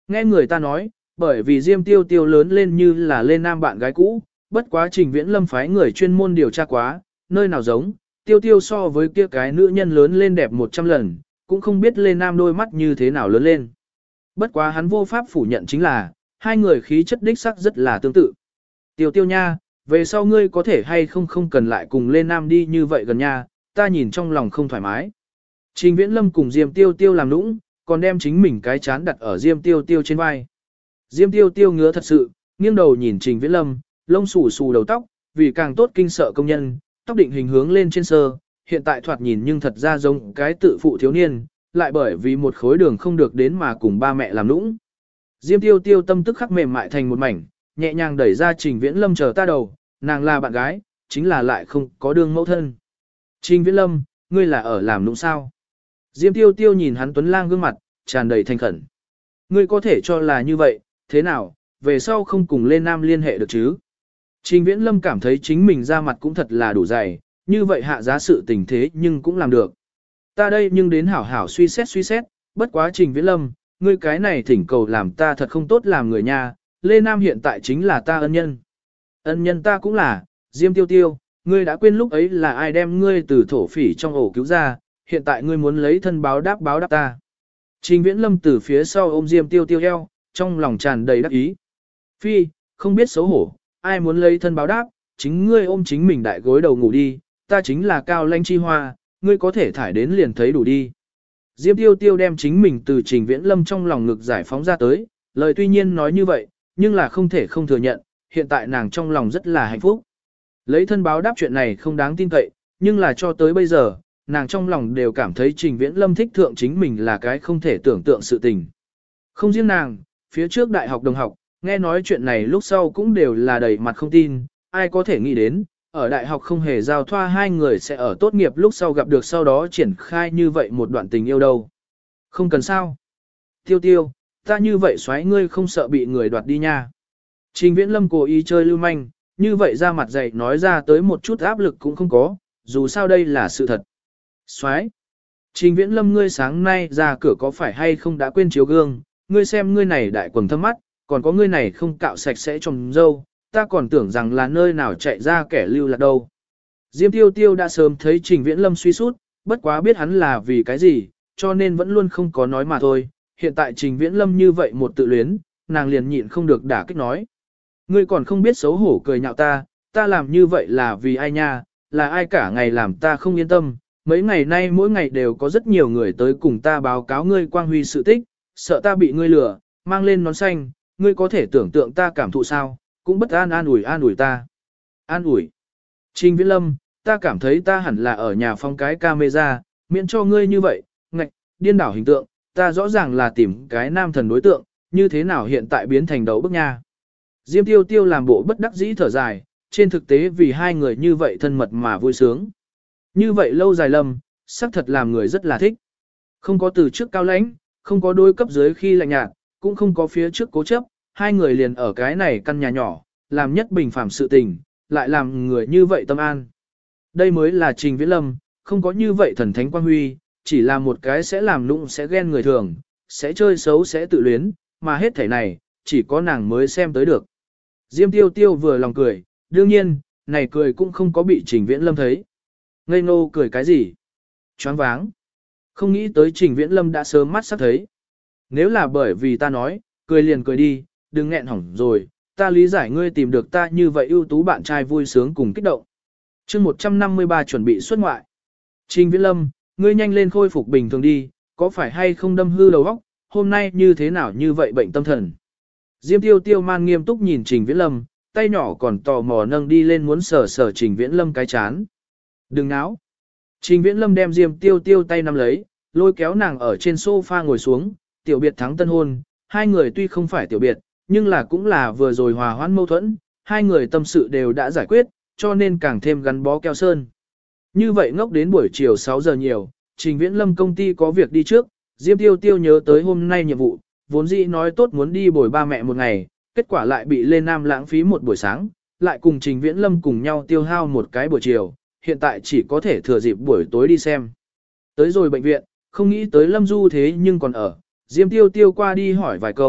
Nghe người ta nói, bởi vì Diêm Tiêu Tiêu lớn lên như là Lê Nam bạn gái cũ, bất quá Trình Viễn Lâm phái người chuyên môn điều tra quá, nơi nào giống, Tiêu Tiêu so với kia cái nữ nhân lớn lên đẹp 100 lần, cũng không biết Lê Nam đôi mắt như thế nào lớn lên. Bất quá hắn vô pháp phủ nhận chính là, hai người khí chất đích sắc rất là tương tự. Tiêu Tiêu nha, về sau ngươi có thể hay không cần lại cùng Lê Nam đi như vậy gần nha, ta nhìn trong lòng không thoải mái. Trình Viễn Lâm cùng Diêm Tiêu Tiêu làm nũng, còn đem chính mình cái chán đặt ở Diêm Tiêu Tiêu trên vai. Diêm Tiêu Tiêu ngứa thật sự, nghiêng đầu nhìn Trình Viễn Lâm, lông xù xù đầu tóc, vì càng tốt kinh sợ công nhân, tóc định hình hướng lên trên sơ, hiện tại thoạt nhìn nhưng thật ra giống cái tự phụ thiếu niên, lại bởi vì một khối đường không được đến mà cùng ba mẹ làm nũng. Diêm Tiêu Tiêu tâm tức khắc mềm mại thành một mảnh, nhẹ nhàng đẩy ra Trình Viễn Lâm chờ ta đầu, nàng là bạn gái, chính là lại không có đương mẫu thân. Trình Viễn Lâm, ngươi là ở làm nũng sao? Diêm Tiêu Tiêu nhìn hắn tuấn lang gương mặt, tràn đầy thành khẩn. Ngươi có thể cho là như vậy, thế nào, về sau không cùng Lê Nam liên hệ được chứ? Trình Viễn Lâm cảm thấy chính mình ra mặt cũng thật là đủ dày, như vậy hạ giá sự tình thế nhưng cũng làm được. Ta đây nhưng đến hảo hảo suy xét, bất quá Trình Viễn Lâm, ngươi cái này thỉnh cầu làm ta thật không tốt làm người nha, Lê Nam hiện tại chính là ta ân nhân. Ân nhân ta cũng là, Diêm Tiêu Tiêu, ngươi đã quên lúc ấy là ai đem ngươi từ thổ phỉ trong ổ cứu ra, hiện tại ngươi muốn lấy thân báo đáp ta. Trình Viễn Lâm từ phía sau ôm Diêm Tiêu Tiêu eo, trong lòng tràn đầy đắc ý. Phi, không biết xấu hổ, ai muốn lấy thân báo đáp, chính ngươi ôm chính mình đại gối đầu ngủ đi, ta chính là Cao Lanh Chi Hoa, ngươi có thể thải đến liền thấy đủ đi. Diêm Tiêu Tiêu đem chính mình từ Trình Viễn Lâm trong lòng ngực giải phóng ra tới, lời tuy nhiên nói như vậy, nhưng là không thể không thừa nhận, hiện tại nàng trong lòng rất là hạnh phúc. Lấy thân báo đáp chuyện này không đáng tin cậy, nhưng là cho tới bây giờ, nàng trong lòng đều cảm thấy Trình Viễn Lâm thích thượng chính mình là cái không thể tưởng tượng sự tình. Không riêng nàng, phía trước đại học đồng học, nghe nói chuyện này lúc sau cũng đều là đầy mặt không tin, ai có thể nghĩ đến, ở đại học không hề giao thoa hai người sẽ ở tốt nghiệp lúc sau gặp được sau đó triển khai như vậy một đoạn tình yêu đâu. Không cần sao. Tiêu Tiêu, ta như vậy xoáy ngươi không sợ bị người đoạt đi nha. Trình Viễn Lâm cố ý chơi lưu manh, như vậy ra mặt dày nói ra tới một chút áp lực cũng không có, dù sao đây là sự thật. Xoáy. Trình Viễn Lâm ngươi sáng nay ra cửa có phải hay không đã quên chiếu gương, ngươi xem ngươi này đại quần thâm mắt, còn có ngươi này không cạo sạch sẽ trong dâu, ta còn tưởng rằng là nơi nào chạy ra kẻ lưu lạc đâu. Diêm Tiêu Tiêu đã sớm thấy Trình Viễn Lâm suy sút, bất quá biết hắn là vì cái gì, cho nên vẫn luôn không có nói mà thôi. Hiện tại Trình Viễn Lâm như vậy một tự luyến, nàng liền nhịn không được đả kích nói. Ngươi còn không biết xấu hổ cười nhạo ta làm như vậy là vì ai nha, là ai cả ngày làm ta không yên tâm. Mấy ngày nay mỗi ngày đều có rất nhiều người tới cùng ta báo cáo ngươi quang huy sự tích, sợ ta bị ngươi lừa, mang lên nón xanh, ngươi có thể tưởng tượng ta cảm thụ sao, cũng bất an an ủi ta. An ủi. Trình Viễn Lâm, ta cảm thấy ta hẳn là ở nhà phong cái camera, miễn cho ngươi như vậy, ngạch, điên đảo hình tượng, ta rõ ràng là tìm cái nam thần đối tượng, như thế nào hiện tại biến thành đấu bức nha. Diêm Tiêu Tiêu làm bộ bất đắc dĩ thở dài, trên thực tế vì hai người như vậy thân mật mà vui sướng. Như vậy lâu dài Lâm, xác thật làm người rất là thích. Không có từ trước cao lãnh, không có đôi cấp dưới khi lạnh nhạt, cũng không có phía trước cố chấp, hai người liền ở cái này căn nhà nhỏ, làm nhất bình phàm sự tình, lại làm người như vậy tâm an. Đây mới là Trình Viễn Lâm, không có như vậy thần thánh quang huy, chỉ là một cái sẽ làm nũng sẽ ghen người thường, sẽ chơi xấu sẽ tự luyến, mà hết thảy này, chỉ có nàng mới xem tới được. Diêm Tiêu Tiêu vừa lòng cười, đương nhiên, này cười cũng không có bị Trình Viễn Lâm thấy. Ngây ngô cười cái gì? Choáng váng. Không nghĩ tới Trình Viễn Lâm đã sớm mắt sắp thấy. Nếu là bởi vì ta nói, cười liền cười đi, đừng nghẹn hỏng rồi, ta lý giải ngươi tìm được ta như vậy ưu tú bạn trai vui sướng cùng kích động. chương 153 chuẩn bị xuất ngoại. Trình Viễn Lâm, ngươi nhanh lên khôi phục bình thường đi, có phải hay không đâm hư đầu óc, hôm nay như thế nào như vậy bệnh tâm thần. Diêm Tiêu Tiêu man nghiêm túc nhìn Trình Viễn Lâm, tay nhỏ còn tò mò nâng đi lên muốn sờ sờ Trình Viễn Lâm cái chán. Đừng náo. Trình Viễn Lâm đem Diêm Tiêu Tiêu tay nắm lấy, lôi kéo nàng ở trên sofa ngồi xuống, tiểu biệt thắng tân hôn, hai người tuy không phải tiểu biệt, nhưng là cũng là vừa rồi hòa hoãn mâu thuẫn, hai người tâm sự đều đã giải quyết, cho nên càng thêm gắn bó keo sơn. Như vậy ngốc đến buổi chiều 6 giờ nhiều, Trình Viễn Lâm công ty có việc đi trước, Diêm Tiêu Tiêu nhớ tới hôm nay nhiệm vụ, vốn dĩ nói tốt muốn đi bồi ba mẹ một ngày, kết quả lại bị Lê Nam lãng phí một buổi sáng, lại cùng Trình Viễn Lâm cùng nhau tiêu hao một cái buổi chiều, hiện tại chỉ có thể thừa dịp buổi tối đi xem. Tới rồi bệnh viện, không nghĩ tới Lâm Du thế nhưng còn ở, Diêm Tiêu Tiêu qua đi hỏi vài câu,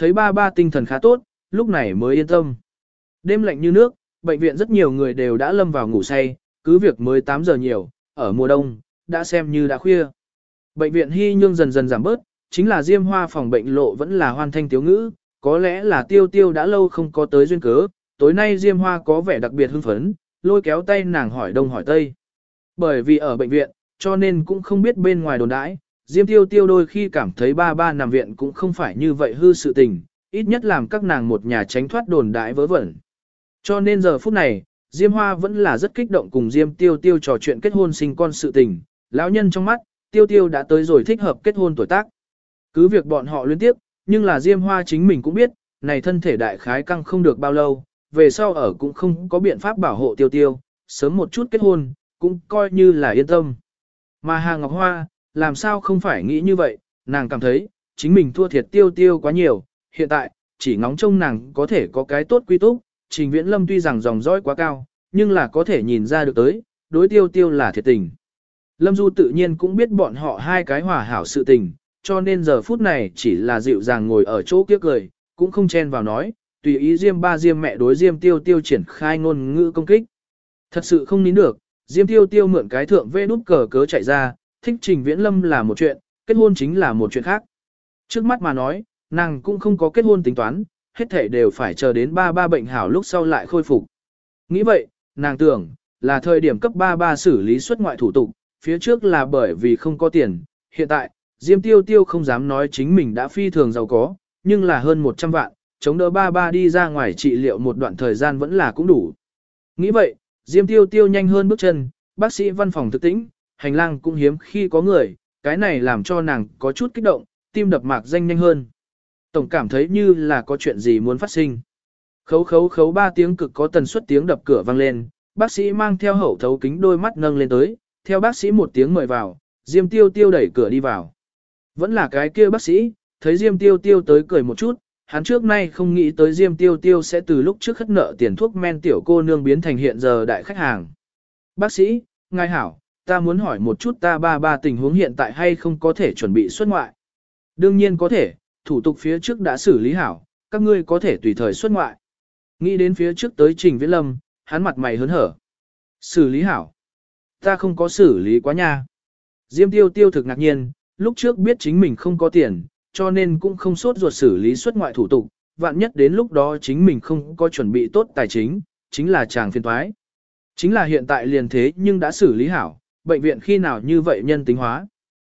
thấy ba ba tinh thần khá tốt, lúc này mới yên tâm. Đêm lạnh như nước, bệnh viện rất nhiều người đều đã lâm vào ngủ say, cứ việc mới 8 giờ nhiều, ở mùa đông, đã xem như đã khuya. Bệnh viện Hy Nhương dần dần giảm bớt, chính là Diêm Hoa phòng bệnh lộ vẫn là hoan thanh tiếu ngữ, có lẽ là Tiêu Tiêu đã lâu không có tới duyên cớ, tối nay Diêm Hoa có vẻ đặc biệt hưng phấn, lôi kéo tay nàng hỏi đông hỏi tây. Bởi vì ở bệnh viện, cho nên cũng không biết bên ngoài đồn đãi, Diêm Tiêu Tiêu đôi khi cảm thấy ba ba nằm viện cũng không phải như vậy hư sự tình, ít nhất làm các nàng một nhà tránh thoát đồn đãi vớ vẩn. Cho nên giờ phút này, Diêm Hoa vẫn là rất kích động cùng Diêm Tiêu Tiêu trò chuyện kết hôn sinh con sự tình, lão nhân trong mắt, Tiêu Tiêu đã tới rồi thích hợp kết hôn tuổi tác. Cứ việc bọn họ liên tiếp, nhưng là Diêm Hoa chính mình cũng biết, này thân thể đại khái căng không được bao lâu, về sau ở cũng không có biện pháp bảo hộ Tiêu Tiêu, sớm một chút kết hôn, cũng coi như là yên tâm. Mà Hà Ngọc Hoa, làm sao không phải nghĩ như vậy, nàng cảm thấy, chính mình thua thiệt Tiêu Tiêu quá nhiều, hiện tại, chỉ ngóng trông nàng có thể có cái tốt quy túc, Trình Viễn Lâm tuy rằng dòng dõi quá cao, nhưng là có thể nhìn ra được tới, đối Tiêu Tiêu là thiệt tình. Lâm Du tự nhiên cũng biết bọn họ hai cái hòa hảo sự tình, cho nên giờ phút này chỉ là dịu dàng ngồi ở chỗ kia cười, cũng không chen vào nói, tùy ý Diêm ba Diêm mẹ đối Diêm Tiêu Tiêu triển khai ngôn ngữ công kích. Thật sự không nín được, Diêm Tiêu Tiêu mượn cái thượng vê đút cờ cớ chạy ra, thích Trình Viễn Lâm là một chuyện, kết hôn chính là một chuyện khác. Trước mắt mà nói, nàng cũng không có kết hôn tính toán, hết thể đều phải chờ đến ba ba bệnh hảo lúc sau lại khôi phục. Nghĩ vậy, nàng tưởng, là thời điểm cấp ba ba xử lý xuất ngoại thủ tục, phía trước là bởi vì không có tiền, hiện tại, Diêm Tiêu Tiêu không dám nói chính mình đã phi thường giàu có, nhưng là hơn 100 vạn, chống đỡ ba ba đi ra ngoài trị liệu một đoạn thời gian vẫn là cũng đủ. Nghĩ vậy, Diêm Tiêu Tiêu nhanh hơn bước chân, bác sĩ văn phòng thực tĩnh, hành lang cũng hiếm khi có người, cái này làm cho nàng có chút kích động, tim đập mạc danh nhanh hơn. Tổng cảm thấy như là có chuyện gì muốn phát sinh. Khấu khấu khấu 3 tiếng cực có tần suất tiếng đập cửa vang lên, bác sĩ mang theo hậu thấu kính đôi mắt nâng lên tới, theo bác sĩ một tiếng mời vào, Diêm Tiêu Tiêu đẩy cửa đi vào. Vẫn là cái kia bác sĩ, thấy Diêm Tiêu Tiêu tới cười một chút, hắn trước nay không nghĩ tới Diêm Tiêu Tiêu sẽ từ lúc trước khất nợ tiền thuốc men tiểu cô nương biến thành hiện giờ đại khách hàng. Bác sĩ, ngài hảo, ta muốn hỏi một chút ta ba ba tình huống hiện tại hay không có thể chuẩn bị xuất ngoại. Đương nhiên có thể, thủ tục phía trước đã xử lý hảo, các ngươi có thể tùy thời xuất ngoại. Nghĩ đến phía trước tới Trình Viễn Lâm, hắn mặt mày hớn hở. Xử lý hảo. Ta không có xử lý quá nha. Diêm Tiêu Tiêu thực ngạc nhiên, lúc trước biết chính mình không có tiền, cho nên cũng không sốt ruột xử lý xuất ngoại thủ tục, vạn nhất đến lúc đó chính mình không có chuẩn bị tốt tài chính, chính là chàng phiền toái. Chính là hiện tại liền thế nhưng đã xử lý hảo, bệnh viện khi nào như vậy nhân tính hóa.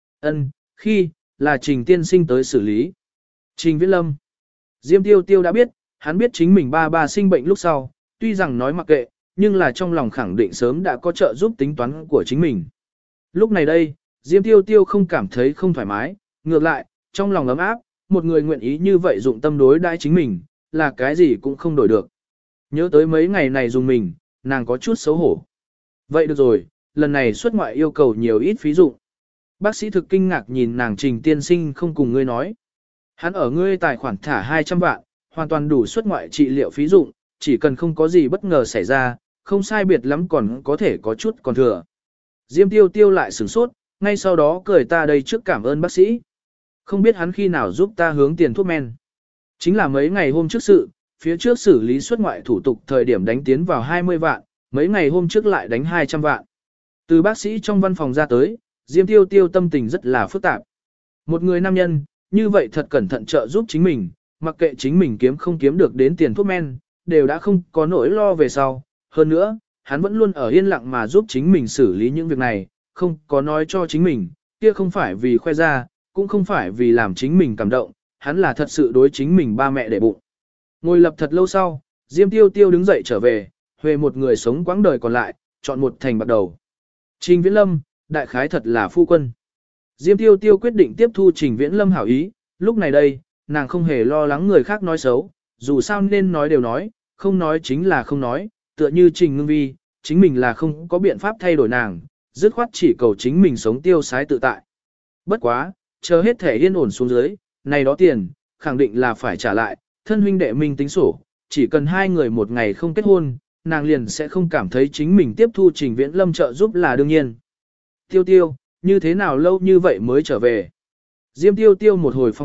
Khi, là Trình tiên sinh tới xử lý. Trình Viễn Lâm. Diêm Tiêu Tiêu đã biết, hắn biết chính mình ba ba sinh bệnh lúc sau, tuy rằng nói mặc kệ, nhưng là trong lòng khẳng định sớm đã có trợ giúp tính toán của chính mình. Lúc này đây, Diêm Tiêu Tiêu không cảm thấy không thoải mái, ngược lại, trong lòng ấm áp, một người nguyện ý như vậy dụng tâm đối đãi chính mình, là cái gì cũng không đổi được. Nhớ tới mấy ngày này dùng mình, nàng có chút xấu hổ. Vậy được rồi, lần này xuất ngoại yêu cầu nhiều ít phí dụng. Bác sĩ thực kinh ngạc nhìn nàng Trình tiên sinh không cùng ngươi nói. Hắn ở ngươi tài khoản thả 200 vạn, hoàn toàn đủ xuất ngoại trị liệu phí dụng, chỉ cần không có gì bất ngờ xảy ra, không sai biệt lắm còn có thể có chút còn thừa. Diêm Tiêu Tiêu lại sửng sốt, ngay sau đó cười ta đây trước cảm ơn bác sĩ. Không biết hắn khi nào giúp ta hướng tiền thuốc men. Chính là mấy ngày hôm trước sự, phía trước xử lý xuất ngoại thủ tục thời điểm đánh tiến vào 20 vạn, mấy ngày hôm trước lại đánh 200 vạn. Từ bác sĩ trong văn phòng ra tới, Diêm Tiêu Tiêu tâm tình rất là phức tạp. Một người nam nhân, như vậy thật cẩn thận trợ giúp chính mình, mặc kệ chính mình kiếm không kiếm được đến tiền thuốc men, đều đã không có nỗi lo về sau. Hơn nữa, hắn vẫn luôn ở yên lặng mà giúp chính mình xử lý những việc này, không có nói cho chính mình, kia không phải vì khoe ra, cũng không phải vì làm chính mình cảm động, hắn là thật sự đối chính mình ba mẹ để bụng. Ngồi lập thật lâu sau, Diêm Tiêu Tiêu đứng dậy trở về, huề một người sống quãng đời còn lại, chọn một thành bắt đầu. Trình Viễn Lâm, đại khái thật là phu quân. Diêm Tiêu Tiêu quyết định tiếp thu Trình Viễn Lâm hảo ý, lúc này đây, nàng không hề lo lắng người khác nói xấu, dù sao nên nói đều nói, không nói chính là không nói, tựa như Trình Ngưng Vi, chính mình là không có biện pháp thay đổi nàng, dứt khoát chỉ cầu chính mình sống tiêu sái tự tại. Bất quá, chờ hết thể yên ổn xuống dưới, này đó tiền, khẳng định là phải trả lại, thân huynh đệ mình tính sổ, chỉ cần hai người một ngày không kết hôn, nàng liền sẽ không cảm thấy chính mình tiếp thu Trình Viễn Lâm trợ giúp là đương nhiên. Tiêu Tiêu, như thế nào lâu như vậy mới trở về? Diêm Tiêu Tiêu một hồi phòng bệnh,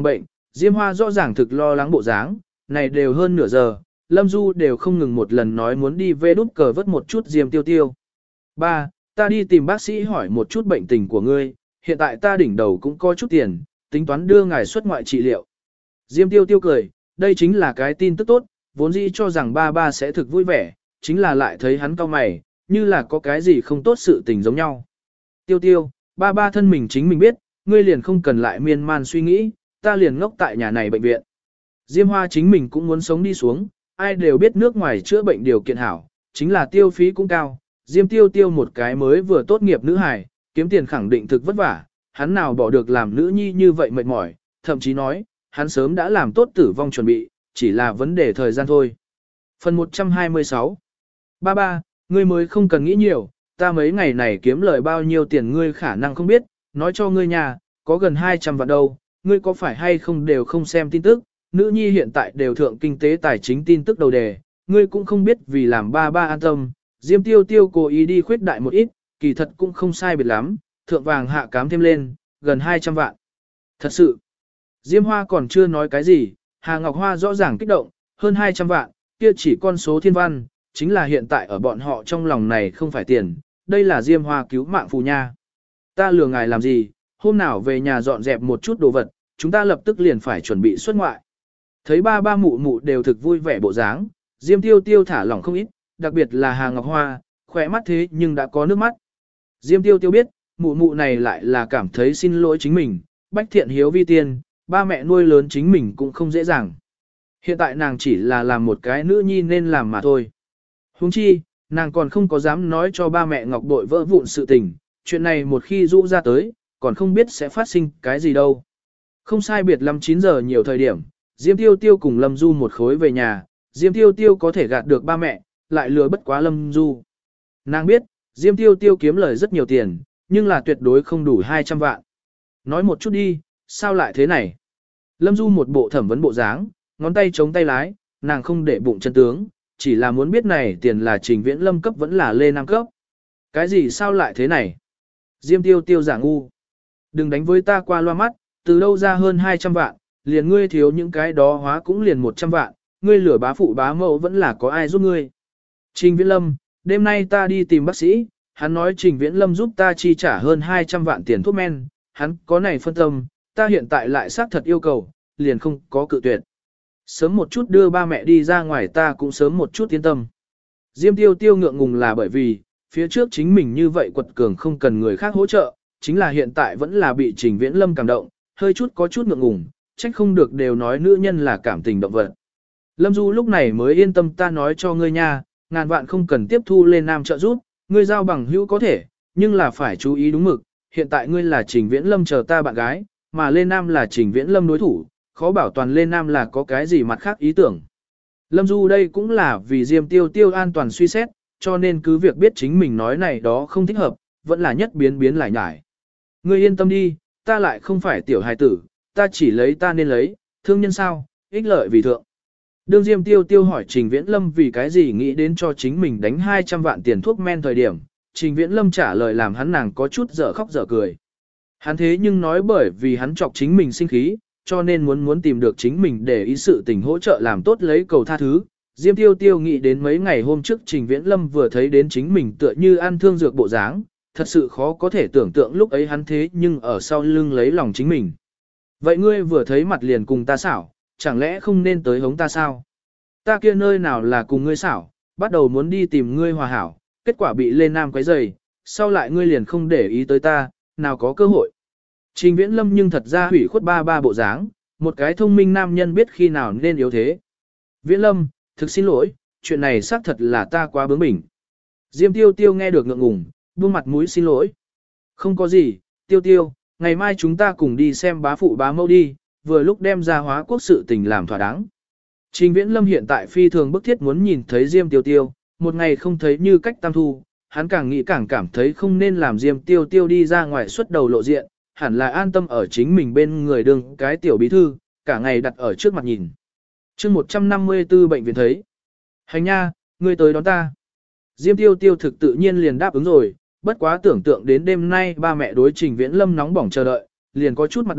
Diêm Hoa rõ ràng thực lo lắng bộ dáng, này đều hơn nửa giờ, Lâm Du đều không ngừng một lần nói muốn đi về đút cờ vớt một chút Diêm Tiêu Tiêu. Ba, ta đi tìm bác sĩ hỏi một chút bệnh tình của ngươi, hiện tại ta đỉnh đầu cũng có chút tiền, tính toán đưa ngài xuất ngoại trị liệu. Diêm Tiêu Tiêu cười, đây chính là cái tin tức tốt, vốn dĩ cho rằng ba ba sẽ thực vui vẻ, chính là lại thấy hắn cau mày, như là có cái gì không tốt sự tình giống nhau. Tiêu Tiêu, ba ba thân mình chính mình biết, ngươi liền không cần lại miên man suy nghĩ, ta liền ngốc tại nhà này bệnh viện. Diêm Hoa chính mình cũng muốn sống đi xuống, ai đều biết nước ngoài chữa bệnh điều kiện hảo, chính là tiêu phí cũng cao. Diêm Tiêu Tiêu một cái mới vừa tốt nghiệp nữ hài, kiếm tiền khẳng định thực vất vả, hắn nào bỏ được làm nữ nhi như vậy mệt mỏi, thậm chí nói, hắn sớm đã làm tốt tử vong chuẩn bị, chỉ là vấn đề thời gian thôi. Phần 126 Ba ba, ngươi mới không cần nghĩ nhiều, ta mấy ngày này kiếm lời bao nhiêu tiền ngươi khả năng không biết, nói cho ngươi nhà, có gần 200 vạn đâu, ngươi có phải hay không đều không xem tin tức, nữ nhi hiện tại đều thượng kinh tế tài chính tin tức đầu đề, ngươi cũng không biết vì làm ba ba an tâm, Diêm Tiêu Tiêu cố ý đi khuyết đại một ít, kỳ thật cũng không sai biệt lắm, thượng vàng hạ cám thêm lên, gần 200 vạn. Thật sự, Diêm Hoa còn chưa nói cái gì, Hà Ngọc Hoa rõ ràng kích động, hơn 200 vạn, kia chỉ con số thiên văn, chính là hiện tại ở bọn họ trong lòng này không phải tiền, đây là Diêm Hoa cứu mạng phù nha. Ta lừa ngài làm gì, hôm nào về nhà dọn dẹp một chút đồ vật, chúng ta lập tức liền phải chuẩn bị xuất ngoại. Thấy ba ba mụ mụ đều thực vui vẻ bộ dáng, Diêm Tiêu Tiêu thả lỏng không ít, đặc biệt là Hà Ngọc Hoa, khỏe mắt thế nhưng đã có nước mắt. Diêm Tiêu Tiêu biết, mụ mụ này lại là cảm thấy xin lỗi chính mình, bách thiện hiếu vi tiên, ba mẹ nuôi lớn chính mình cũng không dễ dàng. Hiện tại nàng chỉ là làm một cái nữ nhi nên làm mà thôi. Huống chi, nàng còn không có dám nói cho ba mẹ Ngọc Bội vỡ vụn sự tình, chuyện này một khi rũ ra tới, còn không biết sẽ phát sinh cái gì đâu. Không sai biệt lắm 9 giờ nhiều thời điểm, Diêm Tiêu Tiêu cùng Lâm Du một khối về nhà, Diêm Tiêu Tiêu có thể gạt được ba mẹ, lại lừa bất quá Lâm Du. Nàng biết, Diêm Tiêu Tiêu kiếm lời rất nhiều tiền, nhưng là tuyệt đối không đủ 200 vạn. Nói một chút đi, sao lại thế này? Lâm Du một bộ thẩm vấn bộ dáng, ngón tay chống tay lái, nàng không để bụng chân tướng, chỉ là muốn biết này tiền là Trình Viễn Lâm cấp vẫn là Lê Nam cấp. Cái gì sao lại thế này? Diêm Tiêu Tiêu giả ngu. Đừng đánh với ta qua loa mắt, từ đâu ra hơn 200 vạn, liền ngươi thiếu những cái đó hóa cũng liền 100 vạn, ngươi lửa bá phụ bá mẫu vẫn là có ai giúp ngươi. Trình Viễn Lâm, đêm nay ta đi tìm bác sĩ, hắn nói Trình Viễn Lâm giúp ta chi trả hơn 200 vạn tiền thuốc men, hắn có này phân tâm, ta hiện tại lại xác thật yêu cầu, liền không có cự tuyệt. Sớm một chút đưa ba mẹ đi ra ngoài ta cũng sớm một chút yên tâm. Diêm Tiêu Tiêu ngượng ngùng là bởi vì, phía trước chính mình như vậy quật cường không cần người khác hỗ trợ, chính là hiện tại vẫn là bị Trình Viễn Lâm cảm động, hơi chút có chút ngượng ngùng, trách không được đều nói nữ nhân là cảm tình động vật. Lâm Du lúc này mới yên tâm ta nói cho ngươi nha, ngàn vạn không cần tiếp thu lên nam trợ giúp, ngươi giao bằng hữu có thể, nhưng là phải chú ý đúng mực, hiện tại ngươi là Trình Viễn Lâm chờ ta bạn gái, mà Lê Nam là Trình Viễn Lâm đối thủ, khó bảo toàn Lê Nam là có cái gì mặt khác ý tưởng. Lâm Du đây cũng là vì Diêm Tiêu Tiêu an toàn suy xét, cho nên cứ việc biết chính mình nói này đó không thích hợp, vẫn là nhất biến biến lại nhải. Ngươi yên tâm đi, ta lại không phải tiểu hài tử, ta chỉ lấy ta nên lấy, thương nhân sao, ích lợi vì thượng. Đương Diêm Tiêu Tiêu hỏi Trình Viễn Lâm vì cái gì nghĩ đến cho chính mình đánh 200 vạn tiền thuốc men thời điểm, Trình Viễn Lâm trả lời làm hắn nàng có chút dở khóc dở cười. Hắn thế nhưng nói bởi vì hắn chọc chính mình sinh khí, cho nên muốn tìm được chính mình để ý sự tình hỗ trợ làm tốt lấy cầu tha thứ. Diêm Tiêu Tiêu nghĩ đến mấy ngày hôm trước Trình Viễn Lâm vừa thấy đến chính mình tựa như ăn thương dược bộ dáng, thật sự khó có thể tưởng tượng lúc ấy hắn thế nhưng ở sau lưng lấy lòng chính mình. Vậy ngươi vừa thấy mặt liền cùng ta xảo, chẳng lẽ không nên tới hống ta sao? Ta kia nơi nào là cùng ngươi xảo, bắt đầu muốn đi tìm ngươi hòa hảo, kết quả bị Lê Nam quấy rầy, sau lại ngươi liền không để ý tới ta, nào có cơ hội. Trình Viễn Lâm nhưng thật ra hủy khuất ba ba bộ dáng, một cái thông minh nam nhân biết khi nào nên yếu thế. Viễn Lâm, thực xin lỗi, chuyện này xác thật là ta quá bướng bỉnh. Diêm Tiêu Tiêu nghe được ngượng ngùng, buông mặt mũi xin lỗi. Không có gì, Tiêu Tiêu, ngày mai chúng ta cùng đi xem bá phụ bá mẫu đi, vừa lúc đem ra hóa quốc sự tình làm thỏa đáng. Trình Viễn Lâm hiện tại phi thường bức thiết muốn nhìn thấy Diêm Tiêu Tiêu, một ngày không thấy như cách tam thu, hắn càng nghĩ càng cảm thấy không nên làm Diêm Tiêu Tiêu đi ra ngoài xuất đầu lộ diện, hẳn là an tâm ở chính mình bên người đương cái tiểu bí thư, cả ngày đặt ở trước mặt nhìn. Chương 154 bệnh viện thấy. Hành nha, ngươi tới đón ta. Diêm Tiêu Tiêu thực tự nhiên liền đáp ứng rồi, bất quá tưởng tượng đến đêm nay ba mẹ đối Trình Viễn Lâm nóng bỏng chờ đợi, liền có chút mặt đỏ,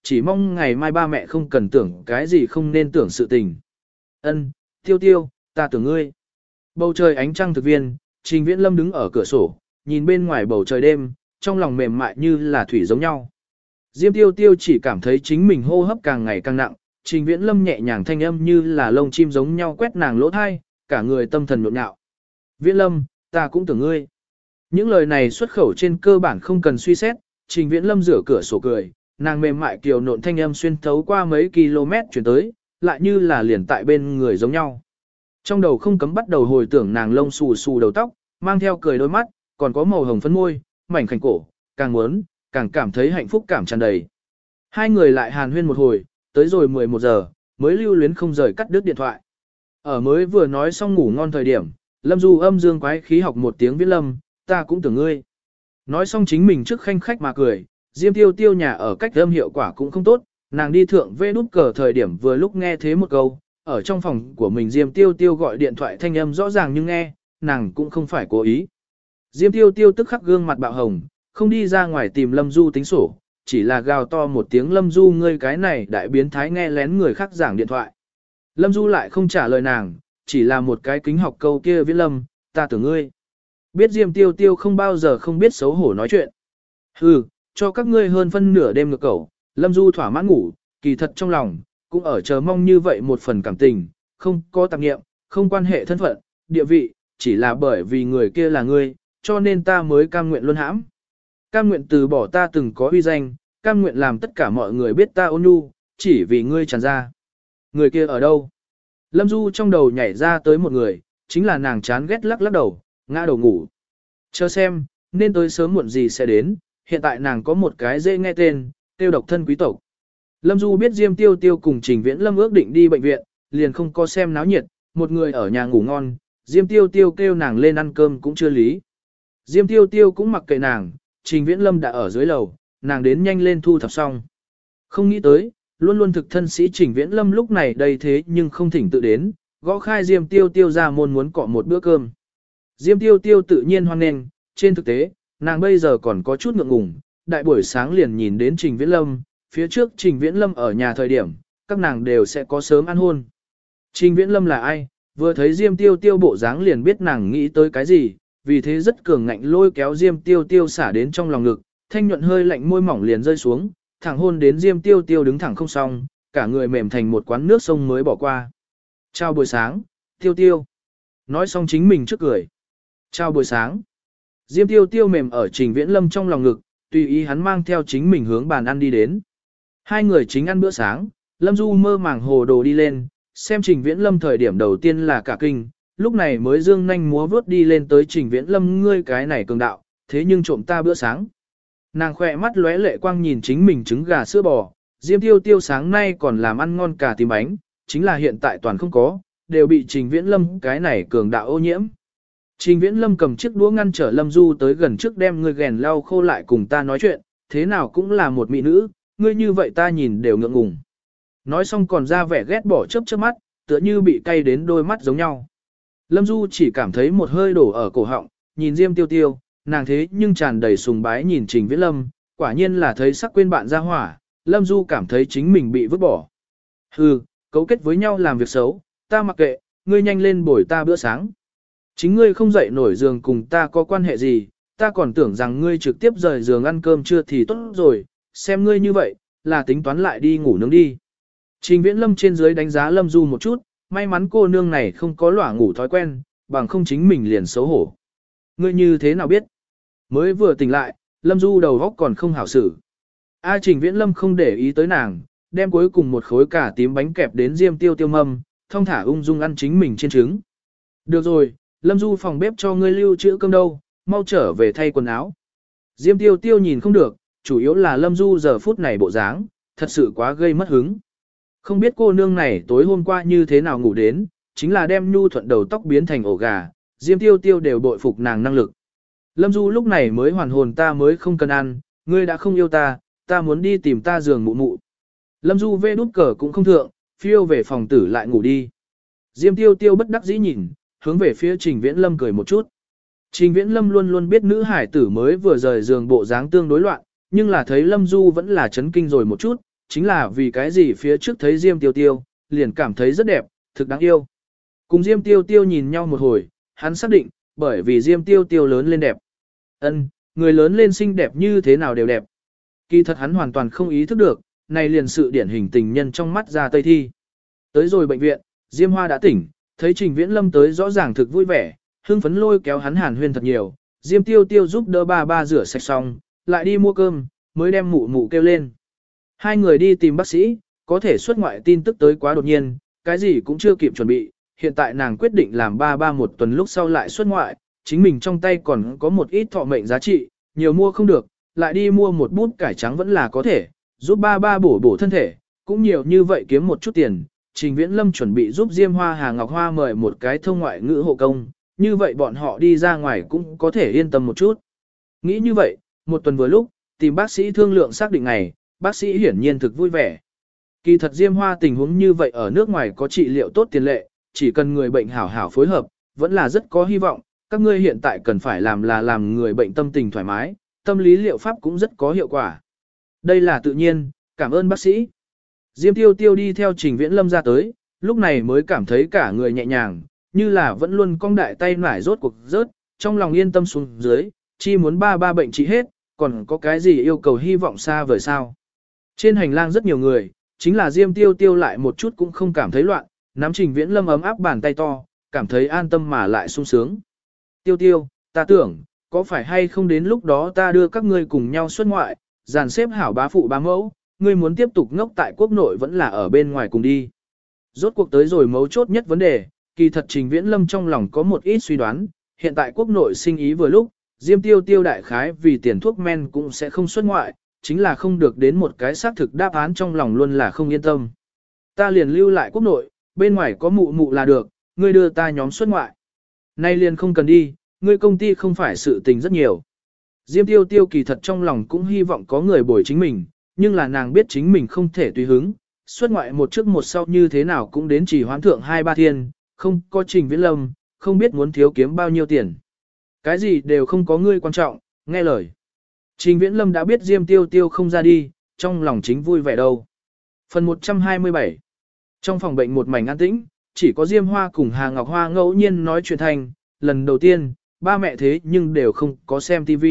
chỉ mong ngày mai ba mẹ không cần tưởng cái gì không nên tưởng sự tình. Ân, Tiêu Tiêu, ta tưởng ngươi. Bầu trời ánh trăng thực viên, Trình Viễn Lâm đứng ở cửa sổ, nhìn bên ngoài bầu trời đêm, trong lòng mềm mại như là thủy giống nhau. Diêm Tiêu Tiêu chỉ cảm thấy chính mình hô hấp càng ngày càng nặng, Trình Viễn Lâm nhẹ nhàng thanh âm như là lông chim giống nhau quét nàng lỗ thai, cả người tâm thần nhộn nhạo. Viễn Lâm, ta cũng tưởng ngươi. Những lời này xuất khẩu trên cơ bản không cần suy xét, Trình Viễn Lâm rửa cửa sổ cười, nàng mềm mại kiều nộn thanh âm xuyên thấu qua mấy km chuyển tới, lại như là liền tại bên người giống nhau. Trong đầu không cấm bắt đầu hồi tưởng nàng lông xù xù đầu tóc, mang theo cười đôi mắt, còn có màu hồng phấn môi, mảnh khảnh cổ, càng muốn, càng cảm thấy hạnh phúc cảm tràn đầy. Hai người lại hàn huyên một hồi, tới rồi 11 giờ, mới lưu luyến không rời cắt đứt điện thoại. Ở mới vừa nói xong ngủ ngon thời điểm, Lâm Du âm dương quái khí học một tiếng Viễn Lâm, ta cũng tưởng ngươi. Nói xong chính mình trước khanh khách mà cười, Diêm Tiêu Tiêu nhà ở cách âm hiệu quả cũng không tốt, nàng đi thượng vê đút cờ thời điểm vừa lúc nghe thế một câu, ở trong phòng của mình Diêm Tiêu Tiêu gọi điện thoại thanh âm rõ ràng nhưng nghe, nàng cũng không phải cố ý. Diêm Tiêu Tiêu tức khắc gương mặt bạo hồng, không đi ra ngoài tìm Lâm Du tính sổ, chỉ là gào to một tiếng Lâm Du ngươi cái này đại biến thái nghe lén người khác giảng điện thoại. Lâm Du lại không trả lời nàng, chỉ là một cái kính học câu kia Viễn Lâm, ta tưởng ngươi. Biết Diêm Tiêu Tiêu không bao giờ không biết xấu hổ nói chuyện. Hừ, cho các ngươi hơn phân nửa đêm ngược cẩu, Lâm Du thỏa mãn ngủ, kỳ thật trong lòng, cũng ở chờ mong như vậy một phần cảm tình, không có tạp nghiệm, không quan hệ thân phận, địa vị, chỉ là bởi vì người kia là ngươi, cho nên ta mới cam nguyện luân hãm. Cam nguyện từ bỏ ta từng có uy danh, cam nguyện làm tất cả mọi người biết ta ôn nhu, chỉ vì ngươi tràn ra. Người kia ở đâu? Lâm Du trong đầu nhảy ra tới một người, chính là nàng chán ghét lắc lắc đầu, ngã đầu ngủ. Chờ xem, nên tới sớm muộn gì sẽ đến, hiện tại nàng có một cái dễ nghe tên, tiêu độc thân quý tộc. Lâm Du biết Diêm Tiêu Tiêu cùng Trình Viễn Lâm ước định đi bệnh viện, liền không có xem náo nhiệt, một người ở nhà ngủ ngon, Diêm Tiêu Tiêu kêu nàng lên ăn cơm cũng chưa lý. Diêm Tiêu Tiêu cũng mặc kệ nàng, Trình Viễn Lâm đã ở dưới lầu, nàng đến nhanh lên thu thập xong. Không nghĩ tới, luôn luôn thực thân sĩ Trình Viễn Lâm lúc này đây thế nhưng không thỉnh tự đến, gõ khai Diêm Tiêu Tiêu ra môn muốn cọ một bữa cơm. Diêm Tiêu Tiêu tự nhiên hoan nghênh, trên thực tế, nàng bây giờ còn có chút ngượng ngùng, đại buổi sáng liền nhìn đến Trình Viễn Lâm, phía trước Trình Viễn Lâm ở nhà thời điểm, các nàng đều sẽ có sớm ăn hôn. Trình Viễn Lâm là ai? Vừa thấy Diêm Tiêu Tiêu bộ dáng liền biết nàng nghĩ tới cái gì, vì thế rất cường ngạnh lôi kéo Diêm Tiêu Tiêu xả đến trong lòng ngực, thanh nhuận hơi lạnh môi mỏng liền rơi xuống, thẳng hôn đến Diêm Tiêu Tiêu đứng thẳng không xong, cả người mềm thành một quán nước sông mới bỏ qua. Chào buổi sáng, Tiêu Tiêu. Nói xong chính mình trước cười. Chào buổi sáng. Diêm Tiêu Tiêu mềm ở Trình Viễn Lâm trong lòng ngực, tùy ý hắn mang theo chính mình hướng bàn ăn đi đến. Hai người chính ăn bữa sáng, Lâm Du mơ màng hồ đồ đi lên, xem Trình Viễn Lâm thời điểm đầu tiên là cả kinh, lúc này mới dương nhanh múa vướt đi lên tới Trình Viễn Lâm ngươi cái này cường đạo, thế nhưng trộm ta bữa sáng. Nàng khỏe mắt lóe lệ quang nhìn chính mình trứng gà sữa bò, Diêm Tiêu Tiêu sáng nay còn làm ăn ngon cả tím bánh, chính là hiện tại toàn không có, đều bị Trình Viễn Lâm cái này cường đạo ô nhiễm. Trình Viễn Lâm cầm chiếc đũa ngăn trở Lâm Du tới gần trước đem ngươi ghèn lau khô lại cùng ta nói chuyện, thế nào cũng là một mỹ nữ, ngươi như vậy ta nhìn đều ngượng ngùng. Nói xong còn ra vẻ ghét bỏ chớp chớp mắt, tựa như bị cay đến đôi mắt giống nhau. Lâm Du chỉ cảm thấy một hơi đổ ở cổ họng, nhìn Diêm Tiêu Tiêu, nàng thế nhưng tràn đầy sùng bái nhìn Trình Viễn Lâm, quả nhiên là thấy sắc quên bạn ra hỏa, Lâm Du cảm thấy chính mình bị vứt bỏ. Hừ, cấu kết với nhau làm việc xấu, ta mặc kệ, ngươi nhanh lên bồi ta bữa sáng. Chính ngươi không dậy nổi giường cùng ta có quan hệ gì, ta còn tưởng rằng ngươi trực tiếp rời giường ăn cơm trưa thì tốt rồi, xem ngươi như vậy, là tính toán lại đi ngủ nướng đi. Trình Viễn Lâm trên dưới đánh giá Lâm Du một chút, may mắn cô nương này không có lỏa ngủ thói quen, bằng không chính mình liền xấu hổ. Ngươi như thế nào biết? Mới vừa tỉnh lại, Lâm Du đầu óc còn không hảo xử. Trình Viễn Lâm không để ý tới nàng, đem cuối cùng một khối cà tím bánh kẹp đến Diêm Tiêu Tiêu mâm, thong thả ung dung ăn chính mình trên trứng. Được rồi, Lâm Du phòng bếp cho ngươi lưu trữ cơm đâu, mau trở về thay quần áo. Diêm Tiêu Tiêu nhìn không được, chủ yếu là Lâm Du giờ phút này bộ dáng, thật sự quá gây mất hứng. Không biết cô nương này tối hôm qua như thế nào ngủ đến, chính là đem nhu thuận đầu tóc biến thành ổ gà, Diêm Tiêu Tiêu đều bội phục nàng năng lực. Lâm Du lúc này mới hoàn hồn ta mới không cần ăn, ngươi đã không yêu ta, ta muốn đi tìm ta giường mụ mụ. Lâm Du vê đút cờ cũng không thượng, phiêu về phòng tử lại ngủ đi. Diêm Tiêu Tiêu bất đắc dĩ nhìn, hướng về phía Trình Viễn Lâm cười một chút. Trình Viễn Lâm luôn luôn biết nữ hải tử mới vừa rời giường bộ dáng tương đối loạn, nhưng là thấy Lâm Du vẫn là chấn kinh rồi một chút, chính là vì cái gì phía trước thấy Diêm Tiêu Tiêu, liền cảm thấy rất đẹp, thực đáng yêu. Cùng Diêm Tiêu Tiêu nhìn nhau một hồi, hắn xác định, bởi vì Diêm Tiêu Tiêu lớn lên đẹp. Ân, người lớn lên xinh đẹp như thế nào đều đẹp. Kỳ thật hắn hoàn toàn không ý thức được, này liền sự điển hình tình nhân trong mắt ra Tây Thi. Tới rồi bệnh viện, Diêm Hoa đã tỉnh, thấy Trình Viễn Lâm tới rõ ràng thực vui vẻ, hưng phấn lôi kéo hắn hàn huyên thật nhiều. Diêm Tiêu Tiêu giúp đỡ ba rửa sạch xong, lại đi mua cơm, mới đem mụ mụ kêu lên. Hai người đi tìm bác sĩ, có thể xuất ngoại tin tức tới quá đột nhiên, cái gì cũng chưa kịp chuẩn bị. Hiện tại nàng quyết định làm ba một tuần lúc sau lại xuất ngoại, chính mình trong tay còn có một ít thọ mệnh giá trị, nhiều mua không được, lại đi mua một bút cải trắng vẫn là có thể, giúp ba bổ thân thể, cũng nhiều như vậy kiếm một chút tiền. Trình Viễn Lâm chuẩn bị giúp Diêm Hoa Hà Ngọc Hoa mời một cái thông ngoại ngữ hộ công, như vậy bọn họ đi ra ngoài cũng có thể yên tâm một chút. Nghĩ như vậy, một tuần vừa lúc, tìm bác sĩ thương lượng xác định ngày, bác sĩ hiển nhiên thực vui vẻ. Kỳ thật Diêm Hoa tình huống như vậy ở nước ngoài có trị liệu tốt tiền lệ, chỉ cần người bệnh hảo hảo phối hợp, vẫn là rất có hy vọng. Các ngươi hiện tại cần phải làm là làm người bệnh tâm tình thoải mái, tâm lý liệu pháp cũng rất có hiệu quả. Đây là tự nhiên, cảm ơn bác sĩ. Diêm Tiêu Tiêu đi theo Trình Viễn Lâm ra tới, lúc này mới cảm thấy cả người nhẹ nhàng, như là vẫn luôn cong đại tay nải rốt cuộc rớt, trong lòng yên tâm xuống dưới, chi muốn ba bệnh trị hết, còn có cái gì yêu cầu hy vọng xa vời sao. Trên hành lang rất nhiều người, chính là Diêm Tiêu Tiêu lại một chút cũng không cảm thấy loạn, nắm Trình Viễn Lâm ấm áp bàn tay to, cảm thấy an tâm mà lại sung sướng. Tiêu Tiêu, ta tưởng, có phải hay không đến lúc đó ta đưa các ngươi cùng nhau xuất ngoại, dàn xếp hảo bá phụ bá mẫu, ngươi muốn tiếp tục ngốc tại quốc nội vẫn là ở bên ngoài cùng đi. Rốt cuộc tới rồi mấu chốt nhất vấn đề, kỳ thật Trình Viễn Lâm trong lòng có một ít suy đoán, hiện tại quốc nội sinh ý vừa lúc, Diêm Tiêu Tiêu đại khái vì tiền thuốc men cũng sẽ không xuất ngoại, chính là không được đến một cái xác thực đáp án trong lòng luôn là không yên tâm. Ta liền lưu lại quốc nội, bên ngoài có mụ mụ là được, ngươi đưa ta nhóm xuất ngoại. Nay liền không cần đi, ngươi công ty không phải sự tình rất nhiều. Diêm Tiêu Tiêu kỳ thật trong lòng cũng hy vọng có người bồi chính mình, nhưng là nàng biết chính mình không thể tùy hứng, xuất ngoại một trước một sau như thế nào cũng đến chỉ hoán thượng 2-3 thiên, không có Trình Viễn Lâm, không biết muốn thiếu kiếm bao nhiêu tiền. Cái gì đều không có ngươi quan trọng, nghe lời. Trình Viễn Lâm đã biết Diêm Tiêu Tiêu không ra đi, trong lòng chính vui vẻ đâu. Phần 127. Trong phòng bệnh một mảnh an tĩnh, chỉ có Diêm Hoa cùng Hà Ngọc Hoa ngẫu nhiên nói chuyện thành, lần đầu tiên, ba mẹ thế nhưng đều không có xem TV.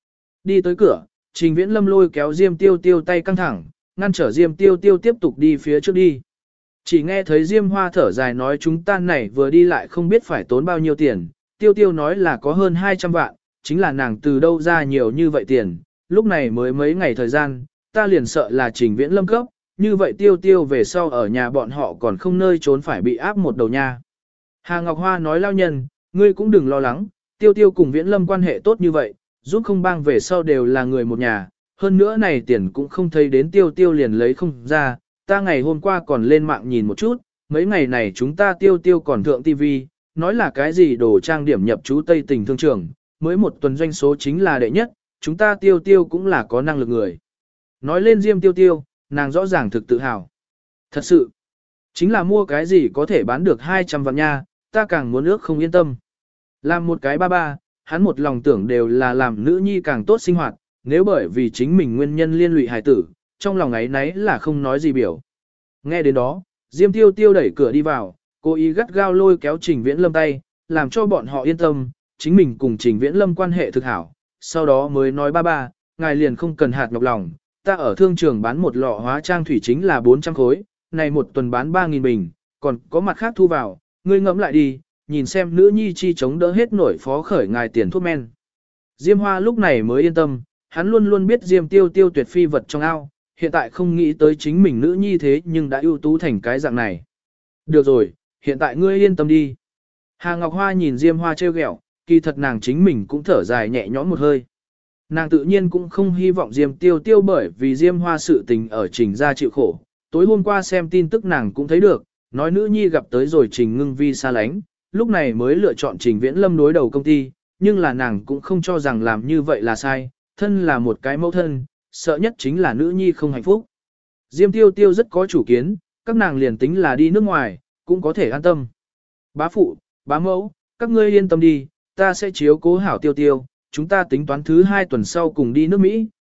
Đi tới cửa, Trình Viễn Lâm lôi kéo Diêm Tiêu Tiêu tay căng thẳng, ngăn trở Diêm Tiêu Tiêu tiếp tục đi phía trước đi. Chỉ nghe thấy Diêm Hoa thở dài nói chúng ta này vừa đi lại không biết phải tốn bao nhiêu tiền, Tiêu Tiêu nói là có hơn 200 vạn, chính là nàng từ đâu ra nhiều như vậy tiền, lúc này mới mấy ngày thời gian, ta liền sợ là Trình Viễn Lâm cấp, như vậy Tiêu Tiêu về sau ở nhà bọn họ còn không nơi trốn phải bị áp một đầu nha. Hà Ngọc Hoa nói lao nhân, ngươi cũng đừng lo lắng, Tiêu Tiêu cùng Viễn Lâm quan hệ tốt như vậy, giúp không bang về sau đều là người một nhà, hơn nữa này tiền cũng không thấy đến Tiêu Tiêu liền lấy không ra, ta ngày hôm qua còn lên mạng nhìn một chút, mấy ngày này chúng ta Tiêu Tiêu còn thượng TV, nói là cái gì đồ trang điểm nhập trú Tây Tình thương trường, mới một tuần doanh số chính là đệ nhất, chúng ta Tiêu Tiêu cũng là có năng lực người. Nói lên Diêm Tiêu Tiêu, nàng rõ ràng thực tự hào. Thật sự, chính là mua cái gì có thể bán được 200 vạn nha, ta càng muốn ước không yên tâm. Làm một cái ba, hắn một lòng tưởng đều là làm nữ nhi càng tốt sinh hoạt, nếu bởi vì chính mình nguyên nhân liên lụy hài tử, trong lòng ấy nấy là không nói gì biểu. Nghe đến đó, Diêm Tiêu Tiêu đẩy cửa đi vào, cố ý gắt gao lôi kéo Trình Viễn Lâm tay, làm cho bọn họ yên tâm, chính mình cùng Trình Viễn Lâm quan hệ thực hảo. Sau đó mới nói ba, ngài liền không cần hạt nhọc lòng, ta ở thương trường bán một lọ hóa trang thủy chính là 400 khối, này một tuần bán 3.000 bình, còn có mặt khác thu vào, ngươi ngẫm lại đi, nhìn xem nữ nhi chi chống đỡ hết nổi phó khởi ngài tiền thuốc men. Diêm Hoa lúc này mới yên tâm, hắn luôn luôn biết Diêm Tiêu Tiêu tuyệt phi vật trong ao, hiện tại không nghĩ tới chính mình nữ nhi thế nhưng đã ưu tú thành cái dạng này. Được rồi, hiện tại ngươi yên tâm đi. Hà Ngọc Hoa nhìn Diêm Hoa trêu ghẹo, kỳ thật nàng chính mình cũng thở dài nhẹ nhõm một hơi. Nàng tự nhiên cũng không hy vọng Diêm Tiêu Tiêu bởi vì Diêm Hoa sự tình ở Trình gia chịu khổ. Tối hôm qua xem tin tức nàng cũng thấy được, nói nữ nhi gặp tới rồi Trình Ngưng Vi xa lánh, lúc này mới lựa chọn Trình Viễn Lâm đối đầu công ty, nhưng là nàng cũng không cho rằng làm như vậy là sai, thân là một cái mẫu thân, sợ nhất chính là nữ nhi không hạnh phúc. Diêm Tiêu Tiêu rất có chủ kiến, các nàng liền tính là đi nước ngoài, cũng có thể an tâm. Bá phụ, bá mẫu, các ngươi yên tâm đi, ta sẽ chiếu cố hảo Tiêu Tiêu, chúng ta tính toán thứ 2 tuần sau cùng đi nước Mỹ,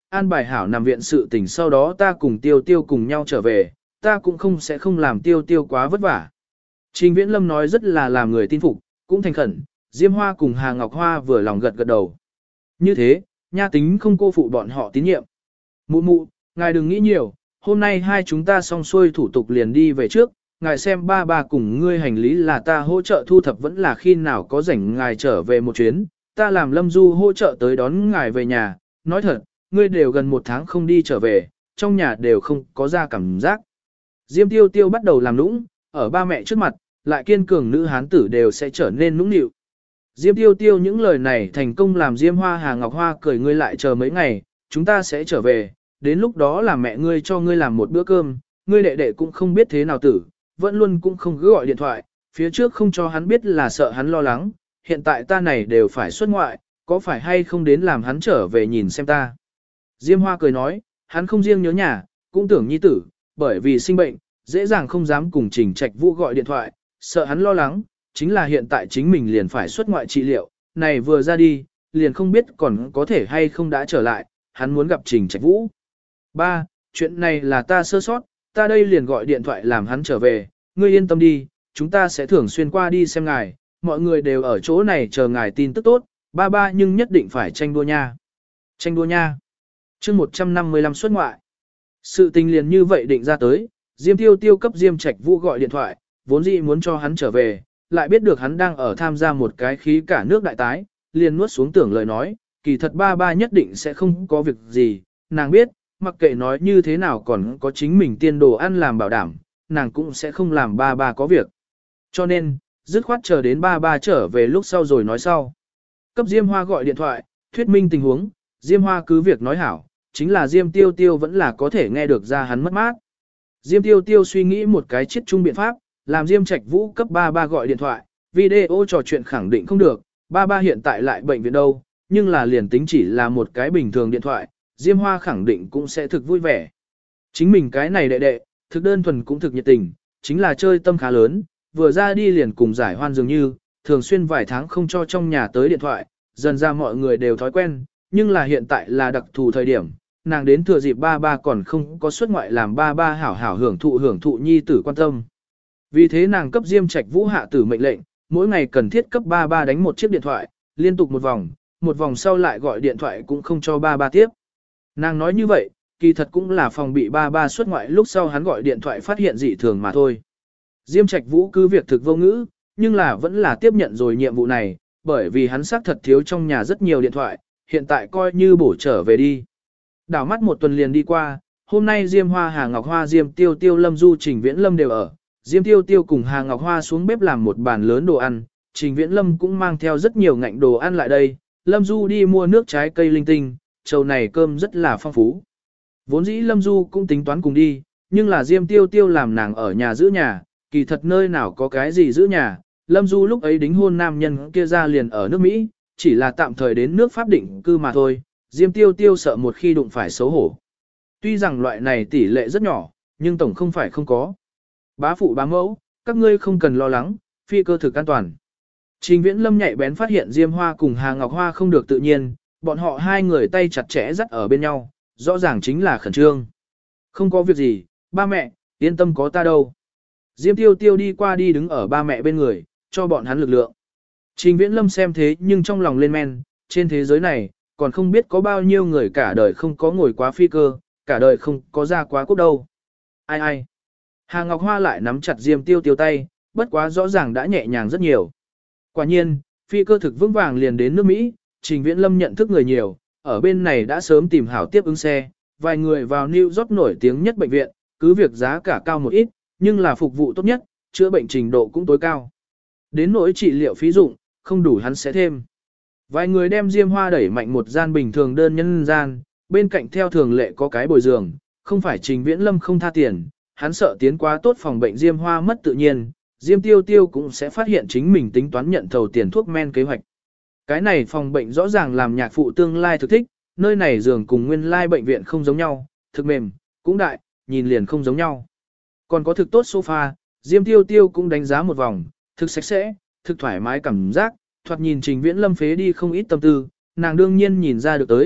an bài hảo nằm viện sự tình sau đó ta cùng Tiêu Tiêu cùng nhau trở về, ta cũng sẽ không làm Tiêu Tiêu quá vất vả. Trình Viễn Lâm nói rất là làm người tin phục, cũng thành khẩn, Diêm Hoa cùng Hà Ngọc Hoa vừa lòng gật gật đầu. Như thế, nha tính không cô phụ bọn họ tín nhiệm. Mụ mụ, ngài đừng nghĩ nhiều, hôm nay hai chúng ta xong xuôi thủ tục liền đi về trước, ngài xem ba ba cùng ngươi hành lý là ta hỗ trợ thu thập vẫn là khi nào có rảnh ngài trở về một chuyến, ta làm Lâm Du hỗ trợ tới đón ngài về nhà, nói thật, ngươi đều gần một tháng không đi trở về, trong nhà đều không có ra cảm giác. Diêm Tiêu Tiêu bắt đầu làm nũng, ở ba mẹ trước mặt, lại kiên cường nữ hán tử đều sẽ trở nên nũng nịu. Diêm Tiêu Tiêu những lời này thành công làm Diêm Hoa Hà Ngọc Hoa cười, ngươi lại chờ mấy ngày, chúng ta sẽ trở về, đến lúc đó là mẹ ngươi cho ngươi làm một bữa cơm, ngươi đệ đệ cũng không biết thế nào tử, vẫn luôn cũng không cứ gọi điện thoại, phía trước không cho hắn biết là sợ hắn lo lắng, hiện tại ta này đều phải xuất ngoại, có phải hay không đến làm hắn trở về nhìn xem ta. Diêm Hoa cười nói, hắn không riêng nhớ nhà, cũng tưởng nhi tử, bởi vì sinh bệnh, dễ dàng không dám cùng Trình Trạch Vũ gọi điện thoại, sợ hắn lo lắng, chính là hiện tại chính mình liền phải xuất ngoại trị liệu, này vừa ra đi, liền không biết còn có thể hay không đã trở lại, hắn muốn gặp Trình Trạch Vũ. Ba, chuyện này là ta sơ sót, ta đây liền gọi điện thoại làm hắn trở về, ngươi yên tâm đi, chúng ta sẽ thường xuyên qua đi xem ngài, mọi người đều ở chỗ này chờ ngài tin tức tốt, ba nhưng nhất định phải tranh đua nha. Tranh đua nha. Chương 155 xuất ngoại. Sự tình liền như vậy định ra tới, Diêm Tiêu Tiêu cấp Diêm Trạch Vũ gọi điện thoại, vốn dĩ muốn cho hắn trở về, lại biết được hắn đang ở tham gia một cái khí cả nước đại tái, liền nuốt xuống tưởng lời nói, kỳ thật ba nhất định sẽ không có việc gì, nàng biết, mặc kệ nói như thế nào còn có chính mình tiên đồ ăn làm bảo đảm, nàng cũng sẽ không làm ba có việc. Cho nên, dứt khoát chờ đến ba trở về lúc sau rồi nói sau. Cấp Diêm Hoa gọi điện thoại, thuyết minh tình huống, Diêm Hoa cứ việc nói hảo, chính là Diêm Tiêu Tiêu vẫn là có thể nghe được ra hắn mất mát. Diêm Tiêu Tiêu suy nghĩ một cái chiết chung biện pháp, làm Diêm Trạch Vũ cấp ba gọi điện thoại, video trò chuyện khẳng định không được, ba hiện tại lại bệnh viện đâu, nhưng là liền tính chỉ là một cái bình thường điện thoại, Diêm Hoa khẳng định cũng sẽ thực vui vẻ. Chính mình cái này đệ đệ, thực đơn thuần cũng thực nhiệt tình, chính là chơi tâm khá lớn, vừa ra đi liền cùng giải hoan dường như, thường xuyên vài tháng không cho trong nhà tới điện thoại, dần ra mọi người đều thói quen, nhưng là hiện tại là đặc thù thời điểm, nàng đến thừa dịp ba còn không có xuất ngoại làm ba hảo hảo hưởng thụ nhi tử quan tâm. Vì thế nàng cấp Diêm Trạch Vũ hạ tử mệnh lệnh, mỗi ngày cần thiết cấp ba đánh một chiếc điện thoại, liên tục một vòng sau lại gọi điện thoại cũng không cho ba tiếp. Nàng nói như vậy, kỳ thật cũng là phòng bị ba xuất ngoại lúc sau hắn gọi điện thoại phát hiện dị thường mà thôi. Diêm Trạch Vũ cứ việc thực vô ngữ, nhưng là vẫn là tiếp nhận rồi nhiệm vụ này, bởi vì hắn xác thật thiếu trong nhà rất nhiều điện thoại, hiện tại coi như bổ trở về đi. Đảo mắt một tuần liền đi qua, hôm nay Diêm Hoa, Hà Ngọc Hoa, Diêm Tiêu Tiêu, Lâm Du, Trình Viễn Lâm đều ở. Diêm Tiêu Tiêu cùng Hà Ngọc Hoa xuống bếp làm một bàn lớn đồ ăn, Trình Viễn Lâm cũng mang theo rất nhiều ngạnh đồ ăn lại đây. Lâm Du đi mua nước trái cây linh tinh, trầu này cơm rất là phong phú. Vốn dĩ Lâm Du cũng tính toán cùng đi, nhưng là Diêm Tiêu Tiêu làm nàng ở nhà giữ nhà, kỳ thật nơi nào có cái gì giữ nhà. Lâm Du lúc ấy đính hôn nam nhân kia ra liền ở nước Mỹ, chỉ là tạm thời đến nước Pháp định cư mà thôi, Diêm Tiêu Tiêu sợ một khi đụng phải xấu hổ. Tuy rằng loại này tỷ lệ rất nhỏ, nhưng tổng không phải không có. Bá phụ bá mẫu, các ngươi không cần lo lắng, phi cơ thực an toàn. Trình Viễn Lâm nhạy bén phát hiện Diêm Hoa cùng Hà Ngọc Hoa không được tự nhiên, bọn họ hai người tay chặt chẽ dắt ở bên nhau, rõ ràng chính là khẩn trương. Không có việc gì, ba mẹ, yên tâm có ta đâu. Diêm Tiêu Tiêu đi qua đi đứng ở ba mẹ bên người, cho bọn hắn lực lượng. Trình Viễn Lâm xem thế nhưng trong lòng lên men, trên thế giới này, còn không biết có bao nhiêu người cả đời không có ngồi quá phi cơ, cả đời không có ra quá quốc đâu. Ai? Hà Ngọc Hoa lại nắm chặt Diêm Tiêu Tiêu tay, bất quá rõ ràng đã nhẹ nhàng rất nhiều. Quả nhiên, phi cơ thực vững vàng liền đến nước Mỹ, Trình Viễn Lâm nhận thức người nhiều, ở bên này đã sớm tìm hảo tiếp ứng xe, vài người vào New York nổi tiếng nhất bệnh viện, cứ việc giá cả cao một ít, nhưng là phục vụ tốt nhất, chữa bệnh trình độ cũng tối cao. Đến nỗi trị liệu phí dụng, không đủ hắn sẽ thêm. Vài người đem Diêm Hoa đẩy mạnh một gian bình thường đơn nhân gian, bên cạnh theo thường lệ có cái bồi giường, không phải Trình Viễn Lâm không tha tiền, hắn sợ tiến quá tốt phòng bệnh Diêm Hoa mất tự nhiên, Diêm Tiêu Tiêu cũng sẽ phát hiện chính mình tính toán nhận thầu tiền thuốc men kế hoạch. Cái này phòng bệnh rõ ràng làm nhạc phụ tương lai thực thích, nơi này giường cùng nguyên lai bệnh viện không giống nhau, thực mềm, cũng đại, nhìn liền không giống nhau. Còn có thực tốt sofa, Diêm Tiêu Tiêu cũng đánh giá một vòng, thực sạch sẽ, thực thoải mái cảm giác, thoạt nhìn Trình Viễn Lâm phế đi không ít tâm tư, nàng đương nhiên nhìn ra được tới,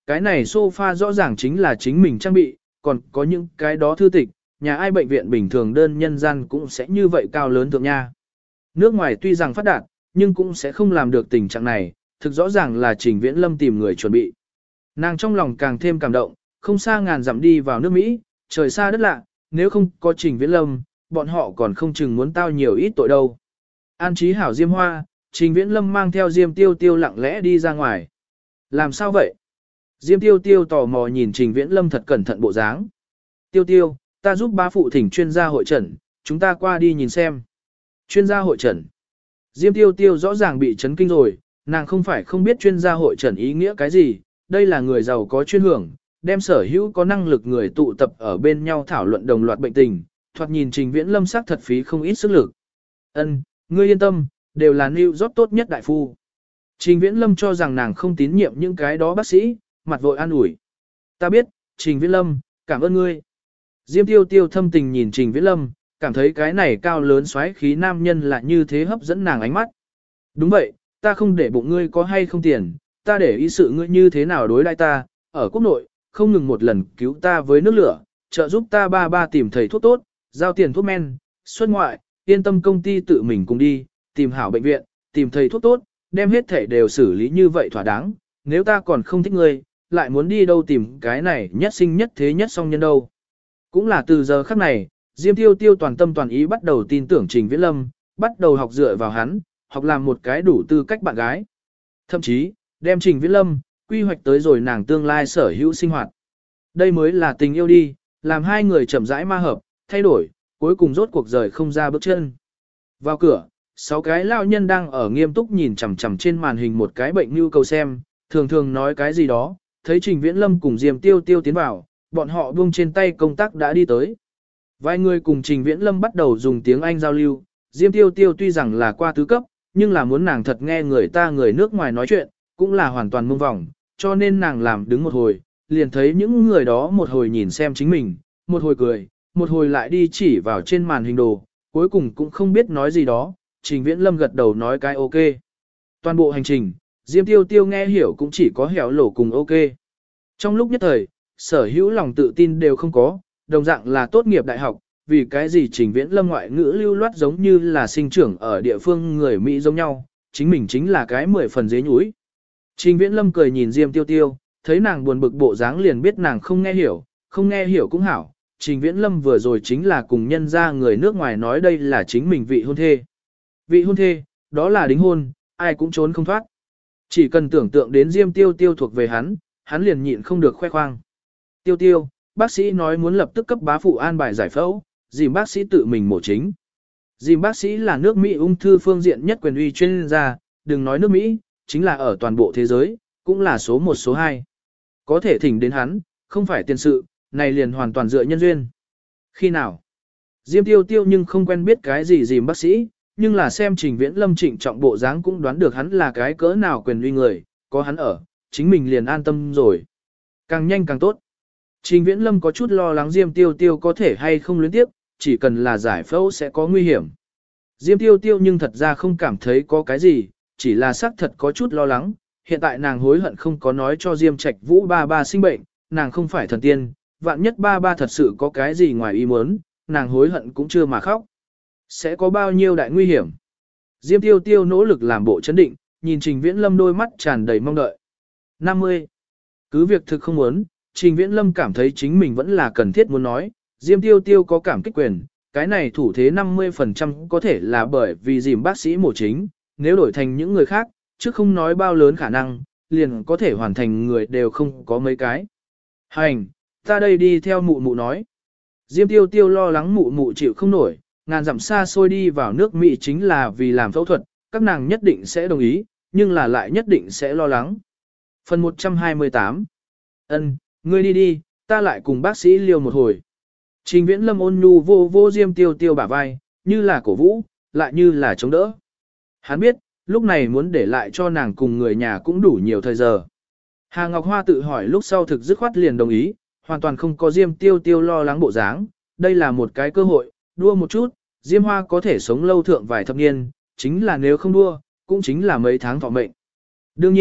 Cái này sofa rõ ràng chính là chính mình trang bị, còn có những cái đó thư tịch, nhà ai bệnh viện bình thường đơn nhân gian cũng sẽ như vậy cao lớn thượng nha. Nước ngoài tuy rằng phát đạt, nhưng cũng sẽ không làm được tình trạng này, thực rõ ràng là Trình Viễn Lâm tìm người chuẩn bị. Nàng trong lòng càng thêm cảm động, không xa ngàn dặm đi vào nước Mỹ, trời xa đất lạ, nếu không có Trình Viễn Lâm, bọn họ còn không chừng muốn tao nhiều ít tội đâu. An trí hảo Diêm Hoa, Trình Viễn Lâm mang theo Diêm Tiêu Tiêu lặng lẽ đi ra ngoài. Làm sao vậy? Diêm Tiêu Tiêu tò mò nhìn Trình Viễn Lâm thật cẩn thận bộ dáng. Tiêu Tiêu, ta giúp bá phụ thỉnh chuyên gia hội诊, chúng ta qua đi nhìn xem. Chuyên gia hội诊. Diêm Tiêu Tiêu rõ ràng bị chấn kinh rồi, nàng không phải không biết chuyên gia hội诊ý nghĩa cái gì, đây là người giàu có chuyên hưởng, đem sở hữu có năng lực người tụ tập ở bên nhau thảo luận đồng loạt bệnh tình, thoạt nhìn Trình Viễn Lâm sắc thật phí không ít sức lực. Ân, ngươi yên tâm, đều là New York tốt nhất đại phu. Trình Viễn Lâm cho rằng nàng không tín nhiệm những cái đó bác sĩ, mặt vội an ủi. Ta biết, Trình Viễn Lâm, cảm ơn ngươi. Diêm Tiêu Tiêu thâm tình nhìn Trình Viễn Lâm, cảm thấy cái này cao lớn xoáy khí nam nhân là như thế hấp dẫn nàng ánh mắt. Đúng vậy, ta không để bụng ngươi có hay không tiền, ta để ý sự ngươi như thế nào đối đãi ta, ở quốc nội, không ngừng một lần cứu ta với nước lửa, trợ giúp ta ba tìm thầy thuốc tốt, giao tiền thuốc men, xuất ngoại, yên tâm công ty tự mình cùng đi, tìm hảo bệnh viện, tìm thầy thuốc tốt, đem hết thể đều xử lý như vậy thỏa đáng, nếu ta còn không thích ngươi, lại muốn đi đâu tìm cái này nhất sinh nhất thế nhất song nhân đâu. Cũng là từ giờ khắc này, Diêm Tiêu Tiêu toàn tâm toàn ý bắt đầu tin tưởng Trình Viễn Lâm, bắt đầu học dựa vào hắn, học làm một cái đủ tư cách bạn gái. Thậm chí, đem Trình Viễn Lâm, quy hoạch tới rồi nàng tương lai sở hữu sinh hoạt. Đây mới là tình yêu đi, làm hai người chậm rãi ma hợp, thay đổi, cuối cùng rốt cuộc rời không ra bước chân. Vào cửa, 6 cái lao nhân đang ở nghiêm túc nhìn chằm chằm trên màn hình một cái bệnh nhu cầu xem, thường thường nói cái gì đó, thấy Trình Viễn Lâm cùng Diêm Tiêu Tiêu tiến vào, bọn họ buông trên tay công tác đã đi tới. Vài người cùng Trình Viễn Lâm bắt đầu dùng tiếng Anh giao lưu, Diêm Tiêu Tiêu tuy rằng là qua tứ cấp, nhưng là muốn nàng thật nghe người ta người nước ngoài nói chuyện, cũng là hoàn toàn mông vòng, cho nên nàng làm đứng một hồi, liền thấy những người đó một hồi nhìn xem chính mình, một hồi cười, một hồi lại đi chỉ vào trên màn hình đồ, cuối cùng cũng không biết nói gì đó, Trình Viễn Lâm gật đầu nói cái ok. Toàn bộ hành trình, Diêm Tiêu Tiêu nghe hiểu cũng chỉ có hẻo lổ cùng ok. Trong lúc nhất thời, sở hữu lòng tự tin đều không có, đồng dạng là tốt nghiệp đại học, vì cái gì Trình Viễn Lâm ngoại ngữ lưu loát giống như là sinh trưởng ở địa phương người Mỹ giống nhau, chính mình chính là cái 10 phần dế nhúi. Trình Viễn Lâm cười nhìn Diêm Tiêu Tiêu, thấy nàng buồn bực bộ dáng liền biết nàng không nghe hiểu cũng hảo. Trình Viễn Lâm vừa rồi chính là cùng nhân ra người nước ngoài nói đây là chính mình vị hôn thê. Vị hôn thê, đó là đính hôn, ai cũng trốn không thoát. Chỉ cần tưởng tượng đến Diêm Tiêu Tiêu thuộc về hắn liền nhịn không được khoe khoang. Tiêu Tiêu, bác sĩ nói muốn lập tức cấp bá phụ an bài giải phẫu, dìm bác sĩ tự mình mổ chính. Dìm bác sĩ là nước Mỹ ung thư phương diện nhất quyền uy chuyên gia, đừng nói nước Mỹ, chính là ở toàn bộ thế giới, cũng là số 1 số 2. Có thể thỉnh đến hắn, không phải tiền sự, này liền hoàn toàn dựa nhân duyên. Khi nào? Diêm Tiêu Tiêu nhưng không quen biết cái gì dìm bác sĩ, nhưng là xem Trình Viễn Lâm trịnh trọng bộ dáng cũng đoán được hắn là cái cỡ nào quyền uy người, có hắn ở, chính mình liền an tâm rồi. Càng nhanh càng tốt. Trình Viễn Lâm có chút lo lắng Diêm Tiêu Tiêu có thể hay không luyến tiếp, chỉ cần là giải phẫu sẽ có nguy hiểm. Diêm Tiêu Tiêu nhưng thật ra không cảm thấy có cái gì, chỉ là xác thật có chút lo lắng, hiện tại nàng hối hận không có nói cho Diêm Trạch Vũ ba sinh bệnh, nàng không phải thần tiên, vạn nhất ba thật sự có cái gì ngoài ý muốn, nàng hối hận cũng chưa mà khóc. Sẽ có bao nhiêu đại nguy hiểm. Diêm Tiêu Tiêu nỗ lực làm bộ chấn định, nhìn Trình Viễn Lâm đôi mắt tràn đầy mong đợi. 50. Cứ việc thực không muốn, Trình Viễn Lâm cảm thấy chính mình vẫn là cần thiết muốn nói, Diêm Tiêu Tiêu có cảm kích quyền, cái này thủ thế 50% có thể là bởi vì dìm bác sĩ mổ chính, nếu đổi thành những người khác, chứ không nói bao lớn khả năng, liền có thể hoàn thành người đều không có mấy cái. Hành, ta đây đi theo mụ mụ nói. Diêm Tiêu Tiêu lo lắng mụ mụ chịu không nổi, ngàn dặm xa xôi đi vào nước Mỹ chính là vì làm phẫu thuật, các nàng nhất định sẽ đồng ý, nhưng là lại nhất định sẽ lo lắng. Phần 128. Ân, ngươi đi đi, ta lại cùng bác sĩ liêu một hồi. Trình Viễn Lâm ôn nhu vô Diêm Tiêu Tiêu bả vai, như là cổ vũ, lại như là chống đỡ. Hắn biết, lúc này muốn để lại cho nàng cùng người nhà cũng đủ nhiều thời giờ. Hà Ngọc Hoa tự hỏi lúc sau thực dứt khoát liền đồng ý, hoàn toàn không có Diêm Tiêu Tiêu lo lắng bộ dáng, đây là một cái cơ hội, đua một chút, Diêm Hoa có thể sống lâu thượng vài thập niên, chính là nếu không đua, cũng chính là mấy tháng thọ mệnh. Đương nhiên,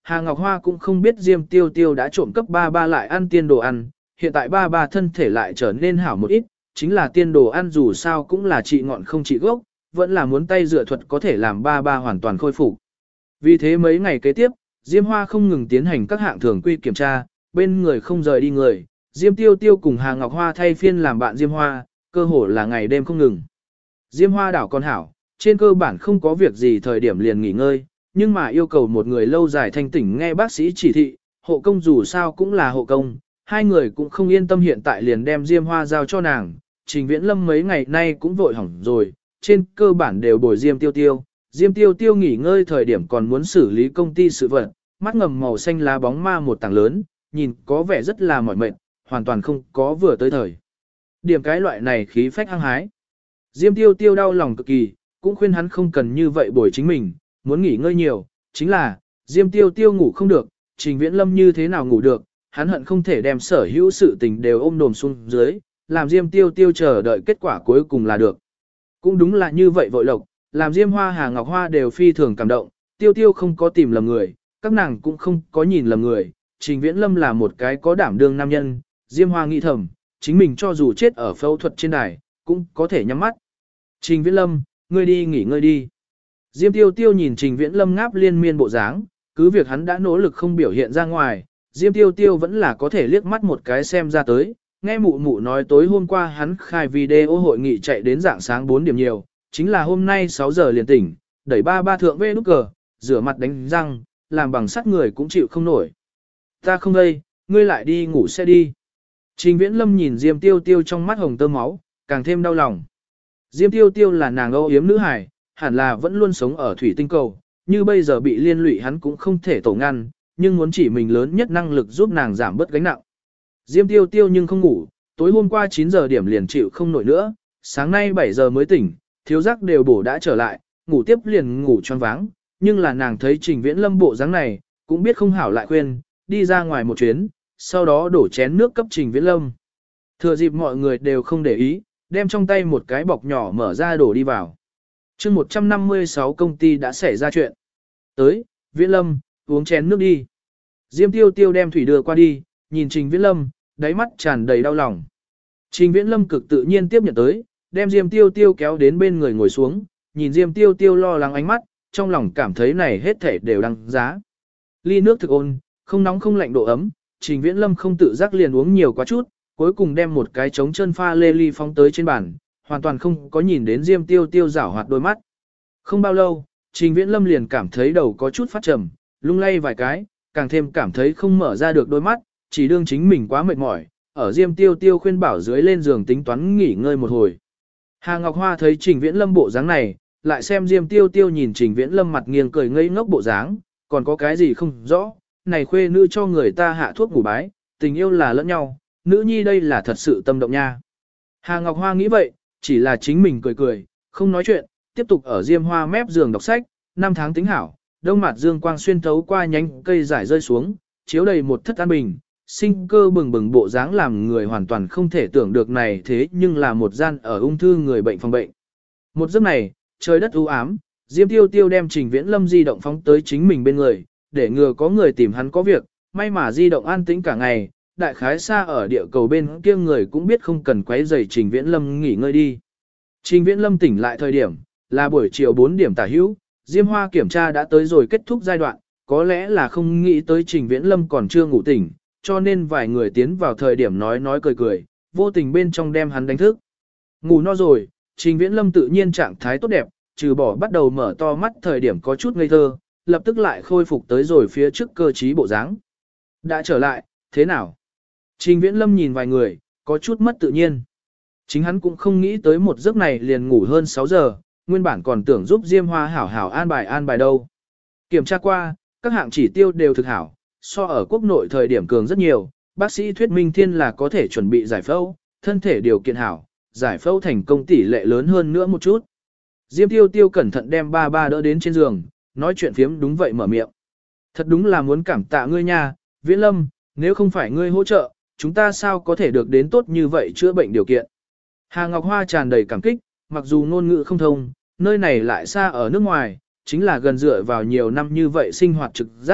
Hà Ngọc Hoa cũng không biết Diêm Tiêu Tiêu đã trộm cấp ba ba lại ăn tiên đồ ăn, hiện tại ba ba thân thể lại trở nên hảo một ít, chính là tiên đồ ăn dù sao cũng là trị ngọn không trị gốc, vẫn là muốn tay dựa thuật có thể làm ba ba hoàn toàn khôi phục. Vì thế mấy ngày kế tiếp, Diêm Hoa không ngừng tiến hành các hạng thường quy kiểm tra, bên người không rời đi người, Diêm Tiêu Tiêu cùng Hà Ngọc Hoa thay phiên làm bạn Diêm Hoa, cơ hồ là ngày đêm không ngừng. Diêm Hoa đảo con hảo, trên cơ bản không có việc gì thời điểm liền nghỉ ngơi, nhưng mà yêu cầu một người lâu dài thanh tỉnh nghe bác sĩ chỉ thị, hộ công dù sao cũng là hộ công, hai người cũng không yên tâm hiện tại liền đem Diêm Hoa giao cho nàng, Trình Viễn Lâm mấy ngày nay cũng vội hỏng rồi, trên cơ bản đều bồi Diêm Tiêu Tiêu. Diêm Tiêu Tiêu nghỉ ngơi thời điểm còn muốn xử lý công ty sự vật, mắt ngầm màu xanh lá bóng ma một tảng lớn, nhìn có vẻ rất là mỏi mệt, hoàn toàn không có vừa tới thời. Điểm cái loại này khí phách hăng hái. Diêm Tiêu Tiêu đau lòng cực kỳ, cũng khuyên hắn không cần như vậy bồi chính mình, muốn nghỉ ngơi nhiều, chính là, Diêm Tiêu Tiêu ngủ không được, Trình Viễn Lâm như thế nào ngủ được, hắn hận không thể đem sở hữu sự tình đều ôm đồm xuống dưới, làm Diêm Tiêu Tiêu chờ đợi kết quả cuối cùng là được. Cũng đúng là như vậy vội lộc, làm Diêm Hoa Hà Ngọc Hoa đều phi thường cảm động, Tiêu Tiêu không có tìm lầm người, các nàng cũng không có nhìn lầm người, Trình Viễn Lâm là một cái có đảm đương nam nhân, Diêm Hoa nghĩ thầm, chính mình cho dù chết ở phẫu thuật trên đài, cũng có thể nhắm mắt. Trình Viễn Lâm, ngươi đi nghỉ ngơi đi. Diêm Tiêu Tiêu nhìn Trình Viễn Lâm ngáp liên miên bộ dáng, cứ việc hắn đã nỗ lực không biểu hiện ra ngoài, Diêm Tiêu Tiêu vẫn là có thể liếc mắt một cái xem ra tới, nghe mụ mụ nói tối hôm qua hắn khai video hội nghị chạy đến dạng sáng 4 điểm nhiều, chính là hôm nay 6 giờ liền tỉnh, đẩy ba ba thượng về nút cờ, rửa mặt đánh răng, làm bằng sắt người cũng chịu không nổi. Ta không đây, ngươi lại đi ngủ sẽ đi. Trình Viễn Lâm nhìn Diêm Tiêu Tiêu trong mắt hồng tơ máu, càng thêm đau lòng. Diêm Tiêu Tiêu là nàng âu yếm nữ hài, hẳn là vẫn luôn sống ở thủy tinh cầu, như bây giờ bị liên lụy hắn cũng không thể tổ ngăn, nhưng muốn chỉ mình lớn nhất năng lực giúp nàng giảm bớt gánh nặng. Diêm Tiêu Tiêu nhưng không ngủ, tối hôm qua 9 giờ điểm liền chịu không nổi nữa, sáng nay 7 giờ mới tỉnh, thiếu giác đều bổ đã trở lại, ngủ tiếp liền ngủ choáng váng, nhưng là nàng thấy Trình Viễn Lâm bộ dáng này, cũng biết không hảo lại khuyên, đi ra ngoài một chuyến, sau đó đổ chén nước cấp Trình Viễn Lâm. Thừa dịp mọi người đều không để ý, đem trong tay một cái bọc nhỏ mở ra đổ đi vào. chương 156 công ty đã xảy ra chuyện. Tới, Viễn Lâm, uống chén nước đi. Diêm Tiêu Tiêu đem thủy đưa qua đi, nhìn Trình Viễn Lâm, đáy mắt tràn đầy đau lòng. Trình Viễn Lâm cực tự nhiên tiếp nhận tới, đem Diêm Tiêu Tiêu kéo đến bên người ngồi xuống, nhìn Diêm Tiêu Tiêu lo lắng ánh mắt, trong lòng cảm thấy này hết thể đều đăng giá. Ly nước thực ôn, không nóng không lạnh độ ấm, Trình Viễn Lâm không tự giác liền uống nhiều quá chút, cuối cùng đem một cái trống chân pha lê ly phóng tới trên bàn, hoàn toàn không có nhìn đến Diêm Tiêu Tiêu giảo hoạt đôi mắt. Không bao lâu, Trình Viễn Lâm liền cảm thấy đầu có chút phát trầm, lung lay vài cái, càng thêm cảm thấy không mở ra được đôi mắt, chỉ đương chính mình quá mệt mỏi, ở Diêm Tiêu Tiêu khuyên bảo dưới lên giường tính toán nghỉ ngơi một hồi. Hà Ngọc Hoa thấy Trình Viễn Lâm bộ dáng này, lại xem Diêm Tiêu Tiêu nhìn Trình Viễn Lâm mặt nghiêng cười ngây ngốc bộ dáng, còn có cái gì không rõ, này khuê nữ cho người ta hạ thuốc ngủ bái, tình yêu là lẫn nhau, nữ nhi đây là thật sự tâm động nha. Hà Ngọc Hoa nghĩ vậy, chỉ là chính mình cười cười, không nói chuyện, tiếp tục ở Diêm Hoa mép giường đọc sách, năm tháng tính hảo, đông mặt dương quang xuyên thấu qua nhánh cây rải rơi xuống, chiếu đầy một thất an bình, sinh cơ bừng bừng bộ dáng làm người hoàn toàn không thể tưởng được này thế nhưng là một gian ở ung thư người bệnh phòng bệnh. Một giấc này, trời đất u ám, Diêm Tiêu Tiêu đem Trình Viễn Lâm di động phóng tới chính mình bên người, để ngừa có người tìm hắn có việc, may mà di động an tĩnh cả ngày, đại khái xa ở địa cầu bên kia người cũng biết không cần quấy rầy Trình Viễn Lâm nghỉ ngơi đi. Trình Viễn Lâm tỉnh lại thời điểm, là buổi chiều 4 điểm tả hữu, Diêm Hoa kiểm tra đã tới rồi kết thúc giai đoạn, có lẽ là không nghĩ tới Trình Viễn Lâm còn chưa ngủ tỉnh, cho nên vài người tiến vào thời điểm nói cười cười, vô tình bên trong đem hắn đánh thức. Ngủ no rồi, Trình Viễn Lâm tự nhiên trạng thái tốt đẹp, trừ bỏ bắt đầu mở to mắt thời điểm có chút ngây thơ, lập tức lại khôi phục tới rồi phía trước cơ trí bộ dáng. Đã trở lại, thế nào? Trình Viễn Lâm nhìn vài người, có chút mất tự nhiên. Chính hắn cũng không nghĩ tới một giấc này liền ngủ hơn 6 giờ, nguyên bản còn tưởng giúp Diêm Hoa hảo hảo an bài đâu. Kiểm tra qua, các hạng chỉ tiêu đều thực hảo, so ở quốc nội thời điểm cường rất nhiều, bác sĩ thuyết minh thiên là có thể chuẩn bị giải phẫu, thân thể điều kiện hảo, giải phẫu thành công tỷ lệ lớn hơn nữa một chút. Diêm Tiêu Tiêu cẩn thận đem ba ba đỡ đến trên giường, nói chuyện phiếm đúng vậy mở miệng. Thật đúng là muốn cảm tạ ngươi nha, Viễn Lâm, nếu không phải ngươi hỗ trợ, chúng ta sao có thể được đến tốt như vậy chữa bệnh điều kiện. Hà Ngọc Hoa tràn đầy cảm kích, mặc dù ngôn ngữ không thông, nơi này lại xa ở nước ngoài, chính là gần dựa vào nhiều năm như vậy sinh hoạt trực giác,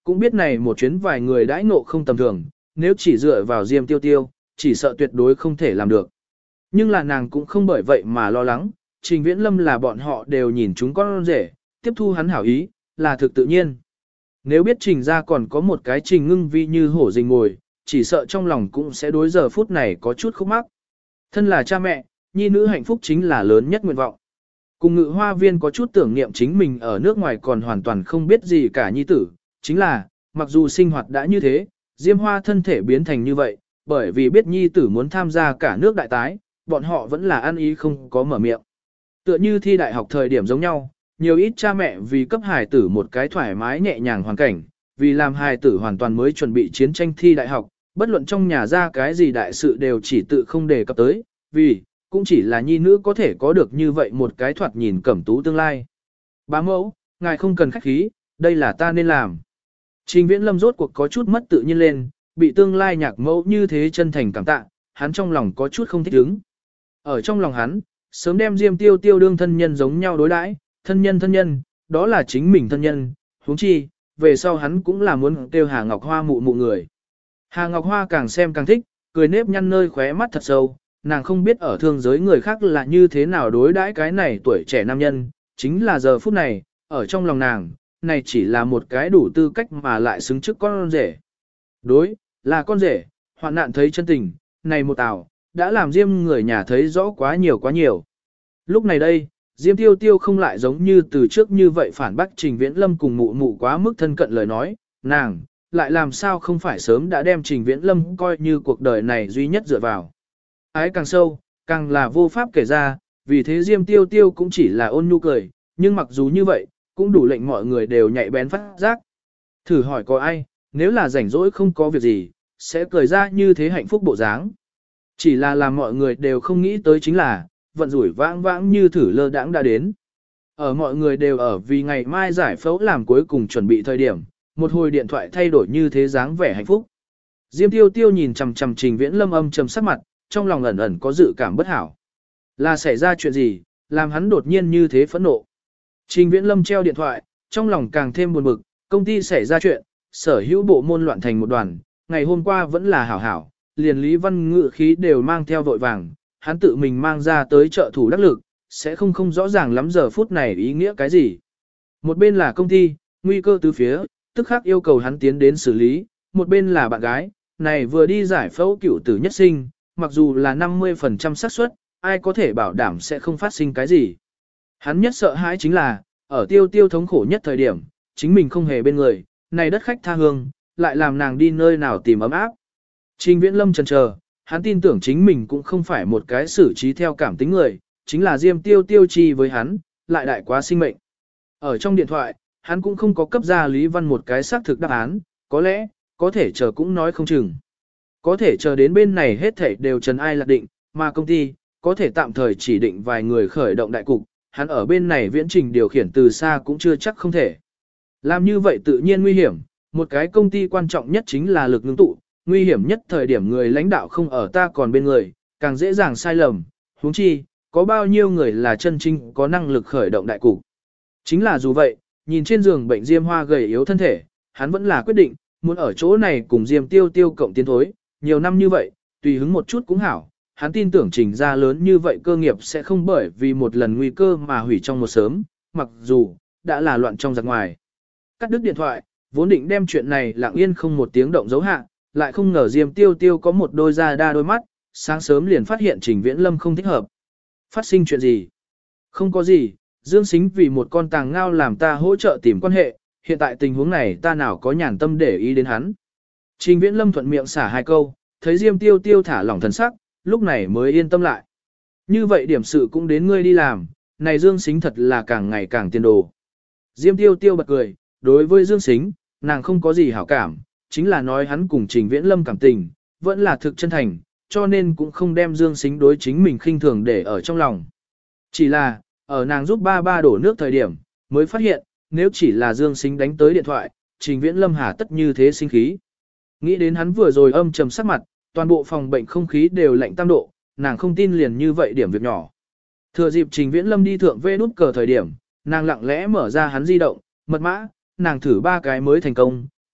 cũng biết này một chuyến vài người đãi ngộ không tầm thường, nếu chỉ dựa vào Diêm Tiêu Tiêu, chỉ sợ tuyệt đối không thể làm được. Nhưng là nàng cũng không bởi vậy mà lo lắng, Trình Viễn Lâm là bọn họ đều nhìn chúng con rể, tiếp thu hắn hảo ý, là thực tự nhiên. Nếu biết Trình ra còn có một cái Trình Ngưng Vi như hổ rình ngồi, chỉ sợ trong lòng cũng sẽ đối giờ phút này có chút khúc mắc. Thân là cha mẹ, nhi nữ hạnh phúc chính là lớn nhất nguyện vọng. Cùng Ngự Hoa Viên có chút tưởng niệm chính mình ở nước ngoài còn hoàn toàn không biết gì cả nhi tử, chính là, mặc dù sinh hoạt đã như thế, Diêm Hoa thân thể biến thành như vậy, bởi vì biết nhi tử muốn tham gia cả nước đại tái, bọn họ vẫn là ăn ý không có mở miệng. Tựa như thi đại học thời điểm giống nhau, nhiều ít cha mẹ vì cấp hài tử một cái thoải mái nhẹ nhàng hoàn cảnh, vì làm hài tử hoàn toàn mới chuẩn bị chiến tranh thi đại học, bất luận trong nhà ra cái gì đại sự đều chỉ tự không đề cập tới, vì, cũng chỉ là nhi nữ có thể có được như vậy một cái thoạt nhìn cẩm tú tương lai. Bá mẫu, ngài không cần khách khí, đây là ta nên làm. Trình Viễn Lâm rốt cuộc có chút mất tự nhiên lên, bị tương lai nhạc mẫu như thế chân thành cảm tạ, hắn trong lòng có chút không thích ứng. Ở trong lòng hắn, sớm đem Diêm Tiêu Tiêu đương thân nhân giống nhau đối đãi, thân nhân, đó là chính mình thân nhân, huống chi, về sau hắn cũng là muốn kêu Hà Ngọc Hoa mụ người. Hà Ngọc Hoa càng xem càng thích, cười nếp nhăn nơi khóe mắt thật sâu, nàng không biết ở thương giới người khác là như thế nào đối đãi cái này tuổi trẻ nam nhân, chính là giờ phút này, ở trong lòng nàng, này chỉ là một cái đủ tư cách mà lại xứng trước con rể. Đối, là con rể, hoạn nạn thấy chân tình, này một tào, đã làm Diêm người nhà thấy rõ quá nhiều. Lúc này đây, Diêm Tiêu Tiêu không lại giống như từ trước như vậy phản bác Trình Viễn Lâm cùng mụ mụ quá mức thân cận lời nói, nàng, lại làm sao không phải sớm đã đem Trình Viễn Lâm coi như cuộc đời này duy nhất dựa vào. Ái càng sâu, càng là vô pháp kể ra, vì thế Diêm Tiêu Tiêu cũng chỉ là ôn nhu cười, nhưng mặc dù như vậy, cũng đủ lệnh mọi người đều nhạy bén phát giác. Thử hỏi có ai, nếu là rảnh rỗi không có việc gì, sẽ cười ra như thế hạnh phúc bộ dáng. Chỉ là làm mọi người đều không nghĩ tới chính là, vận rủi vãng vãng như thử lơ đãng đã đến. Ở mọi người đều ở vì ngày mai giải phẫu làm cuối cùng chuẩn bị thời điểm, một hồi điện thoại thay đổi như thế dáng vẻ hạnh phúc. Diêm Tiêu Tiêu nhìn chằm chằm Trình Viễn Lâm âm trầm sắc mặt, trong lòng ẩn ẩn có dự cảm bất hảo. Là xảy ra chuyện gì, làm hắn đột nhiên như thế phẫn nộ. Trình Viễn Lâm treo điện thoại, trong lòng càng thêm buồn bực, công ty xảy ra chuyện, sở hữu bộ môn loạn thành một đoàn, ngày hôm qua vẫn là hảo hảo, liền Lý Văn Ngự khí đều mang theo vội vàng, hắn tự mình mang ra tới trợ thủ đắc lực, sẽ không rõ ràng lắm giờ phút này ý nghĩa cái gì. Một bên là công ty, nguy cơ tứ phía, tức khắc yêu cầu hắn tiến đến xử lý, một bên là bạn gái, này vừa đi giải phẫu cựu tử nhất sinh, mặc dù là 50% xác suất, ai có thể bảo đảm sẽ không phát sinh cái gì. Hắn nhất sợ hãi chính là, ở Tiêu Tiêu thống khổ nhất thời điểm, chính mình không hề bên người, này đất khách tha hương, lại làm nàng đi nơi nào tìm ấm áp. Trình Viễn Lâm chần chờ, hắn tin tưởng chính mình cũng không phải một cái xử trí theo cảm tính người, chính là Diêm Tiêu Tiêu chi với hắn, lại đại quá sinh mệnh. Ở trong điện thoại, hắn cũng không có cấp ra Lý Văn một cái xác thực đáp án, có lẽ, có thể chờ cũng nói không chừng. Có thể chờ đến bên này hết thảy đều trần ai lạc định, mà công ty, có thể tạm thời chỉ định vài người khởi động đại cục, hắn ở bên này viễn trình điều khiển từ xa cũng chưa chắc không thể. Làm như vậy tự nhiên nguy hiểm, một cái công ty quan trọng nhất chính là lực ngưng tụ, nguy hiểm nhất thời điểm người lãnh đạo không ở ta còn bên người, càng dễ dàng sai lầm, huống chi, có bao nhiêu người là chân chính có năng lực khởi động đại cục. Chính là dù vậy, nhìn trên giường bệnh Diêm Hoa gầy yếu thân thể, hắn vẫn là quyết định, muốn ở chỗ này cùng Diêm Tiêu Tiêu cộng tiến thối, nhiều năm như vậy, tùy hứng một chút cũng hảo, hắn tin tưởng Trình ra lớn như vậy cơ nghiệp sẽ không bởi vì một lần nguy cơ mà hủy trong một sớm, mặc dù, đã là loạn trong giặc ngoài. Cắt đứt điện thoại, vốn định đem chuyện này lặng yên không một tiếng động dấu hạ, lại không ngờ Diêm Tiêu Tiêu có một đôi da đa đôi mắt, sáng sớm liền phát hiện Trình Viễn Lâm không thích hợp. Phát sinh chuyện gì? Không có gì, Dương Sính vì một con tàng ngao làm ta hỗ trợ tìm quan hệ, hiện tại tình huống này ta nào có nhàn tâm để ý đến hắn. Trình Viễn Lâm thuận miệng xả hai câu, thấy Diêm Tiêu Tiêu thả lỏng thần sắc, lúc này mới yên tâm lại. Như vậy điểm sự cũng đến ngươi đi làm, này Dương Sính thật là càng ngày càng tiền đồ. Diêm Tiêu Tiêu bật cười, đối với Dương Sính, nàng không có gì hảo cảm, chính là nói hắn cùng Trình Viễn Lâm cảm tình, vẫn là thực chân thành, cho nên cũng không đem Dương Sính đối chính mình khinh thường để ở trong lòng. Chỉ là, ở nàng giúp ba đổ nước thời điểm, mới phát hiện, nếu chỉ là Dương Sính đánh tới điện thoại, Trình Viễn Lâm hà tất như thế sinh khí. Nghĩ đến hắn vừa rồi âm trầm sắc mặt, toàn bộ phòng bệnh không khí đều lạnh tam độ, nàng không tin liền như vậy điểm việc nhỏ. Thừa dịp Trình Viễn Lâm đi thượng vê nút cờ thời điểm, nàng lặng lẽ mở ra hắn di động, mật mã, nàng thử 3 cái mới thành công,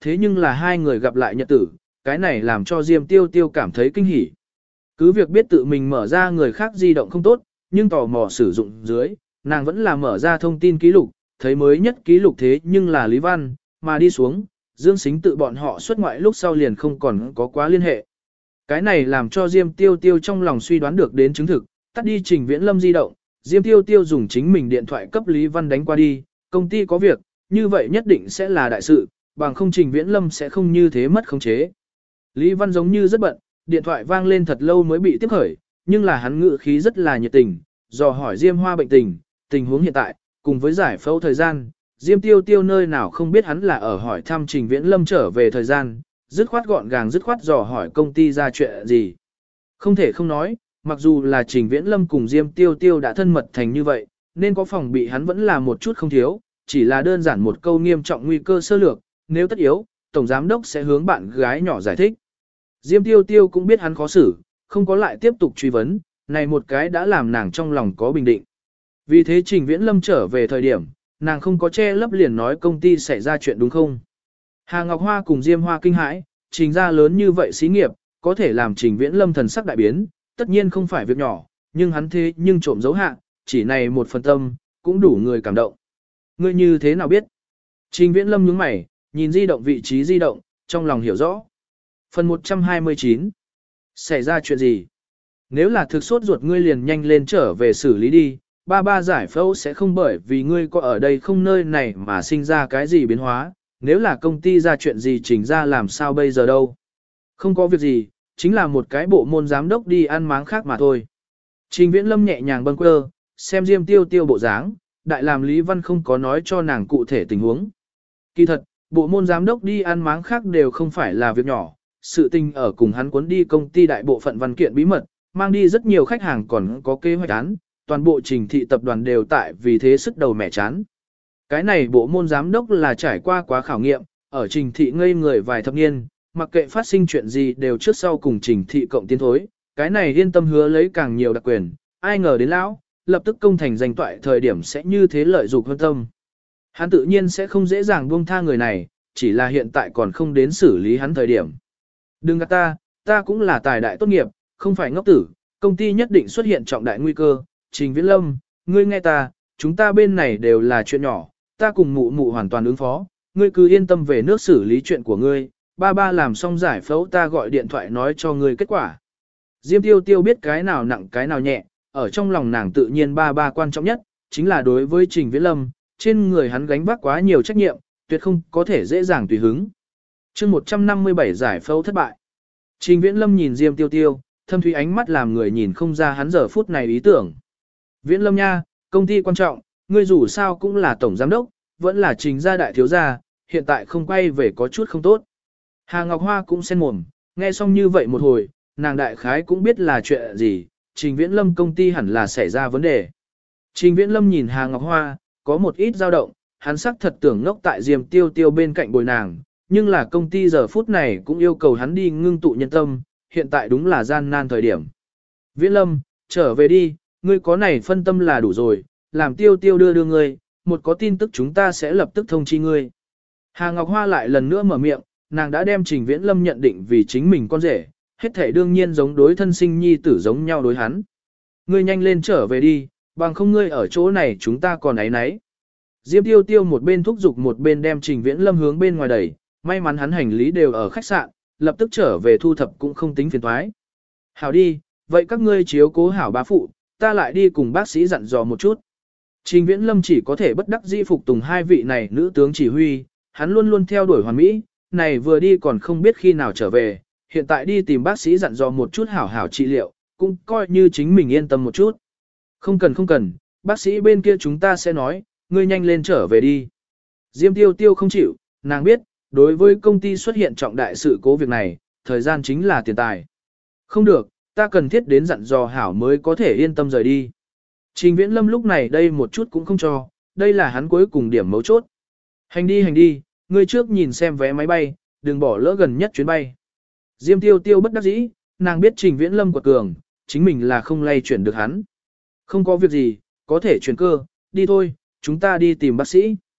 thế nhưng là hai người gặp lại nhật tử, cái này làm cho Diêm Tiêu Tiêu cảm thấy kinh hỉ. Cứ việc biết tự mình mở ra người khác di động không tốt, nhưng tò mò sử dụng dưới, nàng vẫn là mở ra thông tin ký lục, thấy mới nhất ký lục thế nhưng là Lý Văn, mà đi xuống, Dương Sính tự bọn họ xuất ngoại lúc sau liền không còn có quá liên hệ. Cái này làm cho Diêm Tiêu Tiêu trong lòng suy đoán được đến chứng thực, tắt đi Trình Viễn Lâm di động, Diêm Tiêu Tiêu dùng chính mình điện thoại cấp Lý Văn đánh qua đi, công ty có việc, như vậy nhất định sẽ là đại sự, bằng không Trình Viễn Lâm sẽ không như thế mất khống chế. Lý Văn giống như rất bận, điện thoại vang lên thật lâu mới bị tiếp khởi, nhưng là hắn ngữ khí rất là nhiệt tình, dò hỏi Diêm Hoa bệnh tình, tình huống hiện tại, cùng với giải phẫu thời gian, Diêm Tiêu Tiêu nơi nào không biết hắn là ở hỏi thăm Trình Viễn Lâm trở về thời gian, dứt khoát gọn gàng dứt khoát dò hỏi công ty ra chuyện gì. Không thể không nói, mặc dù là Trình Viễn Lâm cùng Diêm Tiêu Tiêu đã thân mật thành như vậy, nên có phòng bị hắn vẫn là một chút không thiếu, chỉ là đơn giản một câu nghiêm trọng nguy cơ sơ lược, nếu tất yếu, Tổng Giám Đốc sẽ hướng bạn gái nhỏ giải thích. Diêm Tiêu Tiêu cũng biết hắn khó xử, không có lại tiếp tục truy vấn, này một cái đã làm nàng trong lòng có bình định. Vì thế Trình Viễn Lâm trở về thời điểm, nàng không có che lấp liền nói công ty xảy ra chuyện đúng không. Hà Ngọc Hoa cùng Diêm Hoa kinh hãi, Trình ra lớn như vậy xí nghiệp, có thể làm Trình Viễn Lâm thần sắc đại biến, tất nhiên không phải việc nhỏ, nhưng hắn thế nhưng trộm giấu hạ, chỉ này một phần tâm, cũng đủ người cảm động. Ngươi như thế nào biết? Trình Viễn Lâm nhướng mày, nhìn di động vị trí di động, trong lòng hiểu rõ. Phần 129. Xảy ra chuyện gì? Nếu là thực sốt ruột ngươi liền nhanh lên trở về xử lý đi, ba giải phẫu sẽ không bởi vì ngươi có ở đây không nơi này mà sinh ra cái gì biến hóa, nếu là công ty ra chuyện gì Trình ra làm sao bây giờ đâu. Không có việc gì, chính là một cái bộ môn giám đốc đi ăn máng khác mà thôi. Trình Viễn Lâm nhẹ nhàng bâng quơ, xem Diêm Tiêu Tiêu bộ dáng, đại làm Lý Văn không có nói cho nàng cụ thể tình huống. Kỳ thật, bộ môn giám đốc đi ăn máng khác đều không phải là việc nhỏ, sự tình ở cùng hắn cuốn đi công ty đại bộ phận văn kiện bí mật, mang đi rất nhiều khách hàng còn có kế hoạch án, toàn bộ Trình thị tập đoàn đều tại vì thế sức đầu mẻ chán. Cái này bộ môn giám đốc là trải qua quá khảo nghiệm, ở Trình thị ngây người vài thập niên, mặc kệ phát sinh chuyện gì đều trước sau cùng Trình thị cộng tiến thối, cái này yên tâm hứa lấy càng nhiều đặc quyền, ai ngờ đến lão, lập tức công thành danh toại thời điểm sẽ như thế lợi dụng hơn tâm. Hắn tự nhiên sẽ không dễ dàng buông tha người này, chỉ là hiện tại còn không đến xử lý hắn thời điểm. Đừng gạt ta cũng là tài đại tốt nghiệp, không phải ngốc tử, công ty nhất định xuất hiện trọng đại nguy cơ, Trình Viễn Lâm, ngươi nghe ta, chúng ta bên này đều là chuyện nhỏ, ta cùng mụ mụ hoàn toàn ứng phó, ngươi cứ yên tâm về nước xử lý chuyện của ngươi, ba làm xong giải phẫu ta gọi điện thoại nói cho ngươi kết quả. Diêm Tiêu Tiêu biết cái nào nặng cái nào nhẹ, ở trong lòng nàng tự nhiên ba quan trọng nhất, chính là đối với Trình Viễn Lâm, trên người hắn gánh vác quá nhiều trách nhiệm, tuyệt không có thể dễ dàng tùy hứng. Chương 157 giải phẫu thất bại. Trình Viễn Lâm nhìn Diêm Tiêu Tiêu, thâm thúy ánh mắt làm người nhìn không ra hắn giờ phút này ý tưởng. Viễn Lâm nha, công ty quan trọng, ngươi dù sao cũng là tổng giám đốc, vẫn là Trình gia đại thiếu gia, hiện tại không quay về có chút không tốt. Hà Ngọc Hoa cũng sen mồm, nghe xong như vậy một hồi, nàng đại khái cũng biết là chuyện gì, Trình Viễn Lâm công ty hẳn là xảy ra vấn đề. Trình Viễn Lâm nhìn Hà Ngọc Hoa, có một ít dao động, hắn sắc thật tưởng ngốc tại Diêm Tiêu Tiêu bên cạnh bồi nàng, nhưng là công ty giờ phút này cũng yêu cầu hắn đi ngưng tụ nhân tâm, hiện tại đúng là gian nan thời điểm. Viễn Lâm, trở về đi, ngươi có này phân tâm là đủ rồi, làm Tiêu Tiêu đưa ngươi, một có tin tức chúng ta sẽ lập tức thông chi ngươi. Hà Ngọc Hoa lại lần nữa mở miệng, nàng đã đem Trình Viễn Lâm nhận định vì chính mình con rể, hết thể đương nhiên giống đối thân sinh nhi tử giống nhau đối hắn. Ngươi nhanh lên trở về đi, bằng không ngươi ở chỗ này chúng ta còn ấy nấy. Diêm Tiêu Tiêu một bên thúc giục một bên đem Trình Viễn Lâm hướng bên ngoài đẩy, may mắn hắn hành lý đều ở khách sạn, lập tức trở về thu thập cũng không tính phiền toái. Hảo đi, vậy các ngươi chiếu cố hảo bá phụ, ta lại đi cùng bác sĩ dặn dò một chút. Trình Viễn Lâm chỉ có thể bất đắc dĩ phục tùng hai vị này nữ tướng chỉ huy, hắn luôn luôn theo đuổi hoàn mỹ, này vừa đi còn không biết khi nào trở về, hiện tại đi tìm bác sĩ dặn dò một chút hảo hảo trị liệu, cũng coi như chính mình yên tâm một chút. Không cần, bác sĩ bên kia chúng ta sẽ nói, ngươi nhanh lên trở về đi. Diêm Tiêu Tiêu không chịu, nàng biết, đối với công ty xuất hiện trọng đại sự cố việc này, thời gian chính là tiền tài. Không được, ta cần thiết đến dặn dò hảo mới có thể yên tâm rời đi. Trình Viễn Lâm lúc này đây một chút cũng không cho, đây là hắn cuối cùng điểm mấu chốt. Hành đi, ngươi trước nhìn xem vé máy bay, đừng bỏ lỡ gần nhất chuyến bay. Diêm Tiêu Tiêu bất đắc dĩ, nàng biết Trình Viễn Lâm quật cường, chính mình là không lay chuyển được hắn. Không có việc gì, có thể chuyển cơ, đi thôi, chúng ta đi tìm bác sĩ.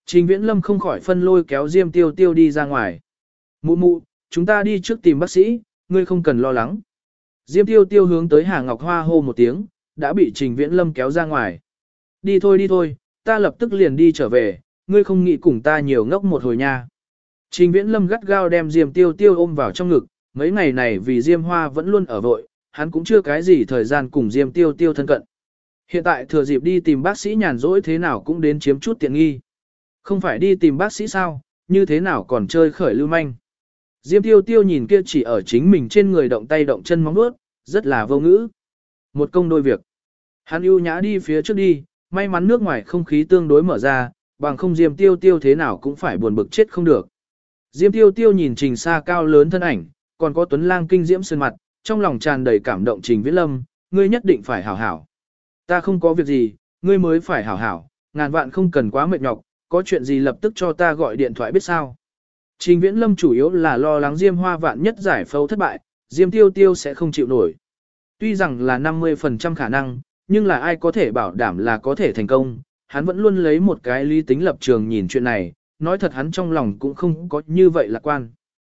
Trình Viễn Lâm không khỏi phân lôi kéo Diêm Tiêu Tiêu đi ra ngoài. Mụ mụ, chúng ta đi trước tìm bác sĩ, ngươi không cần lo lắng. Diêm Tiêu Tiêu hướng tới Hà Ngọc Hoa hô một tiếng, đã bị Trình Viễn Lâm kéo ra ngoài. Đi thôi, ta lập tức liền đi trở về, ngươi không nghĩ cùng ta nhiều ngốc một hồi nha. Trình Viễn Lâm gắt gao đem Diêm Tiêu Tiêu ôm vào trong ngực, mấy ngày này vì Diêm Hoa vẫn luôn ở vội, hắn cũng chưa cái gì thời gian cùng Diêm Tiêu Tiêu thân cận. Hiện tại thừa dịp đi tìm bác sĩ nhàn rỗi thế nào cũng đến chiếm chút tiện nghi. Không phải đi tìm bác sĩ sao, như thế nào còn chơi khởi lưu manh. Diêm Tiêu Tiêu nhìn kia chỉ ở chính mình trên người động tay động chân móng vuốt, rất là vô ngữ. Một công đôi việc. Hắn ưu nhã đi phía trước đi, may mắn nước ngoài không khí tương đối mở ra, bằng không Diêm Tiêu Tiêu thế nào cũng phải buồn bực chết không được. Diêm Tiêu Tiêu nhìn Trình Sa cao lớn thân ảnh, còn có Tuấn Lang kinh diễm sơn mặt, trong lòng tràn đầy cảm động. Trình Viễn Lâm, ngươi nhất định phải hảo hảo. Ta không có việc gì, ngươi mới phải hảo hảo, ngàn vạn không cần quá mệt nhọc, có chuyện gì lập tức cho ta gọi điện thoại biết sao. Trình Viễn Lâm chủ yếu là lo lắng Diêm Hoa vạn nhất giải phẫu thất bại, Diêm Tiêu Tiêu sẽ không chịu nổi. Tuy rằng là 50% khả năng, nhưng là ai có thể bảo đảm là có thể thành công, hắn vẫn luôn lấy một cái lý tính lập trường nhìn chuyện này, nói thật hắn trong lòng cũng không có như vậy lạc quan.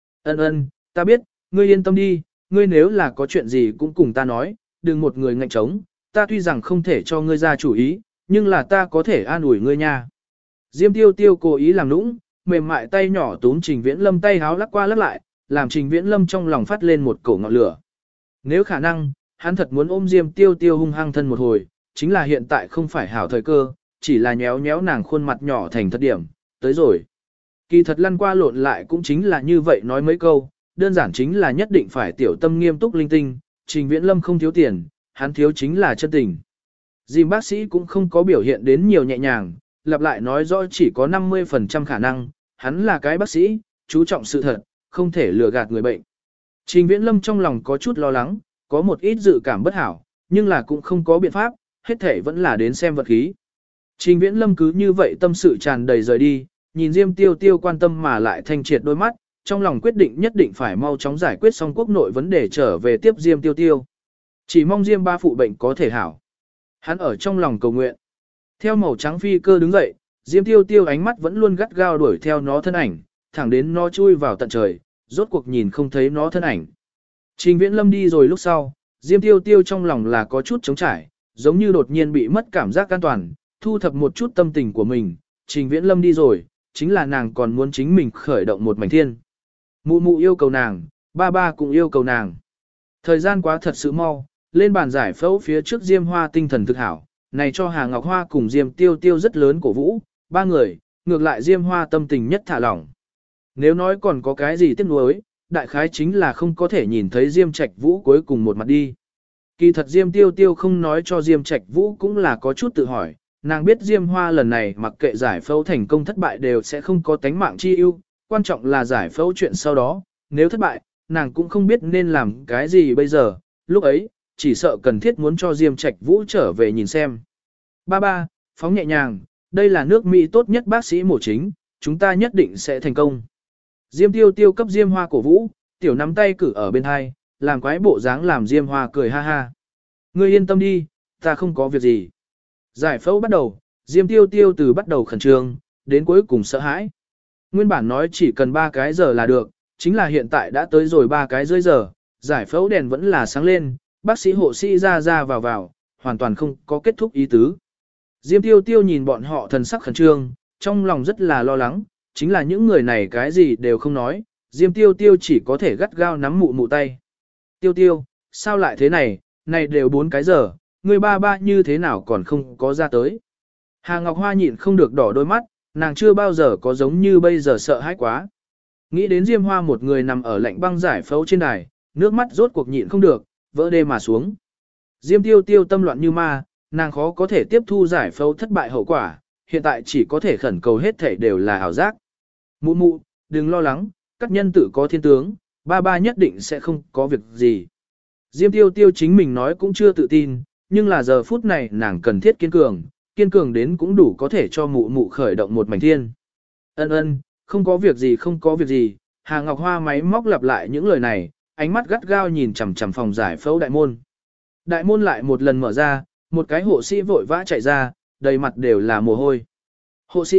Ân, ta biết, ngươi yên tâm đi, ngươi nếu là có chuyện gì cũng cùng ta nói, đừng một người ngạnh trống, ta tuy rằng không thể cho ngươi ra chủ ý, nhưng là ta có thể an ủi ngươi nha. Diêm Tiêu Tiêu cố ý làm nũng, mềm mại tay nhỏ túm Trình Viễn Lâm tay háo lắc qua lắc lại, làm Trình Viễn Lâm trong lòng phát lên một cổ ngọn lửa. Nếu khả năng, hắn thật muốn ôm Diêm Tiêu Tiêu hung hăng thân một hồi, chính là hiện tại không phải hảo thời cơ, chỉ là nhéo nhéo nàng khuôn mặt nhỏ thành thật điểm, tới rồi. Kỳ thật lăn qua lộn lại cũng chính là như vậy nói mấy câu, đơn giản chính là nhất định phải tiểu tâm nghiêm túc linh tinh, Trình Viễn Lâm không thiếu tiền, hắn thiếu chính là chân tình. Dìm bác sĩ cũng không có biểu hiện đến nhiều nhẹ nhàng, lặp lại nói rõ chỉ có 50% khả năng, hắn là cái bác sĩ, chú trọng sự thật, không thể lừa gạt người bệnh. Trình Viễn Lâm trong lòng có chút lo lắng, có một ít dự cảm bất hảo, nhưng là cũng không có biện pháp, hết thể vẫn là đến xem vật khí. Trình Viễn Lâm cứ như vậy tâm sự tràn đầy rời đi, nhìn Diêm Tiêu Tiêu quan tâm mà lại thanh triệt đôi mắt, trong lòng quyết định nhất định phải mau chóng giải quyết xong quốc nội vấn đề trở về tiếp Diêm Tiêu Tiêu. Chỉ mong Diêm ba phụ bệnh có thể hảo. Hắn ở trong lòng cầu nguyện. Theo màu trắng phi cơ đứng dậy, Diêm Tiêu Tiêu ánh mắt vẫn luôn gắt gao đuổi theo nó thân ảnh, thẳng đến nó chui vào tận trời, rốt cuộc nhìn không thấy nó thân ảnh. Trình Viễn Lâm đi rồi lúc sau, Diêm Tiêu Tiêu trong lòng là có chút trống trải, giống như đột nhiên bị mất cảm giác an toàn, thu thập một chút tâm tình của mình. Trình Viễn Lâm đi rồi, chính là nàng còn muốn chính mình khởi động một mảnh thiên. Mụ mụ yêu cầu nàng, ba ba cũng yêu cầu nàng. Thời gian quá thật sự mau, lên bàn giải phẫu phía trước Diêm Hoa tinh thần thực hảo, này cho Hà Ngọc Hoa cùng Diêm Tiêu Tiêu rất lớn cổ vũ, ba người, ngược lại Diêm Hoa tâm tình nhất thả lỏng. Nếu nói còn có cái gì tiếc nuối, đại khái chính là không có thể nhìn thấy Diêm Trạch Vũ cuối cùng một mặt đi. Kỳ thật Diêm Tiêu Tiêu không nói cho Diêm Trạch Vũ cũng là có chút tự hỏi, nàng biết Diêm Hoa lần này mặc kệ giải phẫu thành công thất bại đều sẽ không có tánh mạng chi ưu, quan trọng là giải phẫu chuyện sau đó, nếu thất bại, nàng cũng không biết nên làm cái gì bây giờ, lúc ấy, chỉ sợ cần thiết muốn cho Diêm Trạch Vũ trở về nhìn xem. Ba ba, phóng nhẹ nhàng, đây là nước Mỹ tốt nhất bác sĩ mổ chính, chúng ta nhất định sẽ thành công. Diêm Tiêu Tiêu cấp Diêm Hoa cổ vũ, tiểu nắm tay cử ở bên hai, làm quái bộ dáng làm Diêm Hoa cười ha ha. Ngươi yên tâm đi, ta không có việc gì. Giải phẫu bắt đầu, Diêm Tiêu Tiêu từ bắt đầu khẩn trương, đến cuối cùng sợ hãi. Nguyên bản nói chỉ cần 3 cái giờ là được, chính là hiện tại đã tới rồi 3 cái rưỡi giờ, giải phẫu đèn vẫn là sáng lên, bác sĩ hộ sĩ ra vào, hoàn toàn không có kết thúc ý tứ. Diêm Tiêu Tiêu nhìn bọn họ thần sắc khẩn trương, trong lòng rất là lo lắng, chính là những người này cái gì đều không nói, Diêm Tiêu Tiêu chỉ có thể gắt gao nắm mụ mụ tay. Tiêu Tiêu, sao lại thế này, này đều 4 cái giờ, người ba ba như thế nào còn không có ra tới. Hà Ngọc Hoa nhịn không được đỏ đôi mắt, nàng chưa bao giờ có giống như bây giờ sợ hãi quá. Nghĩ đến Diêm Hoa một người nằm ở lạnh băng giải phẫu trên đài, nước mắt rốt cuộc nhịn không được, vỡ đê mà xuống. Diêm Tiêu Tiêu tâm loạn như ma, nàng khó có thể tiếp thu giải phẫu thất bại hậu quả, hiện tại chỉ có thể khẩn cầu hết thảy đều là ảo giác. Mụ mụ, đừng lo lắng, các nhân tử có thiên tướng, ba ba nhất định sẽ không có việc gì. Diêm Tiêu Tiêu chính mình nói cũng chưa tự tin, nhưng là giờ phút này nàng cần thiết kiên cường đến cũng đủ có thể cho mụ mụ khởi động một mảnh thiên. Ân, không có việc gì, Hà Ngọc Hoa máy móc lặp lại những lời này, ánh mắt gắt gao nhìn chằm chằm phòng giải phẫu đại môn. Đại môn lại một lần mở ra, một cái hộ sĩ vội vã chạy ra, đầy mặt đều là mồ hôi. Hộ sĩ,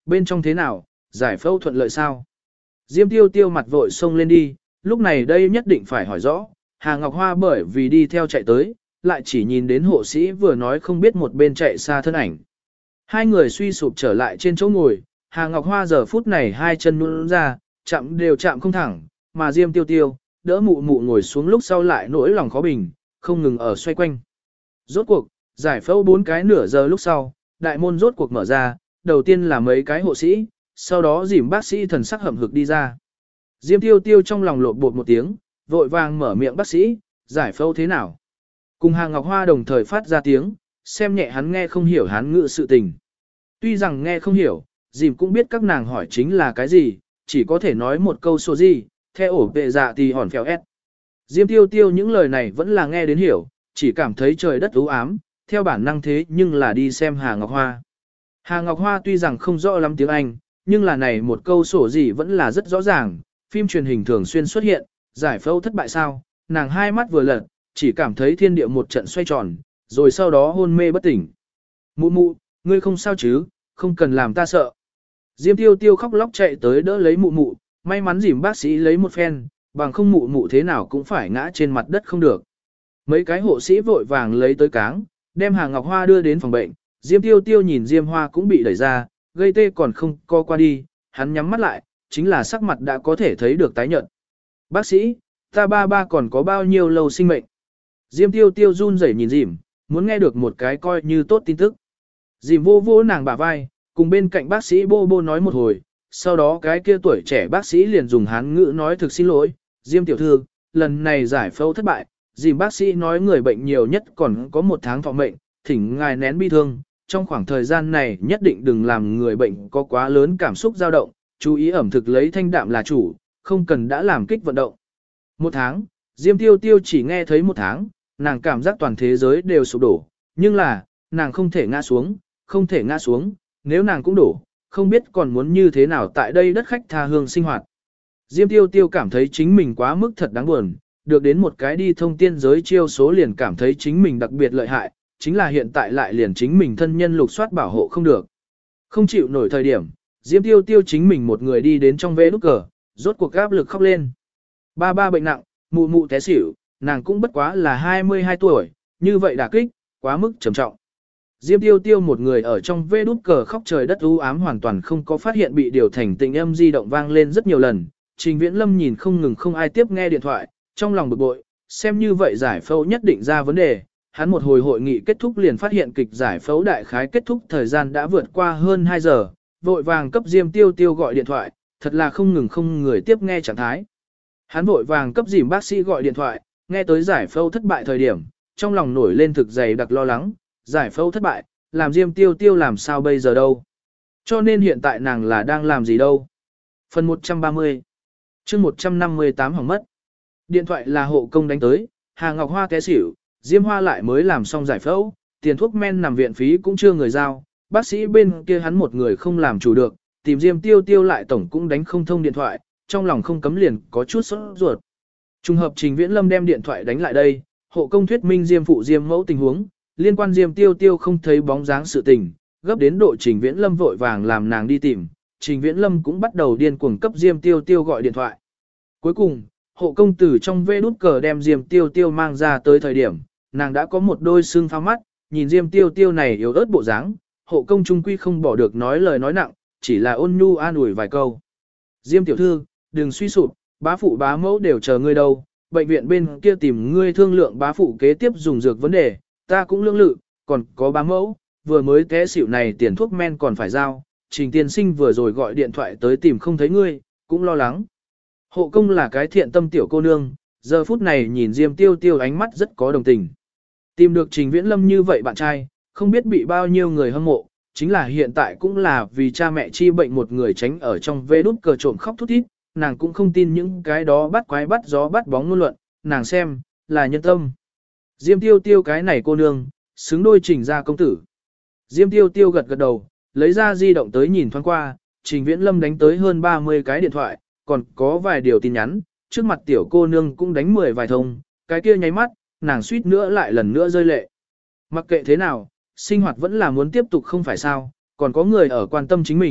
Bên trong thế nào, giải phẫu thuận lợi sao? Diêm tiêu tiêu mặt vội xông lên đi, lúc này đây nhất định phải hỏi rõ. Hà Ngọc Hoa bởi vì đi theo chạy tới, lại chỉ nhìn đến hộ sĩ vừa nói không biết một bên chạy xa thân ảnh. Hai người suy sụp trở lại trên chỗ ngồi, Hà Ngọc Hoa giờ phút này hai chân nhún ra, chạm đều chạm không thẳng, mà Diêm tiêu tiêu, đỡ mụ mụ ngồi xuống lúc sau lại nỗi lòng khó bình, không ngừng ở xoay quanh. Rốt cuộc, giải phẫu 4 cái nửa giờ lúc sau, đại môn rốt cuộc mở ra, đầu tiên là mấy cái hộ sĩ, sau đó dìm bác sĩ thần sắc hậm hực đi ra. Diêm tiêu tiêu trong lòng lộn bột một tiếng, vội vàng mở miệng bác sĩ, giải phẫu thế nào? Cùng Hà Ngọc Hoa đồng thời phát ra tiếng, xem nhẹ hắn nghe không hiểu hán ngữ sự tình. Tuy rằng nghe không hiểu, dìm cũng biết các nàng hỏi chính là cái gì, chỉ có thể nói một câu số gì, theo ổ vệ dạ thì hòn phèo ép. Diêm tiêu tiêu những lời này vẫn là nghe đến hiểu, chỉ cảm thấy trời đất u ám, theo bản năng thế nhưng là đi xem Hà Ngọc Hoa. Hà Ngọc Hoa tuy rằng không rõ lắm tiếng Anh, nhưng là này một câu sổ gì vẫn là rất rõ ràng, phim truyền hình thường xuyên xuất hiện, giải phẫu thất bại sao, nàng hai mắt vừa lật, chỉ cảm thấy thiên địa một trận xoay tròn, rồi sau đó hôn mê bất tỉnh. Mụ mụ, ngươi không sao chứ, không cần làm ta sợ. Diêm tiêu tiêu khóc lóc chạy tới đỡ lấy mụ mụ, may mắn dìm bác sĩ lấy một phen, bằng không mụ mụ thế nào cũng phải ngã trên mặt đất không được. Mấy cái hộ sĩ vội vàng lấy tới cáng, đem Hà Ngọc Hoa đưa đến phòng bệnh, Diêm tiêu tiêu nhìn Diêm Hoa cũng bị đẩy ra, gây tê còn không co qua đi, hắn nhắm mắt lại, chính là sắc mặt đã có thể thấy được tái nhợt. Bác sĩ, ta ba còn có bao nhiêu lâu sinh mệnh? Diêm tiêu tiêu run rẩy nhìn dìm, muốn nghe được một cái coi như tốt tin tức. Dìm vô vô nàng bả vai, cùng bên cạnh bác sĩ bô bô nói một hồi, sau đó cái kia tuổi trẻ bác sĩ liền dùng hán ngữ nói thực xin lỗi, Diêm tiểu thư, lần này giải phẫu thất bại, dìm bác sĩ nói người bệnh nhiều nhất còn có 1 tháng thọ mệnh, thỉnh ngài nén bi thương, trong khoảng thời gian này nhất định đừng làm người bệnh có quá lớn cảm xúc dao động, chú ý ẩm thực lấy thanh đạm là chủ, không cần đã làm kích vận động. 1 tháng, Diêm tiêu tiêu chỉ nghe thấy 1 tháng, nàng cảm giác toàn thế giới đều sụp đổ, nhưng là, nàng không thể ngã xuống, không thể ngã xuống, nếu nàng cũng đổ, không biết còn muốn như thế nào tại đây đất khách tha hương sinh hoạt. Diêm tiêu tiêu cảm thấy chính mình quá mức thật đáng buồn, được đến một cái đi thông tiên giới chiêu số liền cảm thấy chính mình đặc biệt lợi hại, chính là hiện tại lại liền chính mình thân nhân lục soát bảo hộ không được. Không chịu nổi thời điểm, Diêm tiêu tiêu chính mình một người đi đến trong vế nút cờ, rốt cuộc áp lực khóc lên. Ba bệnh nặng, mụ mụ té xỉu, nàng cũng bất quá là 22 tuổi, như vậy đả kích, quá mức trầm trọng. Diêm tiêu tiêu một người ở trong vế nút cờ khóc trời đất u ám hoàn toàn không có phát hiện bị điều thành tình âm di động vang lên rất nhiều lần. Trình Viễn Lâm nhìn không ngừng không ai tiếp nghe điện thoại, trong lòng bực bội, xem như vậy giải phẫu nhất định ra vấn đề. Hắn một hồi hội nghị kết thúc liền phát hiện kịch giải phẫu đại khái kết thúc thời gian đã vượt qua hơn 2 giờ, vội vàng cấp Diêm tiêu tiêu gọi điện thoại, thật là không ngừng không người tiếp nghe trạng thái. Hắn vội vàng cấp dìm bác sĩ gọi điện thoại, nghe tới giải phẫu thất bại thời điểm, trong lòng nổi lên thực dày đặc lo lắng, giải phẫu thất bại, làm Diêm tiêu tiêu làm sao bây giờ đâu. Cho nên hiện tại nàng là đang làm gì đâu. Phần 130 chương 158 hỏng mất. Điện thoại là hộ công đánh tới, Hà Ngọc Hoa té xỉu, Diêm Hoa lại mới làm xong giải phẫu, tiền thuốc men nằm viện phí cũng chưa người giao, bác sĩ bên kia hắn một người không làm chủ được, tìm Diêm tiêu tiêu lại tổng cũng đánh không thông điện thoại, trong lòng không cấm liền có chút sốt ruột. Trùng hợp Trình Viễn Lâm đem điện thoại đánh lại đây, hộ công thuyết minh Diêm phụ Diêm mẫu tình huống, liên quan Diêm tiêu tiêu không thấy bóng dáng sự tình, gấp đến độ Trình Viễn Lâm vội vàng làm nàng đi tìm, Trình Viễn Lâm cũng bắt đầu điên cuồng cấp Diêm tiêu tiêu gọi điện thoại. Cuối cùng, hộ công tử trong vê đút cờ đem Diêm tiêu tiêu mang ra tới thời điểm, nàng đã có một đôi xương phá mắt, nhìn Diêm tiêu tiêu này yếu ớt bộ dáng, hộ công trung quy không bỏ được nói lời nói nặng, chỉ là ôn nhu an ủi vài câu. Diêm tiểu thư, đừng suy sụp, bá phụ bá mẫu đều chờ ngươi đâu, bệnh viện bên kia tìm ngươi thương lượng bá phụ kế tiếp dùng dược vấn đề, ta cũng lương lự, còn có bá mẫu, vừa mới té xỉu này tiền thuốc men còn phải giao, Trình tiên sinh vừa rồi gọi điện thoại tới tìm không thấy ngươi, cũng lo lắng. Hộ công là cái thiện tâm tiểu cô nương, giờ phút này nhìn Diêm tiêu tiêu ánh mắt rất có đồng tình. Tìm được Trình Viễn Lâm như vậy bạn trai, không biết bị bao nhiêu người hâm mộ, chính là hiện tại cũng là vì cha mẹ chi bệnh một người tránh ở trong vê đút cờ trộm khóc thút thít, nàng cũng không tin những cái đó bắt quái bắt gió bắt bóng ngôn luận, nàng xem, là nhân tâm. Diêm tiêu tiêu cái này cô nương, xứng đôi Trình gia công tử. Diêm tiêu tiêu gật gật đầu, lấy ra di động tới nhìn thoáng qua, Trình Viễn Lâm đánh tới hơn 30 cái điện thoại, còn có vài điều tin nhắn, trước mặt tiểu cô nương cũng đánh 10 vài thông, cái kia nháy mắt, nàng suýt nữa lại lần nữa rơi lệ. Mặc kệ thế nào, sinh hoạt vẫn là muốn tiếp tục không phải sao, còn có người ở quan tâm chính mình,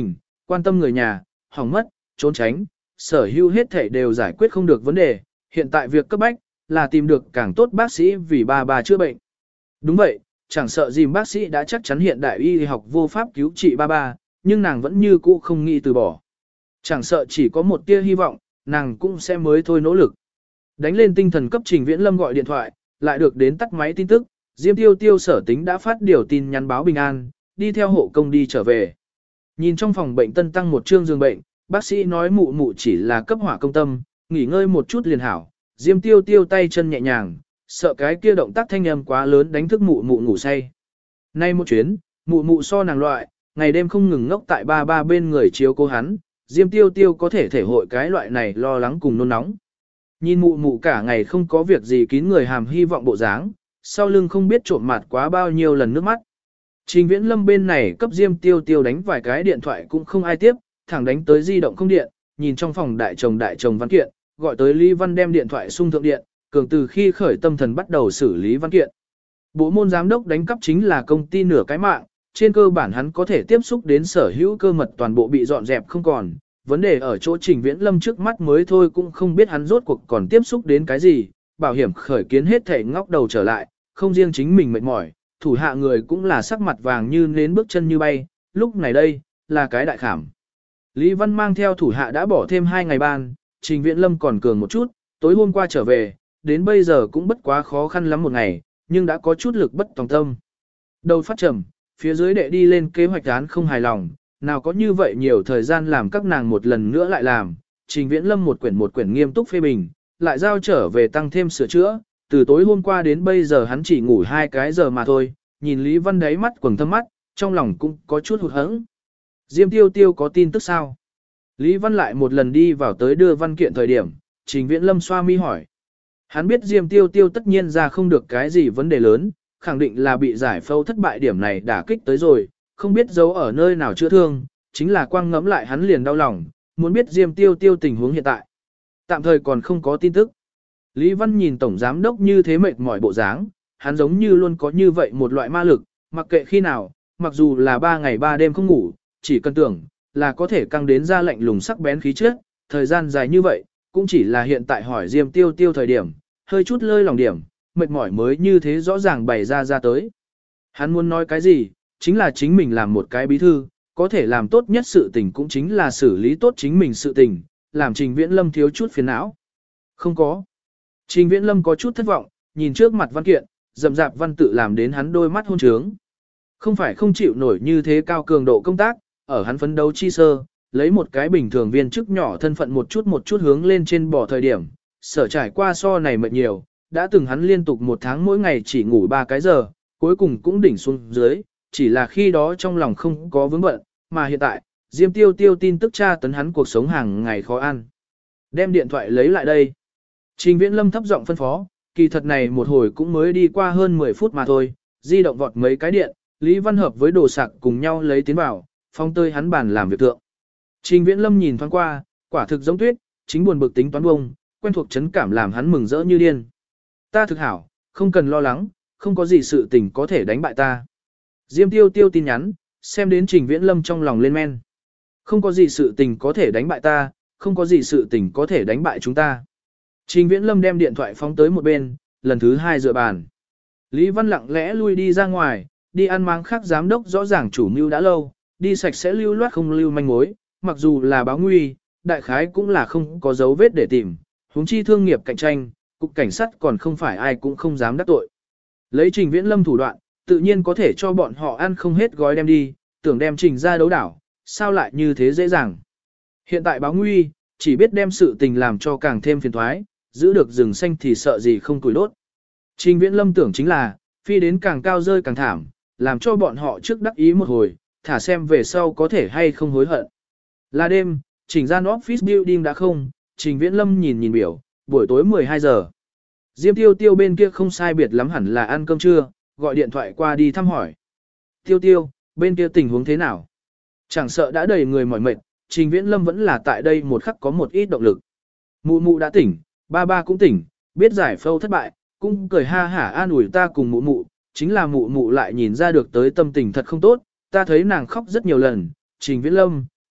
quan tâm người nhà, hỏng mất, trốn tránh, sở hữu hết thể đều giải quyết không được vấn đề, hiện tại việc cấp bách là tìm được càng tốt bác sĩ vì ba chữa bệnh. Đúng vậy, chẳng sợ dìm bác sĩ đã chắc chắn hiện đại y học vô pháp cứu trị ba, nhưng nàng vẫn như cũ không nghĩ từ bỏ. Chẳng sợ chỉ có một tia hy vọng, nàng cũng sẽ mới thôi nỗ lực. Đánh lên tinh thần cấp Trình Viễn Lâm gọi điện thoại, lại được đến tắt máy tin tức, Diêm Tiêu Tiêu Sở Tính đã phát điều tin nhắn báo bình an, đi theo hộ công đi trở về. Nhìn trong phòng bệnh tân tăng một trương giường bệnh, bác sĩ nói mụ mụ chỉ là cấp hỏa công tâm, nghỉ ngơi một chút liền hảo. Diêm Tiêu Tiêu tay chân nhẹ nhàng, sợ cái kia động tác thanh âm quá lớn đánh thức mụ mụ ngủ say. Nay một chuyến, mụ mụ so nàng loại, ngày đêm không ngừng ngốc tại ba bên người chiếu cố hắn, Diêm Tiêu Tiêu có thể thể hội cái loại này lo lắng cùng nôn nóng. Nhìn mụ mụ cả ngày không có việc gì kín người hàm hy vọng bộ dáng, sau lưng không biết trộm mặt quá bao nhiêu lần nước mắt. Trình Viễn Lâm bên này cấp Diêm Tiêu Tiêu đánh vài cái điện thoại cũng không ai tiếp, thẳng đánh tới di động không điện, nhìn trong phòng đại chồng văn kiện, gọi tới Lý Văn đem điện thoại sung thượng điện, cường từ khi khởi tâm thần bắt đầu xử lý văn kiện. Bộ môn giám đốc đánh cắp chính là công ty nửa cái mạng, trên cơ bản hắn có thể tiếp xúc đến sở hữu cơ mật toàn bộ bị dọn dẹp không còn. Vấn đề ở chỗ Trình Viễn Lâm trước mắt mới thôi cũng không biết hắn rốt cuộc còn tiếp xúc đến cái gì, bảo hiểm khởi kiến hết thể ngóc đầu trở lại, không riêng chính mình mệt mỏi, thủ hạ người cũng là sắc mặt vàng như nến bước chân như bay, lúc này đây, là cái đại khảm. Lý Văn mang theo thủ hạ đã bỏ thêm 2 ngày ban, Trình Viễn Lâm còn cường một chút, tối hôm qua trở về, đến bây giờ cũng bất quá khó khăn lắm một ngày, nhưng đã có chút lực bất tòng tâm. Đầu phát trầm, phía dưới đệ đi lên kế hoạch án không hài lòng, nào có như vậy nhiều thời gian làm các nàng một lần nữa lại làm. Trình Viễn Lâm một quyển nghiêm túc phê bình, lại giao trở về tăng thêm sửa chữa, từ tối hôm qua đến bây giờ hắn chỉ ngủ 2 cái giờ mà thôi, nhìn Lý Văn đáy mắt quầng thâm mắt, trong lòng cũng có chút hụt hẫng. Diêm Tiêu Tiêu có tin tức sao? Lý Văn lại một lần đi vào tới đưa văn kiện thời điểm, Trình Viễn Lâm xoa mi hỏi. Hắn biết Diêm Tiêu Tiêu tất nhiên ra không được cái gì vấn đề lớn, khẳng định là bị giải phẫu thất bại điểm này đả kích tới rồi, không biết giấu ở nơi nào chữa thương, chính là quang ngẫm lại hắn liền đau lòng, muốn biết Diêm Tiêu Tiêu tình huống hiện tại. Tạm thời còn không có tin tức. Lý Văn nhìn tổng giám đốc như thế mệt mỏi bộ dáng, hắn giống như luôn có như vậy một loại ma lực, mặc kệ khi nào, mặc dù là 3 ngày 3 đêm không ngủ, chỉ cần tưởng, là có thể căng đến ra lạnh lùng sắc bén khí chất, thời gian dài như vậy, cũng chỉ là hiện tại hỏi Diêm Tiêu Tiêu thời điểm, hơi chút lơi lòng điểm, mệt mỏi mới như thế rõ ràng bày ra tới. Hắn muốn nói cái gì, chính là chính mình làm một cái bí thư, có thể làm tốt nhất sự tình cũng chính là xử lý tốt chính mình sự tình, làm Trình Viễn Lâm thiếu chút phiền não. Không có. Trình Viễn Lâm có chút thất vọng, nhìn trước mặt văn kiện, rậm rạp văn tự làm đến hắn đôi mắt hôn trướng. Không phải không chịu nổi như thế cao cường độ công tác, ở hắn phấn đấu chi sơ, lấy một cái bình thường viên chức nhỏ thân phận một chút hướng lên trên bỏ thời điểm, sở trải qua so này mệt nhiều, đã từng hắn liên tục 1 tháng mỗi ngày chỉ ngủ 3 cái giờ, cuối cùng cũng đỉnh xuống dưới, chỉ là khi đó trong lòng không có vướng bận, mà hiện tại, Diêm Tiêu Tiêu tin tức tra tấn hắn cuộc sống hàng ngày khó ăn. Đem điện thoại lấy lại đây. Trình Viễn Lâm thấp giọng phân phó, kỳ thật này một hồi cũng mới đi qua hơn 10 phút mà thôi, di động vọt mấy cái điện, Lý Văn Hợp với đồ sạc cùng nhau lấy tiến vào, phong tơi hắn bàn làm việc thượng. Trình Viễn Lâm nhìn thoáng qua, quả thực giống tuyết, chính buồn bực tính toán bông, quen thuộc chấn cảm làm hắn mừng rỡ như điên. Ta thực hảo, không cần lo lắng, không có gì sự tình có thể đánh bại ta. Diêm Tiêu Tiêu tin nhắn, xem đến Trình Viễn Lâm trong lòng lên men. Không có gì sự tình có thể đánh bại ta, không có gì sự tình có thể đánh bại chúng ta. Trình Viễn Lâm đem điện thoại phóng tới một bên, lần thứ 2 dựa bàn. Lý Văn lặng lẽ lui đi ra ngoài, đi ăn máng khác giám đốc rõ ràng chủ mưu đã lâu, đi sạch sẽ lưu loát không lưu manh mối, mặc dù là báo nguy, đại khái cũng là không có dấu vết để tìm, huống chi thương nghiệp cạnh tranh, cục cảnh sát còn không phải ai cũng không dám đắc tội. Lấy Trình Viễn Lâm thủ đoạn, tự nhiên có thể cho bọn họ ăn không hết gói đem đi, tưởng đem Trình ra đấu đảo, sao lại như thế dễ dàng. Hiện tại báo nguy, chỉ biết đem sự tình làm cho càng thêm phiền thoái, giữ được rừng xanh thì sợ gì không tuổi đốt. Trình Viễn Lâm tưởng chính là, phi đến càng cao rơi càng thảm, làm cho bọn họ trước đắc ý một hồi, thả xem về sau có thể hay không hối hận. Là đêm, Trình gian office building đã không, Trình Viễn Lâm nhìn biểu, buổi tối 12 giờ. Diêm Tiêu Tiêu bên kia không sai biệt lắm hẳn là ăn cơm trưa, gọi điện thoại qua đi thăm hỏi. Tiêu Tiêu, bên kia tình huống thế nào? Chẳng sợ đã đầy người mỏi mệt, Trình Viễn Lâm vẫn là tại đây một khắc có một ít động lực. Mụ mụ đã tỉnh, ba cũng tỉnh, biết giải phẫu thất bại, cũng cười ha hả an ủi ta cùng mụ mụ, chính là mụ mụ lại nhìn ra được tới tâm tình thật không tốt, ta thấy nàng khóc rất nhiều lần, Trình Viễn Lâm,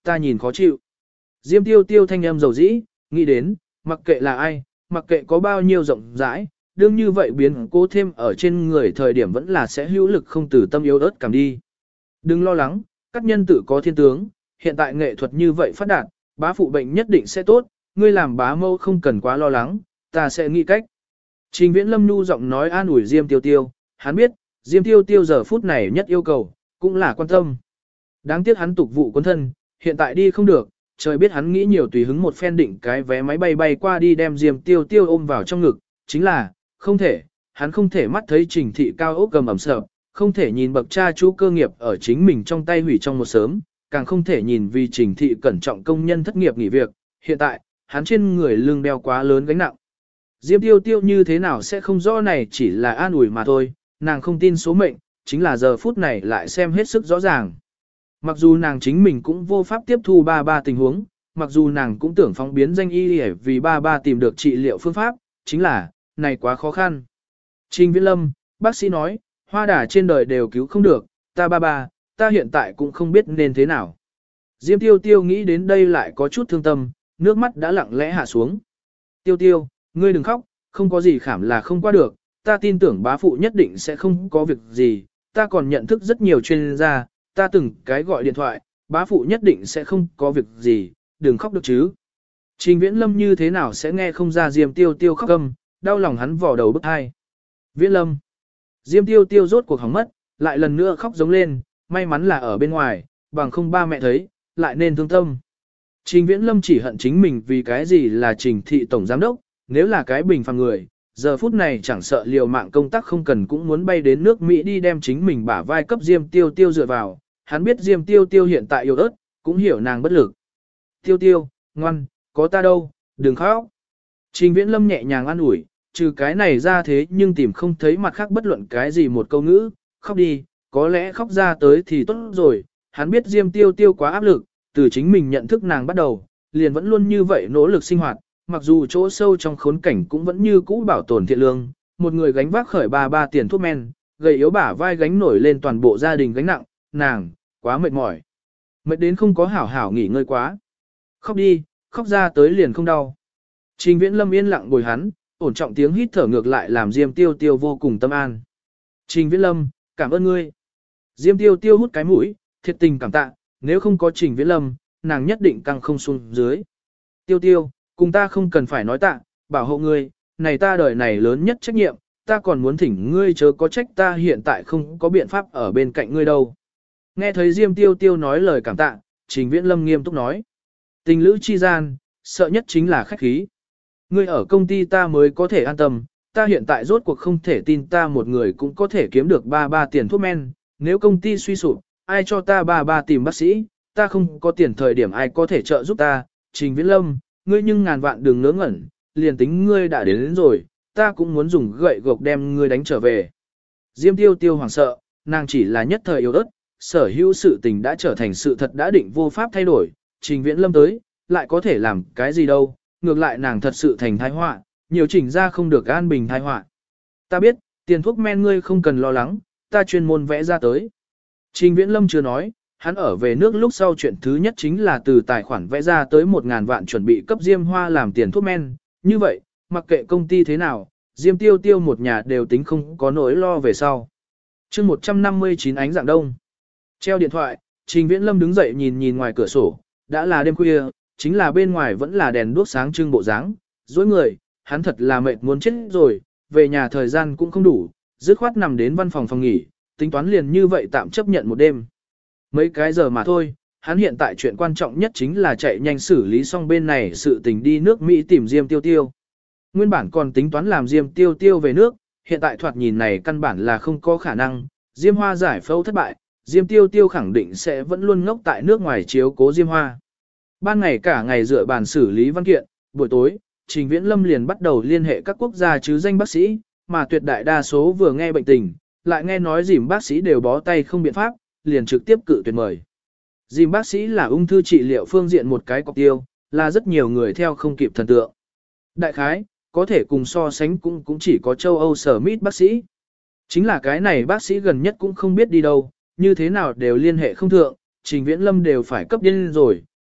ta nhìn khó chịu. Diêm tiêu tiêu thanh âm dầu dĩ, nghĩ đến, mặc kệ là ai, mặc kệ có bao nhiêu rộng rãi, đương như vậy biến cố thêm ở trên người thời điểm vẫn là sẽ hữu lực không từ tâm yếu ớt cảm đi. Đừng lo lắng, các nhân tự có thiên tướng, hiện tại nghệ thuật như vậy phát đạt, bá phụ bệnh nhất định sẽ tốt, ngươi làm bá mâu không cần quá lo lắng, ta sẽ nghĩ cách. Trình Viễn Lâm nhu giọng nói an ủi Diêm Tiêu Tiêu, hắn biết, Diêm Tiêu Tiêu giờ phút này nhất yêu cầu, cũng là quan tâm. Đáng tiếc hắn tục vụ quân thân, hiện tại đi không được, trời biết hắn nghĩ nhiều tùy hứng một phen định cái vé máy bay bay qua đi đem Diêm Tiêu Tiêu ôm vào trong ngực, chính là, không thể, hắn không thể mắt thấy Trình thị cao ốc cầm ẩm sợ, không thể nhìn bậc cha chú cơ nghiệp ở chính mình trong tay hủy trong một sớm, càng không thể nhìn vì Trình thị cẩn trọng công nhân thất nghiệp nghỉ việc, hiện tại, hắn trên người lưng đeo quá lớn gánh nặng. Diêm Tiêu Tiêu như thế nào sẽ không rõ này chỉ là an ủi mà thôi, nàng không tin số mệnh, chính là giờ phút này lại xem hết sức rõ ràng. Mặc dù nàng chính mình cũng vô pháp tiếp thu ba ba tình huống, mặc dù nàng cũng tưởng phóng biến danh y để vì ba ba tìm được trị liệu phương pháp, chính là, này quá khó khăn. Trình Viễn Lâm, bác sĩ nói, hoa đà trên đời đều cứu không được, ta ba ba, ta hiện tại cũng không biết nên thế nào. Diêm Tiêu Tiêu nghĩ đến đây lại có chút thương tâm, nước mắt đã lặng lẽ hạ xuống. Tiêu Tiêu, ngươi đừng khóc, không có gì khảm là không qua được, ta tin tưởng bá phụ nhất định sẽ không có việc gì, ta còn nhận thức rất nhiều chuyên gia, ta từng cái gọi điện thoại, bá phụ nhất định sẽ không có việc gì, đừng khóc được chứ. Trình Viễn Lâm như thế nào sẽ nghe không ra Diêm Tiêu Tiêu khóc câm, đau lòng hắn vò đầu bức hai. Viễn Lâm, Diêm Tiêu Tiêu rốt cuộc hỏng mất, lại lần nữa khóc giống lên, may mắn là ở bên ngoài, bằng không ba mẹ thấy, lại nên thương tâm. Trình Viễn Lâm chỉ hận chính mình vì cái gì là Trình thị tổng giám đốc, nếu là cái bình phàm người, giờ phút này chẳng sợ liều mạng công tác không cần cũng muốn bay đến nước Mỹ đi đem chính mình bả vai cấp Diêm Tiêu Tiêu dựa vào, hắn biết Diêm Tiêu Tiêu hiện tại yếu ớt, cũng hiểu nàng bất lực. Tiêu Tiêu, ngoan, có ta đâu, đừng khóc. Trình Viễn Lâm nhẹ nhàng an ủi, trừ cái này ra thế nhưng tìm không thấy mặt khác bất luận cái gì một câu ngữ, khóc đi, có lẽ khóc ra tới thì tốt rồi, hắn biết Diêm Tiêu Tiêu quá áp lực, từ chính mình nhận thức nàng bắt đầu, liền vẫn luôn như vậy nỗ lực sinh hoạt, mặc dù chỗ sâu trong khốn cảnh cũng vẫn như cũ bảo tồn thiện lương, một người gánh vác khởi ba tiền thuốc men, gầy yếu bả vai gánh nổi lên toàn bộ gia đình gánh nặng, nàng, quá mệt mỏi. Mệt đến không có hảo hảo nghỉ ngơi quá. Khóc đi, khóc ra tới liền không đau. Trình Viễn Lâm yên lặng bồi hắn, ổn trọng tiếng hít thở ngược lại làm Diêm Tiêu Tiêu vô cùng tâm an. Trình Viễn Lâm, cảm ơn ngươi. Diêm Tiêu Tiêu hút cái mũi, thiệt tình cảm tạ, nếu không có Trình Viễn Lâm, nàng nhất định căng không xuống dưới. Tiêu Tiêu, cùng ta không cần phải nói tạ, bảo hộ ngươi, này ta đời này lớn nhất trách nhiệm, ta còn muốn thỉnh ngươi chớ có trách ta hiện tại không có biện pháp ở bên cạnh ngươi đâu. Nghe thấy Diêm Tiêu Tiêu nói lời cảm tạ, Trình Viễn Lâm nghiêm túc nói. Tình lữ chi gian, sợ nhất chính là khách khí. Ngươi ở công ty ta mới có thể an tâm, ta hiện tại rốt cuộc không thể tin ta một người cũng có thể kiếm được ba tiền thuốc men, nếu công ty suy sụp, ai cho ta ba tìm bác sĩ, ta không có tiền thời điểm ai có thể trợ giúp ta, Trình Viễn Lâm, ngươi nhưng ngàn vạn đừng ngớ ngẩn, liền tính ngươi đã đến rồi, ta cũng muốn dùng gậy gộc đem ngươi đánh trở về. Diêm Tiêu Tiêu hoảng sợ, nàng chỉ là nhất thời yếu ớt, sở hữu sự tình đã trở thành sự thật đã định vô pháp thay đổi, Trình Viễn Lâm tới, lại có thể làm cái gì đâu, ngược lại nàng thật sự thành tai họa, nhiều Trình ra không được an bình tai họa. Ta biết, tiền thuốc men ngươi không cần lo lắng, ta chuyên môn vẽ ra tới. Trình Viễn Lâm chưa nói, hắn ở về nước lúc sau chuyện thứ nhất chính là từ tài khoản vẽ ra tới 1.000 vạn chuẩn bị cấp Diêm Hoa làm tiền thuốc men, như vậy, mặc kệ công ty thế nào, Diêm Tiêu Tiêu một nhà đều tính không có nỗi lo về sau. chương 159 ánh dạng đông. Treo điện thoại, Trình Viễn Lâm đứng dậy nhìn ngoài cửa sổ, đã là đêm khuya, chính là bên ngoài vẫn là đèn đuốc sáng trưng bộ dáng, dối người, hắn thật là mệt muốn chết rồi, về nhà thời gian cũng không đủ, dứt khoát nằm đến văn phòng nghỉ, tính toán liền như vậy tạm chấp nhận một đêm. Mấy cái giờ mà thôi, hắn hiện tại chuyện quan trọng nhất chính là chạy nhanh xử lý xong bên này sự tình đi nước Mỹ tìm Diêm Tiêu Tiêu. Nguyên bản còn tính toán làm Diêm Tiêu Tiêu về nước, hiện tại thoạt nhìn này căn bản là không có khả năng, Diêm Hoa giải phẫu thất bại, Diêm Tiêu Tiêu khẳng định sẽ vẫn luôn ngốc tại nước ngoài chiếu cố Diêm Hoa. Ban ngày cả ngày dựa bàn xử lý văn kiện, buổi tối, Trình Viễn Lâm liền bắt đầu liên hệ các quốc gia chứ danh bác sĩ, mà tuyệt đại đa số vừa nghe bệnh tình, lại nghe nói dìm bác sĩ đều bó tay không biện pháp, liền trực tiếp cự tuyệt mời. Dìm bác sĩ là ung thư trị liệu phương diện một cái cọc tiêu, là rất nhiều người theo không kịp thần tượng. Đại khái, có thể cùng so sánh cũng chỉ có châu Âu Smith bác sĩ. Chính là cái này bác sĩ gần nhất cũng không biết đi đâu, như thế nào đều liên hệ không thượng, Trình Viễn Lâm đều phải cấp điên rồi,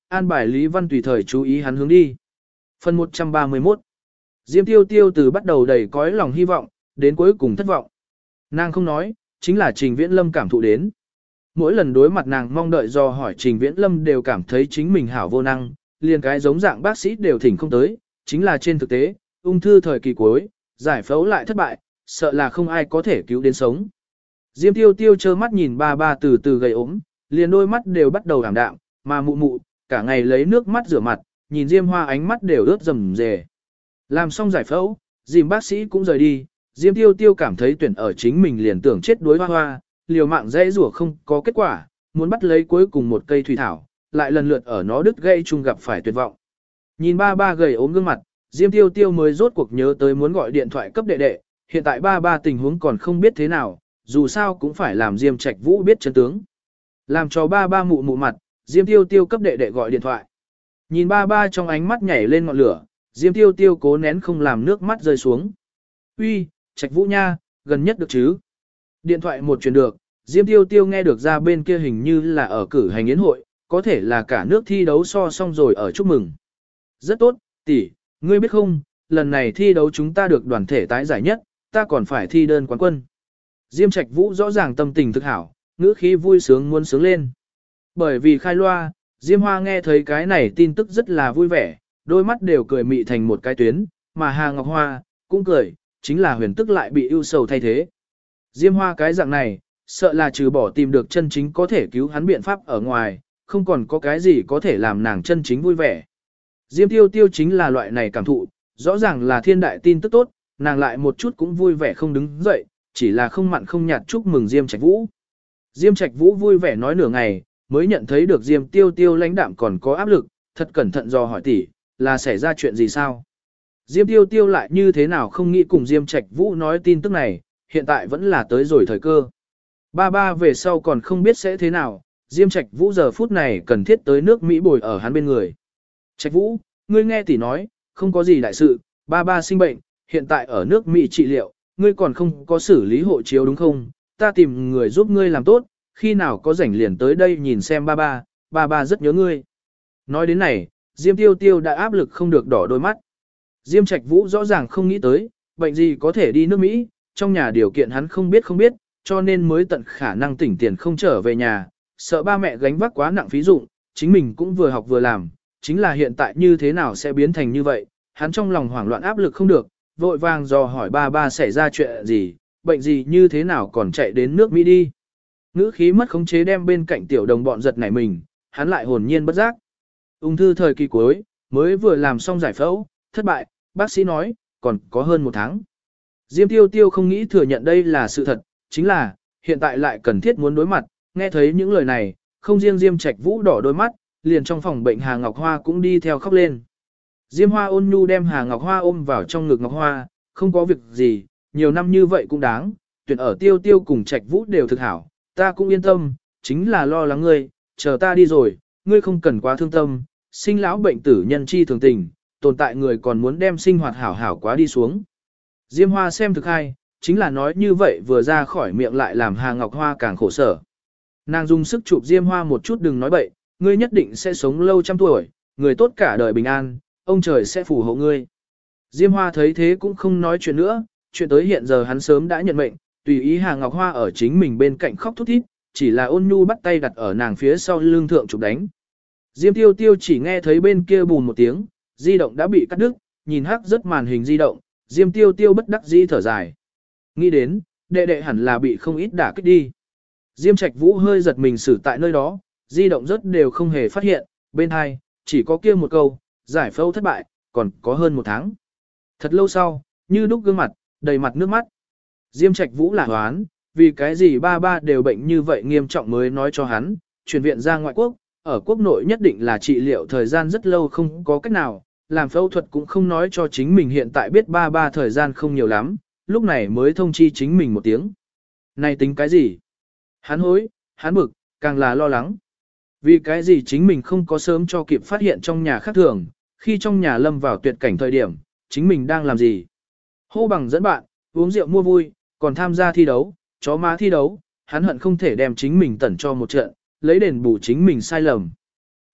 an bài Lý Văn tùy thời chú ý hắn hướng đi. Phần 131 Diêm Tiêu Tiêu từ bắt đầu đầy cõi lòng hy vọng, đến cuối cùng thất vọng. Nàng không nói, chính là Trình Viễn Lâm cảm thụ đến. Mỗi lần đối mặt nàng mong đợi do hỏi Trình Viễn Lâm đều cảm thấy chính mình hảo vô năng, liền cái giống dạng bác sĩ đều thỉnh không tới, chính là trên thực tế, ung thư thời kỳ cuối, giải phẫu lại thất bại, sợ là không ai có thể cứu đến sống. Diêm Tiêu Tiêu trơ mắt nhìn ba ba từ từ gầy ốm, liền đôi mắt đều bắt đầu ảm đạm, mà mụ mụ, cả ngày lấy nước mắt rửa mặt, nhìn Diêm Hoa ánh mắt đều ướt rầm rề. Làm xong giải phẫu, dìm bác sĩ cũng rời đi, Diêm Tiêu Tiêu cảm thấy tuyển ở chính mình liền tưởng chết đuối hoa hoa, liều mạng dễ rủa không có kết quả, muốn bắt lấy cuối cùng một cây thủy thảo, lại lần lượt ở nó đứt gãy chung gặp phải tuyệt vọng. Nhìn ba ba gầy ốm gương mặt, Diêm Tiêu Tiêu mới rốt cuộc nhớ tới muốn gọi điện thoại cấp đệ đệ, hiện tại ba ba tình huống còn không biết thế nào, dù sao cũng phải làm Diêm Trạch Vũ biết chân tướng. Làm cho ba ba mụ mụ mặt, Diêm Tiêu Tiêu cấp đệ đệ gọi điện thoại. Nhìn ba ba trong ánh mắt nhảy lên ngọn lửa, Diêm Tiêu Tiêu cố nén không làm nước mắt rơi xuống. Uy, Trạch Vũ nha, gần nhất được chứ? Điện thoại một truyền được, Diêm Tiêu Tiêu nghe được ra bên kia hình như là ở cử hành yến hội, có thể là cả nước thi đấu so xong rồi ở chúc mừng. Rất tốt, tỷ, ngươi biết không, lần này thi đấu chúng ta được đoàn thể tái giải nhất, ta còn phải thi đơn quán quân. Diêm Trạch Vũ rõ ràng tâm tình thực hảo, ngữ khí vui sướng muốn sướng lên. Bởi vì khai loa, Diêm Hoa nghe thấy cái này tin tức rất là vui vẻ, đôi mắt đều cười mị thành một cái tuyến, mà Hà Ngọc Hoa cũng cười, chính là huyền tức lại bị ưu sầu thay thế. Diêm Hoa cái dạng này, sợ là trừ bỏ tìm được chân chính có thể cứu hắn biện pháp ở ngoài, không còn có cái gì có thể làm nàng chân chính vui vẻ. Diêm Tiêu Tiêu chính là loại này cảm thụ, rõ ràng là thiên đại tin tức tốt, nàng lại một chút cũng vui vẻ không đứng dậy, chỉ là không mặn không nhạt chúc mừng Diêm Trạch Vũ. Diêm Trạch Vũ vui vẻ nói nửa ngày, mới nhận thấy được Diêm Tiêu Tiêu lãnh đạm còn có áp lực, thật cẩn thận dò hỏi tỷ, là xảy ra chuyện gì sao? Diêm Tiêu Tiêu lại như thế nào không nghĩ cùng Diêm Trạch Vũ nói tin tức này, hiện tại vẫn là tới rồi thời cơ. Ba ba về sau còn không biết sẽ thế nào, Diêm Trạch Vũ giờ phút này cần thiết tới nước Mỹ bồi ở hắn bên người. Trạch Vũ, ngươi nghe tỷ nói, không có gì đại sự, ba ba sinh bệnh, hiện tại ở nước Mỹ trị liệu, ngươi còn không có xử lý hộ chiếu đúng không? Ta tìm người giúp ngươi làm tốt, khi nào có rảnh liền tới đây nhìn xem ba ba rất nhớ ngươi. Nói đến này, Diêm Tiêu Tiêu đã áp lực không được đỏ đôi mắt. Diêm Trạch Vũ rõ ràng không nghĩ tới, bệnh gì có thể đi nước Mỹ, trong nhà điều kiện hắn không biết, cho nên mới tận khả năng tỉnh tiền không trở về nhà, sợ ba mẹ gánh vác quá nặng phí dụng, chính mình cũng vừa học vừa làm, chính là hiện tại như thế nào sẽ biến thành như vậy, hắn trong lòng hoảng loạn áp lực không được, vội vàng dò hỏi ba ba xảy ra chuyện gì, bệnh gì như thế nào còn chạy đến nước Mỹ đi. Ngữ khí mất khống chế đem bên cạnh tiểu đồng bọn giật nảy mình, hắn lại hồn nhiên bất giác. Ung thư thời kỳ cuối, mới vừa làm xong giải phẫu, thất bại, bác sĩ nói, còn có hơn 1 tháng. Diêm Tiêu Tiêu không nghĩ thừa nhận đây là sự thật, chính là, hiện tại lại cần thiết muốn đối mặt, nghe thấy những lời này, không riêng Diêm Trạch Vũ đỏ đôi mắt, liền trong phòng bệnh Hà Ngọc Hoa cũng đi theo khóc lên. Diêm Hoa ôn nhu đem Hà Ngọc Hoa ôm vào trong ngực Ngọc Hoa, không có việc gì, nhiều năm như vậy cũng đáng, tuyển ở Tiêu Tiêu cùng Trạch Vũ đều thực hảo, ta cũng yên tâm, chính là lo lắng ngươi, chờ ta đi rồi, ngươi không cần quá thương tâm, sinh lão bệnh tử nhân chi thường tình, tồn tại người còn muốn đem sinh hoạt hảo hảo quá đi xuống. Diêm Hoa xem thực hay, chính là nói như vậy vừa ra khỏi miệng lại làm Hà Ngọc Hoa càng khổ sở. Nàng dùng sức chụp Diêm Hoa một chút đừng nói bậy, ngươi nhất định sẽ sống lâu trăm tuổi, người tốt cả đời bình an, ông trời sẽ phù hộ ngươi. Diêm Hoa thấy thế cũng không nói chuyện nữa, chuyện tới hiện giờ hắn sớm đã nhận mệnh, tùy ý Hà Ngọc Hoa ở chính mình bên cạnh khóc thút thít, chỉ là ôn nhu bắt tay đặt ở nàng phía sau lưng thượng chụp đánh. Diêm Tiêu Tiêu chỉ nghe thấy bên kia bùn một tiếng, di động đã bị cắt đứt, nhìn hắc rất màn hình di động, Diêm Tiêu Tiêu bất đắc dĩ thở dài. Nghĩ đến, đệ đệ hẳn là bị không ít đả kích đi. Diêm Trạch Vũ hơi giật mình xử tại nơi đó, di động rất đều không hề phát hiện, bên hai, chỉ có kia một câu, giải phẫu thất bại, còn có hơn 1 tháng. Thật lâu sau, như đúc gương mặt, đầy mặt nước mắt. Diêm Trạch Vũ là hoán, vì cái gì ba ba đều bệnh như vậy nghiêm trọng mới nói cho hắn, chuyển viện ra ngoại quốc, ở quốc nội nhất định là trị liệu thời gian rất lâu không có cách nào, làm phẫu thuật cũng không nói cho chính mình hiện tại biết ba ba thời gian không nhiều lắm, lúc này mới thông chi chính mình một tiếng. Này tính cái gì? Hắn hối, hắn bực, càng là lo lắng. Vì cái gì chính mình không có sớm cho kịp phát hiện trong nhà khác thường, khi trong nhà lâm vào tuyệt cảnh thời điểm, chính mình đang làm gì? Hô bằng dẫn bạn, uống rượu mua vui, còn tham gia thi đấu, chó má thi đấu, hắn hận không thể đem chính mình tẩn cho một trận, lấy đền bù chính mình sai lầm.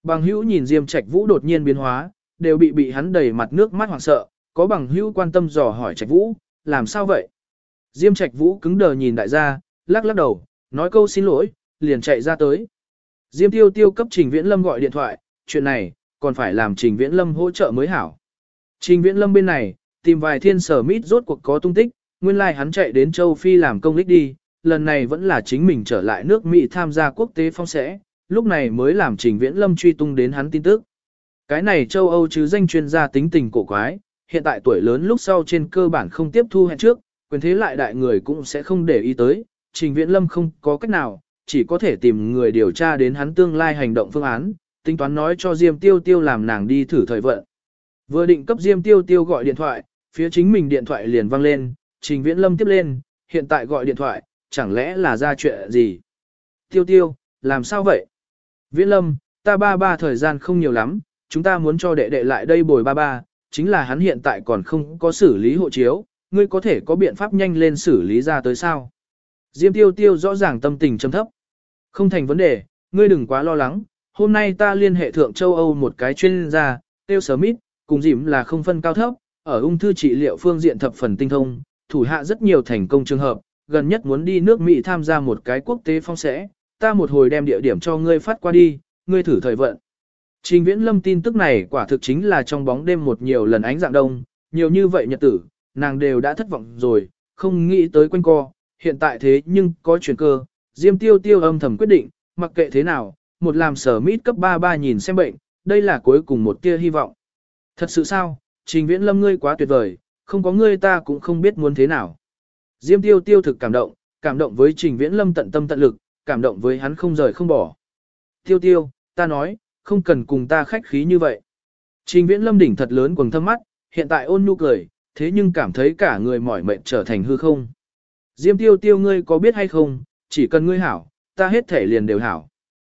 Bằng hữu nhìn Diêm Trạch Vũ đột nhiên biến hóa, đều bị hắn đầy mặt nước mắt hoảng sợ, có bằng hữu quan tâm dò hỏi Trạch Vũ, làm sao vậy? Diêm Trạch Vũ cứng đờ nhìn đại gia, lắc lắc đầu, nói câu xin lỗi, liền chạy ra tới. Diêm Tiêu Tiêu cấp Trình Viễn Lâm gọi điện thoại, chuyện này, còn phải làm Trình Viễn Lâm hỗ trợ mới hảo. Trình Viễn Lâm bên này, tìm vài thiên sở mít rốt cuộc có tung tích, nguyên lai like hắn chạy đến châu Phi làm công lích đi, lần này vẫn là chính mình trở lại nước Mỹ tham gia quốc tế phong sẽ, lúc này mới làm Trình Viễn Lâm truy tung đến hắn tin tức. Cái này châu Âu chứ danh chuyên gia tính tình cổ quái, hiện tại tuổi lớn lúc sau trên cơ bản không tiếp thu hẹn trước, quyền thế lại đại người cũng sẽ không để ý tới, Trình Viễn Lâm không có cách nào, chỉ có thể tìm người điều tra đến hắn tương lai hành động phương án, tính toán nói cho Diêm Tiêu Tiêu làm nàng đi thử thời vận. Vừa định cấp Diêm Tiêu Tiêu gọi điện thoại, phía chính mình điện thoại liền vang lên, Trình Viễn Lâm tiếp lên, hiện tại gọi điện thoại, chẳng lẽ là ra chuyện gì? Tiêu Tiêu, làm sao vậy? Viễn Lâm, ta ba thời gian không nhiều lắm, chúng ta muốn cho đệ đệ lại đây bồi ba, chính là hắn hiện tại còn không có xử lý hộ chiếu, ngươi có thể có biện pháp nhanh lên xử lý ra tới sao? Diêm Tiêu Tiêu rõ ràng tâm tình trầm thấp. Không thành vấn đề, ngươi đừng quá lo lắng, hôm nay ta liên hệ thượng châu Âu một cái chuyên gia, Tiêu Smith, cùng dìm là không phân cao thấp, ở ung thư trị liệu phương diện thập phần tinh thông, thủ hạ rất nhiều thành công trường hợp, gần nhất muốn đi nước Mỹ tham gia một cái quốc tế phong sẽ, ta một hồi đem địa điểm cho ngươi phát qua đi, ngươi thử thời vận. Trình Viễn Lâm tin tức này quả thực chính là trong bóng đêm một nhiều lần ánh dạng đông, nhiều như vậy nhật tử, nàng đều đã thất vọng rồi, không nghĩ tới quanh co, hiện tại thế nhưng có chuyển cơ, Diêm Tiêu Tiêu âm thầm quyết định, mặc kệ thế nào, một làm sở mít cấp 33 nhìn xem bệnh, đây là cuối cùng một tia hy vọng. Thật sự sao, Trình Viễn Lâm ngươi quá tuyệt vời, không có ngươi ta cũng không biết muốn thế nào. Diêm Tiêu Tiêu thực cảm động với Trình Viễn Lâm tận tâm tận lực, cảm động với hắn không rời không bỏ. Tiêu Tiêu, ta nói, không cần cùng ta khách khí như vậy. Trình Viễn Lâm đỉnh thật lớn quầng thâm mắt, hiện tại ôn nhu cười, thế nhưng cảm thấy cả người mỏi mệt trở thành hư không. Diêm Tiêu Tiêu ngươi có biết hay không, chỉ cần ngươi hảo, ta hết thể liền đều hảo.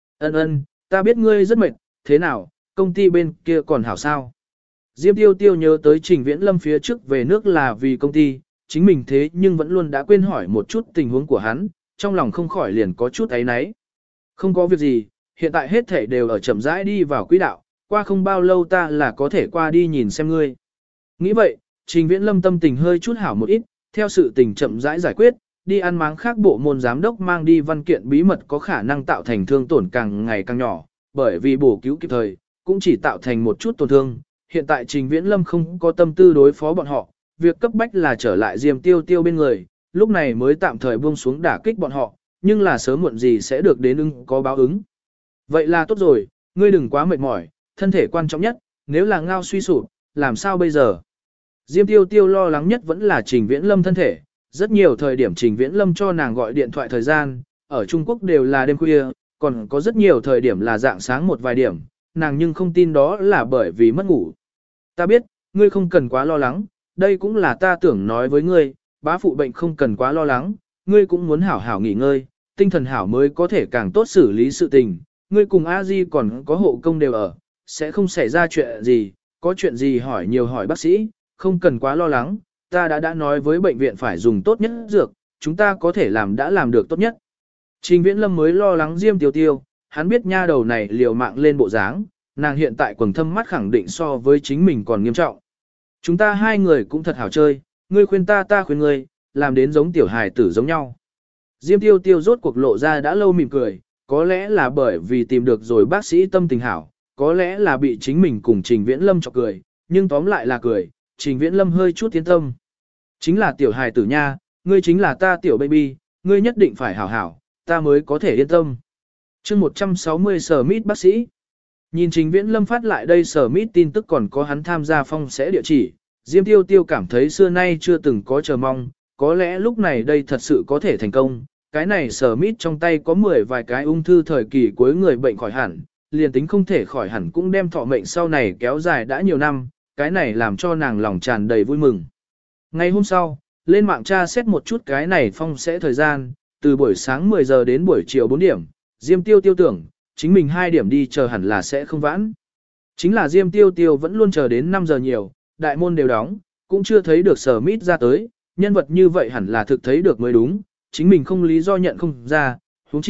Ân, ta biết ngươi rất mệt, thế nào, công ty bên kia còn hảo sao? Diêm Tiêu Tiêu nhớ tới Trình Viễn Lâm phía trước về nước là vì công ty, chính mình thế nhưng vẫn luôn đã quên hỏi một chút tình huống của hắn, trong lòng không khỏi liền có chút áy náy. Không có việc gì, hiện tại hết thể đều ở chậm rãi đi vào quỹ đạo, qua không bao lâu ta là có thể qua đi nhìn xem ngươi. Nghĩ vậy, Trình Viễn Lâm tâm tình hơi chút hảo một ít, theo sự tình chậm rãi giải quyết, đi ăn máng khác bộ môn giám đốc mang đi văn kiện bí mật có khả năng tạo thành thương tổn càng ngày càng nhỏ, bởi vì bổ cứu kịp thời, cũng chỉ tạo thành một chút tổn thương. Hiện tại Trình Viễn Lâm không có tâm tư đối phó bọn họ, việc cấp bách là trở lại Diêm Tiêu Tiêu bên người, lúc này mới tạm thời buông xuống đả kích bọn họ, nhưng là sớm muộn gì sẽ được đến ưng có báo ứng. Vậy là tốt rồi, ngươi đừng quá mệt mỏi, thân thể quan trọng nhất, nếu là ngao suy sụp, làm sao bây giờ? Diêm Tiêu Tiêu lo lắng nhất vẫn là Trình Viễn Lâm thân thể, rất nhiều thời điểm Trình Viễn Lâm cho nàng gọi điện thoại thời gian, ở Trung Quốc đều là đêm khuya, còn có rất nhiều thời điểm là dạng sáng một vài điểm, nàng nhưng không tin đó là bởi vì mất ngủ. Ta biết, ngươi không cần quá lo lắng, đây cũng là ta tưởng nói với ngươi, bá phụ bệnh không cần quá lo lắng, ngươi cũng muốn hảo hảo nghỉ ngơi, tinh thần hảo mới có thể càng tốt xử lý sự tình, ngươi cùng A Di còn có hộ công đều ở, sẽ không xảy ra chuyện gì, có chuyện gì hỏi nhiều hỏi bác sĩ, không cần quá lo lắng, ta đã nói với bệnh viện phải dùng tốt nhất dược, chúng ta có thể làm đã làm được tốt nhất. Trình Viễn Lâm mới lo lắng Diêm Tiêu Tiêu, hắn biết nha đầu này liều mạng lên bộ dáng, nàng hiện tại quầng thâm mắt khẳng định so với chính mình còn nghiêm trọng. Chúng ta hai người cũng thật hảo chơi, ngươi khuyên ta ta khuyên ngươi, làm đến giống tiểu hài tử giống nhau. Diêm Tiêu Tiêu rốt cuộc lộ ra đã lâu mỉm cười, có lẽ là bởi vì tìm được rồi bác sĩ tâm tình hảo, có lẽ là bị chính mình cùng Trình Viễn Lâm chọc cười, nhưng tóm lại là cười, Trình Viễn Lâm hơi chút tiến tâm. Chính là tiểu hài tử nha, ngươi chính là ta tiểu baby, ngươi nhất định phải hảo hảo, ta mới có thể yên tâm. chương 160 Sở Mít bác sĩ. Nhìn Trình Viễn Lâm phát lại đây Sở Mít tin tức còn có hắn tham gia phong sẽ địa chỉ, Diêm Tiêu Tiêu cảm thấy xưa nay chưa từng có chờ mong, có lẽ lúc này đây thật sự có thể thành công. Cái này Sở Mít trong tay có 10 vài cái ung thư thời kỳ cuối người bệnh khỏi hẳn, liền tính không thể khỏi hẳn cũng đem thọ mệnh sau này kéo dài đã nhiều năm, cái này làm cho nàng lòng tràn đầy vui mừng. Ngày hôm sau, lên mạng tra xét một chút cái này phong sẽ thời gian, từ buổi sáng 10 giờ đến buổi chiều 4 điểm, Diêm Tiêu Tiêu tưởng, chính mình 2 điểm đi chờ hẳn là sẽ không vãn. Chính là Diêm Tiêu Tiêu vẫn luôn chờ đến 5 giờ nhiều, đại môn đều đóng, cũng chưa thấy được Sở Mít ra tới, nhân vật như vậy hẳn là thực thấy được mới đúng, chính mình không lý do nhận không ra, huống chi,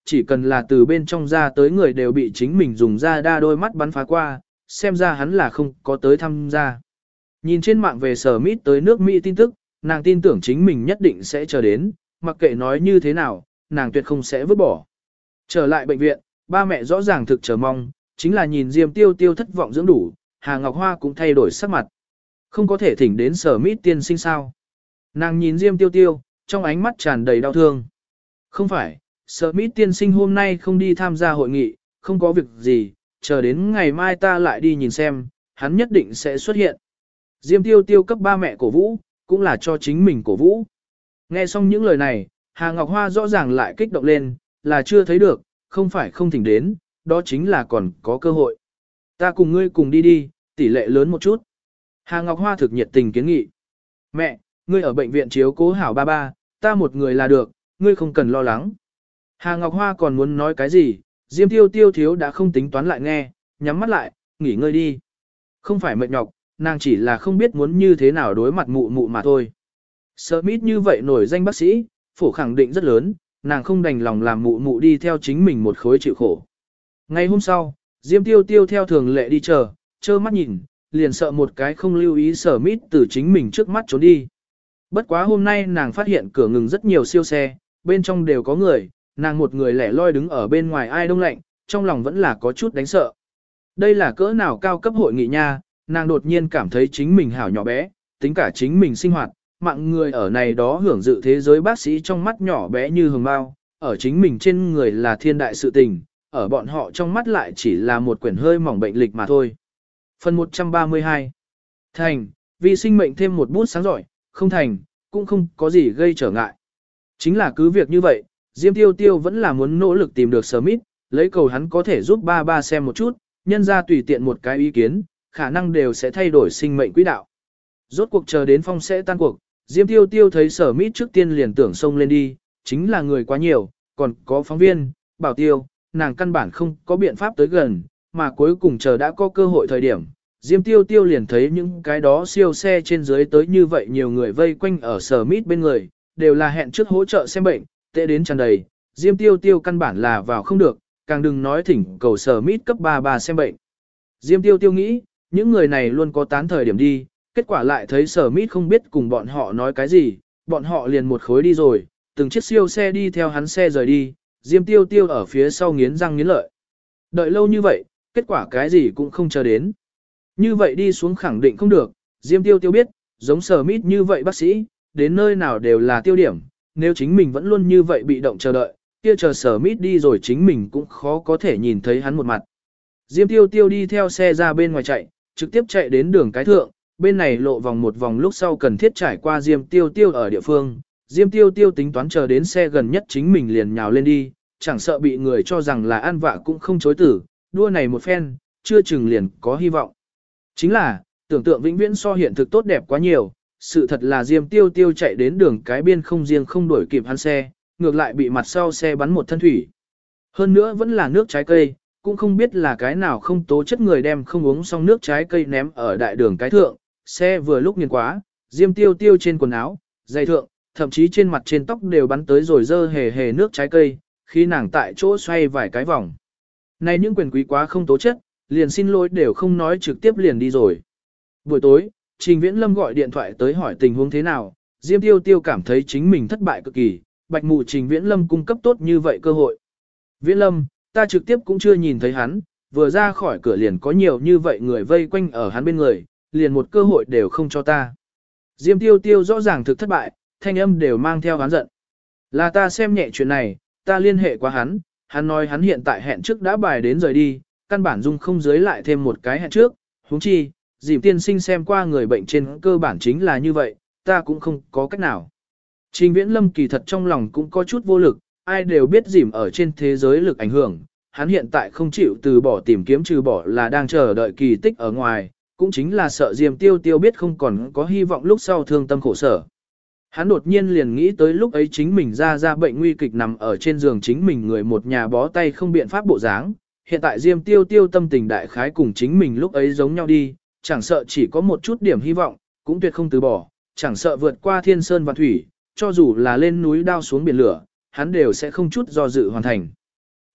chỉ cần là từ bên trong ra tới người đều bị chính mình dùng ra đa đôi mắt bắn phá qua, xem ra hắn là không có tới tham gia. Nhìn trên mạng về Sở Mít tới nước Mỹ tin tức, nàng tin tưởng chính mình nhất định sẽ chờ đến, mặc kệ nói như thế nào, nàng tuyệt không sẽ vứt bỏ. Trở lại bệnh viện, ba mẹ rõ ràng thực chờ mong, chính là nhìn Diêm Tiêu Tiêu thất vọng dưỡng đủ, Hà Ngọc Hoa cũng thay đổi sắc mặt. Không có thể thỉnh đến Sở Mít tiên sinh sao. Nàng nhìn Diêm Tiêu Tiêu, trong ánh mắt tràn đầy đau thương. Không phải, Sở Mít tiên sinh hôm nay không đi tham gia hội nghị, không có việc gì, chờ đến ngày mai ta lại đi nhìn xem, hắn nhất định sẽ xuất hiện. Diêm Tiêu Tiêu cấp ba mẹ cổ vũ, cũng là cho chính mình cổ vũ. Nghe xong những lời này, Hà Ngọc Hoa rõ ràng lại kích động lên, là chưa thấy được, không phải không thỉnh đến, đó chính là còn có cơ hội. Ta cùng ngươi cùng đi đi, tỷ lệ lớn một chút. Hà Ngọc Hoa thực nhiệt tình kiến nghị. Mẹ, ngươi ở bệnh viện chiếu cố hảo ba ba, ta một người là được, ngươi không cần lo lắng. Hà Ngọc Hoa còn muốn nói cái gì, Diêm Tiêu Tiêu thiếu đã không tính toán lại nghe, nhắm mắt lại, nghỉ ngơi đi. Không phải mệt nhọc, nàng chỉ là không biết muốn như thế nào đối mặt mụ mụ mà thôi. Smith như vậy nổi danh bác sĩ, phổ khẳng định rất lớn, nàng không đành lòng làm mụ mụ đi theo chính mình một khối chịu khổ. Ngày hôm sau, Diêm Tiêu Tiêu theo thường lệ đi trơ mắt nhìn, liền sợ một cái không lưu ý Smith từ chính mình trước mắt trốn đi. Bất quá hôm nay nàng phát hiện cửa ngừng rất nhiều siêu xe, bên trong đều có người, nàng một người lẻ loi đứng ở bên ngoài ai đông lạnh, trong lòng vẫn là có chút đánh sợ. Đây là cỡ nào cao cấp hội nghị nha, nàng đột nhiên cảm thấy chính mình hảo nhỏ bé, tính cả chính mình sinh hoạt, mạng người ở này đó hưởng dự thế giới bác sĩ trong mắt nhỏ bé như hồng bao, ở chính mình trên người là thiên đại sự tình, ở bọn họ trong mắt lại chỉ là một quyển hơi mỏng bệnh lịch mà thôi. Phần 132 Thành, vì sinh mệnh thêm một bút sáng giỏi, không thành, cũng không có gì gây trở ngại. Chính là cứ việc như vậy, Diêm Tiêu Tiêu vẫn là muốn nỗ lực tìm được Smith, lấy cầu hắn có thể giúp ba ba xem một chút, nhân ra tùy tiện một cái ý kiến, khả năng đều sẽ thay đổi sinh mệnh quỹ đạo. Rốt cuộc chờ đến phong sẽ tan cuộc, Diêm Tiêu Tiêu thấy Smith trước tiên liền tưởng xông lên đi, chính là người quá nhiều, còn có phóng viên, bảo tiêu, nàng căn bản không có biện pháp tới gần, mà cuối cùng chờ đã có cơ hội thời điểm. Diêm Tiêu Tiêu liền thấy những cái đó siêu xe trên dưới tới như vậy nhiều người vây quanh ở Smith bên người, đều là hẹn trước hỗ trợ xem bệnh, tệ đến tràn đầy, Diêm Tiêu Tiêu căn bản là vào không được, càng đừng nói thỉnh cầu Smith cấp 33 xem bệnh. Diêm Tiêu Tiêu nghĩ, những người này luôn có tán thời điểm đi, kết quả lại thấy Smith không biết cùng bọn họ nói cái gì, bọn họ liền một khối đi rồi, từng chiếc siêu xe đi theo hắn xe rời đi, Diêm Tiêu Tiêu ở phía sau nghiến răng nghiến lợi. Đợi lâu như vậy, kết quả cái gì cũng không chờ đến. Như vậy đi xuống khẳng định không được, Diêm Tiêu Tiêu biết, giống Smith như vậy bác sĩ, đến nơi nào đều là tiêu điểm, nếu chính mình vẫn luôn như vậy bị động chờ đợi, kia chờ Smith đi rồi chính mình cũng khó có thể nhìn thấy hắn một mặt. Diêm Tiêu Tiêu đi theo xe ra bên ngoài chạy, trực tiếp chạy đến đường cái thượng, bên này lộ vòng một vòng lúc sau cần thiết trải qua Diêm Tiêu Tiêu ở địa phương. Diêm Tiêu Tiêu tính toán chờ đến xe gần nhất chính mình liền nhào lên đi, chẳng sợ bị người cho rằng là ăn vạ cũng không chối tử, đua này một phen, chưa chừng liền có hy vọng. Chính là, tưởng tượng vĩnh viễn so hiện thực tốt đẹp quá nhiều, sự thật là Diêm Tiêu Tiêu chạy đến đường cái biên không riêng không đuổi kịp hắn xe, ngược lại bị mặt sau xe bắn một thân thủy. Hơn nữa vẫn là nước trái cây, cũng không biết là cái nào không tố chất người đem không uống xong nước trái cây ném ở đại đường cái thượng, xe vừa lúc nghiền quá, Diêm Tiêu Tiêu trên quần áo, giày thượng, thậm chí trên mặt trên tóc đều bắn tới rồi dơ hề hề nước trái cây, khi nàng tại chỗ xoay vài cái vòng. Này những quyền quý quá không tố chất, liền xin lỗi đều không nói trực tiếp liền đi rồi. Buổi tối, Trình Viễn Lâm gọi điện thoại tới hỏi tình huống thế nào, Diêm Tiêu Tiêu cảm thấy chính mình thất bại cực kỳ, bạch mù Trình Viễn Lâm cung cấp tốt như vậy cơ hội. Viễn Lâm, ta trực tiếp cũng chưa nhìn thấy hắn, vừa ra khỏi cửa liền có nhiều như vậy người vây quanh ở hắn bên người, liền một cơ hội đều không cho ta. Diêm Tiêu Tiêu rõ ràng thực thất bại, thanh âm đều mang theo hắn giận. Là ta xem nhẹ chuyện này, ta liên hệ qua hắn nói hắn hiện tại hẹn trước đã bài đến rời đi, căn bản dung không dưới lại thêm một cái hẹn trước, huống chi, Dìm tiên sinh xem qua người bệnh trên cơ bản chính là như vậy, ta cũng không có cách nào. Trình Viễn Lâm kỳ thật trong lòng cũng có chút vô lực, ai đều biết Dìm ở trên thế giới lực ảnh hưởng, hắn hiện tại không chịu từ bỏ tìm kiếm trừ bỏ là đang chờ đợi kỳ tích ở ngoài, cũng chính là sợ Diêm Tiêu Tiêu biết không còn có hy vọng lúc sau thương tâm khổ sở. Hắn đột nhiên liền nghĩ tới lúc ấy chính mình ra bệnh nguy kịch nằm ở trên giường chính mình người một nhà bó tay không biện pháp bộ dáng, hiện tại Diêm Tiêu Tiêu tâm tình đại khái cùng chính mình lúc ấy giống nhau đi, chẳng sợ chỉ có một chút điểm hy vọng, cũng tuyệt không từ bỏ, chẳng sợ vượt qua thiên sơn và thủy, cho dù là lên núi đao xuống biển lửa, hắn đều sẽ không chút do dự hoàn thành.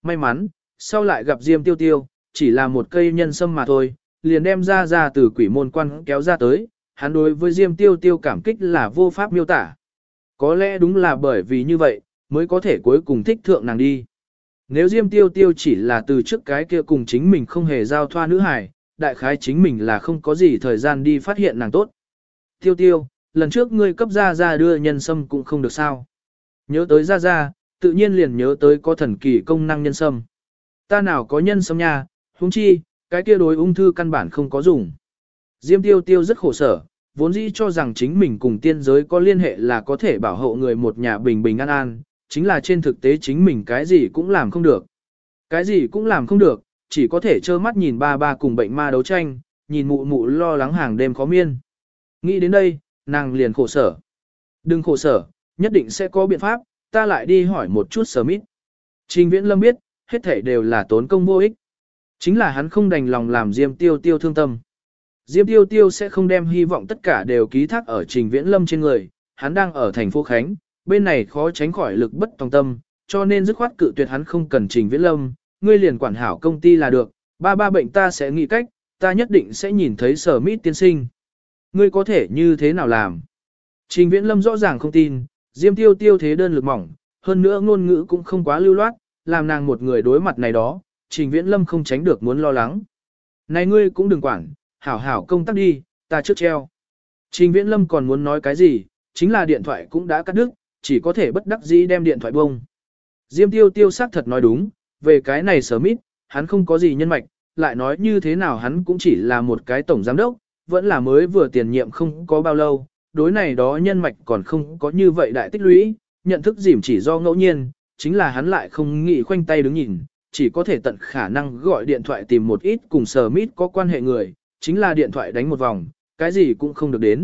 may mắn, sau lại gặp Diêm Tiêu Tiêu, chỉ là một cây nhân sâm mà thôi, liền đem ra từ quỷ môn quan kéo ra tới, hắn đối với Diêm Tiêu Tiêu cảm kích là vô pháp miêu tả. Có lẽ đúng là bởi vì như vậy, mới có thể cuối cùng thích thượng nàng đi. Nếu Diêm Tiêu Tiêu chỉ là từ trước cái kia cùng chính mình không hề giao thoa nữ hài, đại khái chính mình là không có gì thời gian đi phát hiện nàng tốt. Tiêu Tiêu, lần trước ngươi cấp ra đưa nhân sâm cũng không được sao. Nhớ tới ra, tự nhiên liền nhớ tới có thần kỳ công năng nhân sâm. Ta nào có nhân sâm nha, huống chi, cái kia đối ung thư căn bản không có dùng. Diêm Tiêu Tiêu rất khổ sở, vốn dĩ cho rằng chính mình cùng tiên giới có liên hệ là có thể bảo hộ người một nhà bình bình an an, chính là trên thực tế chính mình cái gì cũng làm không được. Cái gì cũng làm không được, chỉ có thể trơ mắt nhìn ba cùng bệnh ma đấu tranh, nhìn mụ mụ lo lắng hàng đêm khó miên. Nghĩ đến đây, nàng liền khổ sở. Đừng khổ sở, nhất định sẽ có biện pháp, ta lại đi hỏi một chút Smith. Trình Viễn Lâm biết, hết thảy đều là tốn công vô ích. Chính là hắn không đành lòng làm Diêm Tiêu Tiêu thương tâm. Diêm Tiêu Tiêu sẽ không đem hy vọng tất cả đều ký thác ở Trình Viễn Lâm trên người, hắn đang ở thành phố Khánh, bên này khó tránh khỏi lực bất tòng tâm, cho nên dứt khoát cự tuyệt hắn không cần Trình Viễn Lâm, ngươi liền quản hảo công ty là được, ba bệnh ta sẽ nghĩ cách, ta nhất định sẽ nhìn thấy Smith tiên sinh. Ngươi có thể như thế nào làm? Trình Viễn Lâm rõ ràng không tin, Diêm Tiêu Tiêu thế đơn lực mỏng, hơn nữa ngôn ngữ cũng không quá lưu loát, làm nàng một người đối mặt này đó, Trình Viễn Lâm không tránh được muốn lo lắng. Này ngươi cũng đừng quản, hảo hảo công tác đi, ta trước treo. Trình Viễn Lâm còn muốn nói cái gì, chính là điện thoại cũng đã cắt đứt, chỉ có thể bất đắc dĩ đem điện thoại bông. Diêm Tiêu Tiêu xác thật nói đúng, về cái này Smith, hắn không có gì nhân mạch, lại nói như thế nào hắn cũng chỉ là một cái tổng giám đốc, vẫn là mới vừa tiền nhiệm không có bao lâu, đối này đó nhân mạch còn không có như vậy đại tích lũy, nhận thức dìm chỉ do ngẫu nhiên, chính là hắn lại không nghĩ khoanh tay đứng nhìn, chỉ có thể tận khả năng gọi điện thoại tìm một ít cùng Smith có quan hệ người, chính là điện thoại đánh một vòng, cái gì cũng không được đến.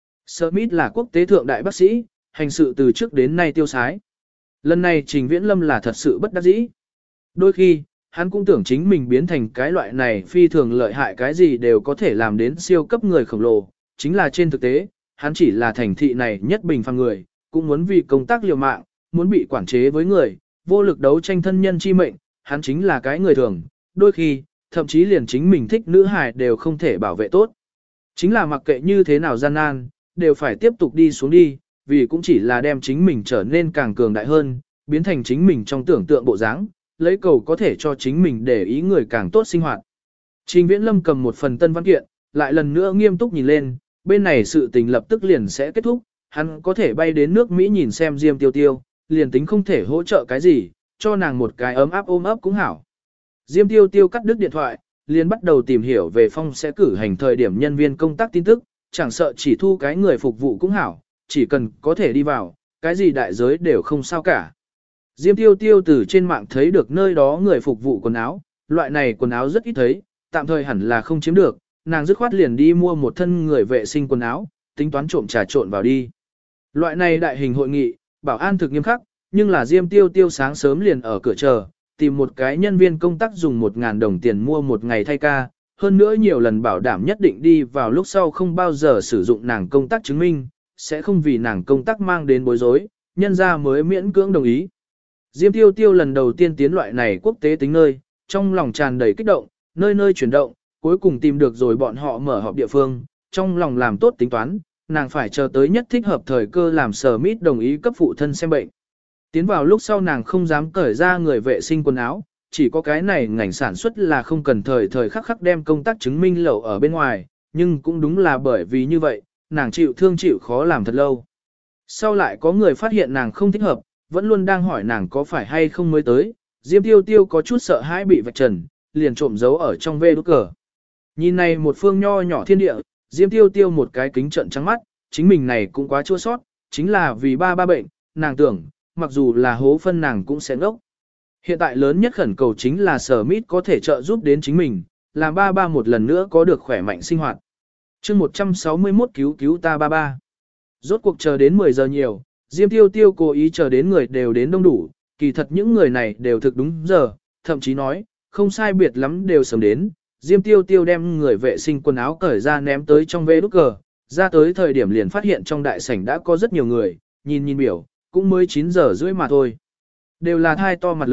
Smith là quốc tế thượng đại bác sĩ, hành sự từ trước đến nay tiêu sái. Lần này Trình Viễn Lâm là thật sự bất đắc dĩ. Đôi khi, hắn cũng tưởng chính mình biến thành cái loại này phi thường lợi hại cái gì đều có thể làm đến siêu cấp người khổng lồ, chính là trên thực tế, hắn chỉ là thành thị này nhất bình phàm người, cũng muốn vì công tác liều mạng, muốn bị quản chế với người, vô lực đấu tranh thân nhân chi mệnh, hắn chính là cái người thường, đôi khi, thậm chí liền chính mình thích nữ hài đều không thể bảo vệ tốt. Chính là mặc kệ như thế nào gian nan, đều phải tiếp tục đi xuống đi, vì cũng chỉ là đem chính mình trở nên càng cường đại hơn, biến thành chính mình trong tưởng tượng bộ dáng, lấy cầu có thể cho chính mình để ý người càng tốt sinh hoạt. Trình Viễn Lâm cầm một phần tân văn kiện, lại lần nữa nghiêm túc nhìn lên, bên này sự tình lập tức liền sẽ kết thúc, hắn có thể bay đến nước Mỹ nhìn xem Diêm Tiêu Tiêu, liền tính không thể hỗ trợ cái gì, cho nàng một cái ấm áp ôm ấp cũng hảo. Diêm Tiêu Tiêu cắt đứt điện thoại, liền bắt đầu tìm hiểu về Phong sẽ cử hành thời điểm nhân viên công tác tin tức, chẳng sợ chỉ thu cái người phục vụ cũng hảo, chỉ cần có thể đi vào, cái gì đại giới đều không sao cả. Diêm Tiêu Tiêu từ trên mạng thấy được nơi đó người phục vụ quần áo, loại này quần áo rất ít thấy, tạm thời hẳn là không chiếm được, nàng dứt khoát liền đi mua một thân người vệ sinh quần áo, tính toán trộm trà trộn vào đi. Loại này đại hình hội nghị, bảo an thực nghiêm khắc, nhưng là Diêm Tiêu Tiêu sáng sớm liền ở cửa chờ, tìm một cái nhân viên công tác dùng 1.000 đồng tiền mua một ngày thay ca, hơn nữa nhiều lần bảo đảm nhất định đi vào lúc sau không bao giờ sử dụng nàng công tác chứng minh, sẽ không vì nàng công tác mang đến bối rối, nhân ra mới miễn cưỡng đồng ý. Diêm Tiêu Tiêu lần đầu tiên tiến loại này quốc tế tính nơi, trong lòng tràn đầy kích động, nơi nơi chuyển động, cuối cùng tìm được rồi bọn họ mở họp địa phương, trong lòng làm tốt tính toán, nàng phải chờ tới nhất thích hợp thời cơ làm Smith đồng ý cấp phụ thân xem bệnh. Tiến vào lúc sau nàng không dám cởi ra người vệ sinh quần áo, chỉ có cái này ngành sản xuất là không cần thời khắc khắc đem công tác chứng minh lậu ở bên ngoài, nhưng cũng đúng là bởi vì như vậy, nàng chịu thương chịu khó làm thật lâu. Sau lại có người phát hiện nàng không thích hợp, vẫn luôn đang hỏi nàng có phải hay không mới tới, Diêm Tiêu Tiêu có chút sợ hãi bị vạch trần, liền trộm giấu ở trong vê đút cờ. Nhìn này một phương nho nhỏ thiên địa, Diêm Tiêu Tiêu một cái kính trận trắng mắt, chính mình này cũng quá chua sót, chính là vì ba bệnh, nàng tưởng, mặc dù là hố phân nàng cũng sẽ ngốc. Hiện tại lớn nhất khẩn cầu chính là Smith có thể trợ giúp đến chính mình, làm ba một lần nữa có được khỏe mạnh sinh hoạt. chương 161 cứu cứu ta ba. Rốt cuộc chờ đến 10 giờ nhiều, Diêm Tiêu Tiêu cố ý chờ đến người đều đến đông đủ, kỳ thật những người này đều thực đúng giờ, thậm chí nói, không sai biệt lắm đều sớm đến. Diêm Tiêu Tiêu đem người vệ sinh quần áo cởi ra ném tới trong vê đút cờ, ra tới thời điểm liền phát hiện trong đại sảnh đã có rất nhiều người, nhìn biểu, cũng mới 9 giờ rưỡi mà thôi. Đều là thai to mặt lớn,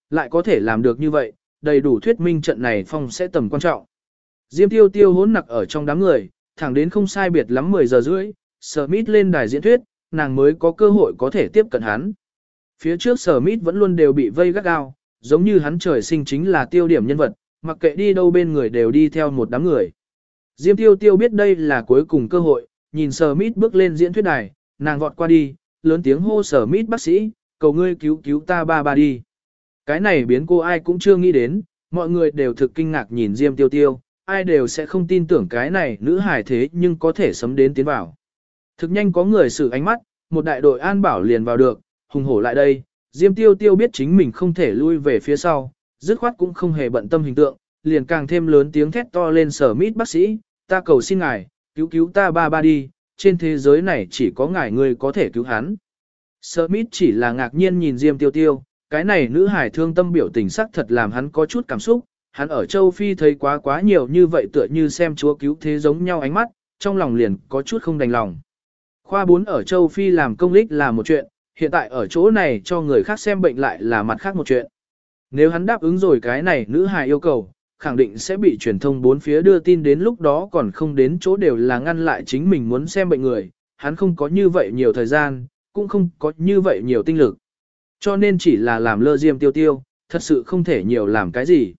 lại có thể làm được như vậy, đầy đủ thuyết minh trận này phong sẽ tầm quan trọng. Diêm Tiêu Tiêu hỗn nặc ở trong đám người, thẳng đến không sai biệt lắm 10 giờ rưỡi, Smith lên đài diễn thuyết, nàng mới có cơ hội có thể tiếp cận hắn. Phía trước Smith vẫn luôn đều bị vây gắt gao, giống như hắn trời sinh chính là tiêu điểm nhân vật, mặc kệ đi đâu bên người đều đi theo một đám người. Diêm Tiêu Tiêu biết đây là cuối cùng cơ hội, nhìn Smith bước lên diễn thuyết đài, nàng vọt qua đi, lớn tiếng hô Smith bác sĩ, cầu ngươi cứu cứu ta ba đi. Cái này biến cô ai cũng chưa nghĩ đến, mọi người đều thực kinh ngạc nhìn Diêm Tiêu Tiêu, ai đều sẽ không tin tưởng cái này nữ hài thế nhưng có thể sấm đến tiến vào. Thực nhanh có người sử ánh mắt, một đại đội an bảo liền vào được, hùng hổ lại đây, Diêm Tiêu Tiêu biết chính mình không thể lui về phía sau, dứt khoát cũng không hề bận tâm hình tượng, liền càng thêm lớn tiếng thét to lên Smith bác sĩ, ta cầu xin ngài, cứu cứu ta ba đi, trên thế giới này chỉ có ngài người có thể cứu hắn. Smith chỉ là ngạc nhiên nhìn Diêm Tiêu Tiêu, cái này nữ hải thương tâm biểu tình sắc thật làm hắn có chút cảm xúc, hắn ở châu Phi thấy quá nhiều như vậy tựa như xem Chúa cứu thế giống nhau ánh mắt, trong lòng liền có chút không đành lòng. Khoa 4 ở châu Phi làm công lích là một chuyện, hiện tại ở chỗ này cho người khác xem bệnh lại là mặt khác một chuyện. Nếu hắn đáp ứng rồi cái này nữ hài yêu cầu, khẳng định sẽ bị truyền thông bốn phía đưa tin đến lúc đó còn không đến chỗ đều là ngăn lại chính mình muốn xem bệnh người, hắn không có như vậy nhiều thời gian, cũng không có như vậy nhiều tinh lực. Cho nên chỉ là làm lơ Diêm Tiêu Tiêu, thật sự không thể nhiều làm cái gì.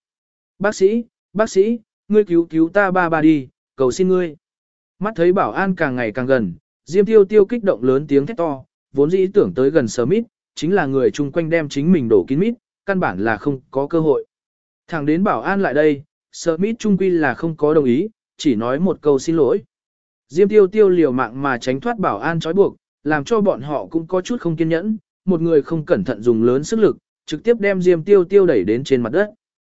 Bác sĩ, ngươi cứu ta ba đi, cầu xin ngươi. Mắt thấy bảo an càng ngày càng gần, Diêm Tiêu Tiêu kích động lớn tiếng thét to, vốn dĩ tưởng tới gần Smith, chính là người chung quanh đem chính mình đổ kín mít, căn bản là không có cơ hội. Thẳng đến bảo an lại đây, Smith trung quy là không có đồng ý, chỉ nói một câu xin lỗi. Diêm Tiêu Tiêu liều mạng mà tránh thoát bảo an trói buộc, làm cho bọn họ cũng có chút không kiên nhẫn, một người không cẩn thận dùng lớn sức lực, trực tiếp đem Diêm Tiêu Tiêu đẩy đến trên mặt đất.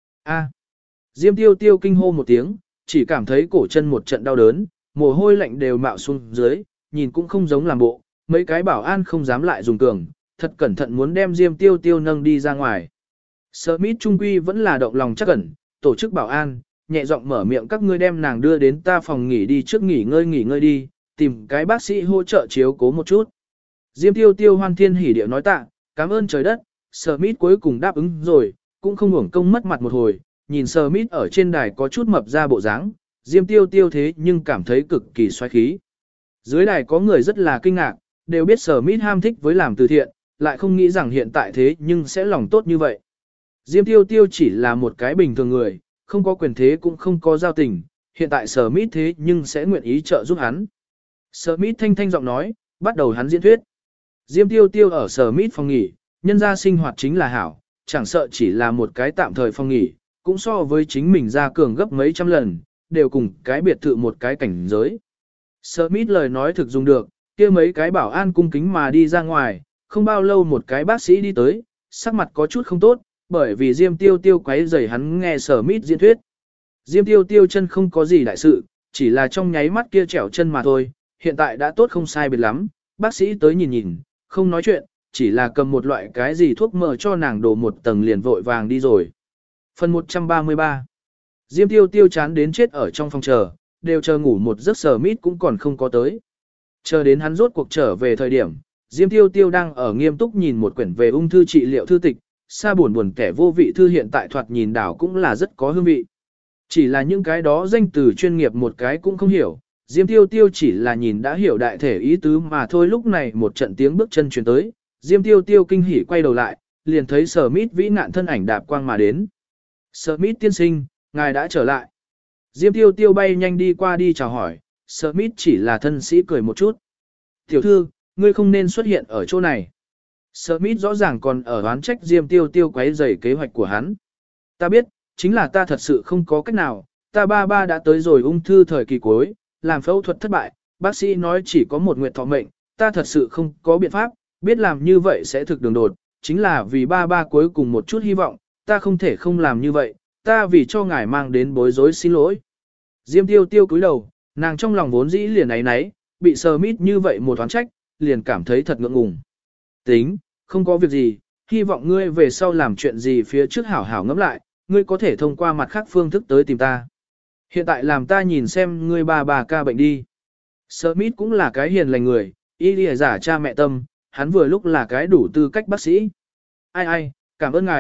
Diêm Tiêu Tiêu kinh hô một tiếng, chỉ cảm thấy cổ chân một trận đau đớn, mồ hôi lạnh đều mạo xuống dưới, nhìn cũng không giống làm bộ, mấy cái bảo an không dám lại dùng cường, thật cẩn thận muốn đem Diêm Tiêu Tiêu nâng đi ra ngoài. Smith trung quy vẫn là động lòng chắc ẩn, tổ chức bảo an, nhẹ giọng mở miệng các ngươi đem nàng đưa đến ta phòng nghỉ đi trước nghỉ ngơi đi, tìm cái bác sĩ hỗ trợ chiếu cố một chút. Diêm Tiêu Tiêu hoan thiên hỉ điệu nói tạ, cảm ơn trời đất, Smith cuối cùng đáp ứng rồi, cũng không uổng công mất mặt một hồi, nhìn Smith ở trên đài có chút mập ra bộ dáng, Diêm Tiêu Tiêu thế nhưng cảm thấy cực kỳ xoáy khí. Dưới đài có người rất là kinh ngạc, đều biết Smith ham thích với làm từ thiện, lại không nghĩ rằng hiện tại thế nhưng sẽ lòng tốt như vậy. Diêm Tiêu Tiêu chỉ là một cái bình thường người, không có quyền thế cũng không có giao tình, hiện tại Smith thế nhưng sẽ nguyện ý trợ giúp hắn. Smith thanh giọng nói, bắt đầu hắn diễn thuyết. Diêm Tiêu Tiêu ở Smith phòng nghỉ, nhân gia sinh hoạt chính là hảo, chẳng sợ chỉ là một cái tạm thời phòng nghỉ, cũng so với chính mình ra cường gấp mấy trăm lần, đều cùng cái biệt thự một cái cảnh giới. Smith lời nói thực dùng được, kia mấy cái bảo an cung kính mà đi ra ngoài, không bao lâu một cái bác sĩ đi tới, sắc mặt có chút không tốt, bởi vì Diêm Tiêu Tiêu quấy rầy hắn nghe Smith diễn thuyết. Diêm Tiêu Tiêu chân không có gì đại sự, chỉ là trong nháy mắt kia trẻo chân mà thôi, hiện tại đã tốt không sai biệt lắm, bác sĩ tới nhìn, không nói chuyện, chỉ là cầm một loại cái gì thuốc mỡ cho nàng đổ một tầng liền vội vàng đi rồi. Phần 133 Diêm Tiêu Tiêu chán đến chết ở trong phòng chờ, đều chờ ngủ một giấc Smith cũng còn không có tới. Chờ đến hắn rốt cuộc trở về thời điểm, Diêm Tiêu Tiêu đang ở nghiêm túc nhìn một quyển về ung thư trị liệu thư tịch, xa buồn kẻ vô vị thư hiện tại thoạt nhìn đảo cũng là rất có hương vị. Chỉ là những cái đó danh từ chuyên nghiệp một cái cũng không hiểu, Diêm Tiêu Tiêu chỉ là nhìn đã hiểu đại thể ý tứ mà thôi. Lúc này một trận tiếng bước chân truyền tới, Diêm Tiêu Tiêu kinh hỉ quay đầu lại, liền thấy Smith vĩ nạn thân ảnh đạp quang mà đến. Smith tiên sinh, ngài đã trở lại. Diêm Tiêu Tiêu bay nhanh đi qua đi chào hỏi, Smith chỉ là thân sĩ cười một chút. Tiểu thư, ngươi không nên xuất hiện ở chỗ này. Smith rõ ràng còn ở oán trách Diêm Tiêu Tiêu quấy rầy kế hoạch của hắn. Ta biết, chính là ta thật sự không có cách nào, ta ba đã tới rồi ung thư thời kỳ cuối, làm phẫu thuật thất bại, bác sĩ nói chỉ có một nguyện thọ mệnh, ta thật sự không có biện pháp, biết làm như vậy sẽ thực đường đột, chính là vì ba cuối cùng một chút hy vọng, ta không thể không làm như vậy, ta vì cho ngài mang đến bối rối xin lỗi. Diêm Tiêu Tiêu cúi đầu, nàng trong lòng vốn dĩ liền áy náy, bị Smith như vậy một oán trách, liền cảm thấy thật ngượng ngùng. Tính, không có việc gì, hy vọng ngươi về sau làm chuyện gì phía trước hảo hảo ngẫm lại, ngươi có thể thông qua mặt khác phương thức tới tìm ta. Hiện tại làm ta nhìn xem ngươi bà ca bệnh đi. Smith cũng là cái hiền lành người, y lìa giả cha mẹ tâm, hắn vừa lúc là cái đủ tư cách bác sĩ. Ai, cảm ơn ngài,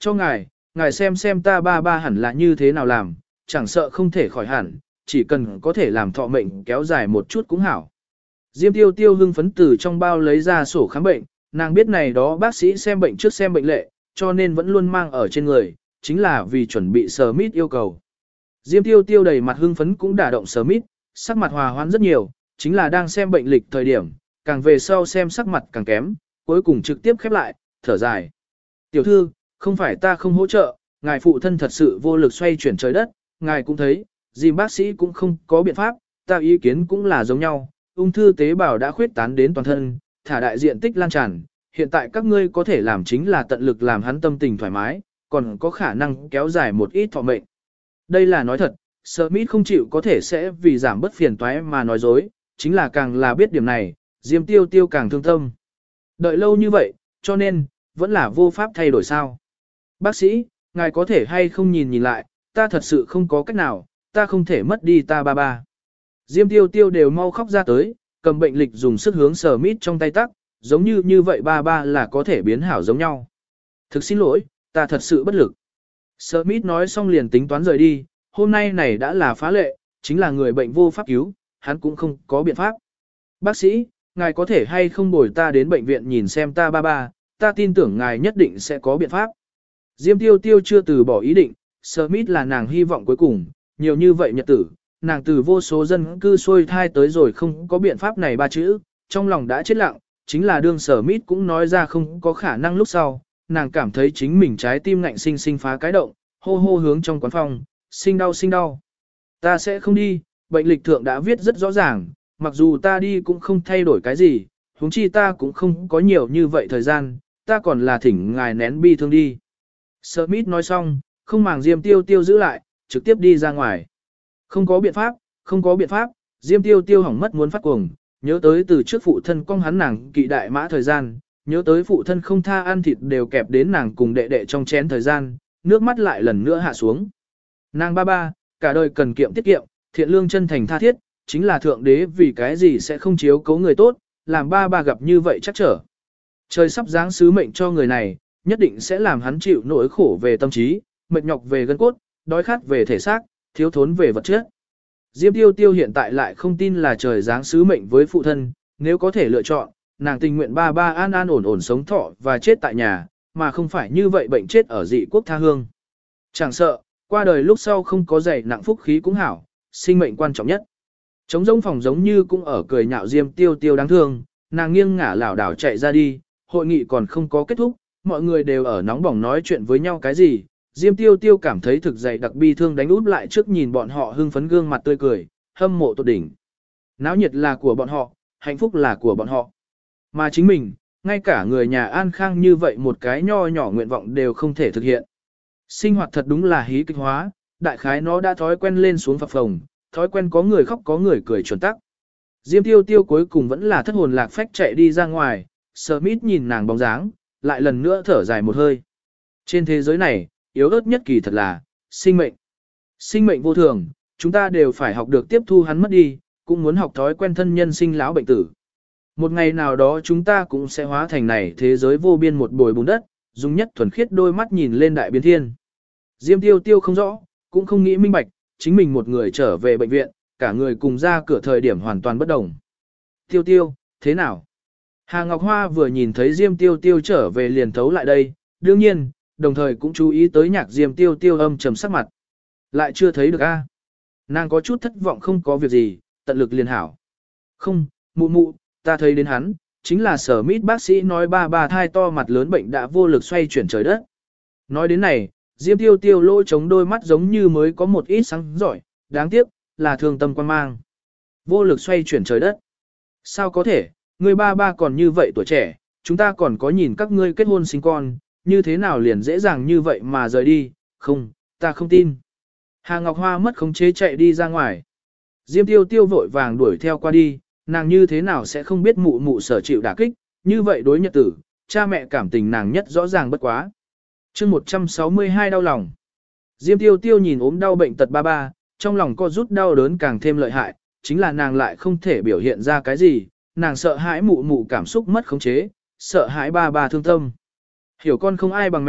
cho ngài xem ta ba ba hẳn là như thế nào làm, chẳng sợ không thể khỏi hẳn, chỉ cần có thể làm thọ mệnh kéo dài một chút cũng hảo. Diêm Tiêu Tiêu hưng phấn từ trong bao lấy ra sổ khám bệnh, nàng biết này đó bác sĩ xem bệnh trước xem bệnh lệ, cho nên vẫn luôn mang ở trên người, chính là vì chuẩn bị Smith yêu cầu. Diêm Tiêu Tiêu đầy mặt hưng phấn cũng đả động Smith, sắc mặt hòa hoãn rất nhiều, chính là đang xem bệnh lịch thời điểm, càng về sau xem sắc mặt càng kém, cuối cùng trực tiếp khép lại, thở dài. Tiểu thư, không phải ta không hỗ trợ, ngài phụ thân thật sự vô lực xoay chuyển trời đất, ngài cũng thấy, gì bác sĩ cũng không có biện pháp, ta ý kiến cũng là giống nhau, ung thư tế bào đã khuyết tán đến toàn thân, thả đại diện tích lan tràn, hiện tại các ngươi có thể làm chính là tận lực làm hắn tâm tình thoải mái, còn có khả năng kéo dài một ít thọ mệnh. Đây là nói thật, Smith không chịu có thể sẽ vì giảm bất phiền toái mà nói dối, chính là càng là biết điểm này, Diêm Tiêu Tiêu càng thương tâm. Đợi lâu như vậy, cho nên, vẫn là vô pháp thay đổi sao. Bác sĩ, ngài có thể hay không nhìn lại, ta thật sự không có cách nào, ta không thể mất đi ta ba ba. Diêm Tiêu Tiêu đều mau khóc ra tới, cầm bệnh lịch dùng sức hướng Smith trong tay tắc, giống như vậy ba ba là có thể biến hảo giống nhau. Thực xin lỗi, ta thật sự bất lực. Smith nói xong liền tính toán rời đi, hôm nay này đã là phá lệ, chính là người bệnh vô pháp cứu, hắn cũng không có biện pháp. Bác sĩ, ngài có thể hay không bồi ta đến bệnh viện nhìn xem ta ba ba, ta tin tưởng ngài nhất định sẽ có biện pháp. Diêm Tiêu Tiêu chưa từ bỏ ý định, Smith là nàng hy vọng cuối cùng, nhiều như vậy nhật tử, nàng từ vô số dân cư xuôi thai tới rồi không có biện pháp này ba chữ, trong lòng đã chết lặng, chính là đương Smith cũng nói ra không có khả năng lúc sau, nàng cảm thấy chính mình trái tim ngạnh sinh sinh phá cái động, hô hô hướng trong quán phòng, sinh đau. Ta sẽ không đi, bệnh lịch thượng đã viết rất rõ ràng, mặc dù ta đi cũng không thay đổi cái gì, huống chi ta cũng không có nhiều như vậy thời gian, ta còn là thỉnh ngài nén bi thương đi. Smith nói xong, không màng Diêm Tiêu Tiêu giữ lại, trực tiếp đi ra ngoài. Không có biện pháp, Diêm Tiêu Tiêu hỏng mất muốn phát cuồng, nhớ tới từ trước phụ thân cong hắn nàng kỵ đại mã thời gian, nhớ tới phụ thân không tha ăn thịt đều kẹp đến nàng cùng đệ đệ trong chén thời gian, nước mắt lại lần nữa hạ xuống. Nàng ba ba, cả đời cần kiệm tiết kiệm, thiện lương chân thành tha thiết, chính là thượng đế vì cái gì sẽ không chiếu cố người tốt, làm ba ba gặp như vậy chắc trở. Trời sắp giáng sứ mệnh cho người này, nhất định sẽ làm hắn chịu nỗi khổ về tâm trí, mệt nhọc về gân cốt, đói khát về thể xác, thiếu thốn về vật chất. Diêm Tiêu Tiêu hiện tại lại không tin là trời giáng sứ mệnh với phụ thân, nếu có thể lựa chọn, nàng tình nguyện ba ba an an ổn ổn sống thọ và chết tại nhà, mà không phải như vậy bệnh chết ở dị quốc tha hương. Chẳng sợ, qua đời lúc sau không có dày nặng phúc khí cũng hảo, sinh mệnh quan trọng nhất. Trống rỗng phòng giống như cũng ở cười nhạo Diêm Tiêu Tiêu đáng thương, nàng nghiêng ngả lảo đảo chạy ra đi, hội nghị còn không có kết thúc, mọi người đều ở nóng bỏng nói chuyện với nhau cái gì. Diêm Tiêu Tiêu cảm thấy thực dày đặc bi thương đánh úp lại trước nhìn bọn họ hưng phấn gương mặt tươi cười, hâm mộ tột đỉnh. Náo nhiệt là của bọn họ, hạnh phúc là của bọn họ. Mà chính mình, ngay cả người nhà an khang như vậy một cái nho nhỏ nguyện vọng đều không thể thực hiện. Sinh hoạt thật đúng là hí kịch hóa, đại khái nó đã thói quen lên xuống phập phồng, thói quen có người khóc có người cười chuẩn tắc. Diêm Tiêu Tiêu cuối cùng vẫn là thất hồn lạc phách chạy đi ra ngoài, Smith nhìn nàng bóng dáng, lại lần nữa thở dài một hơi. Trên thế giới này, yếu ớt nhất kỳ thật là sinh mệnh. Sinh mệnh vô thường, chúng ta đều phải học được tiếp thu hắn mất đi, cũng muốn học thói quen thân nhân sinh lão bệnh tử. Một ngày nào đó chúng ta cũng sẽ hóa thành này thế giới vô biên một bồi bùn đất, dùng nhất thuần khiết đôi mắt nhìn lên đại biến thiên. Diêm Tiêu Tiêu không rõ, cũng không nghĩ minh bạch, chính mình một người trở về bệnh viện, cả người cùng ra cửa thời điểm hoàn toàn bất đồng. Tiêu Tiêu, thế nào? Hà Ngọc Hoa vừa nhìn thấy Diêm Tiêu Tiêu trở về liền thấu lại đây, đương nhiên, đồng thời cũng chú ý tới nhạc Diêm Tiêu Tiêu âm trầm sắc mặt. Lại chưa thấy được a? Nàng có chút thất vọng không có việc gì, tận lực liền hảo. Không, mụ, ta thấy đến hắn, chính là Sở Mít bác sĩ nói ba thai to mặt lớn bệnh đã vô lực xoay chuyển trời đất. Nói đến này, Diêm Tiêu Tiêu lỗ chống đôi mắt giống như mới có một ít sáng giỏi, đáng tiếc, là thương tâm quan mang. Vô lực xoay chuyển trời đất. Sao có thể, người ba còn như vậy tuổi trẻ, chúng ta còn có nhìn các ngươi kết hôn sinh con, như thế nào liền dễ dàng như vậy mà rời đi, không, ta không tin. Hà Ngọc Hoa mất khống chế chạy đi ra ngoài. Diêm Tiêu Tiêu vội vàng đuổi theo qua đi, nàng như thế nào sẽ không biết mụ sở chịu đả kích, như vậy đối nhật tử, cha mẹ cảm tình nàng nhất rõ ràng bất quá. chương 162 đau lòng. Diêm Tiêu Tiêu nhìn ốm đau bệnh tật ba, trong lòng co rút đau đớn càng thêm lợi hại, chính là nàng lại không thể biểu hiện ra cái gì, nàng sợ hãi mụ cảm xúc mất khống chế, sợ hãi ba thương tâm. Hiểu con không ai bằng mẹ,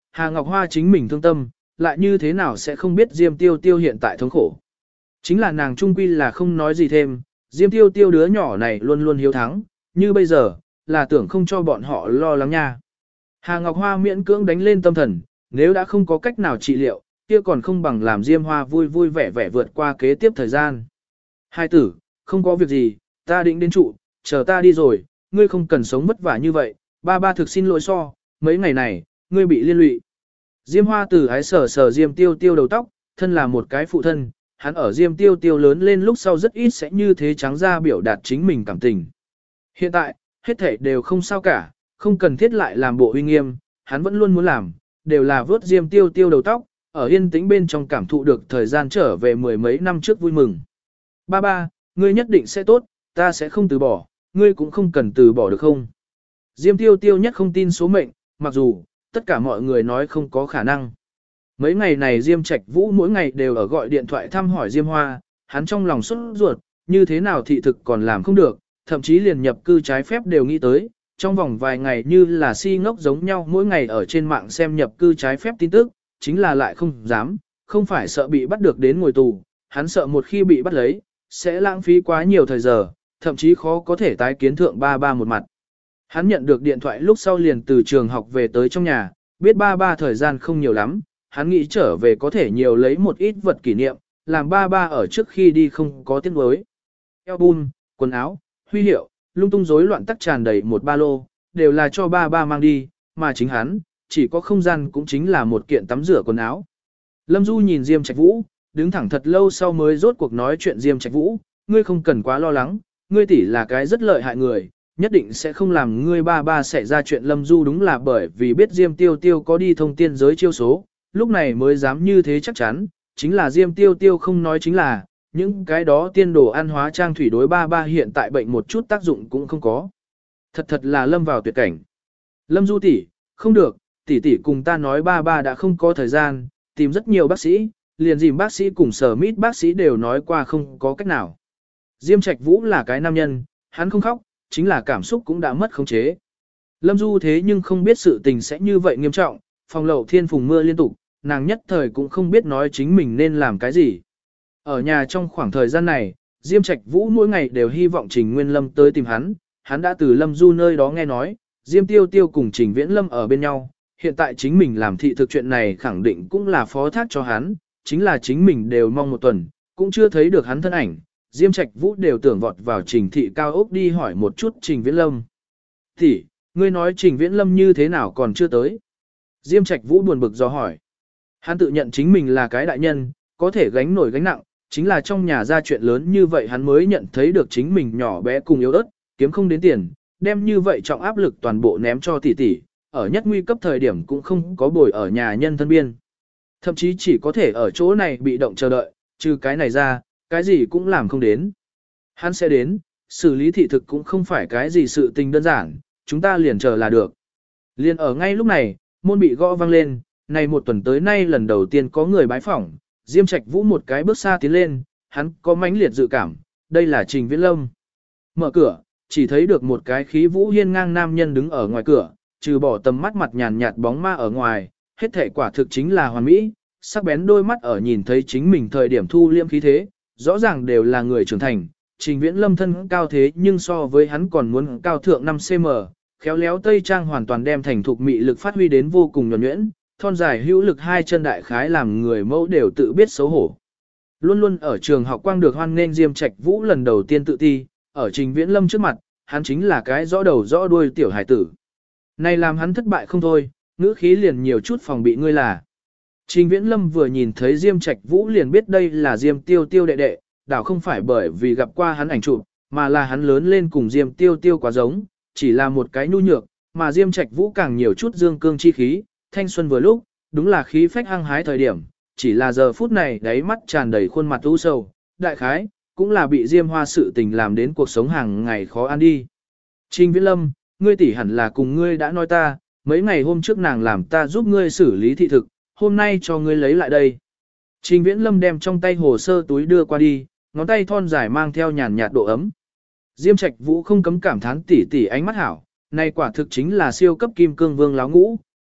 Hà Ngọc Hoa chính mình thương tâm, lại như thế nào sẽ không biết Diêm Tiêu Tiêu hiện tại thống khổ. Chính là nàng trung quy là không nói gì thêm, Diêm Tiêu Tiêu đứa nhỏ này luôn luôn hiếu thắng, như bây giờ, là tưởng không cho bọn họ lo lắng nha. Hà Ngọc Hoa miễn cưỡng đánh lên tâm thần, nếu đã không có cách nào trị liệu, kia còn không bằng làm Diêm Hoa vui vui vẻ vẻ vượt qua kế tiếp thời gian. Hai tử, không có việc gì, ta định đến trụ, chờ ta đi rồi, ngươi không cần sống vất vả như vậy, ba ba thực xin lỗi so, mấy ngày này, ngươi bị liên lụy. Diêm Hoa từ ái sờ sờ Diêm Tiêu Tiêu đầu tóc, thân là một cái phụ thân, hắn ở Diêm Tiêu Tiêu lớn lên lúc sau rất ít sẽ như thế trắng ra biểu đạt chính mình cảm tình. Hiện tại, hết thảy đều không sao cả, không cần thiết lại làm bộ uy nghiêm, hắn vẫn luôn muốn làm, đều là vớt Diêm Tiêu Tiêu đầu tóc, ở yên tĩnh bên trong cảm thụ được thời gian trở về mười mấy năm trước vui mừng. Ba ba, ngươi nhất định sẽ tốt, ta sẽ không từ bỏ, ngươi cũng không cần từ bỏ được không? Diêm Tiêu Tiêu nhất không tin số mệnh, mặc dù, tất cả mọi người nói không có khả năng. Mấy ngày này Diêm Trạch Vũ mỗi ngày đều ở gọi điện thoại thăm hỏi Diêm Hoa, hắn trong lòng sốt ruột, như thế nào thị thực còn làm không được, thậm chí liền nhập cư trái phép đều nghĩ tới, trong vòng vài ngày như là si ngốc giống nhau mỗi ngày ở trên mạng xem nhập cư trái phép tin tức, chính là lại không dám, không phải sợ bị bắt được đến ngồi tù, hắn sợ một khi bị bắt lấy, sẽ lãng phí quá nhiều thời giờ, thậm chí khó có thể tái kiến thượng ba ba một mặt. Hắn nhận được điện thoại lúc sau liền từ trường học về tới trong nhà, biết ba ba thời gian không nhiều lắm, hắn nghĩ trở về có thể nhiều lấy một ít vật kỷ niệm, làm ba ba ở trước khi đi không có tiếc nuối. Album, quần áo, huy hiệu, lung tung rối loạn tắc tràn đầy một ba lô, đều là cho ba ba mang đi, mà chính hắn, chỉ có không gian cũng chính là một kiện tắm rửa quần áo. Lâm Du nhìn Diêm Trạch Vũ, đứng thẳng thật lâu sau mới rốt cuộc nói chuyện Diêm Trạch Vũ, ngươi không cần quá lo lắng, ngươi tỷ là cái rất lợi hại người, nhất định sẽ không làm ngươi ba ba xảy ra chuyện. Lâm Du đúng là bởi vì biết Diêm Tiêu Tiêu có đi thông tiên giới chiêu số, lúc này mới dám như thế chắc chắn, chính là Diêm Tiêu Tiêu không nói chính là, những cái đó tiên đồ ăn hóa trang thủy đối ba ba hiện tại bệnh một chút tác dụng cũng không có. Thật là lâm vào tuyệt cảnh. Lâm Du tỷ, không được, tỷ tỷ cùng ta nói ba ba đã không có thời gian, tìm rất nhiều bác sĩ, liền dìm bác sĩ cùng sở mít bác sĩ đều nói qua không có cách nào. Diêm Trạch Vũ là cái nam nhân, hắn không khóc, chính là cảm xúc cũng đã mất khống chế. Lâm Du thế nhưng không biết sự tình sẽ như vậy nghiêm trọng, phòng lậu thiên phùng mưa liên tục, nàng nhất thời cũng không biết nói chính mình nên làm cái gì. Ở nhà trong khoảng thời gian này, Diêm Trạch Vũ mỗi ngày đều hy vọng Trình Nguyên Lâm tới tìm hắn đã từ Lâm Du nơi đó nghe nói, Diêm Tiêu Tiêu cùng Trình Viễn Lâm ở bên nhau, hiện tại chính mình làm thị thực chuyện này khẳng định cũng là phó thác cho hắn, chính là chính mình đều mong một tuần, cũng chưa thấy được hắn thân ảnh, Diêm Trạch Vũ đều tưởng vọt vào Trình thị cao ốc đi hỏi một chút Trình Viễn Lâm. Thì, ngươi nói Trình Viễn Lâm như thế nào còn chưa tới? Diêm Trạch Vũ buồn bực do hỏi. Hắn tự nhận chính mình là cái đại nhân, có thể gánh nổi gánh nặng, chính là trong nhà ra chuyện lớn như vậy hắn mới nhận thấy được chính mình nhỏ bé cùng yếu ớt, kiếm không đến tiền, đem như vậy trọng áp lực toàn bộ ném cho tỷ tỷ, ở nhất nguy cấp thời điểm cũng không có bồi ở nhà nhân thân biên. Thậm chí chỉ có thể ở chỗ này bị động chờ đợi, trừ cái này ra, cái gì cũng làm không đến. Hắn sẽ đến, xử lý thị thực cũng không phải cái gì sự tình đơn giản, chúng ta liền chờ là được. Liền ở ngay lúc này, môn bị gõ vang lên, này một tuần tới nay lần đầu tiên có người bái phỏng, Diêm Trạch Vũ một cái bước xa tiến lên, hắn có mãnh liệt dự cảm, đây là Trình Viễn Lâm. Mở cửa, chỉ thấy được một cái khí vũ hiên ngang nam nhân đứng ở ngoài cửa, trừ bỏ tầm mắt mặt nhàn nhạt bóng ma ở ngoài, hết thể quả thực chính là hoàn mỹ, sắc bén đôi mắt ở nhìn thấy chính mình thời điểm thu liêm khí thế, rõ ràng đều là người trưởng thành. Trình Viễn Lâm thân cao thế nhưng so với hắn còn muốn cao thượng 5cm, khéo léo tây trang hoàn toàn đem thành thục mị lực phát huy đến vô cùng nhuần nhuyễn, thon dài hữu lực hai chân đại khái làm người mẫu đều tự biết xấu hổ. Luôn luôn ở trường học quang được hoan nghênh Diêm Trạch Vũ lần đầu tiên tự ti, ở Trình Viễn Lâm trước mặt, hắn chính là cái rõ đầu rõ đuôi tiểu hải tử. Này làm hắn thất bại không thôi, ngữ khí liền nhiều chút phòng bị ngươi là. Trình Viễn Lâm vừa nhìn thấy Diêm Trạch Vũ liền biết đây là Diêm Tiêu Tiêu đệ đệ, đảo không phải bởi vì gặp qua hắn ảnh chụp, mà là hắn lớn lên cùng Diêm Tiêu Tiêu quá giống, chỉ là một cái nhu nhược, mà Diêm Trạch Vũ càng nhiều chút dương cương chi khí, thanh xuân vừa lúc, đúng là khí phách hăng hái thời điểm, chỉ là giờ phút này đáy mắt tràn đầy khuôn mặt u sầu, đại khái, cũng là bị Diêm Hoa sự tình làm đến cuộc sống hàng ngày khó ăn đi. Trình Viễn Lâm, ngươi tỷ hẳn là cùng ngươi đã nói ta, mấy ngày hôm trước nàng làm ta giúp ngươi xử lý thị thực, hôm nay cho ngươi lấy lại đây. Trình Viễn Lâm đem trong tay hồ sơ túi đưa qua đi, ngón tay thon dài mang theo nhàn nhạt độ ấm. Diêm Trạch Vũ không cấm cảm thán tỷ tỷ ánh mắt hảo, này quả thực chính là siêu cấp kim cương vương láo ngũ,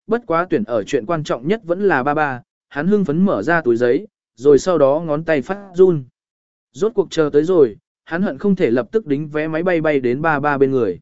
bất quá tuyển ở chuyện quan trọng nhất vẫn là ba ba, hắn hưng phấn mở ra túi giấy, rồi sau đó ngón tay phát run. Rốt cuộc chờ tới rồi, hắn hận không thể lập tức đính vé máy bay bay đến ba ba bên người.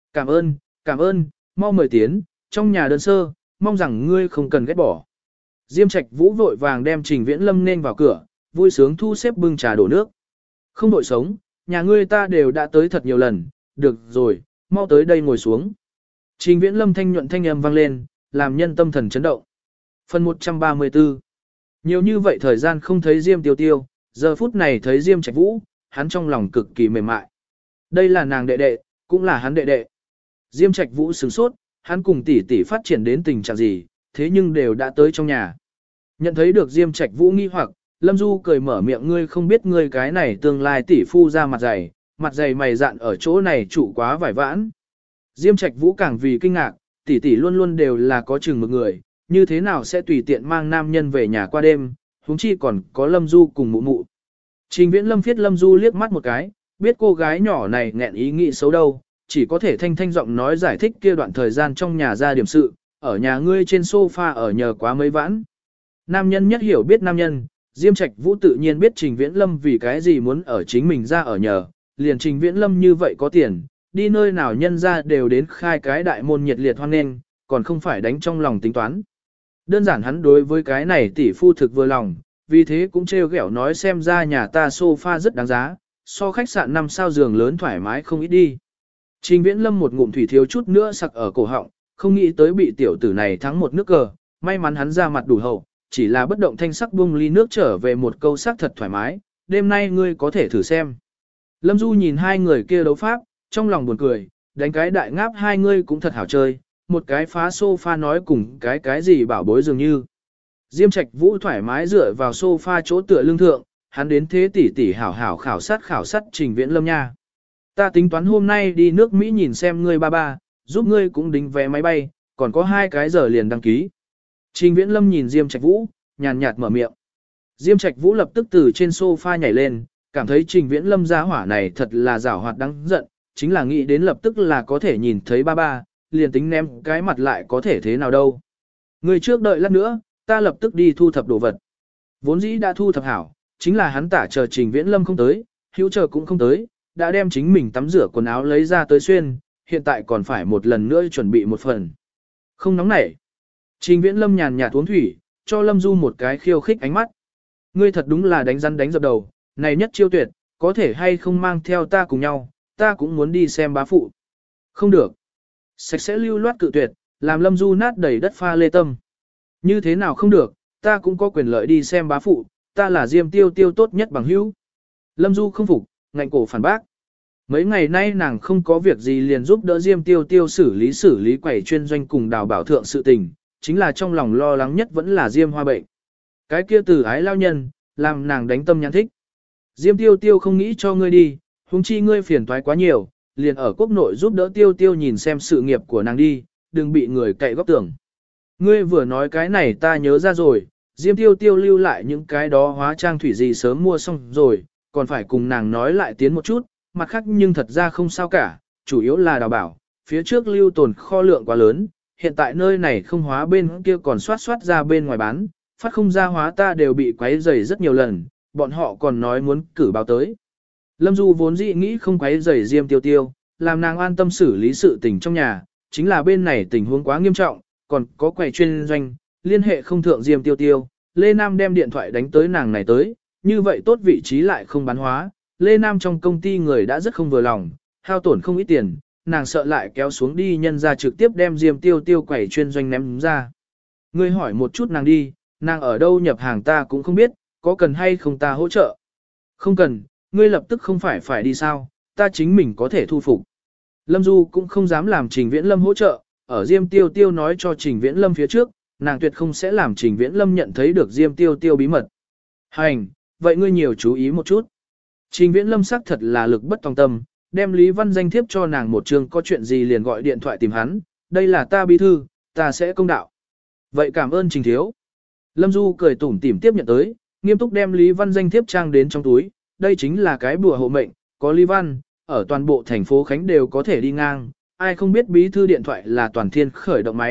Cảm ơn, mau mời tiến, trong nhà đơn sơ, mong rằng ngươi không cần ghét bỏ. Diêm Trạch Vũ vội vàng đem Trình Viễn Lâm nên vào cửa, vui sướng thu xếp bưng trà đổ nước. Không đội sống, nhà ngươi ta đều đã tới thật nhiều lần, được rồi, mau tới đây ngồi xuống. Trình Viễn Lâm thanh nhuận thanh âm vang lên, làm nhân tâm thần chấn động. Phần 134. Nhiều như vậy thời gian không thấy Diêm Tiêu Tiêu, giờ phút này thấy Diêm Trạch Vũ, hắn trong lòng cực kỳ mềm mại. Đây là nàng đệ đệ, cũng là hắn đệ đệ. Diêm Trạch Vũ sửng sốt, hắn cùng tỷ tỷ phát triển đến tình trạng gì, thế nhưng đều đã tới trong nhà. Nhận thấy được Diêm Trạch Vũ nghi hoặc, Lâm Du cười mở miệng, ngươi không biết ngươi cái này tương lai tỷ phu ra mặt dày mày dạn ở chỗ này trụ quá vải vãn. Diêm Trạch Vũ càng vì kinh ngạc, tỷ tỷ luôn luôn đều là có chừng một người, như thế nào sẽ tùy tiện mang nam nhân về nhà qua đêm, huống chi còn có Lâm Du cùng mụ mụ. Trình Viễn Lâm phiết Lâm Du liếc mắt một cái, biết cô gái nhỏ này nghẹn ý nghĩ xấu đâu, chỉ có thể thanh thanh giọng nói giải thích kia đoạn thời gian trong nhà ra điểm sự, ở nhà ngươi trên sofa ở nhờ quá mấy vãn. Nam nhân nhất hiểu biết nam nhân, Diêm Trạch Vũ tự nhiên biết Trình Viễn Lâm vì cái gì muốn ở chính mình ra ở nhờ, liền Trình Viễn Lâm như vậy có tiền, đi nơi nào nhân ra đều đến khai cái đại môn nhiệt liệt hoan nghênh, còn không phải đánh trong lòng tính toán. Đơn giản hắn đối với cái này tỷ phu thực vừa lòng, vì thế cũng trêu ghẹo nói xem ra nhà ta sofa rất đáng giá, so khách sạn 5 sao giường lớn thoải mái không ít đi. Trình Viễn Lâm một ngụm thủy thiếu chút nữa sặc ở cổ họng, không nghĩ tới bị tiểu tử này thắng một nước cờ, may mắn hắn ra mặt đủ hậu, chỉ là bất động thanh sắc buông ly nước trở về một câu sắc thật thoải mái, đêm nay ngươi có thể thử xem. Lâm Du nhìn hai người kia đấu pháp, trong lòng buồn cười, đánh cái đại ngáp hai ngươi cũng thật hảo chơi, một cái phá sofa nói cùng cái gì bảo bối dường như. Diêm Trạch Vũ thoải mái dựa vào sofa chỗ tựa lưng thượng, hắn đến thế tỷ tỷ hảo hảo khảo sát Trình Viễn Lâm nha. Ta tính toán hôm nay đi nước Mỹ nhìn xem ngươi ba ba, giúp ngươi cũng đính vé máy bay, còn có 2 cái giờ liền đăng ký. Trình Viễn Lâm nhìn Diêm Trạch Vũ, nhàn nhạt mở miệng. Diêm Trạch Vũ lập tức từ trên sofa nhảy lên, cảm thấy Trình Viễn Lâm gia hỏa này thật là giảo hoạt đáng giận, chính là nghĩ đến lập tức là có thể nhìn thấy ba ba, liền tính ném cái mặt lại có thể thế nào đâu. Ngươi trước đợi lát nữa, ta lập tức đi thu thập đồ vật. Vốn dĩ đã thu thập hảo, chính là hắn tả chờ Trình Viễn Lâm không tới, hữu chờ cũng không tới, đã đem chính mình tắm rửa quần áo lấy ra tới xuyên, hiện tại còn phải một lần nữa chuẩn bị một phần. Không nóng nảy. Trình Viễn Lâm nhàn nhạt uống thủy, cho Lâm Du một cái khiêu khích ánh mắt. Ngươi thật đúng là đánh rắn đánh dập đầu, này nhất chiêu tuyệt, có thể hay không mang theo ta cùng nhau, ta cũng muốn đi xem bá phụ. Không được. Sạch sẽ lưu loát cự tuyệt, làm Lâm Du nát đầy đất pha lê tâm. Như thế nào không được, ta cũng có quyền lợi đi xem bá phụ, ta là Diêm Tiêu Tiêu tốt nhất bằng hữu. Lâm Du không phục, ngạnh cổ phản bác. Mấy ngày nay nàng không có việc gì liền giúp đỡ Diêm Tiêu Tiêu xử lý quẩy chuyên doanh cùng đào bảo thượng sự tình, chính là trong lòng lo lắng nhất vẫn là Diêm Hoa bệnh. Cái kia từ ái lao nhân, làm nàng đánh tâm nhãn thích. Diêm Tiêu Tiêu không nghĩ cho ngươi đi, huống chi ngươi phiền toái quá nhiều, liền ở quốc nội giúp đỡ Tiêu Tiêu nhìn xem sự nghiệp của nàng đi, đừng bị người cậy góc tường. Ngươi vừa nói cái này ta nhớ ra rồi, Diêm Tiêu Tiêu lưu lại những cái đó hóa trang thủy gì sớm mua xong rồi, còn phải cùng nàng nói lại tiến một chút, mặt khác nhưng thật ra không sao cả, chủ yếu là đào bảo, phía trước lưu tồn kho lượng quá lớn, hiện tại nơi này không hóa bên kia còn soát ra bên ngoài bán, phát không ra hóa ta đều bị quấy rầy rất nhiều lần, bọn họ còn nói muốn cử báo tới. Lâm Du vốn dĩ nghĩ không quấy rầy Diêm Tiêu Tiêu, làm nàng an tâm xử lý sự tình trong nhà, chính là bên này tình huống quá nghiêm trọng, còn có quầy chuyên doanh, liên hệ không thượng Diêm Tiêu Tiêu, Lê Nam đem điện thoại đánh tới nàng này tới, như vậy tốt vị trí lại không bán hóa, Lê Nam trong công ty người đã rất không vừa lòng, hao tổn không ít tiền, nàng sợ lại kéo xuống đi nhân ra trực tiếp đem Diêm Tiêu Tiêu quầy chuyên doanh ném ra. Ngươi hỏi một chút nàng đi, nàng ở đâu nhập hàng ta cũng không biết, có cần hay không ta hỗ trợ. Không cần, ngươi lập tức không phải đi sao, ta chính mình có thể thu phục. Lâm Du cũng không dám làm Trình Viễn Lâm hỗ trợ, ở Diêm Tiêu Tiêu nói cho Trình Viễn Lâm phía trước, nàng tuyệt không sẽ làm Trình Viễn Lâm nhận thấy được Diêm Tiêu Tiêu bí mật. Hành, vậy ngươi nhiều chú ý một chút. Trình Viễn Lâm xác thật là lực bất tòng tâm, đem Lý Văn danh thiếp cho nàng một chương có chuyện gì liền gọi điện thoại tìm hắn, đây là ta bí thư, ta sẽ công đạo. Vậy cảm ơn Trình Thiếu. Lâm Du cười tủm tỉm tiếp nhận tới, nghiêm túc đem Lý Văn danh thiếp trang đến trong túi, đây chính là cái bùa hộ mệnh, có Lý Văn, ở toàn bộ thành phố Khánh đều có thể đi ngang, ai không biết bí thư điện thoại là toàn thiên khởi động máy,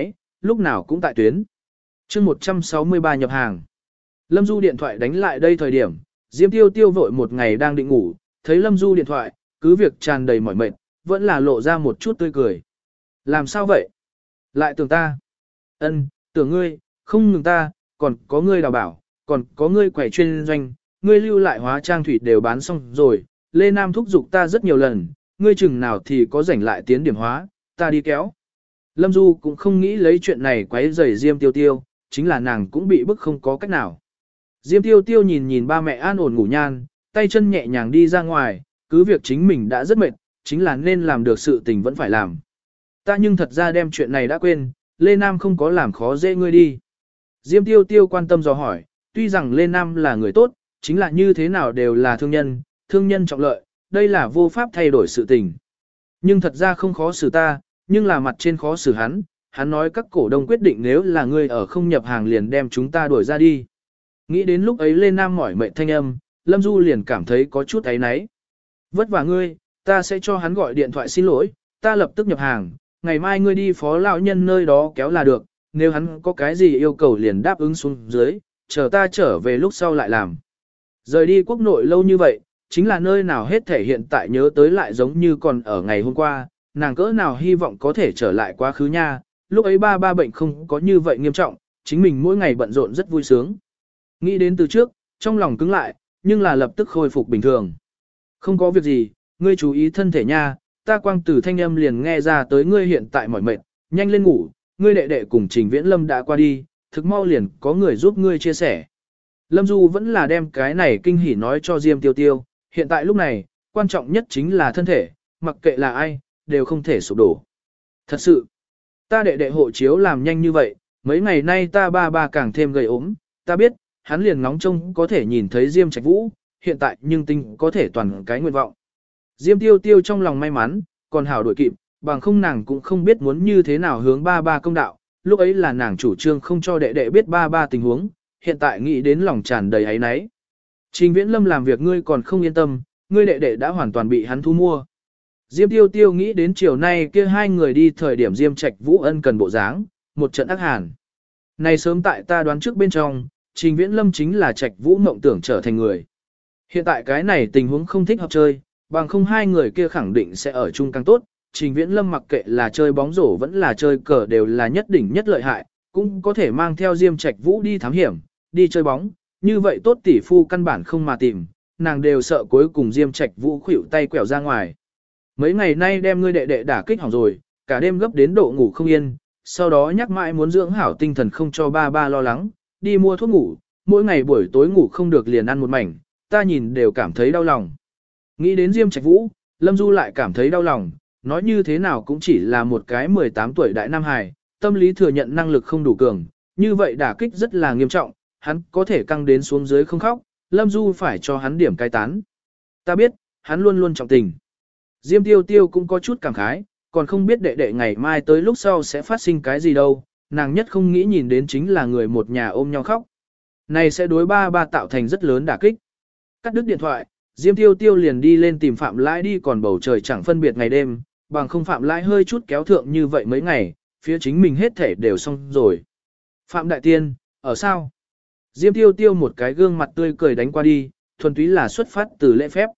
lúc nào cũng tại tuyến. chương 163 nhập hàng. Lâm Du điện thoại đánh lại đây thời điểm, Diêm Tiêu Tiêu vội một ngày đang định ngủ, thấy Lâm Du điện thoại, cứ việc tràn đầy mỏi mệt, vẫn là lộ ra một chút tươi cười. Làm sao vậy? Lại tưởng ta. Ân, tưởng ngươi, không ngừng ta, còn có ngươi đào bảo, còn có ngươi quẩy chuyên doanh, ngươi lưu lại hóa trang thủy đều bán xong rồi, Lê Nam thúc giục ta rất nhiều lần, ngươi chừng nào thì có rảnh lại tiến điểm hóa, ta đi kéo. Lâm Du cũng không nghĩ lấy chuyện này quấy rầy Diêm Tiêu Tiêu, chính là nàng cũng bị bức không có cách nào. Diêm Tiêu Tiêu nhìn nhìn ba mẹ an ổn ngủ nhan, tay chân nhẹ nhàng đi ra ngoài, cứ việc chính mình đã rất mệt, chính là nên làm được sự tình vẫn phải làm. Ta nhưng thật ra đem chuyện này đã quên, Lê Nam không có làm khó dễ ngươi đi. Diêm Tiêu Tiêu quan tâm dò hỏi, tuy rằng Lê Nam là người tốt, chính là như thế nào đều là thương nhân trọng lợi, đây là vô pháp thay đổi sự tình. Nhưng thật ra không khó xử ta, nhưng là mặt trên khó xử hắn nói các cổ đông quyết định nếu là ngươi ở không nhập hàng liền đem chúng ta đuổi ra đi. Nghĩ đến lúc ấy Lê Nam mỏi mệt thanh âm, Lâm Du liền cảm thấy có chút áy náy. Vất vả ngươi, ta sẽ cho hắn gọi điện thoại xin lỗi, ta lập tức nhập hàng, ngày mai ngươi đi phó lão nhân nơi đó kéo là được, nếu hắn có cái gì yêu cầu liền đáp ứng xuống dưới, chờ ta trở về lúc sau lại làm. Rời đi quốc nội lâu như vậy, chính là nơi nào hết thể hiện tại nhớ tới lại giống như còn ở ngày hôm qua, nàng cỡ nào hy vọng có thể trở lại quá khứ nha, lúc ấy ba bệnh không có như vậy nghiêm trọng, chính mình mỗi ngày bận rộn rất vui sướng. Nghĩ đến từ trước, trong lòng cứng lại, nhưng là lập tức khôi phục bình thường. Không có việc gì, ngươi chú ý thân thể nha, ta quang tử thanh âm liền nghe ra tới ngươi hiện tại mỏi mệt, nhanh lên ngủ, ngươi đệ đệ cùng Trình Viễn Lâm đã qua đi, thực mau liền có người giúp ngươi chia sẻ. Lâm Du vẫn là đem cái này kinh hỉ nói cho Diêm Tiêu Tiêu, hiện tại lúc này, quan trọng nhất chính là thân thể, mặc kệ là ai, đều không thể sụp đổ. Thật sự, ta đệ đệ hộ chiếu làm nhanh như vậy, mấy ngày nay ta ba càng thêm gầy ốm, ta biết, hắn liền ngóng trông có thể nhìn thấy Diêm Trạch Vũ, hiện tại nhưng tinh có thể toàn cái nguyện vọng. Diêm Tiêu Tiêu trong lòng may mắn, còn hảo đổi kịp, bằng không nàng cũng không biết muốn như thế nào hướng ba công đạo, lúc ấy là nàng chủ trương không cho đệ đệ biết ba tình huống, hiện tại nghĩ đến lòng tràn đầy áy náy. Trình Viễn Lâm làm việc ngươi còn không yên tâm, ngươi đệ đệ đã hoàn toàn bị hắn thu mua. Diêm Tiêu Tiêu nghĩ đến chiều nay kia hai người đi thời điểm Diêm Trạch Vũ ân cần bộ dáng, một trận ác hàn. Này sớm tại ta đoán trước bên trong, Trình Viễn Lâm chính là Trạch Vũ mộng tưởng trở thành người. Hiện tại cái này tình huống không thích hợp chơi, bằng không hai người kia khẳng định sẽ ở chung càng tốt. Trình Viễn Lâm mặc kệ là chơi bóng rổ vẫn là chơi cờ đều là nhất đỉnh nhất lợi hại, cũng có thể mang theo Diêm Trạch Vũ đi thám hiểm, đi chơi bóng, như vậy tốt tỷ phu căn bản không mà tìm, nàng đều sợ cuối cùng Diêm Trạch Vũ khuỷu tay quẹo ra ngoài. Mấy ngày nay đem ngươi đệ đệ đả kích hỏng rồi, cả đêm gấp đến độ ngủ không yên, sau đó nhắc mãi muốn dưỡng hảo tinh thần không cho ba lo lắng, đi mua thuốc ngủ, mỗi ngày buổi tối ngủ không được liền ăn một mảnh, ta nhìn đều cảm thấy đau lòng. Nghĩ đến Diêm Trạch Vũ, Lâm Du lại cảm thấy đau lòng, nói như thế nào cũng chỉ là một cái 18 tuổi đại nam hài, tâm lý thừa nhận năng lực không đủ cường, như vậy đả kích rất là nghiêm trọng, hắn có thể căng đến xuống dưới không khóc, Lâm Du phải cho hắn điểm cai tán. Ta biết, hắn luôn luôn trọng tình. Diêm Tiêu Tiêu cũng có chút cảm khái, còn không biết đệ đệ ngày mai tới lúc sau sẽ phát sinh cái gì đâu, nàng nhất không nghĩ nhìn đến chính là người một nhà ôm nhau khóc. Này sẽ đối ba tạo thành rất lớn đả kích. Cắt đứt điện thoại, Diêm Tiêu Tiêu liền đi lên tìm Phạm Lãi đi, còn bầu trời chẳng phân biệt ngày đêm, bằng không Phạm Lãi hơi chút kéo thượng như vậy mấy ngày, phía chính mình hết thể đều xong rồi. Phạm Đại Tiên, ở sao? Diêm Tiêu Tiêu một cái gương mặt tươi cười đánh qua đi, thuần túy là xuất phát từ lễ phép.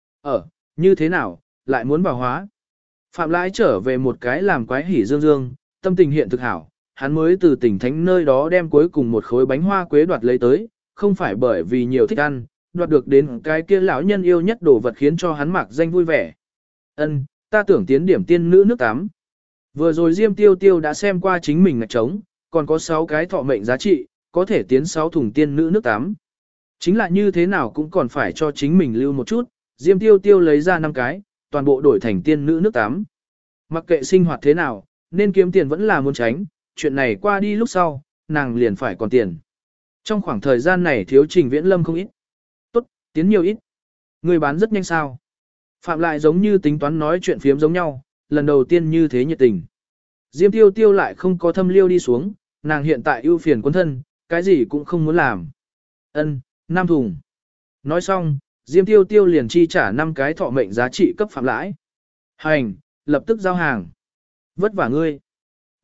Như thế nào, lại muốn bảo hóa? Phạm Lãi trở về một cái làm quái hỉ dương dương, tâm tình hiện thực hảo, hắn mới từ tỉnh thánh nơi đó đem cuối cùng một khối bánh hoa quế đoạt lấy tới, không phải bởi vì nhiều thích ăn, đoạt được đến cái kia lão nhân yêu nhất đồ vật khiến cho hắn mặc danh vui vẻ. Ân, ta tưởng tiến điểm tiên nữ nước tắm. Vừa rồi Diêm Tiêu Tiêu đã xem qua chính mình ngạch trống, còn có 6 cái thọ mệnh giá trị, có thể tiến 6 thùng tiên nữ nước tắm. Chính là như thế nào cũng còn phải cho chính mình lưu một chút, Diêm Tiêu Tiêu lấy ra 5 cái, toàn bộ đổi thành tiên nữ nước tắm. Mặc kệ sinh hoạt thế nào, nên kiếm tiền vẫn là muốn tránh, chuyện này qua đi lúc sau, nàng liền phải còn tiền. Trong khoảng thời gian này thiếu Trình Viễn Lâm không ít. Tốt, tiến nhiều ít. Người bán rất nhanh sao. Phạm lại giống như tính toán nói chuyện phiếm giống nhau, lần đầu tiên như thế nhiệt tình. Diêm Tiêu Tiêu lại không có thâm liêu đi xuống, nàng hiện tại ưu phiền quân thân, cái gì cũng không muốn làm. Ân, 5 thùng. Nói xong, Diêm Tiêu Tiêu liền chi trả 5 cái thọ mệnh giá trị cấp Phạm Lãi. Hành, lập tức giao hàng. Vất vả ngươi.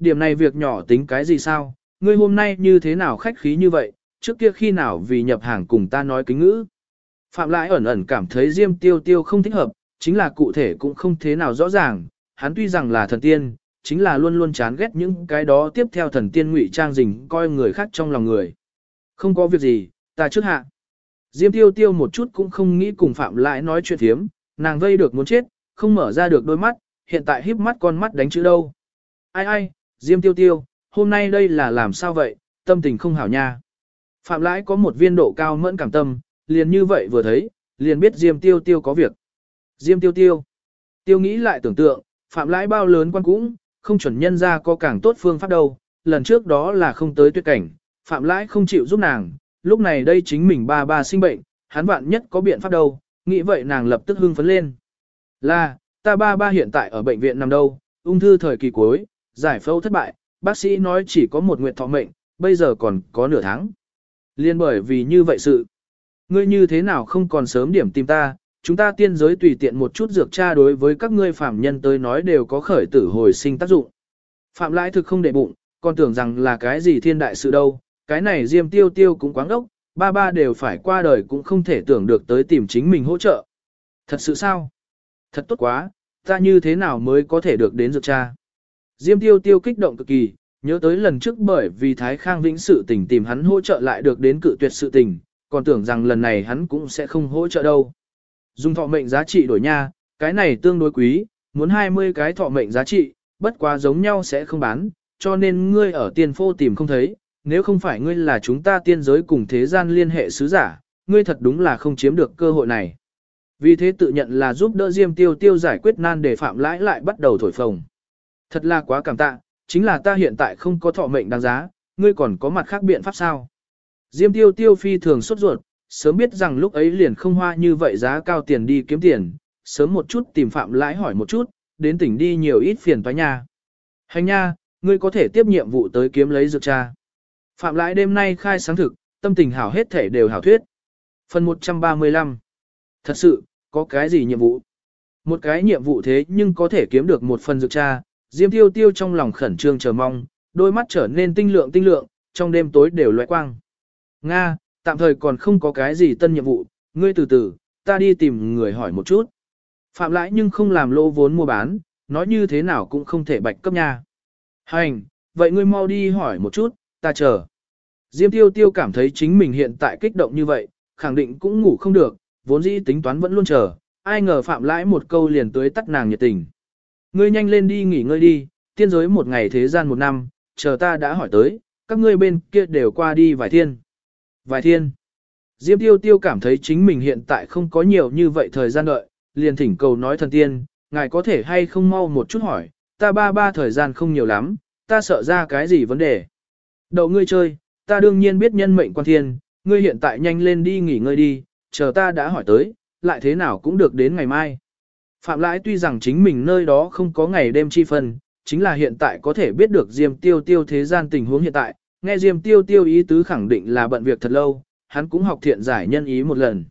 Điểm này việc nhỏ tính cái gì sao, ngươi hôm nay như thế nào khách khí như vậy, trước kia khi nào vì nhập hàng cùng ta nói kính ngữ. Phạm Lãi ẩn ẩn cảm thấy Diêm Tiêu Tiêu không thích hợp, chính là cụ thể cũng không thế nào rõ ràng, hắn tuy rằng là thần tiên, chính là luôn luôn chán ghét những cái đó tiếp theo thần tiên ngụy trang rình coi người khác trong lòng người. Không có việc gì, ta trước hạ. Diêm Tiêu Tiêu một chút cũng không nghĩ cùng Phạm Lãi nói chuyện thiếm, nàng vây được muốn chết, không mở ra được đôi mắt, hiện tại híp mắt con mắt đánh chữ đâu. Ai ai, Diêm Tiêu Tiêu, hôm nay đây là làm sao vậy, tâm tình không hảo nha. Phạm Lãi có một viên độ cao mẫn cảm tâm, liền như vậy vừa thấy, liền biết Diêm Tiêu Tiêu có việc. Diêm Tiêu Tiêu. Tiêu nghĩ lại tưởng tượng, Phạm Lãi bao lớn quan cũng, không chuẩn nhân ra có càng tốt phương pháp đâu, lần trước đó là không tới tuyệt cảnh, Phạm Lãi không chịu giúp nàng, lúc này đây chính mình ba sinh bệnh, hắn vạn nhất có biện pháp đâu, nghĩ vậy nàng lập tức hưng phấn lên. Là, ta ba hiện tại ở bệnh viện nằm đâu, ung thư thời kỳ cuối, giải phẫu thất bại, bác sĩ nói chỉ có một nguyện thọ mệnh, bây giờ còn có nửa tháng. Liên bởi vì như vậy sự, ngươi như thế nào không còn sớm điểm tìm ta, chúng ta tiên giới tùy tiện một chút dược tra đối với các ngươi phạm nhân tới nói đều có khởi tử hồi sinh tác dụng. Phạm Lãi thực không để bụng, còn tưởng rằng là cái gì thiên đại sự đâu, cái này Diêm Tiêu Tiêu cũng quáng đốc, ba đều phải qua đời cũng không thể tưởng được tới tìm chính mình hỗ trợ. Thật sự sao? Thật tốt quá, ta như thế nào mới có thể được đến dược tra? Diêm Tiêu Tiêu kích động cực kỳ, nhớ tới lần trước bởi vì Thái Khang Vĩnh sự tình tìm hắn hỗ trợ lại được đến cự tuyệt sự tình, còn tưởng rằng lần này hắn cũng sẽ không hỗ trợ đâu. Dùng thọ mệnh giá trị đổi nha, cái này tương đối quý, muốn 20 cái thọ mệnh giá trị, bất quá giống nhau sẽ không bán, cho nên ngươi ở tiên phô tìm không thấy, nếu không phải ngươi là chúng ta tiên giới cùng thế gian liên hệ sứ giả, ngươi thật đúng là không chiếm được cơ hội này. Vì thế tự nhận là giúp đỡ Diêm Tiêu Tiêu giải quyết nan đề Phạm Lãi lại bắt đầu thổi phồng. Thật là quá cảm tạ, chính là ta hiện tại không có thọ mệnh đáng giá, ngươi còn có mặt khác biện pháp sao? Diêm Tiêu Tiêu phi thường sốt ruột, sớm biết rằng lúc ấy liền không hoa như vậy giá cao tiền đi kiếm tiền, sớm một chút tìm Phạm Lãi hỏi một chút, đến tỉnh đi nhiều ít phiền toái nha. Hành nha, ngươi có thể tiếp nhiệm vụ tới kiếm lấy dược tra. Phạm Lãi đêm nay khai sáng thực, tâm tình hảo hết thể đều hảo thuyết. Phần 135. Thật sự, có cái gì nhiệm vụ? Một cái nhiệm vụ thế nhưng có thể kiếm được một phần dược tra, Diêm Tiêu Tiêu trong lòng khẩn trương chờ mong, đôi mắt trở nên tinh lượng, trong đêm tối đều lóe quang. Nga, tạm thời còn không có cái gì tân nhiệm vụ, ngươi từ từ, ta đi tìm người hỏi một chút. Phạm Lãi nhưng không làm lỗ vốn mua bán, nói như thế nào cũng không thể bạch cấp nha. Hành, vậy ngươi mau đi hỏi một chút, ta chờ. Diêm Tiêu Tiêu cảm thấy chính mình hiện tại kích động như vậy, khẳng định cũng ngủ không được, vốn dĩ tính toán vẫn luôn chờ, ai ngờ Phạm Lãi một câu liền tưới tắt nàng nhiệt tình. Ngươi nhanh lên đi nghỉ ngơi đi, tiên giới một ngày thế gian một năm, chờ ta đã hỏi tới, các ngươi bên kia đều qua đi vài thiên. Vài thiên. Diêm Tiêu Tiêu cảm thấy chính mình hiện tại không có nhiều như vậy thời gian đợi, liền thỉnh cầu nói thần tiên, ngài có thể hay không mau một chút hỏi, ta ba thời gian không nhiều lắm, ta sợ ra cái gì vấn đề. Đậu ngươi chơi, ta đương nhiên biết nhân mệnh quan thiên, ngươi hiện tại nhanh lên đi nghỉ ngơi đi, chờ ta đã hỏi tới, lại thế nào cũng được đến ngày mai. Phạm Lãi tuy rằng chính mình nơi đó không có ngày đêm chi phân, chính là hiện tại có thể biết được Diêm Tiêu Tiêu thế gian tình huống hiện tại, nghe Diêm Tiêu Tiêu ý tứ khẳng định là bận việc thật lâu, hắn cũng học thiện giải nhân ý một lần.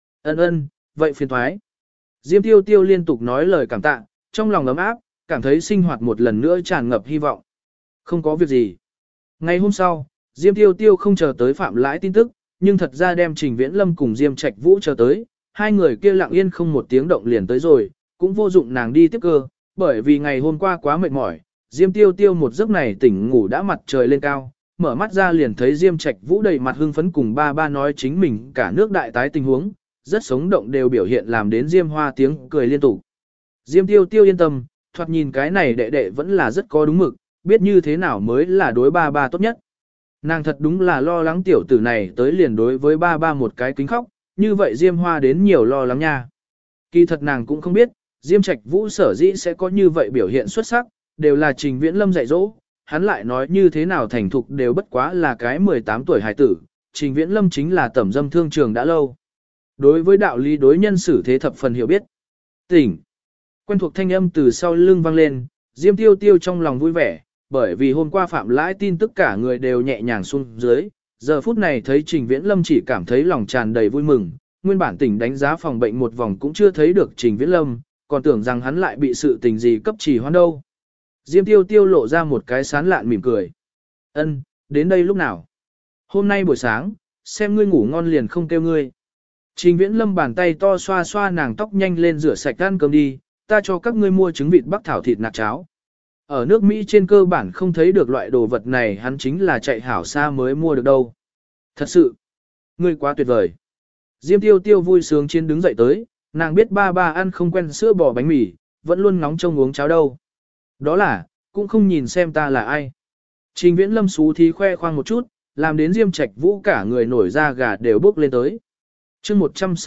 Ân, vậy phiền thoái. Diêm Tiêu Tiêu liên tục nói lời cảm tạ, trong lòng ấm áp, cảm thấy sinh hoạt một lần nữa tràn ngập hy vọng. Không có việc gì. Ngày hôm sau, Diêm Tiêu Tiêu không chờ tới Phạm Lãi tin tức, nhưng thật ra đem Trình Viễn Lâm cùng Diêm Trạch Vũ chờ tới, hai người kia lặng yên không một tiếng động liền tới rồi, cũng vô dụng nàng đi tiếp cơ, bởi vì ngày hôm qua quá mệt mỏi, Diêm Tiêu Tiêu một giấc này tỉnh ngủ đã mặt trời lên cao, mở mắt ra liền thấy Diêm Trạch Vũ đầy mặt hưng phấn cùng ba nói chính mình cả nước đại tái tình huống, rất sống động đều biểu hiện làm đến Diêm Hoa tiếng cười liên tục. Diêm Tiêu Tiêu yên tâm, thoạt nhìn cái này đệ vẫn là rất có đúng mực, biết như thế nào mới là đối ba tốt nhất. Nàng thật đúng là lo lắng tiểu tử này tới liền đối với ba một cái kính khóc, như vậy Diêm Hoa đến nhiều lo lắng nha. Kỳ thật nàng cũng không biết, Diêm Trạch Vũ sở dĩ sẽ có như vậy biểu hiện xuất sắc, đều là Trình Viễn Lâm dạy dỗ, hắn lại nói như thế nào thành thục đều bất quá là cái 18 tuổi hài tử, Trình Viễn Lâm chính là tẩm dâm thương trường đã lâu. Đối với đạo lý đối nhân xử thế thập phần hiểu biết. Tỉnh. Quen thuộc thanh âm từ sau lưng vang lên, Diêm Tiêu Tiêu trong lòng vui vẻ, bởi vì hôm qua Phạm Lãi tin tất cả người đều nhẹ nhàng xuống dưới, giờ phút này thấy Trình Viễn Lâm chỉ cảm thấy lòng tràn đầy vui mừng, nguyên bản tỉnh đánh giá phòng bệnh một vòng cũng chưa thấy được Trình Viễn Lâm, còn tưởng rằng hắn lại bị sự tình gì cấp trì hoãn đâu. Diêm tiêu tiêu lộ ra một cái sán lạn mỉm cười. Ân, đến đây lúc nào? Hôm nay buổi sáng, xem ngươi ngủ ngon liền không kêu ngươi. Trình Viễn Lâm bàn tay to xoa xoa nàng tóc nhanh lên rửa sạch ăn cơm đi, ta cho các ngươi mua trứng vịt bắc thảo thịt nạc cháo. Ở nước Mỹ trên cơ bản không thấy được loại đồ vật này, hắn chính là chạy hảo xa mới mua được đâu. Thật sự, ngươi quá tuyệt vời. Diêm tiêu tiêu vui sướng chiến đứng dậy tới, nàng biết ba ba ăn không quen sữa bò bánh mì, vẫn luôn nóng trông uống cháo đâu. Đó là, cũng không nhìn xem ta là ai. Trình Viễn Lâm xú thí khoe khoang một chút, làm đến Diêm Trạch Vũ cả người nổi da gà đều bốc lên tới. Chương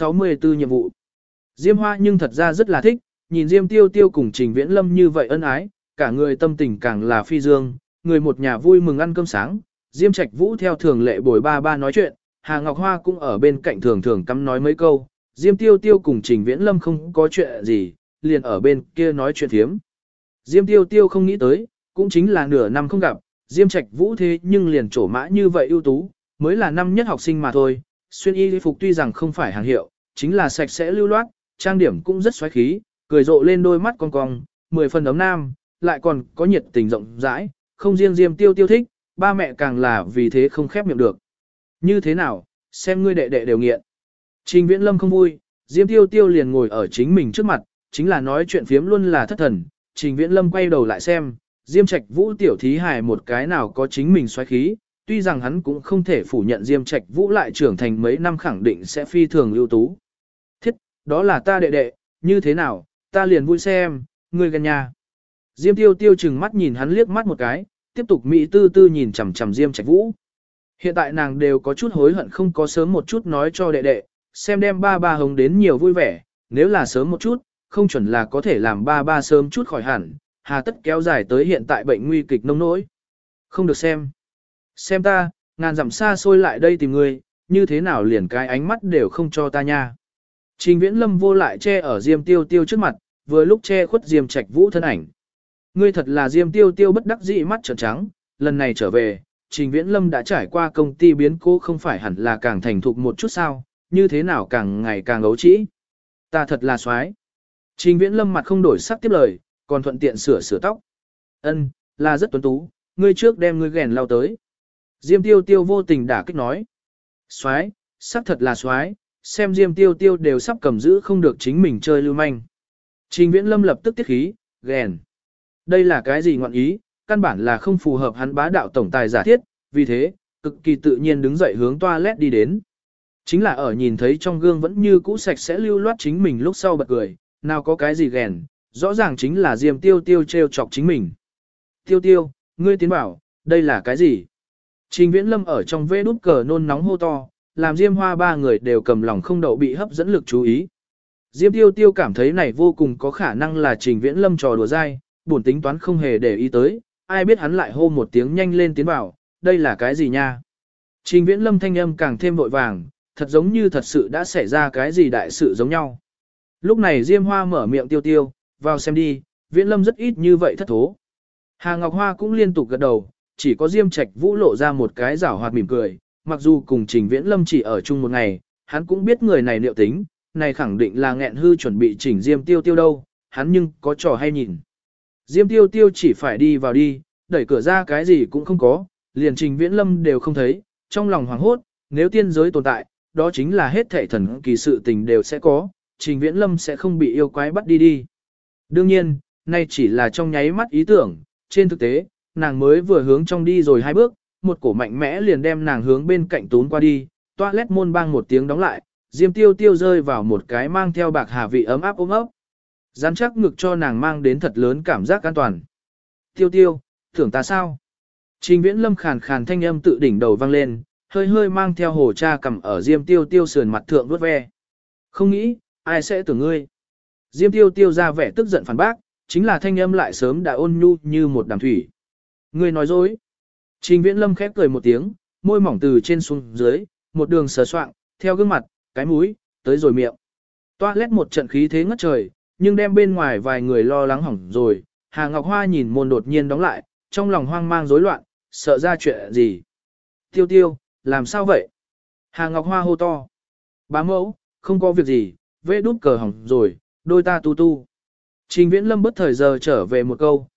164 nhiệm vụ. Diêm Hoa nhưng thật ra rất là thích, nhìn Diêm Tiêu Tiêu cùng Trình Viễn Lâm như vậy ân ái, cả người tâm tình càng là phi dương, người một nhà vui mừng ăn cơm sáng. Diêm Trạch Vũ theo thường lệ bồi ba ba nói chuyện, Hà Ngọc Hoa cũng ở bên cạnh thường thường cắm nói mấy câu. Diêm Tiêu Tiêu cùng Trình Viễn Lâm không có chuyện gì, liền ở bên kia nói chuyện thiếm. Diêm Tiêu Tiêu không nghĩ tới, cũng chính là nửa năm không gặp, Diêm Trạch Vũ thế nhưng liền trổ mã như vậy ưu tú, mới là năm nhất học sinh mà thôi. Xuyên y phục tuy rằng không phải hàng hiệu, chính là sạch sẽ lưu loát, trang điểm cũng rất xoáy khí, cười rộ lên đôi mắt cong cong, 10 phần ấm nam, lại còn có nhiệt tình rộng rãi, không riêng Diêm Tiêu Tiêu thích, ba mẹ càng là vì thế không khép miệng được. Như thế nào, xem ngươi đệ đệ đều nghiện. Trình Viễn Lâm không vui, Diêm Tiêu Tiêu liền ngồi ở chính mình trước mặt, chính là nói chuyện phiếm luôn là thất thần. Trình Viễn Lâm quay đầu lại xem, Diêm Trạch Vũ tiểu thí hài một cái nào có chính mình xoáy khí, tuy rằng hắn cũng không thể phủ nhận Diêm Trạch Vũ lại trưởng thành mấy năm khẳng định sẽ phi thường ưu tú. Thiết, đó là ta đệ đệ, như thế nào, ta liền vui xem, ngươi gần nhà. Diêm Tiêu Tiêu chừng mắt nhìn hắn liếc mắt một cái, tiếp tục mỹ tư tư nhìn chằm chằm Diêm Trạch Vũ. Hiện tại nàng đều có chút hối hận không có sớm một chút nói cho đệ đệ, xem đem ba ba hống đến nhiều vui vẻ, nếu là sớm một chút, không chuẩn là có thể làm ba ba sớm chút khỏi hẳn, hà tất kéo dài tới hiện tại bệnh nguy kịch nông nỗi. Không được xem. Xem ta, ngàn dặm xa xôi lại đây tìm ngươi, như thế nào liền cái ánh mắt đều không cho ta nha. Trình Viễn Lâm vô lại che ở Diêm Tiêu Tiêu trước mặt, vừa lúc che khuất Diêm Trạch Vũ thân ảnh. Ngươi thật là Diêm Tiêu Tiêu bất đắc dĩ mắt trợn trắng, lần này trở về, Trình Viễn Lâm đã trải qua công ty biến cố không phải hẳn là càng thành thục một chút sao, như thế nào càng ngày càng ấu trĩ. Ta thật là xoái. Trình Viễn Lâm mặt không đổi sắc tiếp lời, còn thuận tiện sửa tóc. Ân, là rất tuấn tú, ngươi trước đem ngươi ghèn lao tới. Diêm Tiêu Tiêu vô tình đả kích nói. Xoái, sắc thật là xoái, xem Diêm Tiêu Tiêu đều sắp cầm giữ không được chính mình chơi lưu manh. Trình Viễn Lâm lập tức tiết khí, ghèn. Đây là cái gì ngọn ý, căn bản là không phù hợp hắn bá đạo tổng tài giả thiết, vì thế, cực kỳ tự nhiên đứng dậy hướng toilet đi đến. Chính là ở nhìn thấy trong gương vẫn như cũ sạch sẽ lưu loát chính mình lúc sau bật cười, nào có cái gì ghèn, rõ ràng chính là Diêm Tiêu Tiêu trêu chọc chính mình. Tiêu Tiêu, ngươi tiến bảo, đây là cái gì? Trình Viễn Lâm ở trong vê đút cờ nôn nóng hô to, làm Diêm Hoa ba người đều cầm lòng không đậu bị hấp dẫn lực chú ý. Diêm Tiêu Tiêu cảm thấy này vô cùng có khả năng là Trình Viễn Lâm trò đùa dai, buồn tính toán không hề để ý tới, ai biết hắn lại hô một tiếng nhanh lên tiến vào, đây là cái gì nha? Trình Viễn Lâm thanh âm càng thêm vội vàng, thật giống như thật sự đã xảy ra cái gì đại sự giống nhau. Lúc này Diêm Hoa mở miệng Tiêu Tiêu, vào xem đi, Viễn Lâm rất ít như vậy thất thố. Hà Ngọc Hoa cũng liên tục gật đầu, chỉ có Diêm Trạch Vũ lộ ra một cái giảo hoạt mỉm cười, mặc dù cùng Trình Viễn Lâm chỉ ở chung một ngày, hắn cũng biết người này liệu tính, này khẳng định là nghẹn hư chuẩn bị chỉnh Diêm Tiêu Tiêu đâu, hắn nhưng có trò hay nhìn. Diêm Tiêu Tiêu chỉ phải đi vào đi, đẩy cửa ra cái gì cũng không có, liền Trình Viễn Lâm đều không thấy, trong lòng hoảng hốt, nếu tiên giới tồn tại, đó chính là hết thảy thần kỳ sự tình đều sẽ có, Trình Viễn Lâm sẽ không bị yêu quái bắt đi đi. Đương nhiên, nay chỉ là trong nháy mắt ý tưởng, trên thực tế, nàng mới vừa hướng trong đi rồi hai bước, một cổ mạnh mẽ liền đem nàng hướng bên cạnh tún qua đi, toilet môn bang một tiếng đóng lại, Diêm Tiêu Tiêu rơi vào một cái mang theo bạc hà vị ấm áp ôm ấp. Rắn chắc ngực cho nàng mang đến thật lớn cảm giác an toàn. Tiêu Tiêu, thưởng ta sao? Trình Viễn Lâm khàn khàn thanh âm tự đỉnh đầu vang lên, hơi hơi mang theo hồ cha cầm ở Diêm Tiêu Tiêu sườn mặt thượng vuốt ve. Không nghĩ, ai sẽ tưởng ngươi? Diêm Tiêu Tiêu ra vẻ tức giận phản bác, chính là thanh âm lại sớm đã ôn nhu như một đàm thủy. Ngươi nói dối. Trình Viễn Lâm khép cười một tiếng, môi mỏng từ trên xuống dưới, một đường sờ soạng, theo gương mặt, cái mũi, tới rồi miệng. Toilet một trận khí thế ngất trời, nhưng đem bên ngoài vài người lo lắng hỏng rồi. Hà Ngọc Hoa nhìn môn đột nhiên đóng lại, trong lòng hoang mang rối loạn, sợ ra chuyện gì. Tiêu Tiêu, làm sao vậy? Hà Ngọc Hoa hô to. Bá mẫu, không có việc gì, vết đút cờ hỏng rồi, đôi ta tu tu. Trình Viễn Lâm bất thời giờ trở về một câu,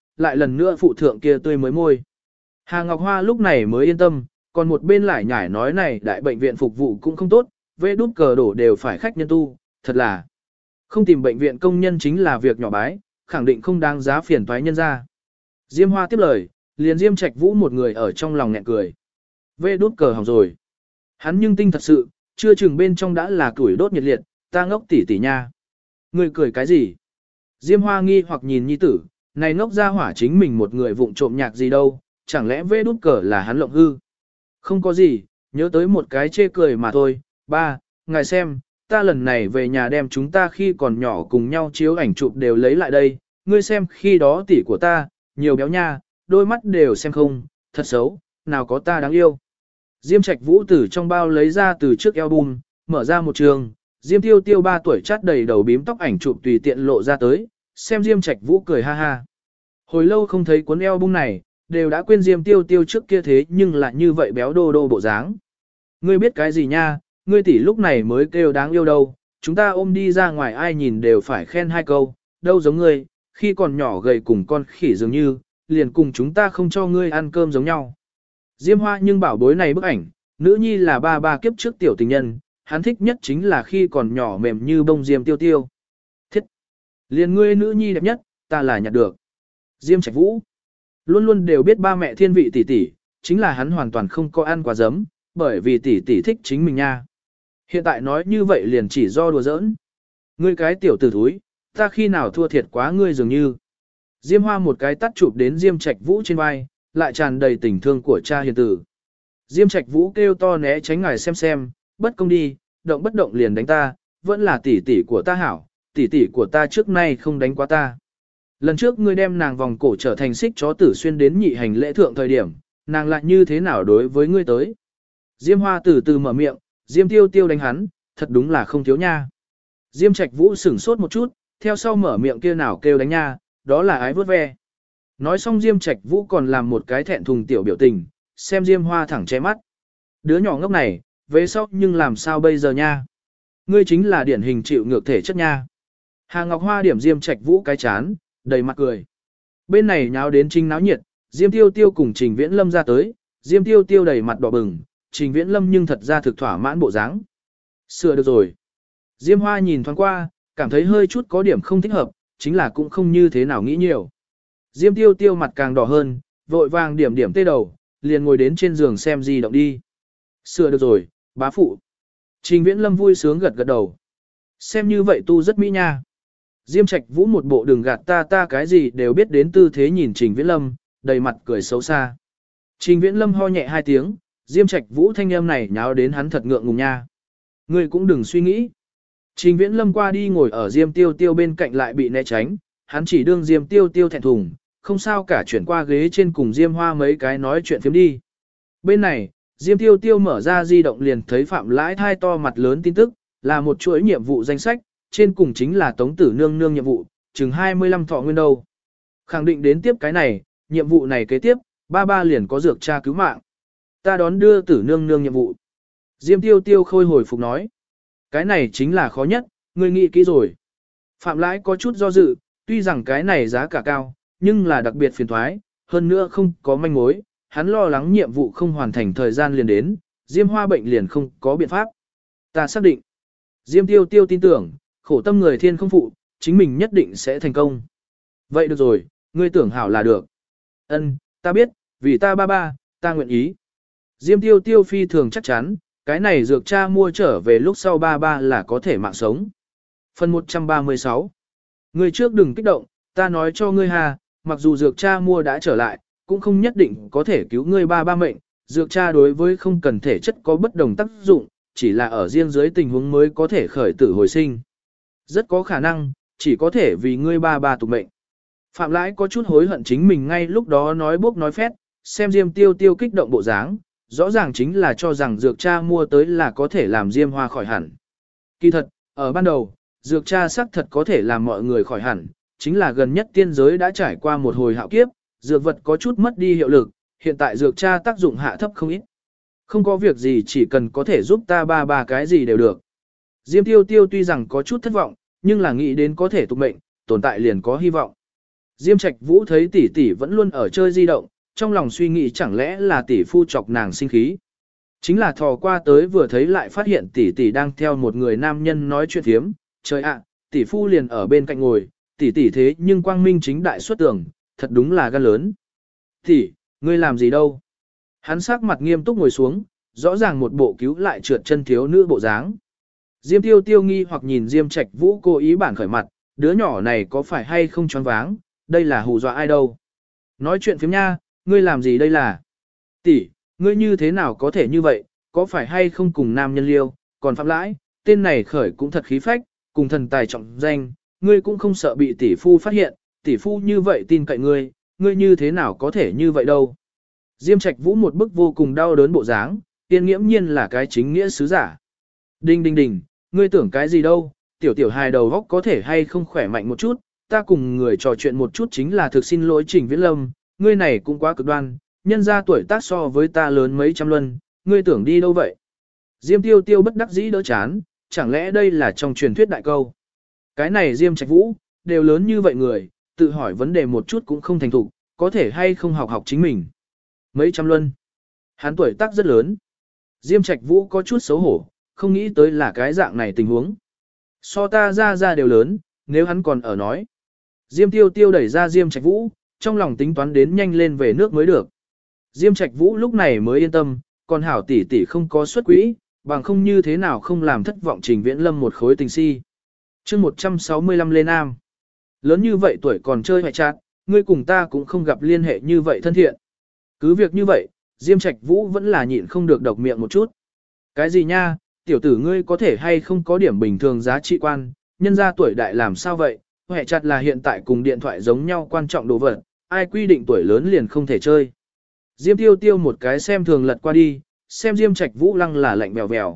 lại lần nữa phụ thượng kia tươi mới môi. Hà Ngọc Hoa lúc này mới yên tâm, còn một bên lại nhải nói này đại bệnh viện phục vụ cũng không tốt, vê đút cờ đổ đều phải khách nhân tu, thật là không tìm bệnh viện công nhân chính là việc nhỏ bái, khẳng định không đáng giá phiền toái nhân ra. Diêm Hoa tiếp lời, liền Diêm Trạch Vũ một người ở trong lòng nghẹn cười. Vê đút cờ hỏng rồi. Hắn nhưng tinh thật sự, chưa chừng bên trong đã là củi đốt nhiệt liệt, ta ngốc tỉ tỉ nha. Người cười cái gì? Diêm Hoa nghi hoặc nhìn nhi tử, này ngốc ra hỏa chính mình một người vụng trộm nhạc gì đâu, chẳng lẽ vê đút cờ là hắn lộng hư? Không có gì, nhớ tới một cái chê cười mà thôi, ba, ngài xem, ta lần này về nhà đem chúng ta khi còn nhỏ cùng nhau chiếu ảnh chụp đều lấy lại đây, ngươi xem khi đó tỷ của ta, nhiều béo nha, đôi mắt đều xem không, thật xấu, nào có ta đáng yêu. Diêm Trạch Vũ từ trong bao lấy ra từ trước album, mở ra một trường, Diêm Tiêu Tiêu 3 tuổi chát đầy đầu bím tóc ảnh chụp tùy tiện lộ ra tới, xem Diêm Trạch Vũ cười ha ha. Hồi lâu không thấy cuốn album này, đều đã quên Diêm Tiêu Tiêu trước kia thế nhưng lại như vậy béo đô đô bộ dáng. Ngươi biết cái gì nha, ngươi tỷ lúc này mới kêu đáng yêu đâu, chúng ta ôm đi ra ngoài ai nhìn đều phải khen hai câu, đâu giống ngươi, khi còn nhỏ gầy cùng con khỉ dường như, liền cùng chúng ta không cho ngươi ăn cơm giống nhau. Diêm Hoa nhưng bảo bối này bức ảnh, nữ nhi là ba kiếp trước tiểu tình nhân, hắn thích nhất chính là khi còn nhỏ mềm như bông Diêm Tiêu Tiêu. Thiết! Liền ngươi nữ nhi đẹp nhất, ta là nhặt được. Diêm Trạch Vũ! Luôn luôn đều biết ba mẹ thiên vị tỷ tỷ, chính là hắn hoàn toàn không có ăn quả giấm, bởi vì tỷ tỷ thích chính mình nha. Hiện tại nói như vậy liền chỉ do đùa giỡn. Ngươi cái tiểu tử thúi, ta khi nào thua thiệt quá ngươi dường như. Diêm Hoa một cái tắt chụp đến Diêm Trạch Vũ trên vai, lại tràn đầy tình thương của cha hiền tử. Diêm Trạch Vũ kêu to né tránh ngài xem, bất công đi, động bất động liền đánh ta, vẫn là tỷ tỷ của ta hảo, tỷ tỷ của ta trước nay không đánh quá ta. Lần trước ngươi đem nàng vòng cổ trở thành xích chó tử xuyên đến nhị hành lễ thượng thời điểm, nàng lại như thế nào đối với ngươi tới. Diêm Hoa từ từ mở miệng, Diêm Tiêu Tiêu đánh hắn, thật đúng là không thiếu nha. Diêm Trạch Vũ sửng sốt một chút, theo sau mở miệng kia nào kêu đánh nha, đó là ái vớt ve. Nói xong Diêm Trạch Vũ còn làm một cái thẹn thùng tiểu biểu tình, xem Diêm Hoa thẳng che mắt. Đứa nhỏ ngốc này, về sau nhưng làm sao bây giờ nha? Ngươi chính là điển hình chịu ngược thể chất nha. Hà Ngọc Hoa điểm Diêm Trạch Vũ cái chán, đầy mặt cười. Bên này nháo đến trinh náo nhiệt, Diêm Tiêu Tiêu cùng Trình Viễn Lâm ra tới, Diêm Tiêu Tiêu đầy mặt đỏ bừng, Trình Viễn Lâm nhưng thật ra thực thỏa mãn bộ dáng. Sửa được rồi. Diêm Hoa nhìn thoáng qua, cảm thấy hơi chút có điểm không thích hợp, chính là cũng không như thế nào nghĩ nhiều. Diêm Tiêu Tiêu mặt càng đỏ hơn, vội vàng điểm tê đầu, liền ngồi đến trên giường xem di động đi. Sửa được rồi, bá phụ. Trình Viễn Lâm vui sướng gật gật đầu. Xem như vậy tu rất mỹ nha. Diêm Trạch Vũ một bộ đường gạt ta cái gì đều biết đến tư thế nhìn Trình Viễn Lâm, đầy mặt cười xấu xa. Trình Viễn Lâm ho nhẹ hai tiếng, Diêm Trạch Vũ thanh âm này nháo đến hắn thật ngượng ngùng nha. Ngươi cũng đừng suy nghĩ. Trình Viễn Lâm qua đi ngồi ở Diêm Tiêu Tiêu bên cạnh lại bị né tránh, hắn chỉ đương Diêm Tiêu Tiêu thẹn thùng, không sao cả chuyển qua ghế trên cùng Diêm Hoa mấy cái nói chuyện phiếm đi. Bên này, Diêm Tiêu Tiêu mở ra di động liền thấy Phạm Lãi thai to mặt lớn tin tức, là một chuỗi nhiệm vụ danh sách, trên cùng chính là Tống Tử Nương Nương nhiệm vụ, chừng 25 thọ nguyên đâu. Khẳng định đến tiếp cái này, nhiệm vụ này kế tiếp, ba liền có dược tra cứu mạng. Ta đón đưa Tử Nương Nương nhiệm vụ. Diêm Tiêu Tiêu khôi hồi phục nói. Cái này chính là khó nhất, ngươi nghĩ kỹ rồi. Phạm Lãi có chút do dự, tuy rằng cái này giá cả cao, nhưng là đặc biệt phiền thoái, hơn nữa không có manh mối, hắn lo lắng nhiệm vụ không hoàn thành thời gian liền đến, Diêm Hoa bệnh liền không có biện pháp. Ta xác định. Diêm Tiêu Tiêu tin tưởng, khổ tâm người thiên không phụ, chính mình nhất định sẽ thành công. Vậy được rồi, ngươi tưởng hảo là được. Ân, ta biết, vì ta ba, ta nguyện ý. Diêm Tiêu Tiêu phi thường chắc chắn, cái này dược cha mua trở về lúc sau ba là có thể mạng sống. Phần 136. Ngươi trước đừng kích động, ta nói cho ngươi hà, mặc dù dược cha mua đã trở lại, cũng không nhất định có thể cứu ngươi ba mệnh, dược cha đối với không cần thể chất có bất đồng tác dụng, chỉ là ở riêng dưới tình huống mới có thể khởi tử hồi sinh. Rất có khả năng, chỉ có thể vì ngươi ba tục mệnh. Phạm Lãi có chút hối hận chính mình ngay lúc đó nói bốc nói phét, xem Diêm Tiêu Tiêu kích động bộ dáng, rõ ràng chính là cho rằng dược cha mua tới là có thể làm Diêm Hoa khỏi hẳn. Kỳ thật, ở ban đầu, dược cha xác thật có thể làm mọi người khỏi hẳn, chính là gần nhất tiên giới đã trải qua một hồi hạo kiếp, dược vật có chút mất đi hiệu lực, hiện tại dược cha tác dụng hạ thấp không ít. Không có việc gì chỉ cần có thể giúp ta ba cái gì đều được. Diêm Tiêu Tiêu tuy rằng có chút thất vọng, nhưng là nghĩ đến có thể tục mệnh, tồn tại liền có hy vọng. Diêm Trạch Vũ thấy tỷ tỷ vẫn luôn ở chơi di động, trong lòng suy nghĩ chẳng lẽ là tỷ phu chọc nàng sinh khí. Chính là thò qua tới vừa thấy lại phát hiện tỷ tỷ đang theo một người nam nhân nói chuyện thiếm, trời ạ, tỷ phu liền ở bên cạnh ngồi, tỷ tỷ thế nhưng quang minh chính đại xuất tưởng, thật đúng là gan lớn. Tỷ, ngươi làm gì đâu? Hắn sắc mặt nghiêm túc ngồi xuống, rõ ràng một bộ cứu lại trượt chân thiếu nữ bộ dáng. Diêm Tiêu Tiêu nghi hoặc nhìn Diêm Trạch Vũ cố ý bản khởi mặt, đứa nhỏ này có phải hay không choáng váng, đây là hù dọa ai đâu. Nói chuyện phiếm nha, ngươi làm gì đây là? Tỷ, ngươi như thế nào có thể như vậy, có phải hay không cùng nam nhân liêu, còn phạm lãi, tên này khởi cũng thật khí phách, cùng thần tài trọng danh, ngươi cũng không sợ bị tỷ phu phát hiện, tỷ phu như vậy tin cậy ngươi như thế nào có thể như vậy đâu. Diêm Trạch Vũ một bức vô cùng đau đớn bộ dáng, tiên nghiễm nhiên là cái chính nghĩa sứ giả. Đinh đinh đinh, ngươi tưởng cái gì đâu, tiểu tiểu hài đầu góc có thể hay không khỏe mạnh một chút, ta cùng người trò chuyện một chút chính là thực xin lỗi Trình Viễn Lâm, ngươi này cũng quá cực đoan, nhân ra tuổi tác so với ta lớn mấy trăm luân, ngươi tưởng đi đâu vậy? Diêm Tiêu Tiêu bất đắc dĩ đỡ chán, chẳng lẽ đây là trong truyền thuyết đại câu? Cái này Diêm Trạch Vũ, đều lớn như vậy người, tự hỏi vấn đề một chút cũng không thành thục, có thể hay không học học chính mình. Mấy trăm luân. Hắn tuổi tác rất lớn. Diêm Trạch Vũ có chút xấu hổ, không nghĩ tới là cái dạng này tình huống. So ta ra đều lớn, nếu hắn còn ở nói. Diêm Tiêu Tiêu đẩy ra Diêm Trạch Vũ, trong lòng tính toán đến nhanh lên về nước mới được. Diêm Trạch Vũ lúc này mới yên tâm, còn hảo tỷ tỷ không có xuất quỹ, bằng không như thế nào không làm thất vọng Trình Viễn Lâm một khối tình si. Chương 165 Lê Nam. Lớn như vậy tuổi còn chơi hoại chát, ngươi cùng ta cũng không gặp liên hệ như vậy thân thiện. Cứ việc như vậy, Diêm Trạch Vũ vẫn là nhịn không được độc miệng một chút. Cái gì nha, tiểu tử ngươi có thể hay không có điểm bình thường giá trị quan, nhân ra tuổi đại làm sao vậy, hoại chát là hiện tại cùng điện thoại giống nhau quan trọng đồ vật, ai quy định tuổi lớn liền không thể chơi. Diêm Tiêu Tiêu một cái xem thường lật qua đi, xem Diêm Trạch Vũ lăng là lạnh vèo vèo.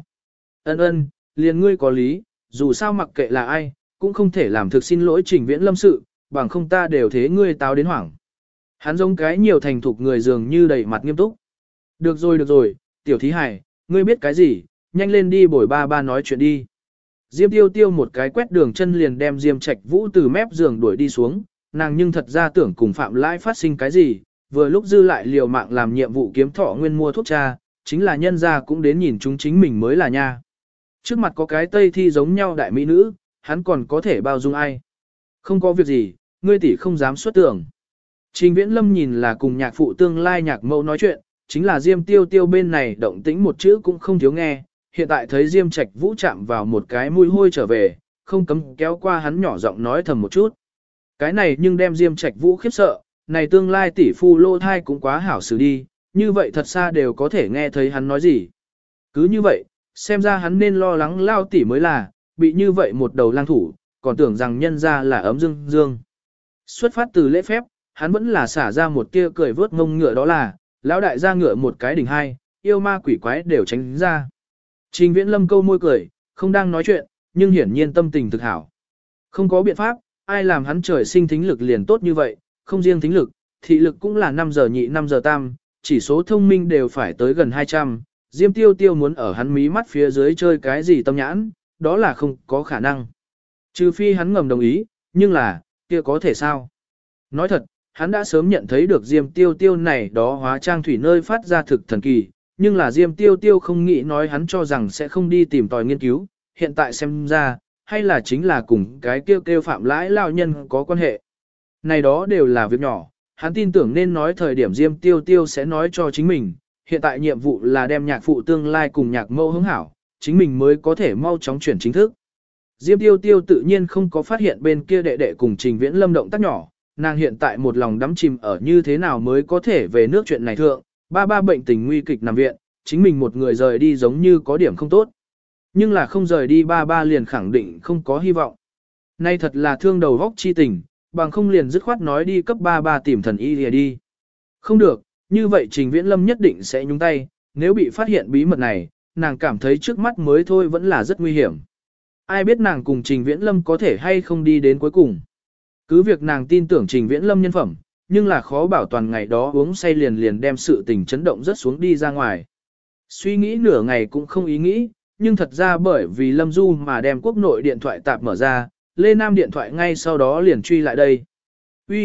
Ân, liền ngươi có lý, dù sao mặc kệ là ai, cũng không thể làm thực xin lỗi Trình Viễn Lâm sự, bằng không ta đều thế ngươi táo đến hoảng. Hắn giống cái nhiều thành thục người dường như đầy mặt nghiêm túc. Được rồi, tiểu thí hải, ngươi biết cái gì, nhanh lên đi bồi ba nói chuyện đi. Diêm Tiêu Tiêu một cái quét đường chân liền đem Diêm Trạch Vũ từ mép giường đuổi đi xuống, nàng nhưng thật ra tưởng cùng Phạm Lãi phát sinh cái gì, vừa lúc dư lại liều mạng làm nhiệm vụ kiếm thọ nguyên mua thuốc cha, chính là nhân ra cũng đến nhìn chúng chính mình mới là nha. Trước mặt có cái tây thi giống nhau đại mỹ nữ, hắn còn có thể bao dung ai. Không có việc gì, ngươi tỷ không dám xuất tưởng. Trình Viễn Lâm nhìn là cùng nhạc phụ tương lai nhạc mẫu nói chuyện, chính là Diêm Tiêu Tiêu bên này động tĩnh một chữ cũng không thiếu nghe, hiện tại thấy Diêm Trạch Vũ chạm vào một cái mùi hôi trở về, không cấm kéo qua hắn nhỏ giọng nói thầm một chút. Cái này nhưng đem Diêm Trạch Vũ khiếp sợ, này tương lai tỷ phu lô thai cũng quá hảo xử đi, như vậy thật xa đều có thể nghe thấy hắn nói gì. Cứ như vậy, xem ra hắn nên lo lắng lao tỷ mới là, bị như vậy một đầu lang thủ, còn tưởng rằng nhân ra là ấm dương dương. Xuất phát từ lễ phép, hắn vẫn là xả ra một tia cười vớt ngông ngựa đó là, lão đại gia ngựa một cái đỉnh hai, yêu ma quỷ quái đều tránh ra. Trình Viễn Lâm câu môi cười, không đang nói chuyện, nhưng hiển nhiên tâm tình thực hảo. Không có biện pháp, ai làm hắn trời sinh thính lực liền tốt như vậy, không riêng thính lực, thị lực cũng là 5 giờ nhị 5 giờ tam, chỉ số thông minh đều phải tới gần 200. Diêm Tiêu Tiêu muốn ở hắn mí mắt phía dưới chơi cái gì tâm nhãn, đó là không có khả năng. Trừ phi hắn ngầm đồng ý, nhưng là, kia có thể sao? Nói thật, hắn đã sớm nhận thấy được Diêm Tiêu Tiêu này đó hóa trang thủy nơi phát ra thực thần kỳ, nhưng là Diêm Tiêu Tiêu không nghĩ nói hắn cho rằng sẽ không đi tìm tòi nghiên cứu, hiện tại xem ra, hay là chính là cùng cái kêu Phạm Lãi lao nhân có quan hệ. Này đó đều là việc nhỏ, hắn tin tưởng nên nói thời điểm Diêm Tiêu Tiêu sẽ nói cho chính mình, hiện tại nhiệm vụ là đem nhạc phụ tương lai cùng nhạc mẫu hướng hảo, chính mình mới có thể mau chóng chuyển chính thức. Diêm Tiêu Tiêu tự nhiên không có phát hiện bên kia đệ đệ cùng Trình Viễn Lâm động tác nhỏ, nàng hiện tại một lòng đắm chìm ở như thế nào mới có thể về nước chuyện này thượng, ba bệnh tình nguy kịch nằm viện, chính mình một người rời đi giống như có điểm không tốt. Nhưng là không rời đi ba liền khẳng định không có hy vọng. Nay thật là thương đầu vóc chi tình, bằng không liền dứt khoát nói đi cấp ba tìm thần y lìa đi. Không được, như vậy Trình Viễn Lâm nhất định sẽ nhúng tay, nếu bị phát hiện bí mật này, nàng cảm thấy trước mắt mới thôi vẫn là rất nguy hiểm. Ai biết nàng cùng Trình Viễn Lâm có thể hay không đi đến cuối cùng. Cứ việc nàng tin tưởng Trình Viễn Lâm nhân phẩm, nhưng là khó bảo toàn ngày đó uống say liền đem sự tình chấn động rất xuống đi ra ngoài. Suy nghĩ nửa ngày cũng không ý nghĩ, nhưng thật ra bởi vì Lâm Du mà đem quốc nội điện thoại tạp mở ra, Lê Nam điện thoại ngay sau đó liền truy lại đây. Uy,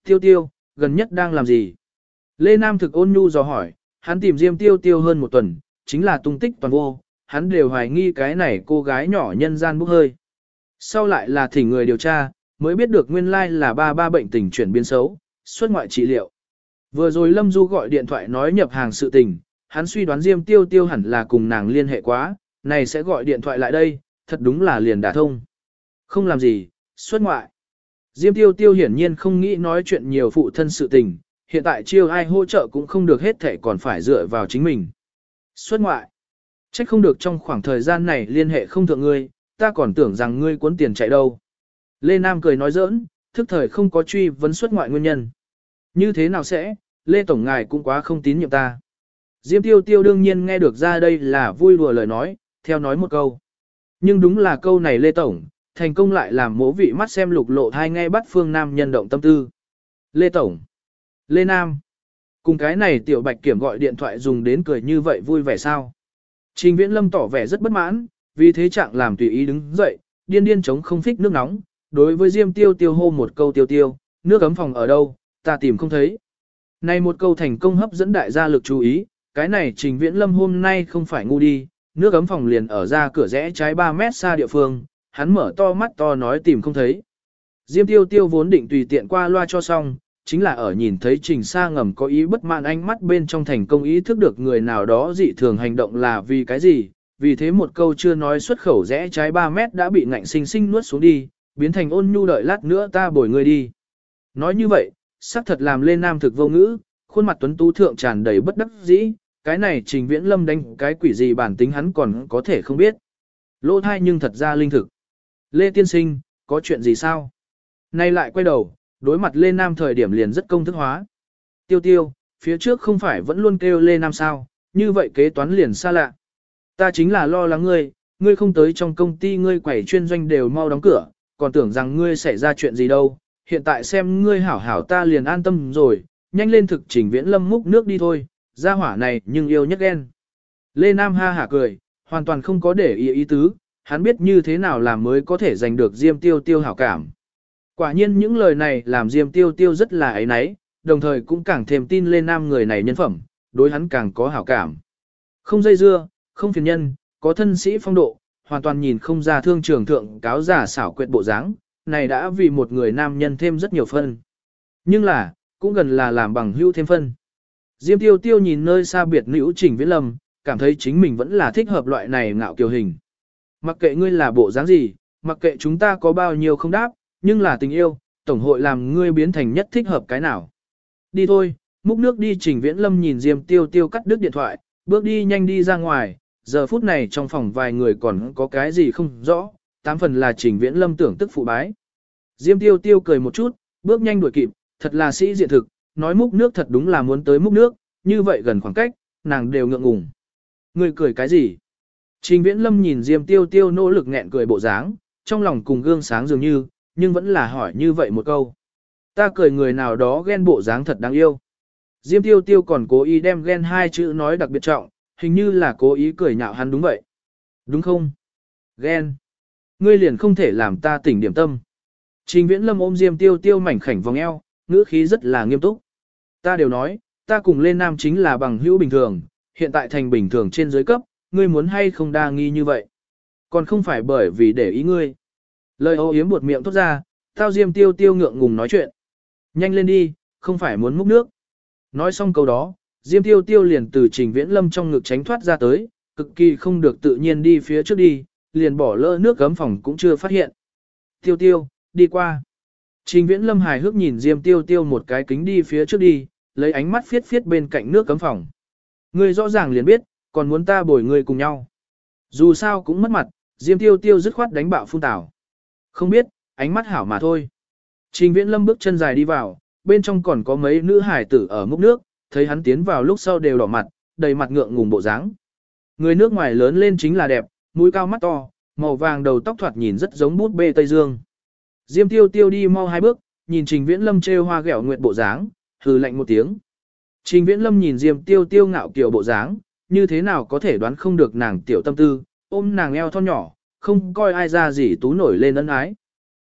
Tiêu tiêu, gần nhất đang làm gì? Lê Nam thực ôn nhu dò hỏi, hắn tìm Diêm Tiêu Tiêu hơn một tuần, chính là tung tích toàn vô, hắn đều hoài nghi cái này cô gái nhỏ nhân gian bốc hơi. Sau lại là thỉnh người điều tra, mới biết được nguyên lai là ba bệnh tình chuyển biến xấu, xuất ngoại trị liệu. Vừa rồi Lâm Du gọi điện thoại nói nhập hàng sự tình, hắn suy đoán Diêm Tiêu Tiêu hẳn là cùng nàng liên hệ quá, này sẽ gọi điện thoại lại đây, thật đúng là liền đả thông. Không làm gì, xuất ngoại. Diêm Tiêu Tiêu hiển nhiên không nghĩ nói chuyện nhiều phụ thân sự tình, hiện tại chiêu ai hỗ trợ cũng không được hết thể còn phải dựa vào chính mình. Xuất ngoại. Trách không được trong khoảng thời gian này liên hệ không thượng ngươi, ta còn tưởng rằng ngươi cuốn tiền chạy đâu. Lê Nam cười nói giỡn, thức thời không có truy vấn xuất ngoại nguyên nhân. Như thế nào sẽ, Lê Tổng ngài cũng quá không tín nhiệm ta. Diêm Tiêu Tiêu đương nhiên nghe được ra đây là vui đùa lời nói, theo nói một câu. Nhưng đúng là câu này Lê Tổng, thành công lại làm mỗ vị mắt xem lục lộ thai ngay bắt phương Nam nhân động tâm tư. Lê Tổng, Lê Nam, cùng cái này tiểu bạch kiểm gọi điện thoại dùng đến cười như vậy vui vẻ sao. Trình Viễn Lâm tỏ vẻ rất bất mãn, vì thế trạng làm tùy ý đứng dậy, điên điên chống không phích nước nóng, đối với Diêm Tiêu Tiêu hô một câu tiêu tiêu, nước ấm phòng ở đâu, ta tìm không thấy. Này một câu thành công hấp dẫn đại gia lực chú ý, cái này Trình Viễn Lâm hôm nay không phải ngu đi, nước ấm phòng liền ở ra cửa rẽ trái 3 mét xa địa phương, hắn mở to mắt to nói tìm không thấy. Diêm Tiêu Tiêu vốn định tùy tiện qua loa cho xong, chính là ở nhìn thấy Trình Sa ngầm có ý bất mãn ánh mắt bên trong thành công ý thức được người nào đó dị thường hành động là vì cái gì, vì thế một câu chưa nói xuất khẩu rẽ trái 3 mét đã bị ngạnh sinh sinh nuốt xuống đi, biến thành ôn nhu đợi lát nữa ta bồi người đi. Nói như vậy, xác thật làm lên nam thực vô ngữ, khuôn mặt tuấn tú thượng tràn đầy bất đắc dĩ, cái này Trình Viễn Lâm đánh cái quỷ gì bản tính hắn còn có thể không biết. Lỗ thai nhưng thật ra linh thực. Lê Tiên Sinh, có chuyện gì sao? Nay lại quay đầu, đối mặt Lê Nam thời điểm liền rất công thức hóa. Tiêu tiêu, phía trước không phải vẫn luôn kêu Lê Nam sao, như vậy kế toán liền xa lạ. Ta chính là lo lắng ngươi không tới trong công ty ngươi quẩy chuyên doanh đều mau đóng cửa, còn tưởng rằng ngươi xảy ra chuyện gì đâu, hiện tại xem ngươi hảo hảo ta liền an tâm rồi, nhanh lên thực Trình Viễn Lâm múc nước đi thôi, gia hỏa này nhưng yêu nhất ghen. Lê Nam ha hả cười, hoàn toàn không có để ý tứ, hắn biết như thế nào làm mới có thể giành được Diêm Tiêu Tiêu hảo cảm. Quả nhiên những lời này làm Diêm Tiêu Tiêu rất là ấy náy, đồng thời cũng càng thêm tin Lê Nam người này nhân phẩm, đối hắn càng có hảo cảm. Không dây dưa, không phiền nhân, có thân sĩ phong độ, hoàn toàn nhìn không ra thương trường thượng cáo giả xảo quyệt bộ dáng, này đã vì một người nam nhân thêm rất nhiều phân. Nhưng là, cũng gần là làm bằng hữu thêm phân. Diêm Tiêu Tiêu nhìn nơi xa biệt nữ Trình Viễn Lâm, cảm thấy chính mình vẫn là thích hợp loại này ngạo kiều hình. Mặc kệ ngươi là bộ dáng gì, mặc kệ chúng ta có bao nhiêu không đáp, nhưng là tình yêu, tổng hội làm ngươi biến thành nhất thích hợp cái nào. Đi thôi, múc nước đi. Trình Viễn Lâm nhìn Diêm Tiêu Tiêu cắt đứt điện thoại, bước đi nhanh đi ra ngoài, giờ phút này trong phòng vài người còn có cái gì không rõ, tám phần là Trình Viễn Lâm tưởng tức phụ bái. Diêm Tiêu Tiêu cười một chút, bước nhanh đuổi kịp, thật là sĩ diện thực, nói múc nước thật đúng là muốn tới múc nước, như vậy gần khoảng cách, nàng đều ngượng ngùng. Ngươi cười cái gì? Trình Viễn Lâm nhìn Diêm Tiêu Tiêu nỗ lực nghẹn cười bộ dáng, trong lòng cùng gương sáng dường như, nhưng vẫn là hỏi như vậy một câu. Ta cười người nào đó ghen bộ dáng thật đáng yêu. Diêm Tiêu Tiêu còn cố ý đem ghen hai chữ nói đặc biệt trọng, hình như là cố ý cười nhạo hắn đúng vậy. Đúng không? Ghen. Ngươi liền không thể làm ta tỉnh điểm tâm. Trình Viễn Lâm ôm Diêm Tiêu Tiêu mảnh khảnh vòng eo, ngữ khí rất là nghiêm túc. Ta đều nói, ta cùng Lê Nam chính là bằng hữu bình thường, hiện tại thành bình thường trên dưới cấp, ngươi muốn hay không đa nghi như vậy. Còn không phải bởi vì để ý ngươi. Lời ô yếm buột miệng thốt ra, tao Diêm Tiêu Tiêu ngượng ngùng nói chuyện. Nhanh lên đi, không phải muốn múc nước. Nói xong câu đó, Diêm Tiêu Tiêu liền từ Trình Viễn Lâm trong ngực tránh thoát ra tới, cực kỳ không được tự nhiên đi phía trước đi, liền bỏ lỡ nước gấm phòng cũng chưa phát hiện. Tiêu Tiêu, đi qua. Trình Viễn Lâm hài hước nhìn Diêm Tiêu Tiêu một cái kính đi phía trước đi, lấy ánh mắt phiết phiết bên cạnh nước cấm phòng. Ngươi rõ ràng liền biết, còn muốn ta bồi ngươi cùng nhau. Dù sao cũng mất mặt, Diêm Tiêu Tiêu dứt khoát đánh bạo phun tảo. Không biết, ánh mắt hảo mà thôi. Trình Viễn Lâm bước chân dài đi vào, bên trong còn có mấy nữ hải tử ở múc nước, thấy hắn tiến vào lúc sau đều đỏ mặt, đầy mặt ngượng ngùng bộ dáng. Người nước ngoài lớn lên chính là đẹp, mũi cao mắt to, màu vàng đầu tóc thoạt nhìn rất giống bút bê Tây Dương. Diêm Tiêu Tiêu đi mau hai bước, nhìn Trình Viễn Lâm trêu hoa ghẹo nguyệt bộ dáng, hừ lạnh một tiếng. Trình Viễn Lâm nhìn Diêm Tiêu Tiêu ngạo kiều bộ dáng, như thế nào có thể đoán không được nàng tiểu tâm tư, ôm nàng eo thon nhỏ, không coi ai ra gì tú nổi lên ân ái.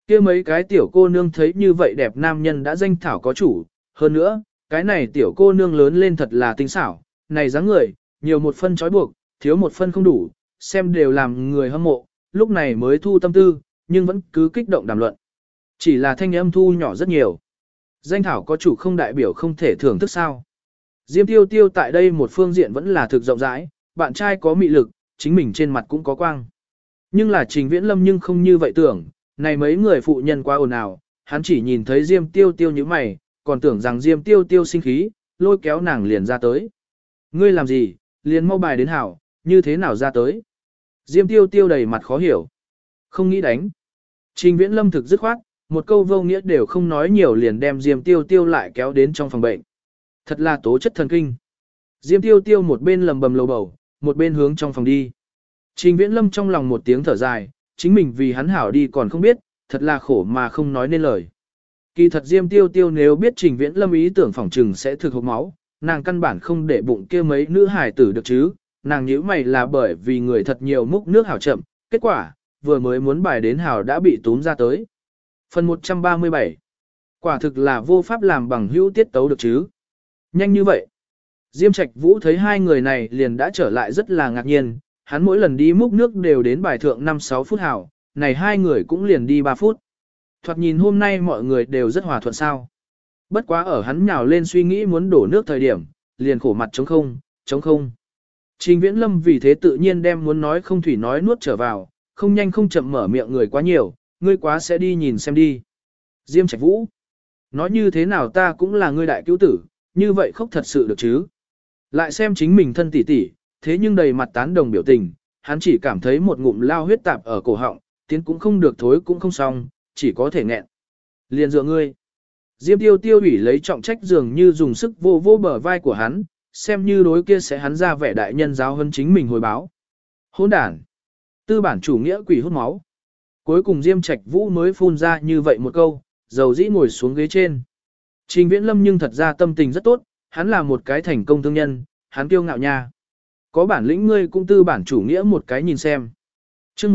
Kia mấy cái tiểu cô nương thấy như vậy đẹp nam nhân đã danh thảo có chủ, hơn nữa, cái này tiểu cô nương lớn lên thật là tinh xảo, này dáng người, nhiều một phân trói buộc, thiếu một phân không đủ, xem đều làm người hâm mộ, lúc này mới thu tâm tư, nhưng vẫn cứ kích động đàm luận. Chỉ là thanh âm thu nhỏ rất nhiều. Danh thảo có chủ không đại biểu không thể thưởng thức sao. Diêm Tiêu Tiêu tại đây một phương diện vẫn là thực rộng rãi, bạn trai có mị lực, chính mình trên mặt cũng có quang. Nhưng là Trình Viễn Lâm nhưng không như vậy tưởng, này mấy người phụ nhân quá ồn ào, hắn chỉ nhìn thấy Diêm Tiêu Tiêu như mày, còn tưởng rằng Diêm Tiêu Tiêu sinh khí, lôi kéo nàng liền ra tới. Ngươi làm gì, liền mau bài đến hảo, như thế nào ra tới. Diêm Tiêu Tiêu đầy mặt khó hiểu. Không nghĩ đánh. Trình Viễn Lâm thực dứt khoát, một câu vô nghĩa đều không nói nhiều liền đem Diêm Tiêu Tiêu lại kéo đến trong phòng bệnh. Thật là tố chất thần kinh. Diêm Tiêu Tiêu một bên lầm bầm lầu bầu, một bên hướng trong phòng đi. Trình Viễn Lâm trong lòng một tiếng thở dài, chính mình vì hắn hảo đi còn không biết, thật là khổ mà không nói nên lời. Kỳ thật Diêm Tiêu Tiêu nếu biết Trình Viễn Lâm ý tưởng phỏng trừng sẽ thực hộc máu, nàng căn bản không để bụng kia mấy nữ hài tử được chứ, nàng nhíu mày là bởi vì người thật nhiều múc nước hảo chậm, kết quả, vừa mới muốn bài đến hảo đã bị túm ra tới. Phần 137. Quả thực là vô pháp làm bằng hữu tiết tấu được chứ. Nhanh như vậy. Diêm Trạch Vũ thấy hai người này liền đã trở lại rất là ngạc nhiên, hắn mỗi lần đi múc nước đều đến bài thượng 5-6 phút hảo, này hai người cũng liền đi 3 phút. Thoạt nhìn hôm nay mọi người đều rất hòa thuận sao. Bất quá ở hắn nhào lên suy nghĩ muốn đổ nước thời điểm, liền khổ mặt trống không. Trình Viễn Lâm vì thế tự nhiên đem muốn nói không thủy nói nuốt trở vào, không nhanh không chậm mở miệng người quá nhiều, ngươi quá sẽ đi nhìn xem đi. Diêm Trạch Vũ, nói như thế nào ta cũng là ngươi đại cứu tử, như vậy khóc thật sự được chứ. Lại xem chính mình thân tỷ tỷ, thế nhưng đầy mặt tán đồng biểu tình, hắn chỉ cảm thấy một ngụm lao huyết tạp ở cổ họng, tiến cũng không được thối cũng không xong, chỉ có thể nghẹn. Liền dựa ngươi. Diêm Tiêu Tiêu ủy lấy trọng trách dường như dùng sức vô vô bờ vai của hắn, xem như đối kia sẽ hắn ra vẻ đại nhân giáo hơn chính mình hồi báo. Hỗn đản. Tư bản chủ nghĩa quỷ hút máu. Cuối cùng Diêm Trạch Vũ mới phun ra như vậy một câu, dầu dĩ ngồi xuống ghế trên. Trình Viễn Lâm nhưng thật ra tâm tình rất tốt, hắn là một cái thành công thương nhân, hắn kiêu ngạo nha. Có bản lĩnh ngươi cũng tư bản chủ nghĩa một cái nhìn xem. Chương